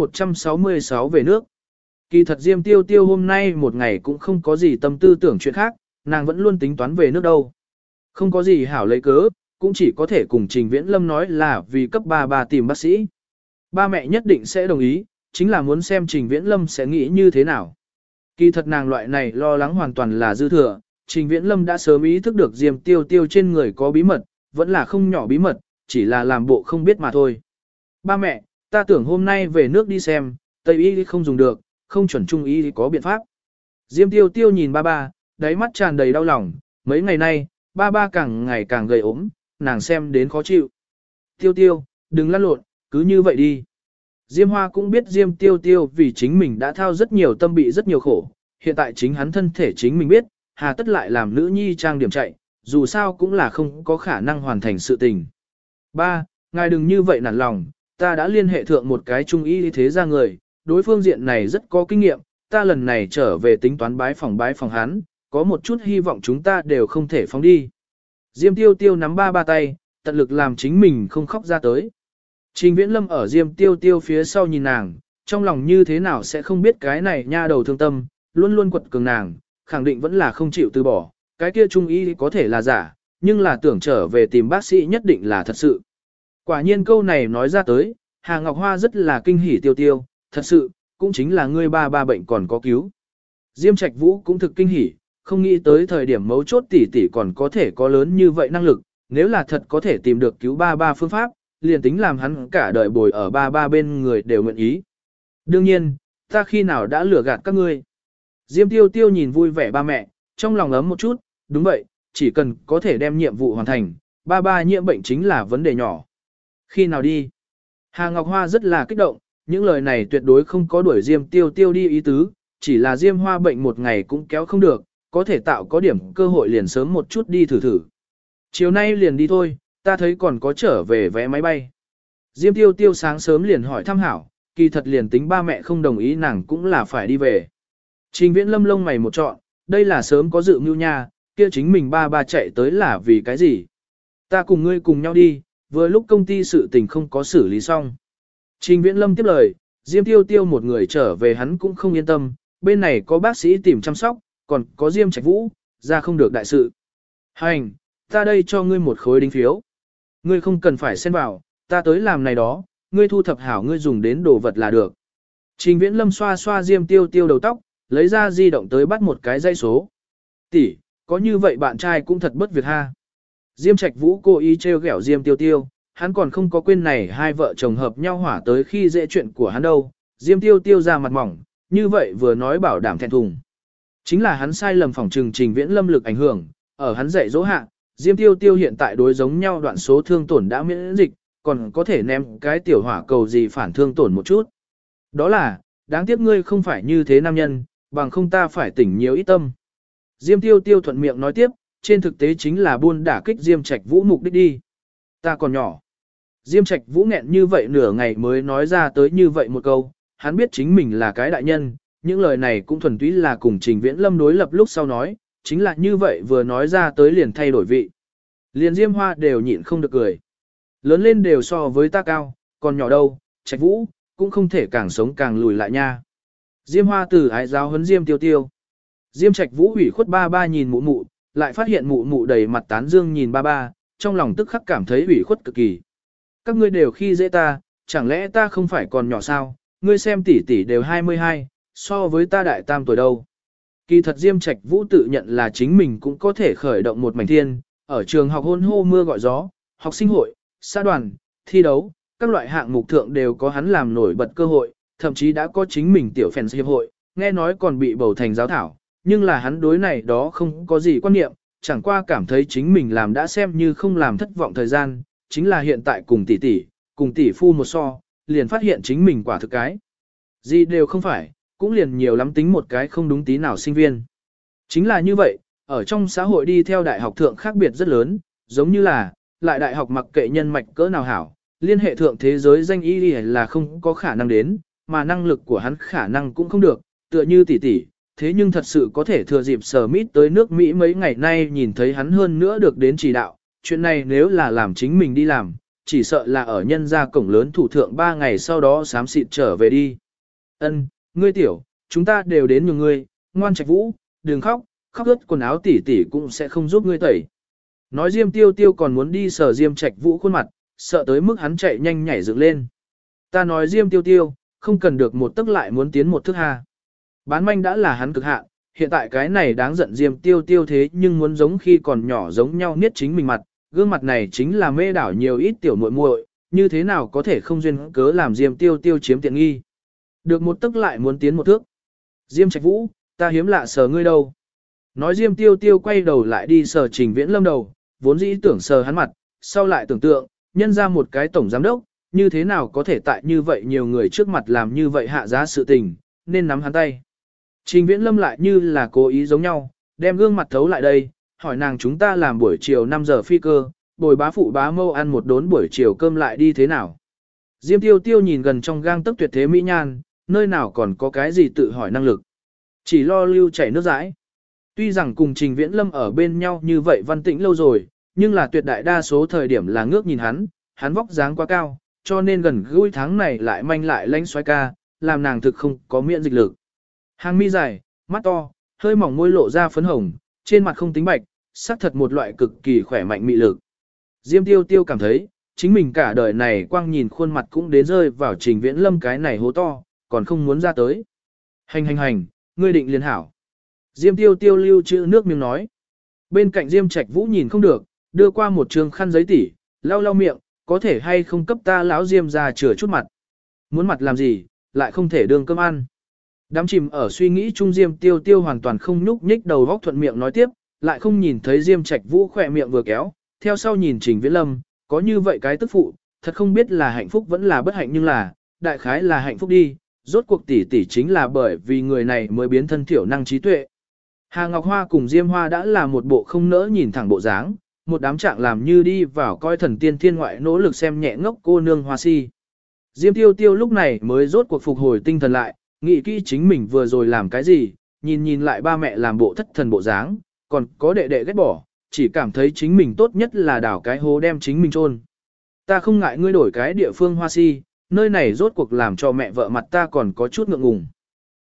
166 về nước. Kỳ thật Diêm Tiêu Tiêu hôm nay một ngày cũng không có gì tâm tư tưởng chuyện khác, nàng vẫn luôn tính toán về nước đâu. Không có gì hảo lấy cớ, cũng chỉ có thể cùng Trình Viễn Lâm nói là vì cấp 3 tìm bác sĩ. Ba mẹ nhất định sẽ đồng ý, chính là muốn xem Trình Viễn Lâm sẽ nghĩ như thế nào. Kỳ thật nàng loại này lo lắng hoàn toàn là dư thừa, Trình Viễn Lâm đã sớm ý thức được Diêm Tiêu Tiêu trên người có bí mật, vẫn là không nhỏ bí mật, chỉ là làm bộ không biết mà thôi. Ba mẹ, ta tưởng hôm nay về nước đi xem, Tây y không dùng được, không chuẩn Trung y có biện pháp. Diêm Tiêu Tiêu nhìn ba, đáy mắt tràn đầy đau lòng, mấy ngày nay, ba càng ngày càng gầy ốm, nàng xem đến khó chịu. Tiêu Tiêu, đừng lăn lộn, cứ như vậy đi. Diêm Hoa cũng biết Diêm Tiêu Tiêu vì chính mình đã thao rất nhiều tâm bị rất nhiều khổ, hiện tại chính hắn thân thể chính mình biết, hà tất lại làm nữ nhi trang điểm chạy, dù sao cũng là không có khả năng hoàn thành sự tình. Ba, ngài đừng như vậy nản lòng, ta đã liên hệ thượng một cái trung y thế gia người, đối phương diện này rất có kinh nghiệm, ta lần này trở về tính toán bái phòng hắn, có một chút hy vọng chúng ta đều không thể phóng đi. Diêm Tiêu Tiêu nắm ba tay, tận lực làm chính mình không khóc ra tới. Trình Viễn Lâm ở Diêm Tiêu Tiêu phía sau nhìn nàng, trong lòng như thế nào sẽ không biết cái này nha đầu thương tâm, luôn luôn quật cường nàng, khẳng định vẫn là không chịu từ bỏ, cái kia trung y có thể là giả, nhưng là tưởng trở về tìm bác sĩ nhất định là thật sự. Quả nhiên câu này nói ra tới, Hà Ngọc Hoa rất là kinh hỉ Tiêu Tiêu, thật sự, cũng chính là ngươi ba bệnh còn có cứu. Diêm Trạch Vũ cũng thực kinh hỉ, không nghĩ tới thời điểm mấu chốt tỷ còn có thể có lớn như vậy năng lực, nếu là thật có thể tìm được cứu ba phương pháp, liền tính làm hắn cả đời bồi ở ba bên người đều nguyện ý. Đương nhiên, ta khi nào đã lừa gạt các ngươi. Diêm Tiêu Tiêu nhìn vui vẻ ba mẹ, trong lòng ấm một chút, đúng vậy, chỉ cần có thể đem nhiệm vụ hoàn thành, ba nhiễm bệnh chính là vấn đề nhỏ. Khi nào đi? Hà Ngọc Hoa rất là kích động, những lời này tuyệt đối không có đuổi Diêm Tiêu Tiêu đi ý tứ, chỉ là Diêm Hoa bệnh một ngày cũng kéo không được, có thể tạo có điểm cơ hội liền sớm một chút đi thử. Chiều nay liền đi thôi, ta thấy còn có trở về vé máy bay. Diêm Tiêu Tiêu sáng sớm liền hỏi thăm hảo, kỳ thật liền tính ba mẹ không đồng ý nàng cũng là phải đi về. Trình Viễn Lâm lông mày một trọn, đây là sớm có dự mưu nha, kia chính mình ba chạy tới là vì cái gì? Ta cùng ngươi cùng nhau đi, vừa lúc công ty sự tình không có xử lý xong. Trình Viễn Lâm tiếp lời, Diêm Tiêu Tiêu một người trở về hắn cũng không yên tâm, bên này có bác sĩ tìm chăm sóc, còn có Diêm Trạch Vũ, ra không được đại sự. Hành, ta đây cho ngươi một khối đính phiếu. Ngươi không cần phải xen vào, ta tới làm này đó, ngươi thu thập hảo ngươi dùng đến đồ vật là được. Trình Viễn Lâm xoa xoa Diêm Tiêu Tiêu đầu tóc, lấy ra di động tới bắt một cái dây số. Tỷ, có như vậy bạn trai cũng thật bất việc ha. Diêm Trạch Vũ cố ý trêu ghẹo Diêm Tiêu Tiêu, hắn còn không có quên này hai vợ chồng hợp nhau hỏa tới khi dễ chuyện của hắn đâu. Diêm Tiêu Tiêu ra mặt mỏng, như vậy vừa nói bảo đảm thẹn thùng. Chính là hắn sai lầm phỏng trừng Trình Viễn Lâm lực ảnh hưởng, ở hắn dạy dỗ hạ, Diêm Tiêu Tiêu hiện tại đối giống nhau đoạn số thương tổn đã miễn dịch, còn có thể ném cái tiểu hỏa cầu gì phản thương tổn một chút. Đó là, đáng tiếc ngươi không phải như thế nam nhân, bằng không ta phải tỉnh nhiều ít tâm. Diêm Tiêu Tiêu thuận miệng nói tiếp, trên thực tế chính là buôn đả kích Diêm Trạch Vũ mục đích đi. Ta còn nhỏ. Diêm Trạch Vũ nghẹn như vậy nửa ngày mới nói ra tới như vậy một câu, hắn biết chính mình là cái đại nhân, những lời này cũng thuần túy là cùng Trình Viễn Lâm đối lập lúc sau nói, chính là như vậy vừa nói ra tới liền thay đổi vị. Liền Diêm Hoa đều nhịn không được cười. Lớn lên đều so với ta cao, còn nhỏ đâu, Trạch Vũ, cũng không thể càng sống càng lùi lại nha. Diêm Hoa từ ái giáo huấn Diêm Tiêu Tiêu. Diêm Trạch Vũ ủy khuất ba ba nhìn mụ mụ, lại phát hiện mụ mụ đầy mặt tán dương nhìn ba ba, trong lòng tức khắc cảm thấy ủy khuất cực kỳ. Các ngươi đều khi dễ ta, chẳng lẽ ta không phải còn nhỏ sao, ngươi xem tỷ tỷ đều 22, so với ta đại tam tuổi đâu. Kỳ thật Diêm Trạch Vũ tự nhận là chính mình cũng có thể khởi động một mảnh thiên, ở trường học hôn hô mưa gọi gió, học sinh hội, xã đoàn, thi đấu, các loại hạng mục thượng đều có hắn làm nổi bật cơ hội, thậm chí đã có chính mình tiểu fans hiệp hội, nghe nói còn bị bầu thành giáo thảo, nhưng là hắn đối này đó không có gì quan niệm, chẳng qua cảm thấy chính mình làm đã xem như không làm thất vọng thời gian, chính là hiện tại cùng tỷ phu một so, liền phát hiện chính mình quả thực cái. Gì đều không phải, cũng liền nhiều lắm tính một cái không đúng tí nào sinh viên. Chính là như vậy, ở trong xã hội đi theo đại học thượng khác biệt rất lớn, giống như là, lại đại học mặc kệ nhân mạch cỡ nào hảo, liên hệ thượng thế giới danh y là không có khả năng đến, mà năng lực của hắn khả năng cũng không được, tựa như tỷ, thế nhưng thật sự có thể thừa dịp Smith tới nước Mỹ mấy ngày nay nhìn thấy hắn hơn nữa được đến chỉ đạo, chuyện này nếu là làm chính mình đi làm, chỉ sợ là ở nhân gia cổng lớn thủ thượng 3 ngày sau đó xám xịt trở về đi. Ân, ngươi tiểu, chúng ta đều đến nhường ngươi, ngoan Trạch Vũ, đừng khóc, khóc ướt quần áo tỷ cũng sẽ không giúp ngươi tẩy. Nói Diêm Tiêu Tiêu còn muốn đi sờ Diêm Trạch Vũ khuôn mặt, sợ tới mức hắn chạy nhanh nhảy dựng lên. Ta nói Diêm Tiêu Tiêu, không cần được một tức lại muốn tiến một thước ha. Bán manh đã là hắn cực hạn, hiện tại cái này đáng giận Diêm Tiêu Tiêu thế nhưng muốn giống khi còn nhỏ giống nhau niết chính mình mặt, gương mặt này chính là mê đảo nhiều ít tiểu muội muội, như thế nào có thể không duyên cớ làm Diêm Tiêu Tiêu chiếm tiện nghi. Được một tức lại muốn tiến một thước. Diêm Trạch Vũ, ta hiếm lạ sờ ngươi đâu. Nói Diêm Tiêu Tiêu quay đầu lại đi sờ Trình Viễn Lâm đầu, vốn dĩ tưởng sờ hắn mặt, sau lại tưởng tượng, nhân ra một cái tổng giám đốc, như thế nào có thể tại như vậy nhiều người trước mặt làm như vậy hạ giá sự tình, nên nắm hắn tay. Trình Viễn Lâm lại như là cố ý giống nhau, đem gương mặt thấu lại đây, hỏi nàng chúng ta làm buổi chiều 5 giờ phi cơ, bồi bá phụ bá mâu ăn một đốn buổi chiều cơm lại đi thế nào. Diêm Tiêu Tiêu nhìn gần trong gang tấc tuyệt thế mỹ nhan, nơi nào còn có cái gì tự hỏi năng lực. Chỉ lo lưu chảy nước dãi. Tuy rằng cùng Trình Viễn Lâm ở bên nhau như vậy văn tĩnh lâu rồi, nhưng là tuyệt đại đa số thời điểm là ngước nhìn hắn vóc dáng quá cao, cho nên gần gũi tháng này lại manh lại lánh xoay ca, làm nàng thực không có miễn dịch lực. Hàng mi dài, mắt to, hơi mỏng môi lộ ra phấn hồng, trên mặt không tính bạch, xác thật một loại cực kỳ khỏe mạnh mị lực. Diêm Tiêu Tiêu cảm thấy, chính mình cả đời này quang nhìn khuôn mặt cũng đến rơi vào Trình Viễn Lâm cái này hố to, còn không muốn ra tới. Hành, ngươi định liền hảo. Diêm Tiêu Tiêu lưu trữ nước miếng nói. Bên cạnh Diêm Trạch Vũ nhìn không được, đưa qua một trường khăn giấy tỉ, lau miệng, có thể hay không cấp ta lão Diêm ra chữa chút mặt. Muốn mặt làm gì, lại không thể đương cơm ăn. Đám chìm ở suy nghĩ chung Diêm Tiêu Tiêu hoàn toàn không nhúc nhích đầu góc thuận miệng nói tiếp, lại không nhìn thấy Diêm Trạch Vũ khỏe miệng vừa kéo, theo sau nhìn Trình Viễn Lâm, có như vậy cái tức phụ, thật không biết là hạnh phúc vẫn là bất hạnh nhưng là, đại khái là hạnh phúc đi, rốt cuộc tỷ chính là bởi vì người này mới biến thân thiểu năng trí tuệ. Hà Ngọc Hoa cùng Diêm Hoa đã là một bộ không nỡ nhìn thẳng bộ dáng, một đám trạng làm như đi vào coi thần tiên thiên ngoại nỗ lực xem nhẹ ngốc cô nương Hoa Si. Diêm Tiêu Tiêu lúc này mới rốt cuộc phục hồi tinh thần lại, nghĩ kỹ chính mình vừa rồi làm cái gì, nhìn lại ba mẹ làm bộ thất thần bộ dáng, còn có đệ ghét bỏ, chỉ cảm thấy chính mình tốt nhất là đào cái hố đem chính mình chôn. Ta không ngại ngươi đổi cái địa phương Hoa Si, nơi này rốt cuộc làm cho mẹ vợ mặt ta còn có chút ngượng ngùng.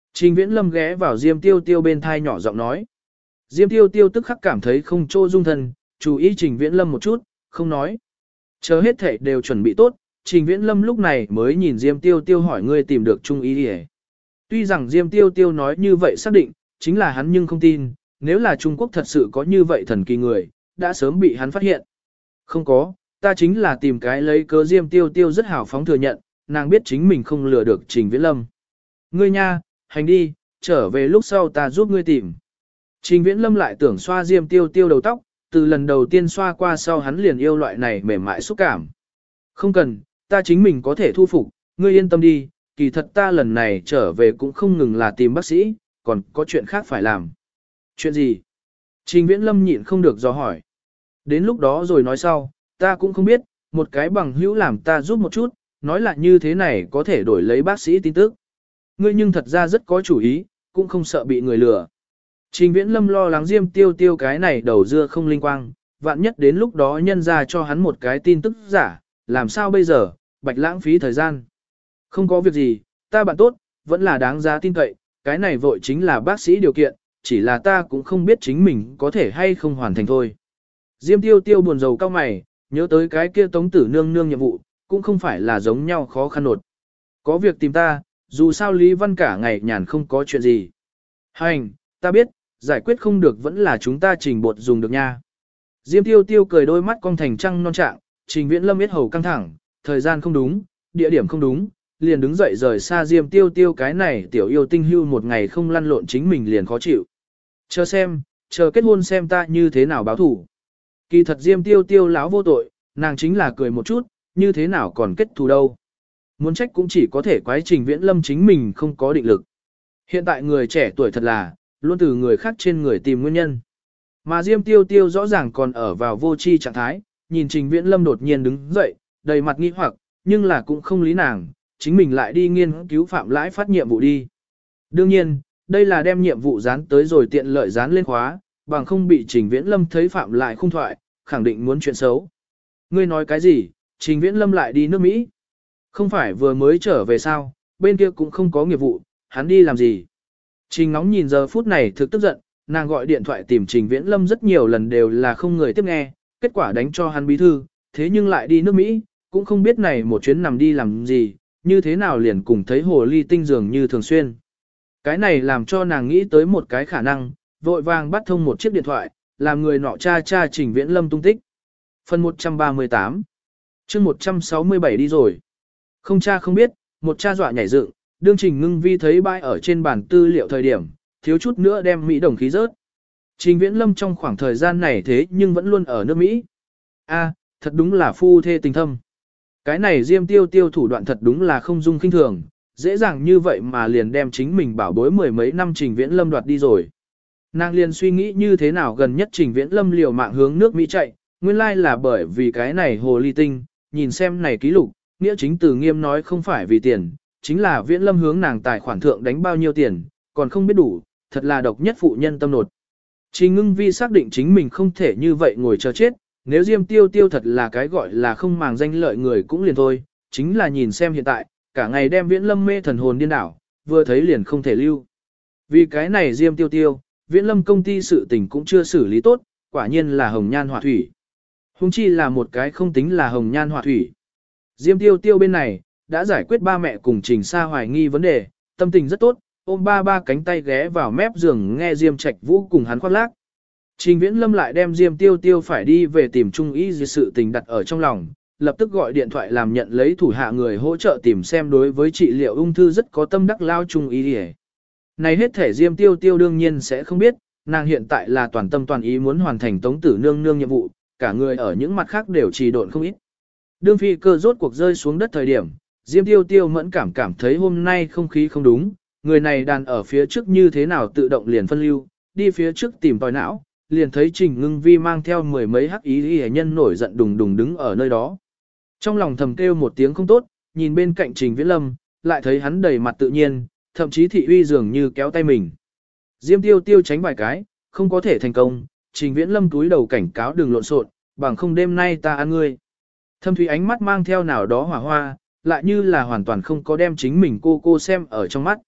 Trình Viễn Lâm ghé vào Diêm Tiêu Tiêu bên thai nhỏ giọng nói. Diêm Tiêu Tiêu tức khắc cảm thấy không chỗ dung thân, chú ý Trình Viễn Lâm một chút, không nói. Chờ hết thảy đều chuẩn bị tốt, Trình Viễn Lâm lúc này mới nhìn Diêm Tiêu Tiêu hỏi ngươi tìm được Trung ý đi. Tuy rằng Diêm Tiêu Tiêu nói như vậy xác định, chính là hắn nhưng không tin, nếu là Trung Quốc thật sự có như vậy thần kỳ người, đã sớm bị hắn phát hiện. Không có, ta chính là tìm cái lấy cớ Diêm Tiêu Tiêu rất hào phóng thừa nhận, nàng biết chính mình không lừa được Trình Viễn Lâm. Ngươi nha, hành đi, trở về lúc sau ta giúp ngươi tìm. Trình Viễn Lâm lại tưởng xoa Diêm Tiêu Tiêu đầu tóc, từ lần đầu tiên xoa qua sau hắn liền yêu loại này mềm mại xúc cảm. Không cần, ta chính mình có thể thu phục, ngươi yên tâm đi, kỳ thật ta lần này trở về cũng không ngừng là tìm bác sĩ, còn có chuyện khác phải làm. Chuyện gì? Trình Viễn Lâm nhịn không được dò hỏi. Đến lúc đó rồi nói sau, ta cũng không biết, một cái bằng hữu làm ta giúp một chút, nói là như thế này có thể đổi lấy bác sĩ tin tức. Ngươi nhưng thật ra rất có chủ ý, cũng không sợ bị người lừa. Trình Viễn Lâm lo lắng Diêm Tiêu Tiêu cái này đầu dưa không linh quang, vạn nhất đến lúc đó nhân ra cho hắn một cái tin tức giả, làm sao bây giờ, bạch lãng phí thời gian. Không có việc gì, ta bạn tốt, vẫn là đáng giá tin cậy, cái này vội chính là bác sĩ điều kiện, chỉ là ta cũng không biết chính mình có thể hay không hoàn thành thôi. Diêm Tiêu Tiêu buồn rầu cao mày, nhớ tới cái kia Tống Tử Nương nương nhiệm vụ, cũng không phải là giống nhau khó khăn nột. Có việc tìm ta, dù sao Lý Văn cả ngày nhàn không có chuyện gì. Hành, ta biết, giải quyết không được vẫn là chúng ta trình bột dùng được nha. Diêm Tiêu Tiêu cười đôi mắt cong thành trăng non trạng, Trình Viễn Lâm biết hầu căng thẳng, thời gian không đúng, địa điểm không đúng, liền đứng dậy rời xa Diêm Tiêu Tiêu cái này tiểu yêu tinh hưu một ngày không lăn lộn chính mình liền khó chịu. Chờ xem, chờ kết hôn xem ta như thế nào báo thủ. Kỳ thật Diêm Tiêu Tiêu láo vô tội, nàng chính là cười một chút, như thế nào còn kết thù đâu. Muốn trách cũng chỉ có thể quái Trình Viễn Lâm chính mình không có định lực. Hiện tại người trẻ tuổi thật là, luôn từ người khác trên người tìm nguyên nhân. Mà Diêm Tiêu Tiêu rõ ràng còn ở vào vô tri trạng thái, nhìn Trình Viễn Lâm đột nhiên đứng dậy, đầy mặt nghi hoặc, nhưng là cũng không lý nàng, chính mình lại đi nghiên cứu phạm lãi phát nhiệm vụ đi. Đương nhiên, đây là đem nhiệm vụ dán tới rồi tiện lợi dán lên khóa, bằng không bị Trình Viễn Lâm thấy phạm lại không thoại, khẳng định muốn chuyện xấu. Ngươi nói cái gì, Trình Viễn Lâm lại đi nước Mỹ? Không phải vừa mới trở về sao, bên kia cũng không có nghiệp vụ, hắn đi làm gì? Trình nóng nhìn giờ phút này thực tức giận, nàng gọi điện thoại tìm Trình Viễn Lâm rất nhiều lần đều là không người tiếp nghe, kết quả đánh cho hắn bí thư, thế nhưng lại đi nước Mỹ, cũng không biết này một chuyến nằm đi làm gì, như thế nào liền cùng thấy hồ ly tinh dường như thường xuyên. Cái này làm cho nàng nghĩ tới một cái khả năng, vội vàng bắt thông một chiếc điện thoại, làm người nọ tra Trình Viễn Lâm tung tích. Phần 138 chương 167 đi rồi. Không cha không biết, một cha dọa nhảy dựng, đương Trình Ngưng Vi thấy bãi ở trên bản tư liệu thời điểm, thiếu chút nữa đem Mỹ đồng khí rớt. Trình Viễn Lâm trong khoảng thời gian này thế nhưng vẫn luôn ở nước Mỹ. A, thật đúng là phu thê tình thâm. Cái này Diêm Tiêu Tiêu thủ đoạn thật đúng là không dung kinh thường, dễ dàng như vậy mà liền đem chính mình bảo bối mười mấy năm Trình Viễn Lâm đoạt đi rồi. Nàng liền suy nghĩ như thế nào gần nhất Trình Viễn Lâm liều mạng hướng nước Mỹ chạy, nguyên lai là bởi vì cái này hồ ly tinh, nhìn xem này ký lục, nghĩa chính từ nghiêm nói không phải vì tiền, chính là Viễn Lâm hướng nàng tài khoản thượng đánh bao nhiêu tiền, còn không biết đủ, thật là độc nhất phụ nhân tâm nột. Trình Ngưng Vi xác định chính mình không thể như vậy ngồi chờ chết, nếu Diêm Tiêu Tiêu thật là cái gọi là không màng danh lợi người cũng liền thôi, chính là nhìn xem hiện tại, cả ngày đem Viễn Lâm mê thần hồn điên đảo, vừa thấy liền không thể lưu. Vì cái này Diêm Tiêu Tiêu, Viễn Lâm công ty sự tình cũng chưa xử lý tốt, quả nhiên là hồng nhan họa thủy. Hùng chi là một cái không tính là hồng nhan họa thủy. Diêm Tiêu Tiêu bên này, đã giải quyết ba mẹ cùng Trình Sa hoài nghi vấn đề, tâm tình rất tốt, ôm ba cánh tay ghé vào mép giường nghe Diêm Trạch Vũ cùng hắn khoác lác. Trình Viễn Lâm lại đem Diêm Tiêu Tiêu phải đi về tìm Trung y sự tình đặt ở trong lòng, lập tức gọi điện thoại làm nhận lấy thủ hạ người hỗ trợ tìm xem đối với trị liệu ung thư rất có tâm đắc lao Trung y. Này hết thể Diêm Tiêu Tiêu đương nhiên sẽ không biết, nàng hiện tại là toàn tâm toàn ý muốn hoàn thành Tống Tử Nương nương nhiệm vụ, cả người ở những mặt khác đều trì độn không ít. Đương phi cơ rốt cuộc rơi xuống đất thời điểm, Diêm Tiêu Tiêu mẫn cảm thấy hôm nay không khí không đúng, người này đàn ở phía trước như thế nào tự động liền phân lưu, đi phía trước tìm tòi não, liền thấy Trình Ngưng Vi mang theo mười mấy hắc ý hệ nhân nổi giận đùng đùng đứng ở nơi đó. Trong lòng thầm kêu một tiếng không tốt, nhìn bên cạnh Trình Viễn Lâm, lại thấy hắn đầy mặt tự nhiên, thậm chí thị uy dường như kéo tay mình. Diêm Tiêu Tiêu tránh vài cái, không có thể thành công, Trình Viễn Lâm túi đầu cảnh cáo đừng lộn xộn, bằng không đêm nay ta ăn ngươi. Thâm thúy ánh mắt mang theo nào đó hỏa hoa, lại như là hoàn toàn không có đem chính mình cô xem ở trong mắt.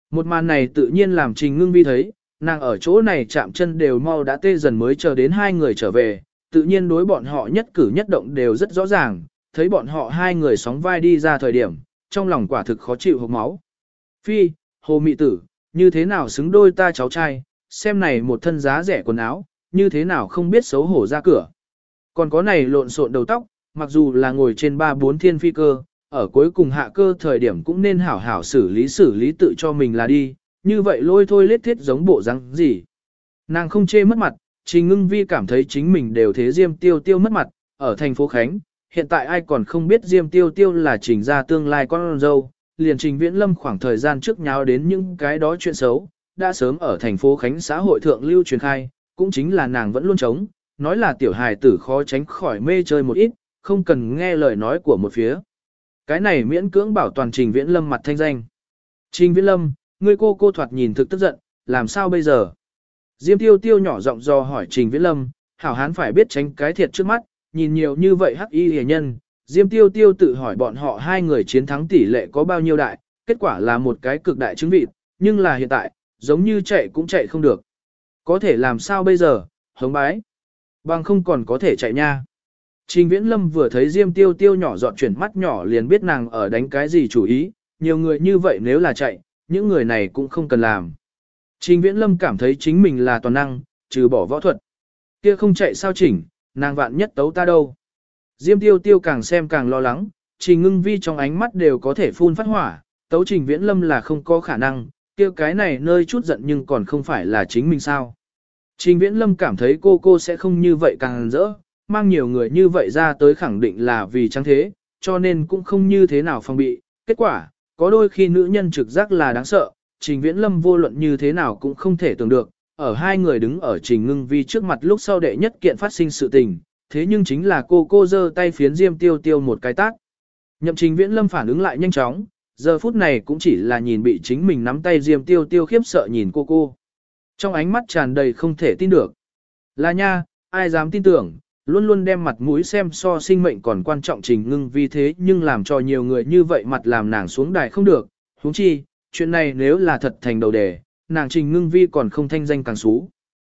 Một màn này tự nhiên làm Trình Ngưng Vi thấy, nàng ở chỗ này chạm chân đều mau đã tê dần mới chờ đến hai người trở về, tự nhiên đối bọn họ nhất cử nhất động đều rất rõ ràng, thấy bọn họ hai người sóng vai đi ra thời điểm, trong lòng quả thực khó chịu hộc máu. Phi, hồ mị tử, như thế nào xứng đôi ta cháu trai, xem này một thân giá rẻ quần áo, như thế nào không biết xấu hổ ra cửa. Còn có này lộn xộn đầu tóc, mặc dù là ngồi trên 3-4 thiên phi cơ, ở cuối cùng hạ cơ thời điểm cũng nên hảo hảo xử lý tự cho mình là đi, như vậy lôi thôi lết thiết giống bộ răng gì. Nàng không chê mất mặt, Trình Ngưng Vi cảm thấy chính mình đều thế Diêm Tiêu Tiêu mất mặt, ở thành phố Khánh, hiện tại ai còn không biết Diêm Tiêu Tiêu là Trình gia tương lai con dâu, liền Trình Viễn Lâm khoảng thời gian trước nháo đến những cái đó chuyện xấu, đã sớm ở thành phố Khánh xã hội thượng lưu truyền khai, cũng chính là nàng vẫn luôn chống, nói là tiểu hài tử khó tránh khỏi mê chơi một ít, không cần nghe lời nói của một phía. Cái này miễn cưỡng bảo toàn Trình Viễn Lâm mặt thanh danh. Trình Viễn Lâm, ngươi cô thoạt nhìn thực tức giận, làm sao bây giờ? Diêm Tiêu Tiêu nhỏ giọng do hỏi Trình Viễn Lâm, hảo hán phải biết tránh cái thiệt trước mắt, nhìn nhiều như vậy hắc y hề nhân. Diêm Tiêu Tiêu tự hỏi bọn họ hai người chiến thắng tỷ lệ có bao nhiêu đại, kết quả là một cái cực đại chứng vịt, nhưng là hiện tại, giống như chạy cũng chạy không được. Có thể làm sao bây giờ, hống bái. Bằng không còn có thể chạy nha. Trình Viễn Lâm vừa thấy Diêm Tiêu Tiêu nhỏ giọt chuyển mắt nhỏ liền biết nàng ở đánh cái gì chủ ý, nhiều người như vậy nếu là chạy, những người này cũng không cần làm. Trình Viễn Lâm cảm thấy chính mình là toàn năng, trừ bỏ võ thuật. Kia không chạy sao chỉnh, nàng vạn nhất tấu ta đâu. Diêm Tiêu Tiêu càng xem càng lo lắng, Trình Ngưng Vi trong ánh mắt đều có thể phun phát hỏa, tấu Trình Viễn Lâm là không có khả năng, kia cái này nơi chút giận nhưng còn không phải là chính mình sao. Trình Viễn Lâm cảm thấy cô sẽ không như vậy càng rỡ, mang nhiều người như vậy ra tới khẳng định là vì trắng thế, cho nên cũng không như thế nào phòng bị. Kết quả, có đôi khi nữ nhân trực giác là đáng sợ, Trình Viễn Lâm vô luận như thế nào cũng không thể tưởng được, ở hai người đứng ở Trình Ngưng Vi trước mặt lúc sau đệ nhất kiện phát sinh sự tình, thế nhưng chính là cô giơ tay phiến Diêm Tiêu Tiêu một cái tát. Nhậm Trình Viễn Lâm phản ứng lại nhanh chóng, giờ phút này cũng chỉ là nhìn bị chính mình nắm tay Diêm Tiêu Tiêu khiếp sợ nhìn cô. Trong ánh mắt tràn đầy không thể tin được. Là nha, ai dám tin tưởng, luôn luôn đem mặt mũi xem so sinh mệnh còn quan trọng Trình Ngưng Vi thế nhưng làm cho nhiều người như vậy mặt làm nàng xuống đài không được, huống chi, chuyện này nếu là thật thành đầu đề, nàng Trình Ngưng Vi còn không thanh danh càng xú.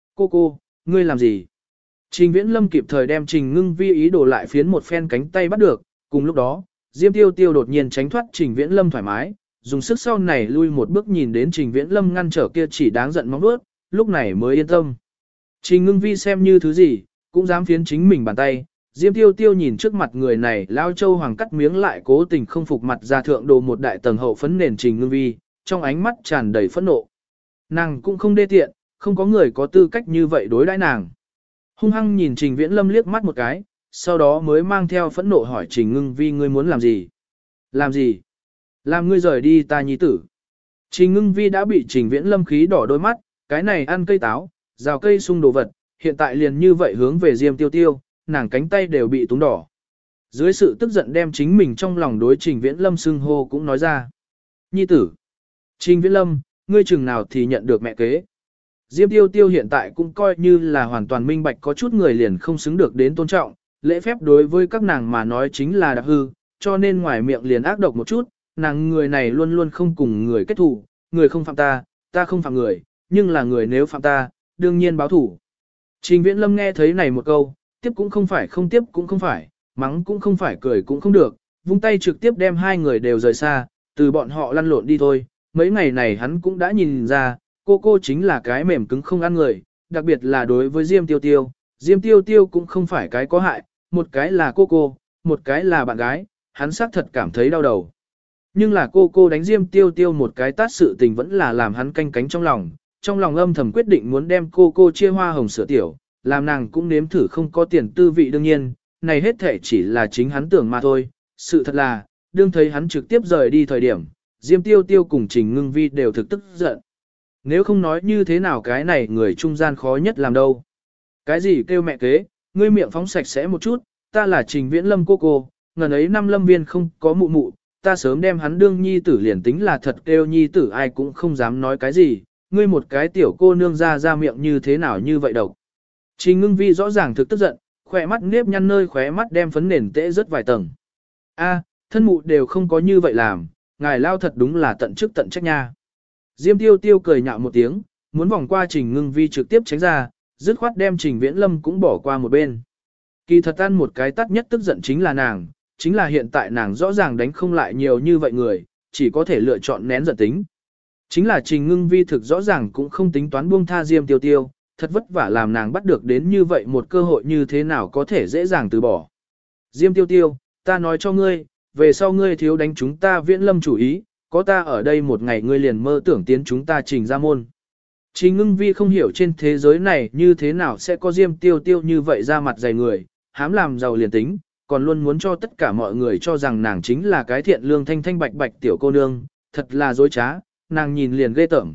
Cô, ngươi làm gì? Trình Viễn Lâm kịp thời đem Trình Ngưng Vi ý đồ lại phiến một phen cánh tay bắt được, cùng lúc đó, Diêm Tiêu Tiêu đột nhiên tránh thoát Trình Viễn Lâm thoải mái, dùng sức sau này lui một bước nhìn đến Trình Viễn Lâm ngăn trở kia chỉ đáng giận móng vuốt, lúc này mới yên tâm. Trình Ngưng Vi xem như thứ gì, cũng dám phiến chính mình bàn tay. Diêm Tiêu Tiêu nhìn trước mặt người này lao châu hoàng cắt miếng lại cố tình không phục mặt ra thượng đồ một đại tầng hậu phấn nền Trình Ngưng Vi, trong ánh mắt tràn đầy phẫn nộ. Nàng cũng không đê tiện, không có người có tư cách như vậy đối đãi nàng. Hung hăng nhìn Trình Viễn Lâm liếc mắt một cái, sau đó mới mang theo phẫn nộ hỏi Trình Ngưng Vi ngươi muốn làm gì? Làm gì? Làm ngươi rời đi ta nhi tử. Trình Ngưng Vi đã bị Trình Viễn Lâm khí đỏ đôi mắt, cái này ăn cây táo, rào cây sung đồ vật, hiện tại liền như vậy hướng về Diêm Tiêu Tiêu, nàng cánh tay đều bị túng đỏ. Dưới sự tức giận đem chính mình trong lòng đối Trình Viễn Lâm xưng hô cũng nói ra. Nhi tử. Trình Viễn Lâm, ngươi chừng nào thì nhận được mẹ kế. Diêm Tiêu Tiêu hiện tại cũng coi như là hoàn toàn minh bạch có chút người liền không xứng được đến tôn trọng, lễ phép đối với các nàng mà nói chính là đặc hư, cho nên ngoài miệng liền ác độc một chút, nàng người này luôn luôn không cùng người kết thù, người không phạm ta, ta không phạm người, nhưng là người nếu phạm ta, đương nhiên báo thủ. Trình Viễn Lâm nghe thấy này một câu, tiếp cũng không phải không tiếp cũng không phải, mắng cũng không phải cười cũng không được, vung tay trực tiếp đem hai người đều rời xa, từ bọn họ lăn lộn đi thôi, mấy ngày này hắn cũng đã nhìn ra, cô chính là cái mềm cứng không ăn người, đặc biệt là đối với Diêm Tiêu Tiêu, Diêm Tiêu Tiêu cũng không phải cái có hại, một cái là cô, một cái là bạn gái, hắn xác thật cảm thấy đau đầu. Nhưng là cô đánh Diêm Tiêu Tiêu một cái tát sự tình vẫn là làm hắn canh cánh trong lòng âm thầm quyết định muốn đem cô chia hoa hồng sữa tiểu, làm nàng cũng nếm thử không có tiền tư vị đương nhiên, này hết thể chỉ là chính hắn tưởng mà thôi, sự thật là, đương thấy hắn trực tiếp rời đi thời điểm, Diêm Tiêu Tiêu cùng Trình Ngưng Vi đều thực tức giận. Nếu không nói như thế nào cái này người trung gian khó nhất làm đâu. Cái gì kêu mẹ kế, ngươi miệng phóng sạch sẽ một chút, ta là Trình Viễn Lâm cô, ngần ấy năm Lâm Viên không có mụ, ta sớm đem hắn đương nhi tử liền tính là thật kêu nhi tử ai cũng không dám nói cái gì, ngươi một cái tiểu cô nương ra miệng như thế nào như vậy độc. Trình Ngưng Vi rõ ràng thực tức giận, khỏe mắt nếp nhăn nơi khóe mắt đem phấn nền tễ rất vài tầng. A, thân mụ đều không có như vậy làm, ngài lao thật đúng là tận chức tận trách nha. Diêm Tiêu Tiêu cười nhạo một tiếng, muốn vòng qua Trình Ngưng Vi trực tiếp tránh ra, dứt khoát đem Trình Viễn Lâm cũng bỏ qua một bên. Kỳ thật ăn một cái tắt nhất tức giận chính là nàng, chính là hiện tại nàng rõ ràng đánh không lại nhiều như vậy người, chỉ có thể lựa chọn nén giận tính. Chính là Trình Ngưng Vi thực rõ ràng cũng không tính toán buông tha Diêm Tiêu Tiêu, thật vất vả làm nàng bắt được đến như vậy một cơ hội như thế nào có thể dễ dàng từ bỏ. Diêm Tiêu Tiêu, ta nói cho ngươi, về sau ngươi thiếu đánh chúng ta Viễn Lâm chủ ý, có ta ở đây một ngày ngươi liền mơ tưởng tiến chúng ta Trình ra môn. Trình Ngưng Vi không hiểu trên thế giới này như thế nào sẽ có Diêm Tiêu Tiêu như vậy ra mặt dày người, hám làm giàu liền tính, còn luôn muốn cho tất cả mọi người cho rằng nàng chính là cái thiện lương thanh thanh bạch bạch tiểu cô nương, thật là dối trá, nàng nhìn liền ghê tởm.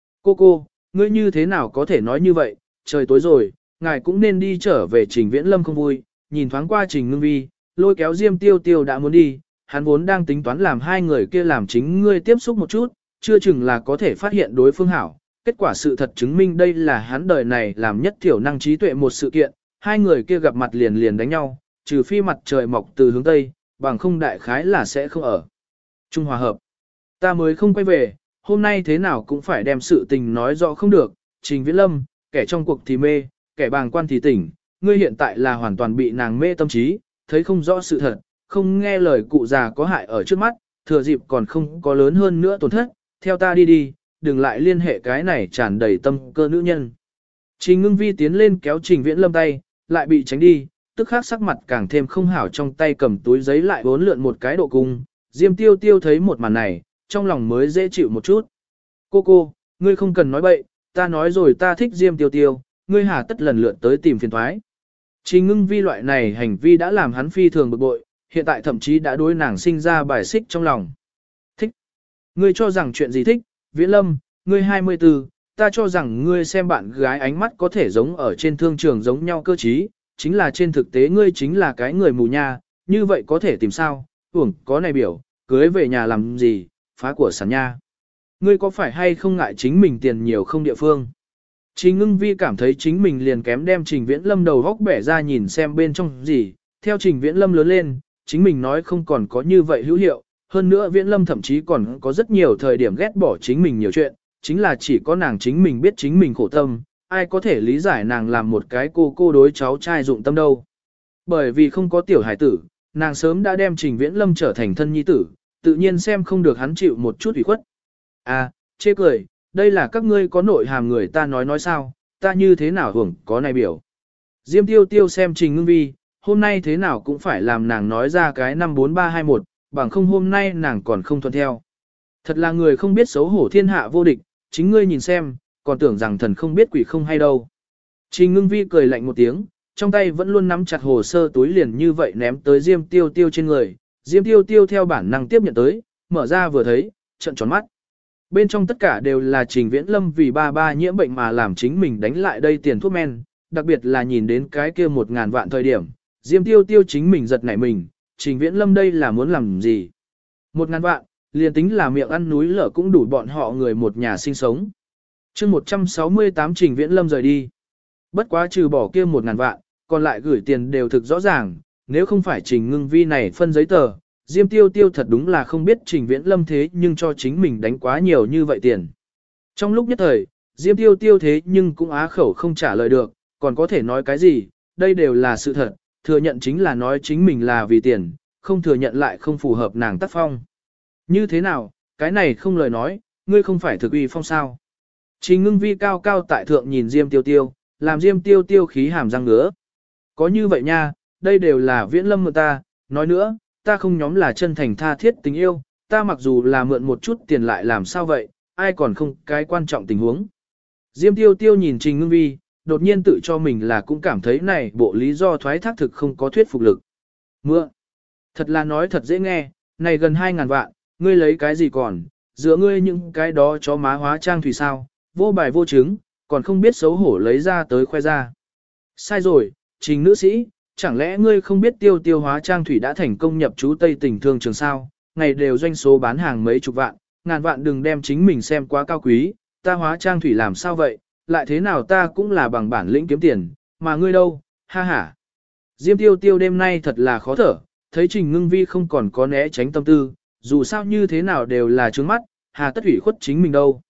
Cô, ngươi như thế nào có thể nói như vậy, trời tối rồi, ngài cũng nên đi trở về Trình Viễn Lâm không vui, nhìn thoáng qua Trình Ngưng Vi, lôi kéo Diêm Tiêu Tiêu đã muốn đi, hắn vốn đang tính toán làm hai người kia làm chính ngươi tiếp xúc một chút, chưa chừng là có thể phát hiện đối phương hảo. Kết quả sự thật chứng minh đây là hắn đời này làm nhất thiểu năng trí tuệ một sự kiện, hai người kia gặp mặt liền đánh nhau, trừ phi mặt trời mọc từ hướng Tây, bằng không đại khái là sẽ không ở. Trung hòa hợp. Ta mới không quay về, hôm nay thế nào cũng phải đem sự tình nói rõ không được, Trình Viễn Lâm, kẻ trong cuộc thì mê, kẻ bàng quan thì tỉnh, ngươi hiện tại là hoàn toàn bị nàng mê tâm trí, thấy không rõ sự thật, không nghe lời cụ già có hại ở trước mắt, thừa dịp còn không có lớn hơn nữa tổn thất, theo ta đi, đừng lại liên hệ cái này tràn đầy tâm cơ nữ nhân. Trình Ngưng Vi tiến lên kéo Trình Viễn Lâm tay, lại bị tránh đi, tức khắc sắc mặt càng thêm không hảo, trong tay cầm túi giấy lại bốn lượn một cái độ cung. Diêm Tiêu Tiêu thấy một màn này, trong lòng mới dễ chịu một chút. Cô, ngươi không cần nói bậy, ta nói rồi ta thích Diêm Tiêu Tiêu, ngươi hà tất lần lượt tới tìm phiền thoái. Trình Ngưng Vi loại này hành vi đã làm hắn phi thường bực bội, hiện tại thậm chí đã đối nàng sinh ra bài xích trong lòng. Thích? Ngươi cho rằng chuyện gì thích? Viễn Lâm, ngươi 24, ta cho rằng ngươi xem bạn gái ánh mắt có thể giống ở trên thương trường giống nhau cơ trí, chính là trên thực tế ngươi chính là cái người mù nha, như vậy có thể tìm sao, có này biểu, cưới về nhà làm gì, phá của sản nha. Ngươi có phải hay không ngại chính mình tiền nhiều không địa phương? Trình Ngưng Vi cảm thấy chính mình liền kém đem Trình Viễn Lâm đầu góc bẻ ra nhìn xem bên trong gì, theo Trình Viễn Lâm lớn lên, chính mình nói không còn có như vậy hữu hiệu, hơn nữa Viễn Lâm thậm chí còn có rất nhiều thời điểm ghét bỏ chính mình nhiều chuyện, chính là chỉ có nàng chính mình biết chính mình khổ tâm, ai có thể lý giải nàng làm một cái cô đối cháu trai dụng tâm đâu. Bởi vì không có tiểu hải tử, nàng sớm đã đem Trình Viễn Lâm trở thành thân nhi tử, tự nhiên xem không được hắn chịu một chút ủy khuất. À, chê cười, đây là các ngươi có nội hàm người ta nói sao, ta như thế nào có này biểu. Diêm Tiêu Tiêu xem Trình Ngưng Vi, hôm nay thế nào cũng phải làm nàng nói ra cái 54321, bằng không hôm nay nàng còn không thuận theo. Thật là người không biết xấu hổ thiên hạ vô địch, chính ngươi nhìn xem, còn tưởng rằng thần không biết quỷ không hay đâu. Trình Ngưng Vi cười lạnh một tiếng, trong tay vẫn luôn nắm chặt hồ sơ túi liền như vậy ném tới Diêm Tiêu Tiêu trên người. Diêm Tiêu Tiêu theo bản năng tiếp nhận tới, mở ra vừa thấy, trợn tròn mắt. Bên trong tất cả đều là Trình Viễn Lâm vì ba nhiễm bệnh mà làm chính mình đánh lại đây tiền thuốc men, đặc biệt là nhìn đến cái kia 1.000 vạn thời điểm, Diêm Tiêu Tiêu chính mình giật nảy mình, Trình Viễn Lâm đây là muốn làm gì? 1.000 vạn, liền tính là miệng ăn núi lở cũng đủ bọn họ người một nhà sinh sống. chương 168 Trình Viễn Lâm rời đi. Bất quá trừ bỏ kia 1.000 vạn, còn lại gửi tiền đều thực rõ ràng, nếu không phải Trình Ngưng Vi này phân giấy tờ, Diêm Tiêu Tiêu thật đúng là không biết Trình Viễn Lâm thế nhưng cho chính mình đánh quá nhiều như vậy tiền. Trong lúc nhất thời, Diêm Tiêu Tiêu thế nhưng cũng á khẩu không trả lời được, còn có thể nói cái gì, đây đều là sự thật, thừa nhận chính là nói chính mình là vì tiền, không thừa nhận lại không phù hợp nàng tác phong. Như thế nào, cái này không lời nói, ngươi không phải thực uy phong sao. Trình Ngưng Vi cao cao tại thượng nhìn Diêm Tiêu Tiêu, làm Diêm Tiêu Tiêu khí hàm răng ngứa. Có như vậy nha, đây đều là Viễn Lâm mượn ta, nói nữa, ta không nhóm là chân thành tha thiết tình yêu, ta mặc dù là mượn một chút tiền lại làm sao vậy, ai còn không cái quan trọng tình huống. Diêm Tiêu Tiêu nhìn Trình Ngưng Vi, đột nhiên tự cho mình là cũng cảm thấy này bộ lý do thoái thác thực không có thuyết phục lực. Mượn, thật là nói thật dễ nghe, này gần 2.000 vạn, ngươi lấy cái gì còn, giữa ngươi những cái đó chó má hóa trang thủy sao, vô bài vô chứng, còn không biết xấu hổ lấy ra tới khoe ra. Sai rồi, Trình nữ sĩ, chẳng lẽ ngươi không biết Tiêu Tiêu hóa trang thủy đã thành công nhập trú Tây tỉnh thương trường sao, ngày đều doanh số bán hàng mấy chục vạn, ngàn vạn đừng đem chính mình xem quá cao quý, ta hóa trang thủy làm sao vậy, lại thế nào ta cũng là bằng bản lĩnh kiếm tiền, mà ngươi đâu, ha ha. Diêm Tiêu Tiêu đêm nay thật là khó thở, thấy Trình Ngưng Vi không còn có né tránh tâm tư, dù sao như thế nào đều là trướng mắt, hà tất ủy khuất chính mình đâu.